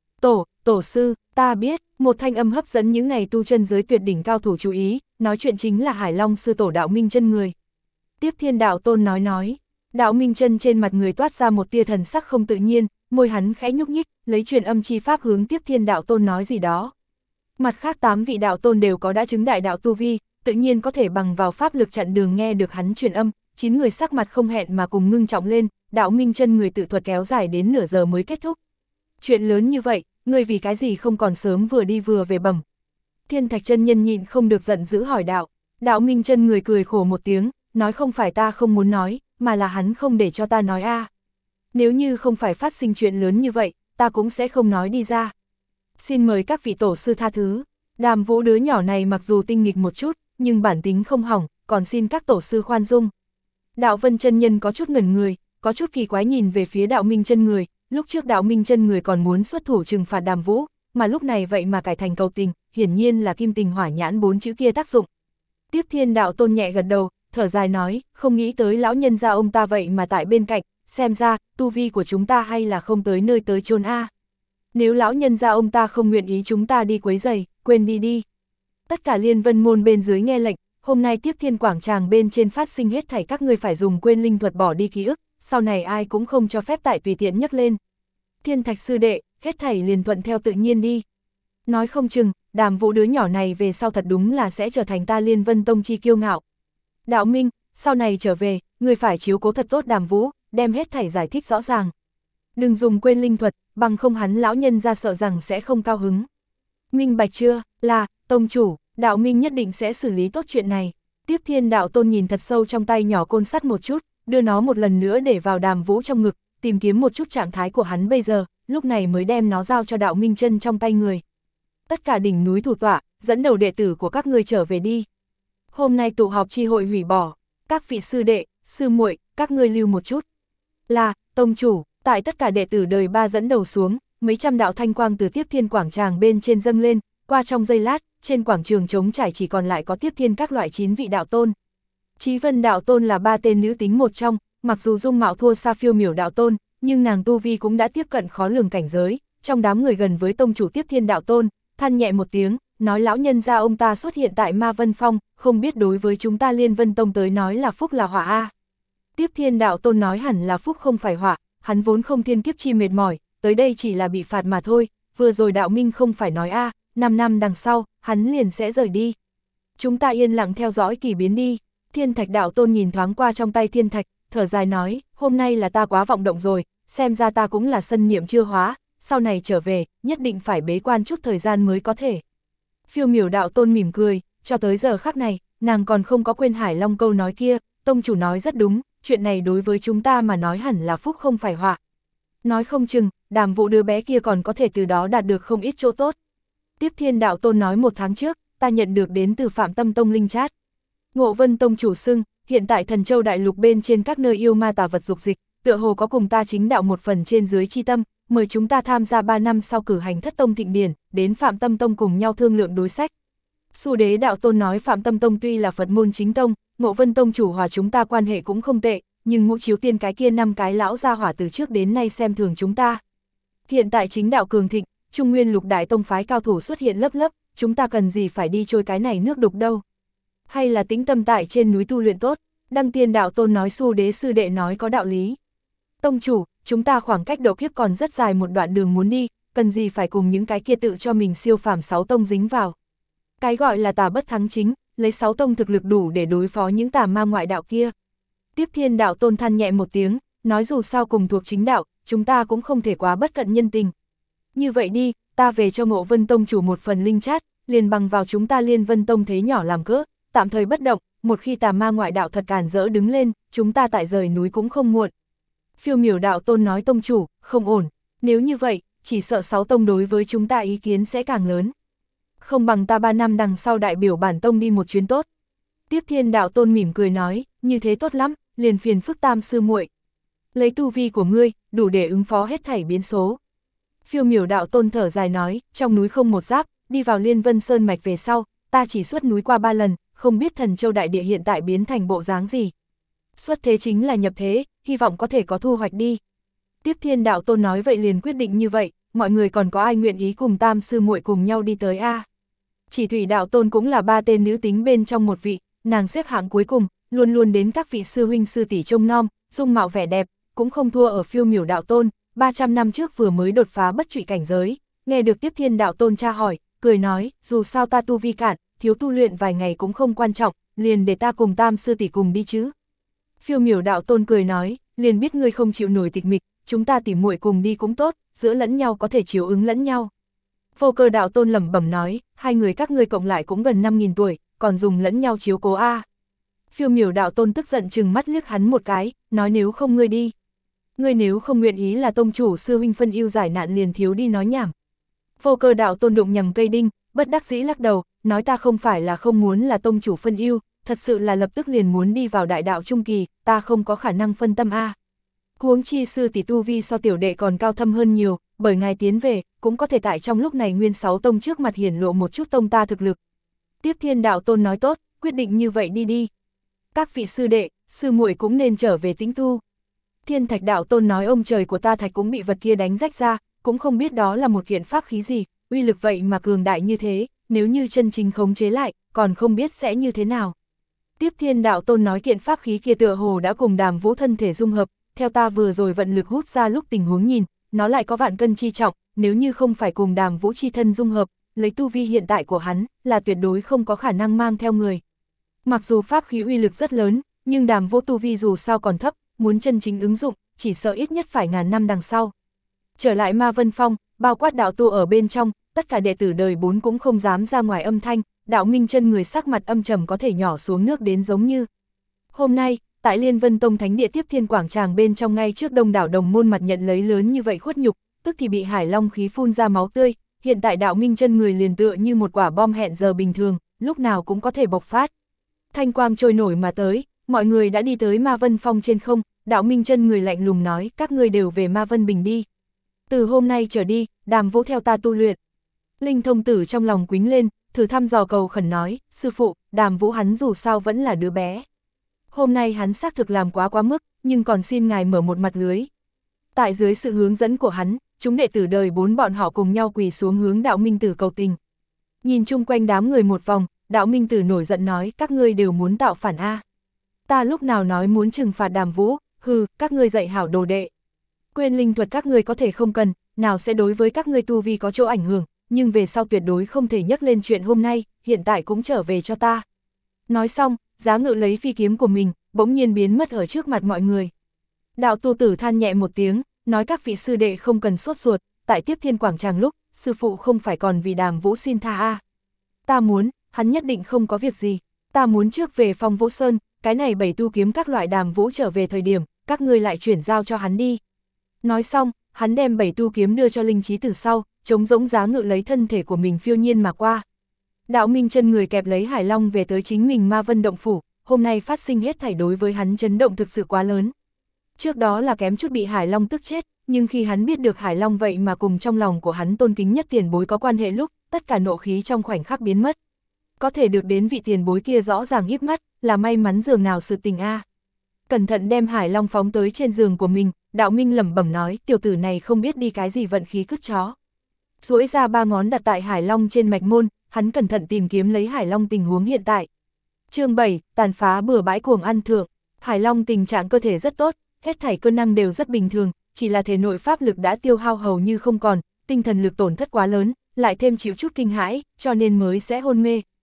Tổ sư, ta biết, một thanh âm hấp dẫn những này tu chân giới tuyệt đỉnh cao thủ chú ý, nói chuyện chính là Hải Long sư tổ Đạo Minh Chân người. Tiếp Thiên Đạo Tôn nói, Đạo Minh Chân trên mặt người toát ra một tia thần sắc không tự nhiên, môi hắn khẽ nhúc nhích, lấy truyền âm chi pháp hướng Tiếp Thiên Đạo Tôn nói gì đó. Mặt khác 8 vị đạo tôn đều có đã chứng đại đạo tu vi, tự nhiên có thể bằng vào pháp lực chặn đường nghe được hắn truyền âm, 9 người sắc mặt không hẹn mà cùng ngưng trọng lên, Đạo Minh Chân người tự thuật kéo dài đến nửa giờ mới kết thúc. Chuyện lớn như vậy, người vì cái gì không còn sớm vừa đi vừa về bẩm? Thiên Thạch chân nhân nhịn không được giận dữ hỏi Đạo Minh Chân người cười khổ một tiếng, nói không phải ta không muốn nói, mà là hắn không để cho ta nói a. Nếu như không phải phát sinh chuyện lớn như vậy, ta cũng sẽ không nói đi ra. Xin mời các vị tổ sư tha thứ, Đàm Vũ đứa nhỏ này mặc dù tinh nghịch một chút, nhưng bản tính không hỏng, còn xin các tổ sư khoan dung. Đạo Vân chân nhân có chút ngẩn người, có chút kỳ quái nhìn về phía Đạo Minh Chân người, lúc trước Đạo Minh Chân người còn muốn xuất thủ trừng phạt Đàm Vũ, mà lúc này vậy mà cải thành cầu tình, hiển nhiên là Kim Tình Hỏa Nhãn 4 chữ kia tác dụng. Tiếp Thiên Đạo Tôn nhẹ gật đầu, thở dài nói, không nghĩ tới lão nhân gia ông ta vậy mà tại bên cạnh, xem ra, tu vi của chúng ta hay là không tới nơi tới chốn a. Nếu lão nhân gia ông ta không nguyện ý chúng ta đi quấy rầy, quên đi. Tất cả Liên Vân môn bên dưới nghe lệnh, hôm nay Tiếp Thiên quảng tràng bên trên phát sinh hết thảy các ngươi phải dùng quên linh thuật bỏ đi ký ức, sau này ai cũng không cho phép tại tùy tiện nhắc lên. Thiên Thạch sư đệ, hết thảy liền thuận theo tự nhiên đi. Nói không chừng, Đàm Vũ đứa nhỏ này về sau thật đúng là sẽ trở thành ta Liên Vân tông chi kiêu ngạo. Đạo Minh, sau này trở về, ngươi phải chiếu cố thật tốt Đàm Vũ, đem hết thảy giải thích rõ ràng. Đừng dùng quên linh thuật, bằng không hắn lão nhân ra sợ rằng sẽ không cao hứng. Minh bạch chưa, là, tông chủ, Đạo Minh nhất định sẽ xử lý tốt chuyện này. Tiếp Thiên Đạo Tôn nhìn thật sâu trong tay nhỏ côn sắt một chút, đưa nó một lần nữa để vào Đàm Vũ trong ngực, tìm kiếm một chút trạng thái của hắn bây giờ, lúc này mới đem nó giao cho Đạo Minh Chân trong tay người. Tất cả đỉnh núi thủ tọa, dẫn đầu đệ tử của các ngươi trở về đi. Hôm nay tụ họp chi hội hủy bỏ, các vị sư đệ, sư muội, các ngươi lưu một chút. Là, tông chủ, tại tất cả đệ tử đời 3 dẫn đầu xuống, mấy trăm đạo thanh quang từ Tiếp Thiên quảng tràng bên trên dâng lên, qua trong giây lát, trên quảng trường trống trải chỉ còn lại có Tiếp Thiên các loại 9 vị đạo tôn. Chí Vân đạo tôn là 3 tên nữ tính một trong, mặc dù dung mạo thua xa Phiêu Miểu đạo tôn, nhưng nàng tu vi cũng đã tiếp cận khó lường cảnh giới, trong đám người gần với tông chủ Tiếp Thiên đạo tôn, than nhẹ một tiếng, nói lão nhân gia ông ta xuất hiện tại Ma Vân Phong, không biết đối với chúng ta Liên Vân tông tới nói là phúc là họa a. Tiếp Thiên đạo tôn nói hẳn là phúc không phải họa, hắn vốn không thiên kiếp chi mệt mỏi, tới đây chỉ là bị phạt mà thôi, vừa rồi Đạo Minh không phải nói a, 5 năm đằng sau, hắn liền sẽ rời đi. Chúng ta yên lặng theo dõi kỳ biến đi. Thiên Thạch đạo tôn nhìn thoáng qua trong tay thiên thạch, thở dài nói, hôm nay là ta quá vọng động rồi, xem ra ta cũng là sân niệm chưa hóa, sau này trở về, nhất định phải bế quan chút thời gian mới có thể. Phiêu Miểu đạo tôn mỉm cười, cho tới giờ khắc này, nàng còn không có quên Hải Long câu nói kia, tông chủ nói rất đúng, chuyện này đối với chúng ta mà nói hẳn là phúc không phải họa. Nói không chừng, Đàm Vũ đứa bé kia còn có thể từ đó đạt được không ít chỗ tốt. Tiếp Thiên đạo tôn nói 1 tháng trước, ta nhận được đến từ Phạm Tâm Tông linh chat. Ngộ Vân Tông chủ xưng, hiện tại Thần Châu Đại Lục bên trên các nơi yêu ma tà vật dục dịch, tựa hồ có cùng ta chính đạo một phần trên dưới chi tâm, mời chúng ta tham gia 3 năm sau cử hành Thất Tông thịnh điển, đến Phạm Tâm Tông cùng nhau thương lượng đối sách. Xu Đế đạo tôn nói Phạm Tâm Tông tuy là Phật môn chính tông, Ngộ Vân Tông chủ hòa chúng ta quan hệ cũng không tệ, nhưng Ngũ Chiếu Tiên cái kia 5 cái lão gia hỏa từ trước đến nay xem thường chúng ta. Hiện tại chính đạo cường thịnh, Trung Nguyên Lục đại tông phái cao thủ xuất hiện lớp lớp, chúng ta cần gì phải đi trôi cái này nước đục đâu. Hay là tĩnh tâm tại trên núi tu luyện tốt, Đăng Tiên đạo tôn nói Xu Đế sư đệ nói có đạo lý. Tông chủ, chúng ta khoảng cách độ kiếp còn rất dài một đoạn đường muốn đi, cần gì phải cùng những cái kia tự cho mình siêu phàm 6 tông dính vào. Cái gọi là tà bất thắng chính, lấy 6 tông thực lực đủ để đối phó những tà ma ngoại đạo kia. Tiếp Thiên đạo tôn than nhẹ một tiếng, nói dù sao cùng thuộc chính đạo, chúng ta cũng không thể quá bất cận nhân tình. Như vậy đi, ta về cho Ngộ Vân Tông chủ một phần linh chát, liền bằng vào chúng ta Liên Vân Tông thế nhỏ làm cỡ, tạm thời bất động, một khi tà ma ngoại đạo thật cản rỡ đứng lên, chúng ta tại rời núi cũng không muộn. Phiêu Miểu đạo tôn nói tông chủ, không ổn, nếu như vậy, chỉ sợ 6 tông đối với chúng ta ý kiến sẽ càng lớn. Không bằng ta 3 năm đằng sau đại biểu bản tông đi một chuyến tốt. Tiếp Thiên đạo tôn mỉm cười nói, như thế tốt lắm, liền phiền phức Tam sư muội. Lấy tu vi của ngươi, đủ để ứng phó hết thảy biến số. Phiêu Miểu đạo tôn thở dài nói, trong núi không một giáp, đi vào Liên Vân Sơn mạch về sau, ta chỉ xuất núi qua 3 lần, không biết Thần Châu đại địa hiện tại biến thành bộ dáng gì. Xuất thế chính là nhập thế, hy vọng có thể có thu hoạch đi. Tiếp Thiên đạo tôn nói vậy liền quyết định như vậy, mọi người còn có ai nguyện ý cùng Tam sư muội cùng nhau đi tới a? Chỉ Thủy đạo tôn cũng là 3 tên nữ tính bên trong một vị, nàng xếp hạng cuối cùng, luôn luôn đến các vị sư huynh sư tỷ trông nom, dung mạo vẻ đẹp, cũng không thua ở Phiêu Miểu đạo tôn, 300 năm trước vừa mới đột phá bất trụy cảnh giới. Nghe được Tiếp Thiên đạo tôn tra hỏi, cười nói, dù sao ta tu vi cạn, thiếu tu luyện vài ngày cũng không quan trọng, liền để ta cùng Tam sư tỷ cùng đi chứ. Phiêu Miểu đạo tôn cười nói, liền biết ngươi không chịu nổi tịch mịch, chúng ta tỉ muội cùng đi cũng tốt, giữa lẫn nhau có thể chiếu ứng lẫn nhau. Vô Cơ đạo tôn lẩm bẩm nói, hai người các ngươi cộng lại cũng gần 5.000 tuổi, còn dùng lẫn nhau chiếu cố a. Phiêu Miểu đạo tôn tức giận chừng mắt liếc hắn một cái, nói nếu không ngươi đi. Ngươi nếu không nguyện ý là tông chủ sư huynh phân ưu giải nạn liền thiếu đi nói nhảm. Vô Cơ đạo tôn đụng nhầm cây đinh, bất đắc dĩ lắc đầu, nói ta không phải là không muốn là tông chủ phân ưu, thật sự là lập tức liền muốn đi vào đại đạo trung kỳ, ta không có khả năng phân tâm a. Huống chi sư tỷ tu vi so tiểu đệ còn cao thâm hơn nhiều, bởi ngài tiến về, cũng có thể tại trong lúc này nguyên 6 tông trước mặt hiển lộ một chút tông ta thực lực. Tiếp Thiên đạo tôn nói tốt, quyết định như vậy đi đi. Các vị sư đệ, sư muội cũng nên trở về tĩnh tu. Thiên Thạch đạo tôn nói ông trời của ta thạch cũng bị vật kia đánh rách ra, cũng không biết đó là một kiện pháp khí gì, uy lực vậy mà cường đại như thế, nếu như chân chính khống chế lại, còn không biết sẽ như thế nào. Tiếp Thiên đạo tôn nói kiện pháp khí kia tựa hồ đã cùng Đàm Vũ thân thể dung hợp, theo ta vừa rồi vận lực hút ra lúc tình huống nhìn, nó lại có vạn cân chi trọng, nếu như không phải cùng Đàm Vũ chi thân dung hợp, lấy tu vi hiện tại của hắn, là tuyệt đối không có khả năng mang theo người. Mặc dù pháp khí uy lực rất lớn, nhưng Đàm Vũ tu vi dù sao còn thấp, muốn chân chính ứng dụng, chỉ sợ ít nhất phải ngàn năm đằng sau. Trở lại Ma Vân Phong, bao quát đạo tu ở bên trong, tất cả đệ tử đời 4 cũng không dám ra ngoài âm thanh, Đạo Minh Chân người sắc mặt âm trầm có thể nhỏ xuống nước đến giống như. Hôm nay, tại Liên Vân Tông Thánh địa Tiếp Thiên quảng tràng bên trong ngay trước đông đảo đồng môn mặt nhận lấy lớn như vậy khuất nhục, tức thì bị Hải Long khí phun ra máu tươi, hiện tại Đạo Minh Chân người liền tựa như một quả bom hẹn giờ bình thường, lúc nào cũng có thể bộc phát. Thanh quang trôi nổi mà tới, mọi người đã đi tới Ma Vân Phong trên không, Đạo Minh Chân người lạnh lùng nói, các ngươi đều về Ma Vân Bình đi. Từ hôm nay trở đi, Đàm Vũ theo ta tu luyện. Linh Thông Tử trong lòng quýnh lên, thử thăm dò cầu khẩn nói, sư phụ, Đàm Vũ hắn dù sao vẫn là đứa bé. Hôm nay hắn xác thực làm quá mức, nhưng còn xin ngài mở một mặt lưới. Tại dưới sự hướng dẫn của hắn, chúng đệ tử đời 4 bọn họ cùng nhau quỳ xuống hướng Đạo Minh Tử cầu tình. Nhìn chung quanh đám người một vòng, Đạo Minh Tử nổi giận nói, các ngươi đều muốn tạo phản a. Ta lúc nào nói muốn trừng phạt Đàm Vũ, hừ, các ngươi dạy hảo đồ đệ. Quên linh thuật các ngươi có thể không cần, nào sẽ đối với các ngươi tu vi có chỗ ảnh hưởng, nhưng về sau tuyệt đối không thể nhắc lên chuyện hôm nay, hiện tại cũng trở về cho ta. Nói xong, Giá Ngự lấy phi kiếm của mình, bỗng nhiên biến mất ở trước mặt mọi người. Đạo tu tử than nhẹ một tiếng, nói các vị sư đệ không cần sốt ruột, tại Tiếp Thiên quảng tràng lúc, sư phụ không phải còn vì Đàm Vũ xin tha a. Ta muốn, hắn nhất định không có việc gì, ta muốn trước về Phong Vũ Sơn, cái này 7 tu kiếm các loại Đàm Vũ trở về thời điểm, các ngươi lại chuyển giao cho hắn đi. Nói xong, hắn đem 7 tu kiếm đưa cho Linh Chí Tử sau, trống rỗng Giá Ngự lấy thân thể của mình phiêu nhiên mà qua. Đạo Minh Chân người kẹp lấy Hải Long về tới chính mình Ma Vân động phủ, hôm nay phát sinh hết thảy đối với hắn chấn động thực sự quá lớn. Trước đó là kém chút bị Hải Long tức chết, nhưng khi hắn biết được Hải Long vậy mà cùng trong lòng của hắn tôn kính nhất tiền bối có quan hệ lúc, tất cả nộ khí trong khoảnh khắc biến mất. Có thể được đến vị tiền bối kia rõ ràng híp mắt, là may mắn dường nào sự tình a. Cẩn thận đem Hải Long phóng tới trên giường của mình, Đạo Minh lẩm bẩm nói, tiểu tử này không biết đi cái gì vận khí cứt chó. Duỗi ra 3 ngón đặt tại Hải Long trên mạch môn, hắn cẩn thận tìm kiếm lấy Hải Long tình huống hiện tại. Chương 7, tàn phá bừa bãi cuồng ăn thượng. Hải Long tình trạng cơ thể rất tốt, hết thảy cơ năng đều rất bình thường, chỉ là thể nội pháp lực đã tiêu hao hầu như không còn, tinh thần lực tổn thất quá lớn, lại thêm chịu chút kinh hãi, cho nên mới sẽ hôn mê.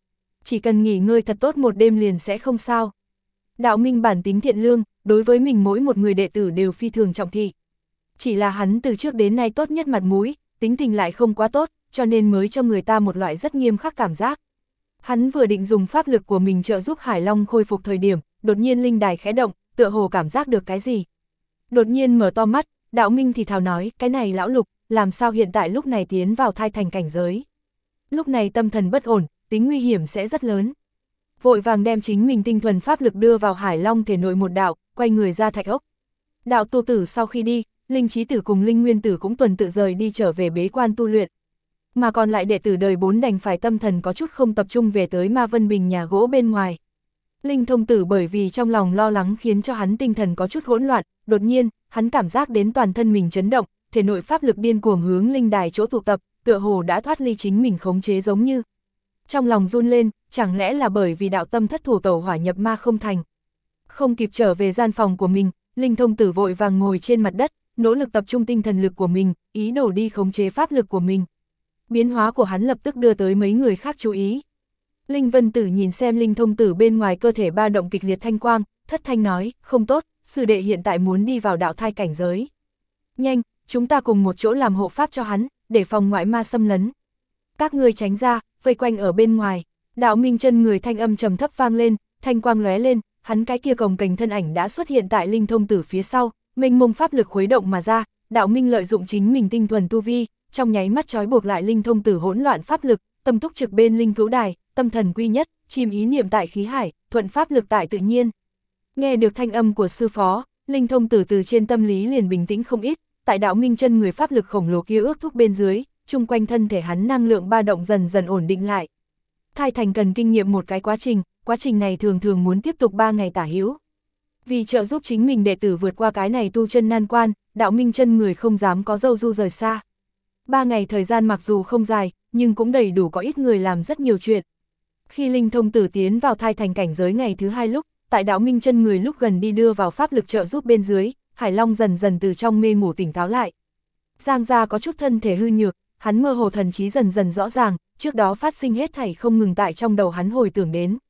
chỉ cần nghỉ ngơi thật tốt một đêm liền sẽ không sao. Đạo Minh bản tính thiện lương, đối với mình mỗi một người đệ tử đều phi thường trọng thị. Chỉ là hắn từ trước đến nay tốt nhất mặt mũi, tính tình lại không quá tốt, cho nên mới cho người ta một loại rất nghiêm khắc cảm giác. Hắn vừa định dùng pháp lực của mình trợ giúp Hải Long khôi phục thời điểm, đột nhiên linh đài khẽ động, tựa hồ cảm giác được cái gì. Đột nhiên mở to mắt, Đạo Minh thì thào nói, cái này lão Lục, làm sao hiện tại lúc này tiến vào thai thành cảnh giới. Lúc này tâm thần bất ổn, tính nguy hiểm sẽ rất lớn. Vội vàng đem chính mình tinh thuần pháp lực đưa vào Hải Long thể nội một đạo, quay người ra thạch ốc. Đạo tu tử sau khi đi, Linh Chí Tử cùng Linh Nguyên Tử cũng tuần tự rời đi trở về bế quan tu luyện. Mà còn lại đệ tử đời 4 đành phải tâm thần có chút không tập trung về tới Ma Vân Bình nhà gỗ bên ngoài. Linh Thông Tử bởi vì trong lòng lo lắng khiến cho hắn tinh thần có chút hỗn loạn, đột nhiên, hắn cảm giác đến toàn thân mình chấn động, thể nội pháp lực điên cuồng hướng linh đài chỗ tụ tập, tựa hồ đã thoát ly chính mình khống chế giống như. Trong lòng run lên, chẳng lẽ là bởi vì đạo tâm thất thủ tẩu hỏa nhập ma không thành. Không kịp trở về gian phòng của mình, Linh Thông Tử vội vàng ngồi trên mặt đất, nỗ lực tập trung tinh thần lực của mình, ý đồ đi khống chế pháp lực của mình. Biến hóa của hắn lập tức đưa tới mấy người khác chú ý. Linh Vân Tử nhìn xem Linh Thông Tử bên ngoài cơ thể ba động kịch liệt thanh quang, thất thanh nói, không tốt, sư đệ hiện tại muốn đi vào đạo thai cảnh giới. Nhanh, chúng ta cùng một chỗ làm hộ pháp cho hắn, để phòng ngoại ma xâm lấn. Các ngươi tránh ra, vây quanh ở bên ngoài. Đạo Minh chân người thanh âm trầm thấp vang lên, thanh quang lóe lên, hắn cái kia cồng kềnh thân ảnh đã xuất hiện tại Linh Thông Tử phía sau, mênh mông pháp lực khuấy động mà ra. Đạo Minh lợi dụng chính mình tinh thuần tu vi, trong nháy mắt trói buộc lại Linh Thông Tử hỗn loạn pháp lực, tâm túc trực bên linh cữu đài, tâm thần quy nhất, chìm ý niệm tại khí hải, thuận pháp lực tại tự nhiên. Nghe được thanh âm của sư phó, Linh Thông Tử từ trên tâm lý liền bình tĩnh không ít, tại Đạo Minh chân người pháp lực khổng lồ kia ước thúc bên dưới, chung quanh thân thể hắn năng lượng ba động dần dần ổn định lại. Thai thành cần kinh nghiệm một cái quá trình này thường thường muốn tiếp tục 3 ngày tả hữu. Vì trợ giúp chính mình đệ tử vượt qua cái này tu chân nan quan, Đạo Minh chân người không dám có dâu du rời xa. 3 ngày thời gian mặc dù không dài, nhưng cũng đầy đủ có ít người làm rất nhiều chuyện. Khi Linh Thông Tử tiến vào thai thành cảnh giới ngày thứ 2 lúc, tại Đạo Minh chân người lúc gần đi đưa vào pháp lực trợ giúp bên dưới, Hải Long dần dần từ trong mê ngủ tỉnh táo lại. Giang gia có chút thân thể hư nhược, hắn mơ hồ thần trí dần dần rõ ràng, trước đó phát sinh hết thảy không ngừng tại trong đầu hắn hồi tưởng đến.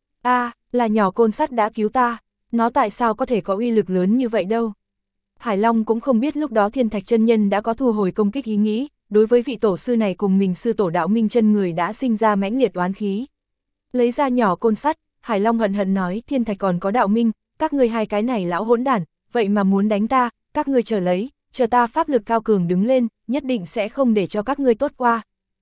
Là nhỏ côn sắt đã cứu ta, nó tại sao có thể có uy lực lớn như vậy đâu. Hải Long cũng không biết lúc đó Thiên Thạch chân nhân đã có thu hồi công kích ý nghĩ, đối với vị tổ sư này cùng mình sư tổ Đạo Minh chân người đã sinh ra mãnh liệt oán khí. Lấy ra nhỏ côn sắt, Hải Long hận hận nói, Thiên Thạch còn có Đạo Minh, các ngươi hai cái này lão hỗn đản, vậy mà muốn đánh ta, các ngươi chờ lấy, chờ ta pháp lực cao cường đứng lên, nhất định sẽ không để cho các ngươi tốt qua.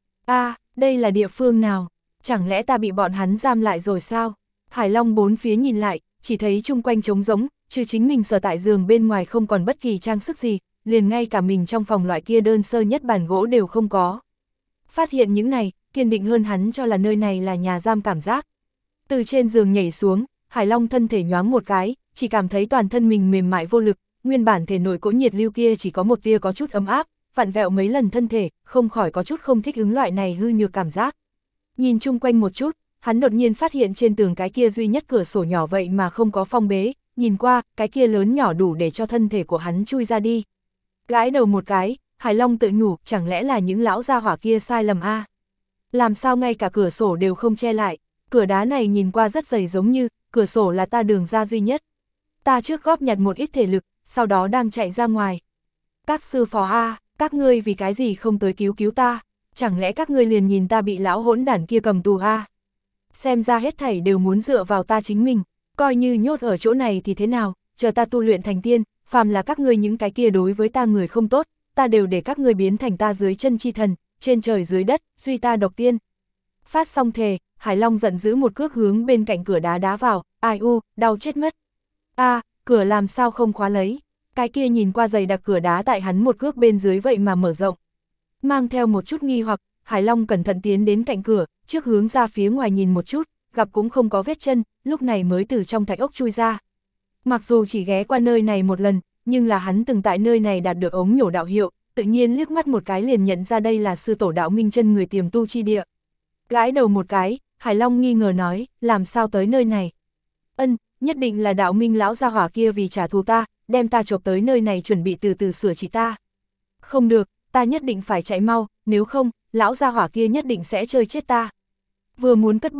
Đây là địa phương nào? Chẳng lẽ ta bị bọn hắn giam lại rồi sao? Hải Long bốn phía nhìn lại, chỉ thấy chung quanh trống rỗng, trừ chính mình sở tại giường bên ngoài không còn bất kỳ trang sức gì, liền ngay cả mình trong phòng loại kia đơn sơ nhất bàn gỗ đều không có. Phát hiện những này, kiên định hơn hắn cho là nơi này là nhà giam cảm giác. Từ trên giường nhảy xuống, Hải Long thân thể nhoáng một cái, chỉ cảm thấy toàn thân mình mềm mại vô lực, nguyên bản thể nội cỗ nhiệt lưu kia chỉ có một tia có chút ấm áp, vặn vẹo mấy lần thân thể, không khỏi có chút không thích ứng loại này hư nhược cảm giác. Nhìn chung quanh một chút, hắn đột nhiên phát hiện trên tường cái kia duy nhất cửa sổ nhỏ vậy mà không có phong bế, nhìn qua, cái kia lớn nhỏ đủ để cho thân thể của hắn chui ra đi. Gãi đầu một cái, Hải Long tự nhủ, chẳng lẽ là những lão gia hỏa kia sai lầm a? Làm sao ngay cả cửa sổ đều không che lại, cửa đá này nhìn qua rất dày giống như, cửa sổ là ta đường ra duy nhất. Ta trước góp nhặt một ít thể lực, sau đó đang chạy ra ngoài. Các sư phó các ngươi vì cái gì không tới cứu ta, chẳng lẽ các ngươi liền nhìn ta bị lão hỗn đản kia cầm tù Xem ra hết thảy đều muốn dựa vào ta chính mình, coi như nhốt ở chỗ này thì thế nào, chờ ta tu luyện thành tiên, phàm là các ngươi những cái kia đối với ta người không tốt, ta đều để các ngươi biến thành ta dưới chân chi thần, trên trời dưới đất, duy ta độc tiên. Phát xong thề, Hải Long giận dữ một cước hướng bên cạnh cửa đá đá vào, đau chết mất. Cửa làm sao không khóa lấy, cái kia nhìn qua dày đặc cửa đá tại hắn một cước bên dưới vậy mà mở rộng. Mang theo một chút nghi hoặc, Hải Long cẩn thận tiến đến cạnh cửa, trước hướng ra phía ngoài nhìn một chút, gặp cũng không có vết chân, lúc này mới từ trong thạch ốc chui ra. Mặc dù chỉ ghé qua nơi này một lần, nhưng là hắn từng tại nơi này đạt được ống nhổ đạo hiệu, tự nhiên liếc mắt một cái liền nhận ra đây là sư tổ Đạo Minh chân người tiềm tu chi địa. Gãi đầu một cái, Hải Long nghi ngờ nói, làm sao tới nơi này? Nhất định là Đạo Minh lão gia hỏa kia vì trả thù ta, đem ta chộp tới nơi này chuẩn bị từ từ sửa trị ta. Không được, ta nhất định phải chạy mau, nếu không, lão gia hỏa kia nhất định sẽ chơi chết ta. Vừa muốn cất bước,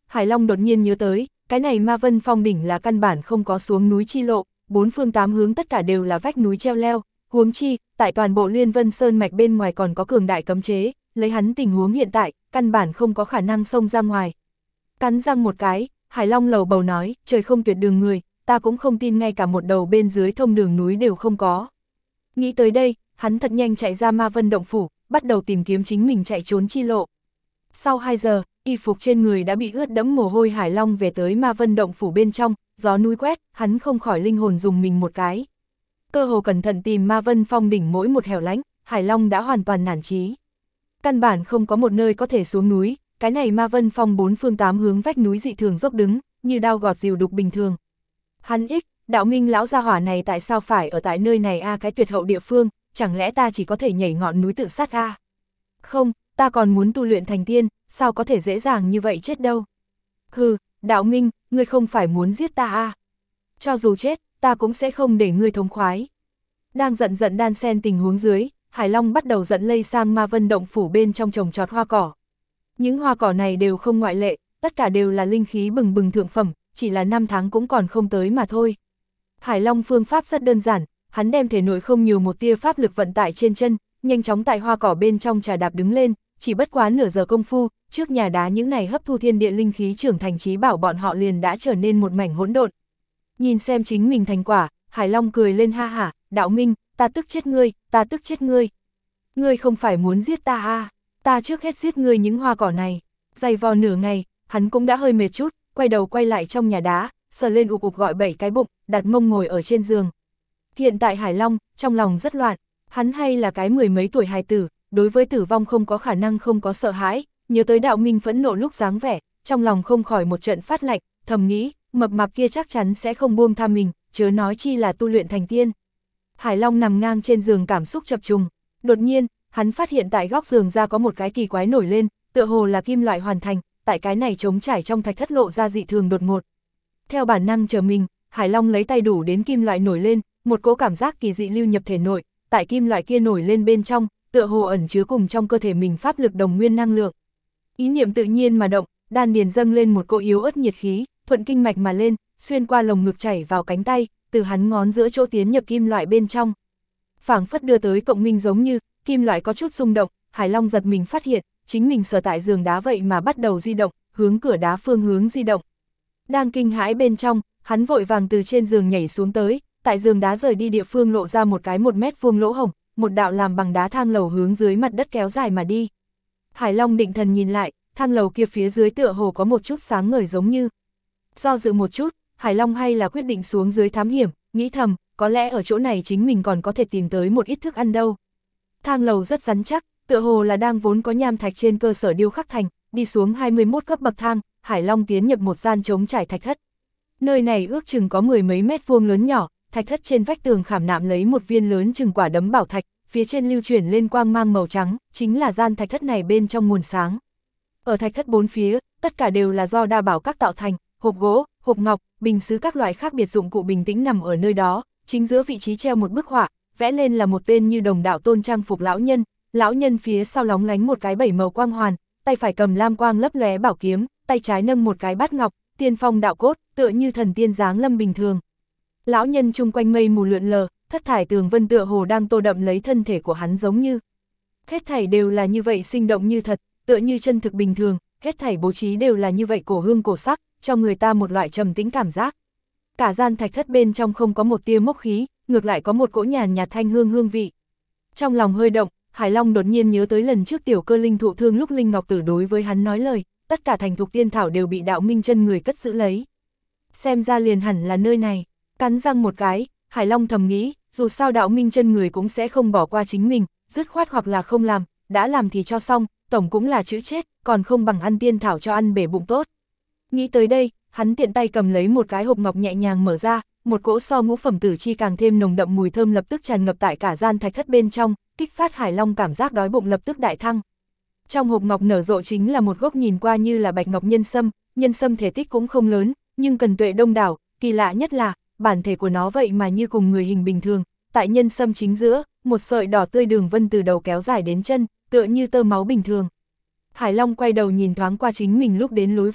Hải Long đột nhiên nhớ tới, cái này Ma Vân Phong đỉnh là căn bản không có xuống núi chi lộ, bốn phương tám hướng tất cả đều là vách núi treo leo, huống chi, tại toàn bộ Liên Vân Sơn mạch bên ngoài còn có cường đại cấm chế, lấy hắn tình huống hiện tại, căn bản không có khả năng xông ra ngoài. Cắn răng một cái, Hải Long lầu bầu nói, trời không tuyệt đường người, ta cũng không tin ngay cả một đầu bên dưới thông đường núi đều không có. Nghĩ tới đây, hắn thật nhanh chạy ra Ma Vân động phủ, bắt đầu tìm kiếm chính mình chạy trốn chi lộ. Sau 2 giờ, y phục trên người đã bị ướt đẫm mồ hôi. Hải Long về tới Ma Vân động phủ bên trong, gió núi quét, hắn không khỏi linh hồn dùng mình một cái. Cơ hồ cẩn thận tìm Ma Vân Phong đỉnh mỗi một hẻo lánh, Hải Long đã hoàn toàn nản chí. Căn bản không có một nơi có thể xuống núi, cái này Ma Vân Phong bốn phương tám hướng vách núi dị thường dốc đứng, như đao gọt dìu đục bình thường. Hắn đạo minh lão gia hỏa này tại sao phải ở tại nơi này cái tuyệt hậu địa phương, chẳng lẽ ta chỉ có thể nhảy ngọn núi tự sát Không, ta còn muốn tu luyện thành tiên, sao có thể dễ dàng như vậy chết đâu. Hừ, đạo minh, ngươi không phải muốn giết ta Cho dù chết, ta cũng sẽ không để ngươi thống khoái. Đang giận đan xen tình huống dưới, Hải Long bắt đầu dẫn lây sang Ma Vân động phủ bên trong trồng trọt hoa cỏ. Những hoa cỏ này đều không ngoại lệ, tất cả đều là linh khí bừng bừng thượng phẩm, chỉ là 5 tháng cũng còn không tới mà thôi. Hải Long phương pháp rất đơn giản, hắn đem thể nội không nhiều một tia pháp lực vận tải trên chân, nhanh chóng tại hoa cỏ bên trong trà đạp đứng lên, chỉ bất quá nửa giờ công phu, trước nhà đá những này hấp thu thiên địa linh khí trưởng thành trí bảo bọn họ liền đã trở nên một mảnh hỗn độn. Nhìn xem chính mình thành quả, Hải Long cười lên ha hả, đạo minh, ta tức chết ngươi, ta tức chết ngươi. Ngươi không phải muốn giết ta ta trước hết giết ngươi những hoa cỏ này. Dày vò nửa ngày, hắn cũng đã hơi mệt chút, quay đầu quay lại trong nhà đá, sờ lên ục ục gọi 7 cái bụng, đặt mông ngồi ở trên giường. Hiện tại Hải Long, trong lòng rất loạn, hắn hay là cái 10 mấy tuổi hài tử, đối với tử vong không có khả năng không có sợ hãi, nhớ tới đạo minh phẫn nộ lúc dáng vẻ, trong lòng không khỏi một trận phát lạnh, thầm nghĩ, mập mạp kia chắc chắn sẽ không buông tha mình, chớ nói chi là tu luyện thành tiên. Hải Long nằm ngang trên giường cảm xúc chập trùng, đột nhiên, hắn phát hiện tại góc giường ra có một cái kỳ quái nổi lên, tựa hồ là kim loại hoàn thành, tại cái này trống trải trong thạch thất lộ ra dị thường đột ngột. Theo bản năng chờ mình, Hải Long lấy tay đủ đến kim loại nổi lên, một cỗ cảm giác kỳ dị lưu nhập thể nội, tại kim loại kia nổi lên bên trong, tựa hồ ẩn chứa cùng trong cơ thể mình pháp lực đồng nguyên năng lượng. Ý niệm tự nhiên mà động, đan điền dâng lên một cỗ yếu ớt nhiệt khí, thuận kinh mạch mà lên, xuyên qua lồng ngực chảy vào cánh tay, từ hắn ngón giữa chỗ tiến nhập kim loại bên trong. Phảng phất đưa tới cộng minh giống như, kim loại có chút rung động, Hải Long giật mình phát hiện, chính mình sở tại giường đá vậy mà bắt đầu di động, hướng cửa đá phương hướng di động. Đang kinh hãi bên trong, hắn vội vàng từ trên giường nhảy xuống tới, tại giường đá rời đi địa phương lộ ra một cái 1 mét vuông lỗ hổng, một đạo làm bằng đá thang lầu hướng dưới mặt đất kéo dài mà đi. Hải Long định thần nhìn lại, thang lầu kia phía dưới tựa hồ có một chút sáng ngời giống như. Do dự một chút, Hải Long hay là quyết định xuống dưới thám hiểm, nghĩ thầm, có lẽ ở chỗ này chính mình còn có thể tìm tới một ít thức ăn đâu. Thang lầu rất rắn chắc, tựa hồ là đang vốn có nham thạch trên cơ sở điêu khắc thành, đi xuống 21 cấp bậc thang, Hải Long tiến nhập một gian trống trải thạch thất. Nơi này ước chừng có 10 mấy mét vuông lớn nhỏ, thạch thất trên vách tường khảm nạm lấy một viên lớn chừng quả đấm bảo thạch, phía trên lưu chuyển lên quang mang màu trắng, chính là gian thạch thất này bên trong nguồn sáng. Ở thạch thất bốn phía, tất cả đều là do đa bảo các tạo thành, hộp gỗ, hộp ngọc, bình sứ các loại khác biệt dụng cụ bình tĩnh nằm ở nơi đó, chính giữa vị trí treo một bức họa, vẽ lên là một tên như đồng đạo tôn trang phục lão nhân phía sau lóng lánh một cái 7 màu quang hoàn, tay phải cầm lam quang lấp lóe bảo kiếm, tay trái nâng một cái bát ngọc, tiên phong đạo cốt, tựa như thần tiên giáng lâm bình thường. Lão nhân chung quanh mây mù lượn lờ, thất thải tường vân tựa hồ đang tô đậm lấy thân thể của hắn giống như. Hết thảy đều là như vậy sinh động như thật, tựa như chân thực bình thường, hết thảy bố trí đều là như vậy cổ hương cổ sắc, cho người ta một loại trầm tĩnh cảm giác. Cả gian thạch thất bên trong không có một tia mốc khí, ngược lại có một cỗ nhàn nhạt thanh hương vị. Trong lòng hơi động, Hải Long đột nhiên nhớ tới lần trước Tiểu Cơ Linh thụ thương lúc Linh Ngọc Tử đối với hắn nói lời, tất cả thành thục tiên thảo đều bị đạo minh chân người cất giữ lấy. Xem ra liền hẳn là nơi này, cắn răng một cái, Hải Long thầm nghĩ, dù sao đạo minh chân người cũng sẽ không bỏ qua chính mình, dứt khoát hoặc là không làm, đã làm thì cho xong, tổng cũng là chữ chết, còn không bằng ăn tiên thảo cho ăn bể bụng tốt. Nghĩ tới đây, hắn tiện tay cầm lấy một cái hộp ngọc nhẹ nhàng mở ra, một cỗ so ngũ phẩm tử chi càng thêm nồng đậm mùi thơm lập tức tràn ngập tại cả gian thạch thất bên trong, kích phát Hải Long cảm giác đói bụng lập tức đại thăng. Trong hộp ngọc nở rộ chính là một gốc nhìn qua như là bạch ngọc nhân sâm thể tích cũng không lớn, nhưng cần tuệ đông đảo, kỳ lạ nhất là, bản thể của nó vậy mà như cùng người hình bình thường, tại nhân sâm chính giữa, một sợi đỏ tươi đường vân từ đầu kéo dài đến chân, tựa như tơ máu bình thường. Hải Long quay đầu nhìn thoáng qua chính mình lúc đến lối vào,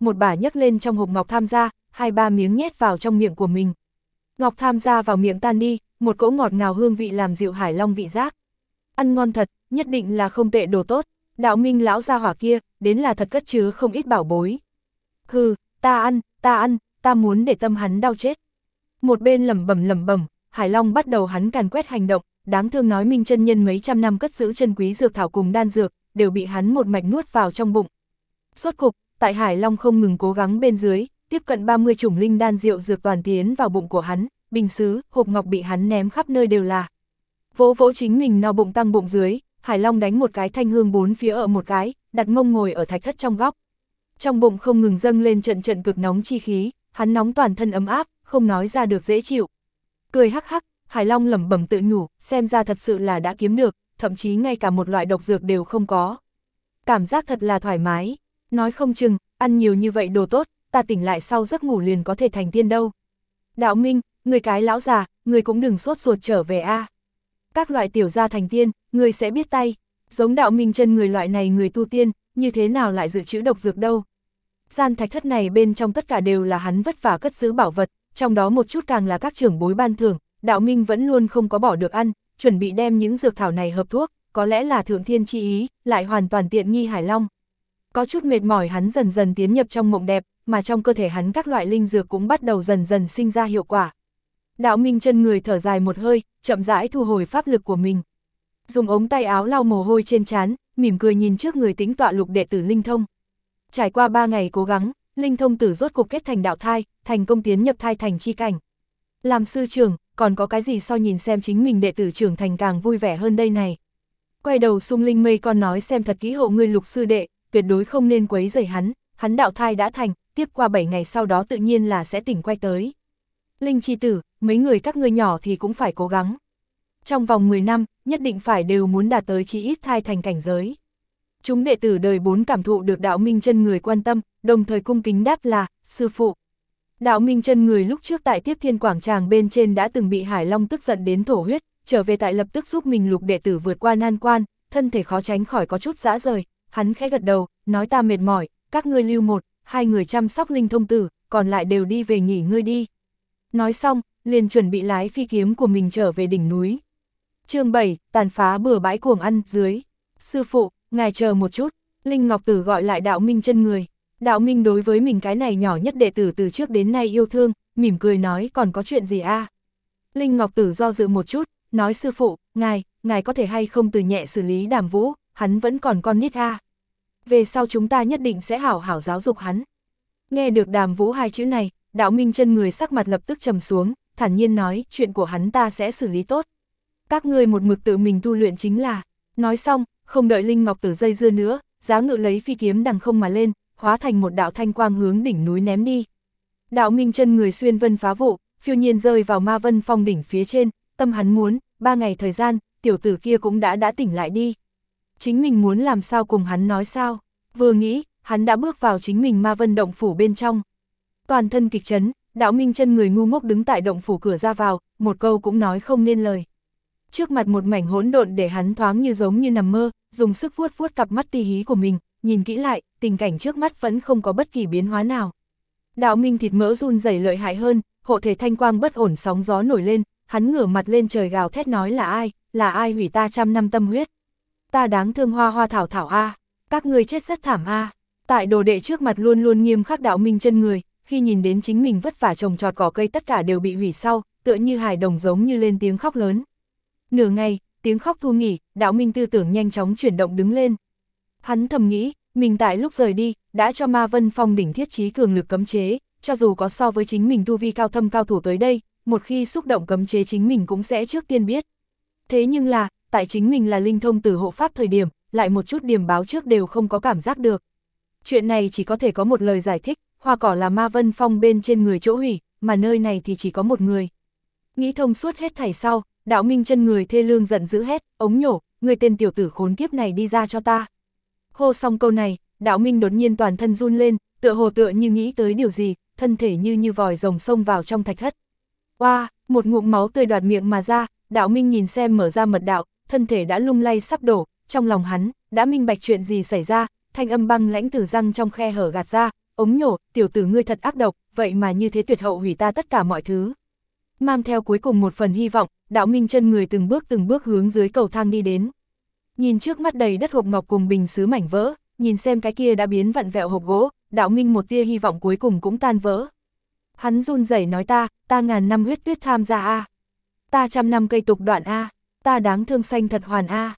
một bả nhấc lên trong hộp ngọc tham gia, 2-3 miếng nhét vào trong miệng của mình. Ngọc tham gia vào miệng tan đi, một cỗ ngọt ngào hương vị làm dịu Hải Long vị giác. Ăn ngon thật, nhất định là không tệ đồ tốt, Đạo Minh lão gia hỏa kia, đến là thật cất chứa không ít bảo bối. Hừ, ta ăn, ta muốn để tâm hắn đau chết. Một bên lẩm bẩm, Hải Long bắt đầu hắn càn quét hành động, đáng thương nói Minh chân nhân mấy trăm năm cất giữ chân quý dược thảo cùng đan dược, đều bị hắn một mạch nuốt vào trong bụng. Rốt cục, tại Hải Long không ngừng cố gắng bên dưới, tiếp cận 30 chủng linh đan rượu dược toàn tiến vào bụng của hắn, bình sứ, hộp ngọc bị hắn ném khắp nơi đều là. Vỗ vỗ chính mình no bụng tăng bụng dưới, Hải Long đánh một cái thanh hương bốn phía ở một cái, đặt mông ngồi ở thạch thất trong góc. Trong bụng không ngừng dâng lên trận trận cực nóng chi khí, hắn nóng toàn thân ấm áp, không nói ra được dễ chịu. Cười hắc hắc, Hải Long lẩm bẩm tự nhủ, xem ra thật sự là đã kiếm được, thậm chí ngay cả một loại độc dược đều không có. Cảm giác thật là thoải mái, nói không chừng, ăn nhiều như vậy đồ tốt, ta tỉnh lại sau giấc ngủ liền có thể thành tiên đâu. Đạo Minh, người cái lão già, người cũng đừng sốt ruột trở về a. Các loại tiểu gia thành tiên, người sẽ biết tay, giống Đạo Minh chân người loại này người tu tiên, như thế nào lại dự trữ độc dược đâu. Gian thạch thất này bên trong tất cả đều là hắn vất vả cất giữ bảo vật, trong đó một chút càng là các trưởng bối ban thưởng, Đạo Minh vẫn luôn không có bỏ được ăn, chuẩn bị đem những dược thảo này hợp thuốc, có lẽ là thượng thiên chi ý, lại hoàn toàn tiện nghi Hải Long. Có chút mệt mỏi hắn dần dần tiến nhập trong mộng đẹp, mà trong cơ thể hắn các loại linh dược cũng bắt đầu dần dần sinh ra hiệu quả. Đạo Minh chân người thở dài một hơi, chậm rãi thu hồi pháp lực của mình. Dùng ống tay áo lau mồ hôi trên trán, mỉm cười nhìn trước người tĩnh tọa lục đệ tử Linh Thông. Trải qua 3 ngày cố gắng, Linh Thông tử rốt cục kết thành đạo thai, thành công tiến nhập thai thành chi cảnh. Làm sư trưởng, còn có cái gì so nhìn xem chính mình đệ tử trưởng thành càng vui vẻ hơn đây này. Quay đầu Sung Linh Mây con nói xem thật kỹ hộ ngươi Lục sư đệ, tuyệt đối không nên quấy rầy hắn đạo thai đã thành, tiếp qua 7 ngày sau đó tự nhiên là sẽ tỉnh quay tới. Linh chi tử, mấy người các ngươi nhỏ thì cũng phải cố gắng. Trong vòng 10 năm, nhất định phải đều muốn đạt tới chí ít thai thành cảnh giới. Chúng đệ tử đời 4 cảm thụ được Đạo Minh chân người quan tâm, đồng thời cung kính đáp là, sư phụ. Đạo Minh chân người lúc trước tại Tiếp Thiên Quảng Tràng bên trên đã từng bị Hải Long tức giận đến thổ huyết, trở về tại lập tức giúp mình Lục đệ tử vượt qua nan quan, thân thể khó tránh khỏi có chút rã rời, hắn khẽ gật đầu, nói ta mệt mỏi, các ngươi lưu 1-2 người chăm sóc Linh Thông tử, còn lại đều đi về nghỉ ngơi đi. Nói xong, liền chuẩn bị lái phi kiếm của mình trở về đỉnh núi. Chương 7, tàn phá bừa bãi cuồng ăn dưới. Sư phụ, ngài chờ một chút, Linh Ngọc Tử gọi lại Đạo Minh chân người. Đạo Minh đối với mình cái này nhỏ nhất đệ tử từ trước đến nay yêu thương, mỉm cười nói còn có chuyện gì a? Linh Ngọc Tử do dự một chút, nói sư phụ, ngài có thể hay không từ nhẹ xử lý Đàm Vũ, hắn vẫn còn con nít a. Về sau chúng ta nhất định sẽ hảo hảo giáo dục hắn. Nghe được Đàm Vũ 2 chữ này, Đạo Minh chân người sắc mặt lập tức trầm xuống, thản nhiên nói chuyện của hắn ta sẽ xử lý tốt. Các ngươi một mực tự mình tu luyện chính là. Nói xong, không đợi Linh Ngọc Tử dây dưa nữa, giá ngự lấy phi kiếm đằng không mà lên, hóa thành một đạo thanh quang hướng đỉnh núi ném đi. Đạo Minh chân người xuyên vân phá vụ, phiêu nhiên rơi vào Ma Vân Phong đỉnh phía trên, tâm hắn muốn, 3 ngày thời gian, tiểu tử kia cũng đã tỉnh lại đi. Chính mình muốn làm sao cùng hắn nói sao, vừa nghĩ, hắn đã bước vào chính mình Ma Vân động phủ bên trong. Toàn thân kịch chấn, Đạo Minh chân người ngu ngốc đứng tại động phủ cửa ra vào, một câu cũng nói không nên lời. Trước mặt một mảnh hỗn độn để hắn thoáng như giống như nằm mơ, dùng sức vuốt vuốt cặp mắt ti hí của mình, nhìn kỹ lại, tình cảnh trước mắt vẫn không có bất kỳ biến hóa nào. Đạo Minh thịt mỡ run rẩy lợi hại hơn, hộ thể thanh quang bất ổn sóng gió nổi lên, hắn ngửa mặt lên trời gào thét nói là ai hủy ta 100 năm tâm huyết. Ta đáng thương hoa hoa thảo thảo a, các ngươi chết rất thảm a. Tại đồ đệ trước mặt luôn luôn nghiêm khắc Đạo Minh chân người, khi nhìn đến chính mình vất vả trồng trọt cỏ cây tất cả đều bị hủy sau, tựa như hài đồng giống như lên tiếng khóc lớn. Nửa ngày, tiếng khóc thu nghỉ, Đạo Minh tư tưởng nhanh chóng chuyển động đứng lên. Hắn thầm nghĩ, mình tại lúc rời đi, đã cho Ma Vân Phong đỉnh thiết trí cường lực cấm chế, cho dù có so với chính mình tu vi cao thâm cao thủ tới đây, một khi xúc động cấm chế chính mình cũng sẽ trước tiên biết. Thế nhưng là, tại chính mình là Linh Thông tử hộ pháp thời điểm, lại một chút điểm báo trước đều không có cảm giác được. Chuyện này chỉ có thể có một lời giải thích, hoa cỏ là Ma Vân Phong bên trên người chỗ hủy, mà nơi này thì chỉ có một người. Nghĩ thông suốt hết thảy sau, Đạo Minh chân người thê lương giận dữ hét, ống nhổ, người tên tiểu tử khốn kiếp này đi ra cho ta. Hô xong câu này, Đạo Minh đột nhiên toàn thân run lên, tựa như nghĩ tới điều gì, thân thể như vòi rồng xông vào trong thạch thất. Oa, một ngụm máu tươi đoạt miệng mà ra, Đạo Minh nhìn xem mở ra mật đạo, thân thể đã lung lay sắp đổ, trong lòng hắn đã minh bạch chuyện gì xảy ra, thanh âm băng lãnh từ răng trong khe hở gạt ra, ống nhổ, tiểu tử ngươi thật ác độc, vậy mà như thế tuyệt hậu hủy ta tất cả mọi thứ. Mang theo cuối cùng một phần hy vọng, Đạo Minh chân người từng bước hướng dưới cầu thang đi đến. Nhìn trước mắt đầy đất hộp ngọc cùng bình sứ mảnh vỡ, nhìn xem cái kia đã biến vặn vẹo hộp gỗ, Đạo Minh một tia hy vọng cuối cùng cũng tan vỡ. Hắn run rẩy nói ta ngàn năm huyết tuyết tham gia a, ta trăm năm cây tục đoạn a, ta đáng thương sanh thật hoàn a,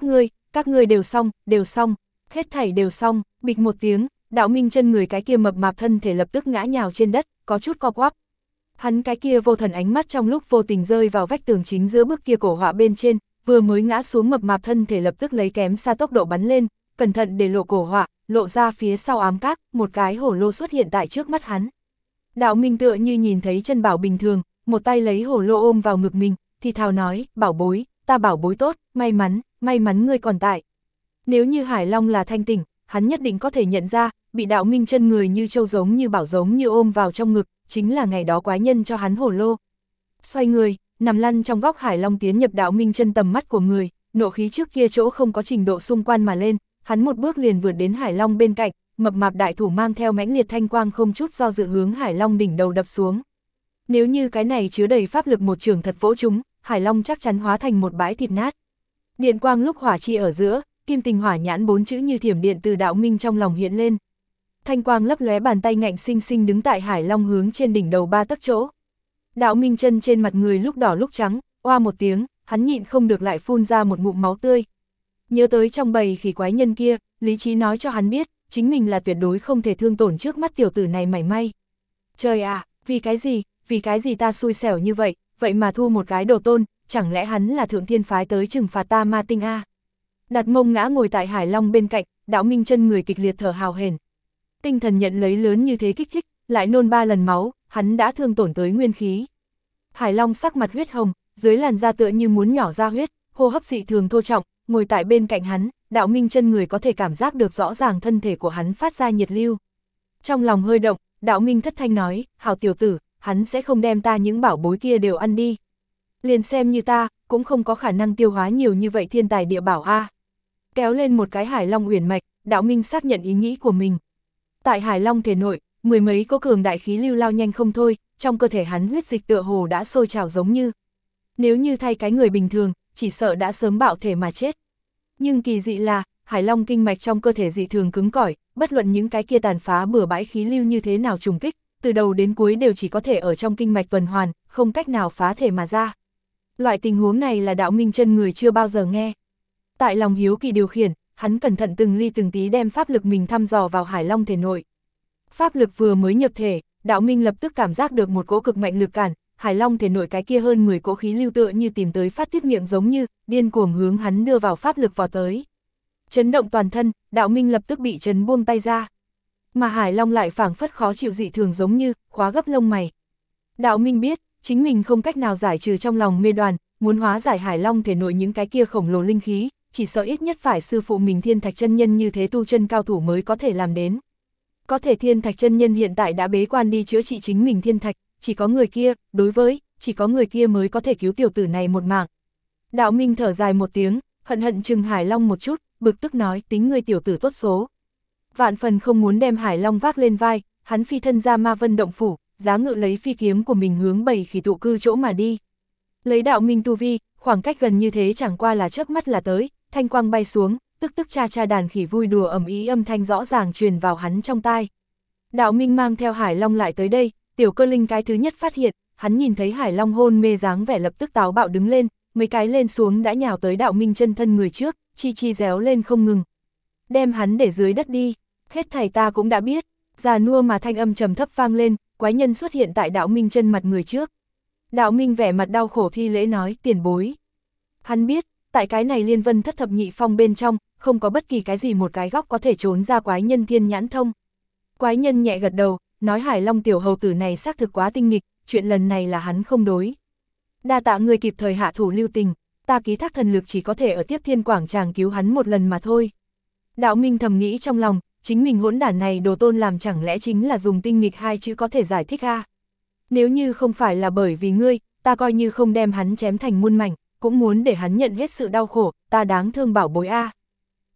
các ngươi đều xong, hết thảy đều xong, bịch một tiếng, Đạo Minh chân người cái kia mập mạp thân thể lập tức ngã nhào trên đất, có chút co quắp. Hắn cái kia vô thần ánh mắt trong lúc vô tình rơi vào vách tường chính giữa bức kia cổ họa bên trên, vừa mới ngã xuống mập mạp thân thể lập tức lấy kém xa tốc độ bắn lên, cẩn thận để lộ cổ họa, lộ ra phía sau ám các, một cái hổ lô xuất hiện tại trước mắt hắn. Đạo Minh tựa như nhìn thấy chân bảo bình thường, một tay lấy hổ lô ôm vào ngực mình, thì thào nói, bảo bối, ta bảo bối tốt, may mắn ngươi còn tại. Nếu như Hải Long là thanh tỉnh, hắn nhất định có thể nhận ra, bị Đạo Minh chân người như châu giống như bảo giống như ôm vào trong ngực, chính là ngày đó quái nhân cho hắn hổ lô. Xoay người, nằm lăn trong góc Hải Long tiến nhập Đạo Minh chân tầm mắt của người, nộ khí trước kia chỗ không có trình độ xung quan mà lên, hắn một bước liền vượt đến Hải Long bên cạnh, mập mạp đại thủ mang theo mãnh liệt thanh quang không chút do dự hướng Hải Long đỉnh đầu đập xuống. Nếu như cái này chứa đầy pháp lực một trường thật vỗ chúng, Hải Long chắc chắn hóa thành một bãi thịt nát. Điện quang lúc hỏa chi ở giữa, kim tình hỏa nhãn 4 chữ như thiểm điện từ Đạo Minh trong lòng hiện lên. Thanh quang lấp lóe, bàn tay ngạnh sinh sinh đứng tại Hải Long hướng trên đỉnh đầu 3 tấc chỗ. Đạo Minh chân trên mặt người lúc đỏ lúc trắng, oa một tiếng, hắn nhịn không được lại phun ra một ngụm máu tươi. Nhớ tới trong bầy khỉ quái nhân kia, lý trí nói cho hắn biết, chính mình là tuyệt đối không thể thương tổn trước mắt tiểu tử này mảy may. Trời ạ, vì cái gì ta xui xẻo như vậy, vậy mà thu một cái đồ tôn, chẳng lẽ hắn là thượng thiên phái tới trừng phạt ta ma tinh a? Đặt mông ngã ngồi tại Hải Long bên cạnh, Đạo Minh chân người kịch liệt thở hào hển. Tinh thần nhận lấy lớn như thế kích thích, lại nôn 3 lần máu, hắn đã thương tổn tới nguyên khí. Hải Long sắc mặt huyết hồng, dưới làn da tựa như muốn nhỏ ra huyết, hô hấp dị thường thô trọng, ngồi tại bên cạnh hắn, Đạo Minh chân người có thể cảm giác được rõ ràng thân thể của hắn phát ra nhiệt lưu. Trong lòng hơi động, Đạo Minh thất thanh nói, hảo tiểu tử, hắn sẽ không đem ta những bảo bối kia đều ăn đi. Liền xem như ta, cũng không có khả năng tiêu hóa nhiều như vậy thiên tài địa bảo a. Kéo lên một cái Hải Long uyển mạch, Đạo Minh xác nhận ý nghĩ của mình. Tại Hải Long thể nội, 10 mấy có cường đại khí lưu lao nhanh không thôi, trong cơ thể hắn huyết dịch tựa hồ đã sôi trào giống như. Nếu như thay cái người bình thường, chỉ sợ đã sớm bạo thể mà chết. Nhưng kỳ dị là, Hải Long kinh mạch trong cơ thể dị thường cứng cỏi, bất luận những cái kia tàn phá bừa bãi khí lưu như thế nào trùng kích, từ đầu đến cuối đều chỉ có thể ở trong kinh mạch tuần hoàn, không cách nào phá thể mà ra. Loại tình huống này là Đạo Minh chân người chưa bao giờ nghe. Tại lòng hiếu kỳ điều khiển, hắn cẩn thận từng ly từng tí đem pháp lực mình thăm dò vào Hải Long thể nội. Pháp lực vừa mới nhập thể, Đạo Minh lập tức cảm giác được một cỗ cực mạnh lực cản, Hải Long thể nội cái kia hơn 10 cỗ khí lưu tựa như tìm tới phát tiết miệng giống như, điên cuồng hướng hắn đưa vào pháp lực vào tới. Chấn động toàn thân, Đạo Minh lập tức bị chấn buông tay ra. Mà Hải Long lại phảng phất khó chịu dị thường giống như, khóa gấp lông mày. Đạo Minh biết, chính mình không cách nào giải trừ trong lòng mê đoàn, muốn hóa giải Hải Long thể nội những cái kia khổng lồ linh khí, chỉ sợ ít nhất phải sư phụ mình Thiên Thạch chân nhân như thế tu chân cao thủ mới có thể làm đến. Có thể Thiên Thạch chân nhân hiện tại đã bế quan đi chữa trị chính mình Thiên Thạch, chỉ có người kia mới có thể cứu tiểu tử này một mạng. Đạo Minh thở dài một tiếng, hận chừng Hải Long một chút, bực tức nói, tính ngươi tiểu tử tốt số. Vạn phần không muốn đem Hải Long vác lên vai, hắn phi thân ra Ma Vân động phủ, giá ngự lấy phi kiếm của mình hướng bầy khỉ tụ cư chỗ mà đi. Lấy Đạo Minh tu vi, khoảng cách gần như thế chẳng qua là chớp mắt là tới, thanh quang bay xuống, tức cha đàn khỉ vui đùa ầm ĩ âm thanh rõ ràng truyền vào hắn trong tai. Đạo Minh mang theo Hải Long lại tới đây, Tiểu Cơ Linh cái thứ nhất phát hiện, hắn nhìn thấy Hải Long hôn mê dáng vẻ lập tức táo bạo đứng lên, mấy cái lên xuống đã nhào tới Đạo Minh chân thân người trước, chi réo lên không ngừng. Đem hắn để dưới đất đi, hết thảy ta cũng đã biết, già nua mà thanh âm trầm thấp vang lên, quái nhân xuất hiện tại Đạo Minh chân mặt người trước. Đạo Minh vẻ mặt đau khổ thi lễ nói, tiền bối. Hắn biết, tại cái này Liên Vân Thất Thập Nhị Phong bên trong, không có bất kỳ cái gì một cái góc có thể trốn ra quái nhân thiên nhãn thông. Quái nhân nhẹ gật đầu, nói Hải Long tiểu hầu tử này xác thực quá tinh nghịch, chuyện lần này là hắn không đối. Đa tạ người kịp thời hạ thủ lưu tình, ta ký thác thần lực chỉ có thể ở Tiếp Thiên Quảng Tràng cứu hắn một lần mà thôi. Đạo Minh thầm nghĩ trong lòng, chính mình hỗn đản này đồ tôn làm chẳng lẽ chính là dùng tinh nghịch 2 chữ có thể giải thích a? Nếu như không phải là bởi vì ngươi, ta coi như không đem hắn chém thành muôn mảnh, cũng muốn để hắn nhận hết sự đau khổ, ta đáng thương bảo bối a.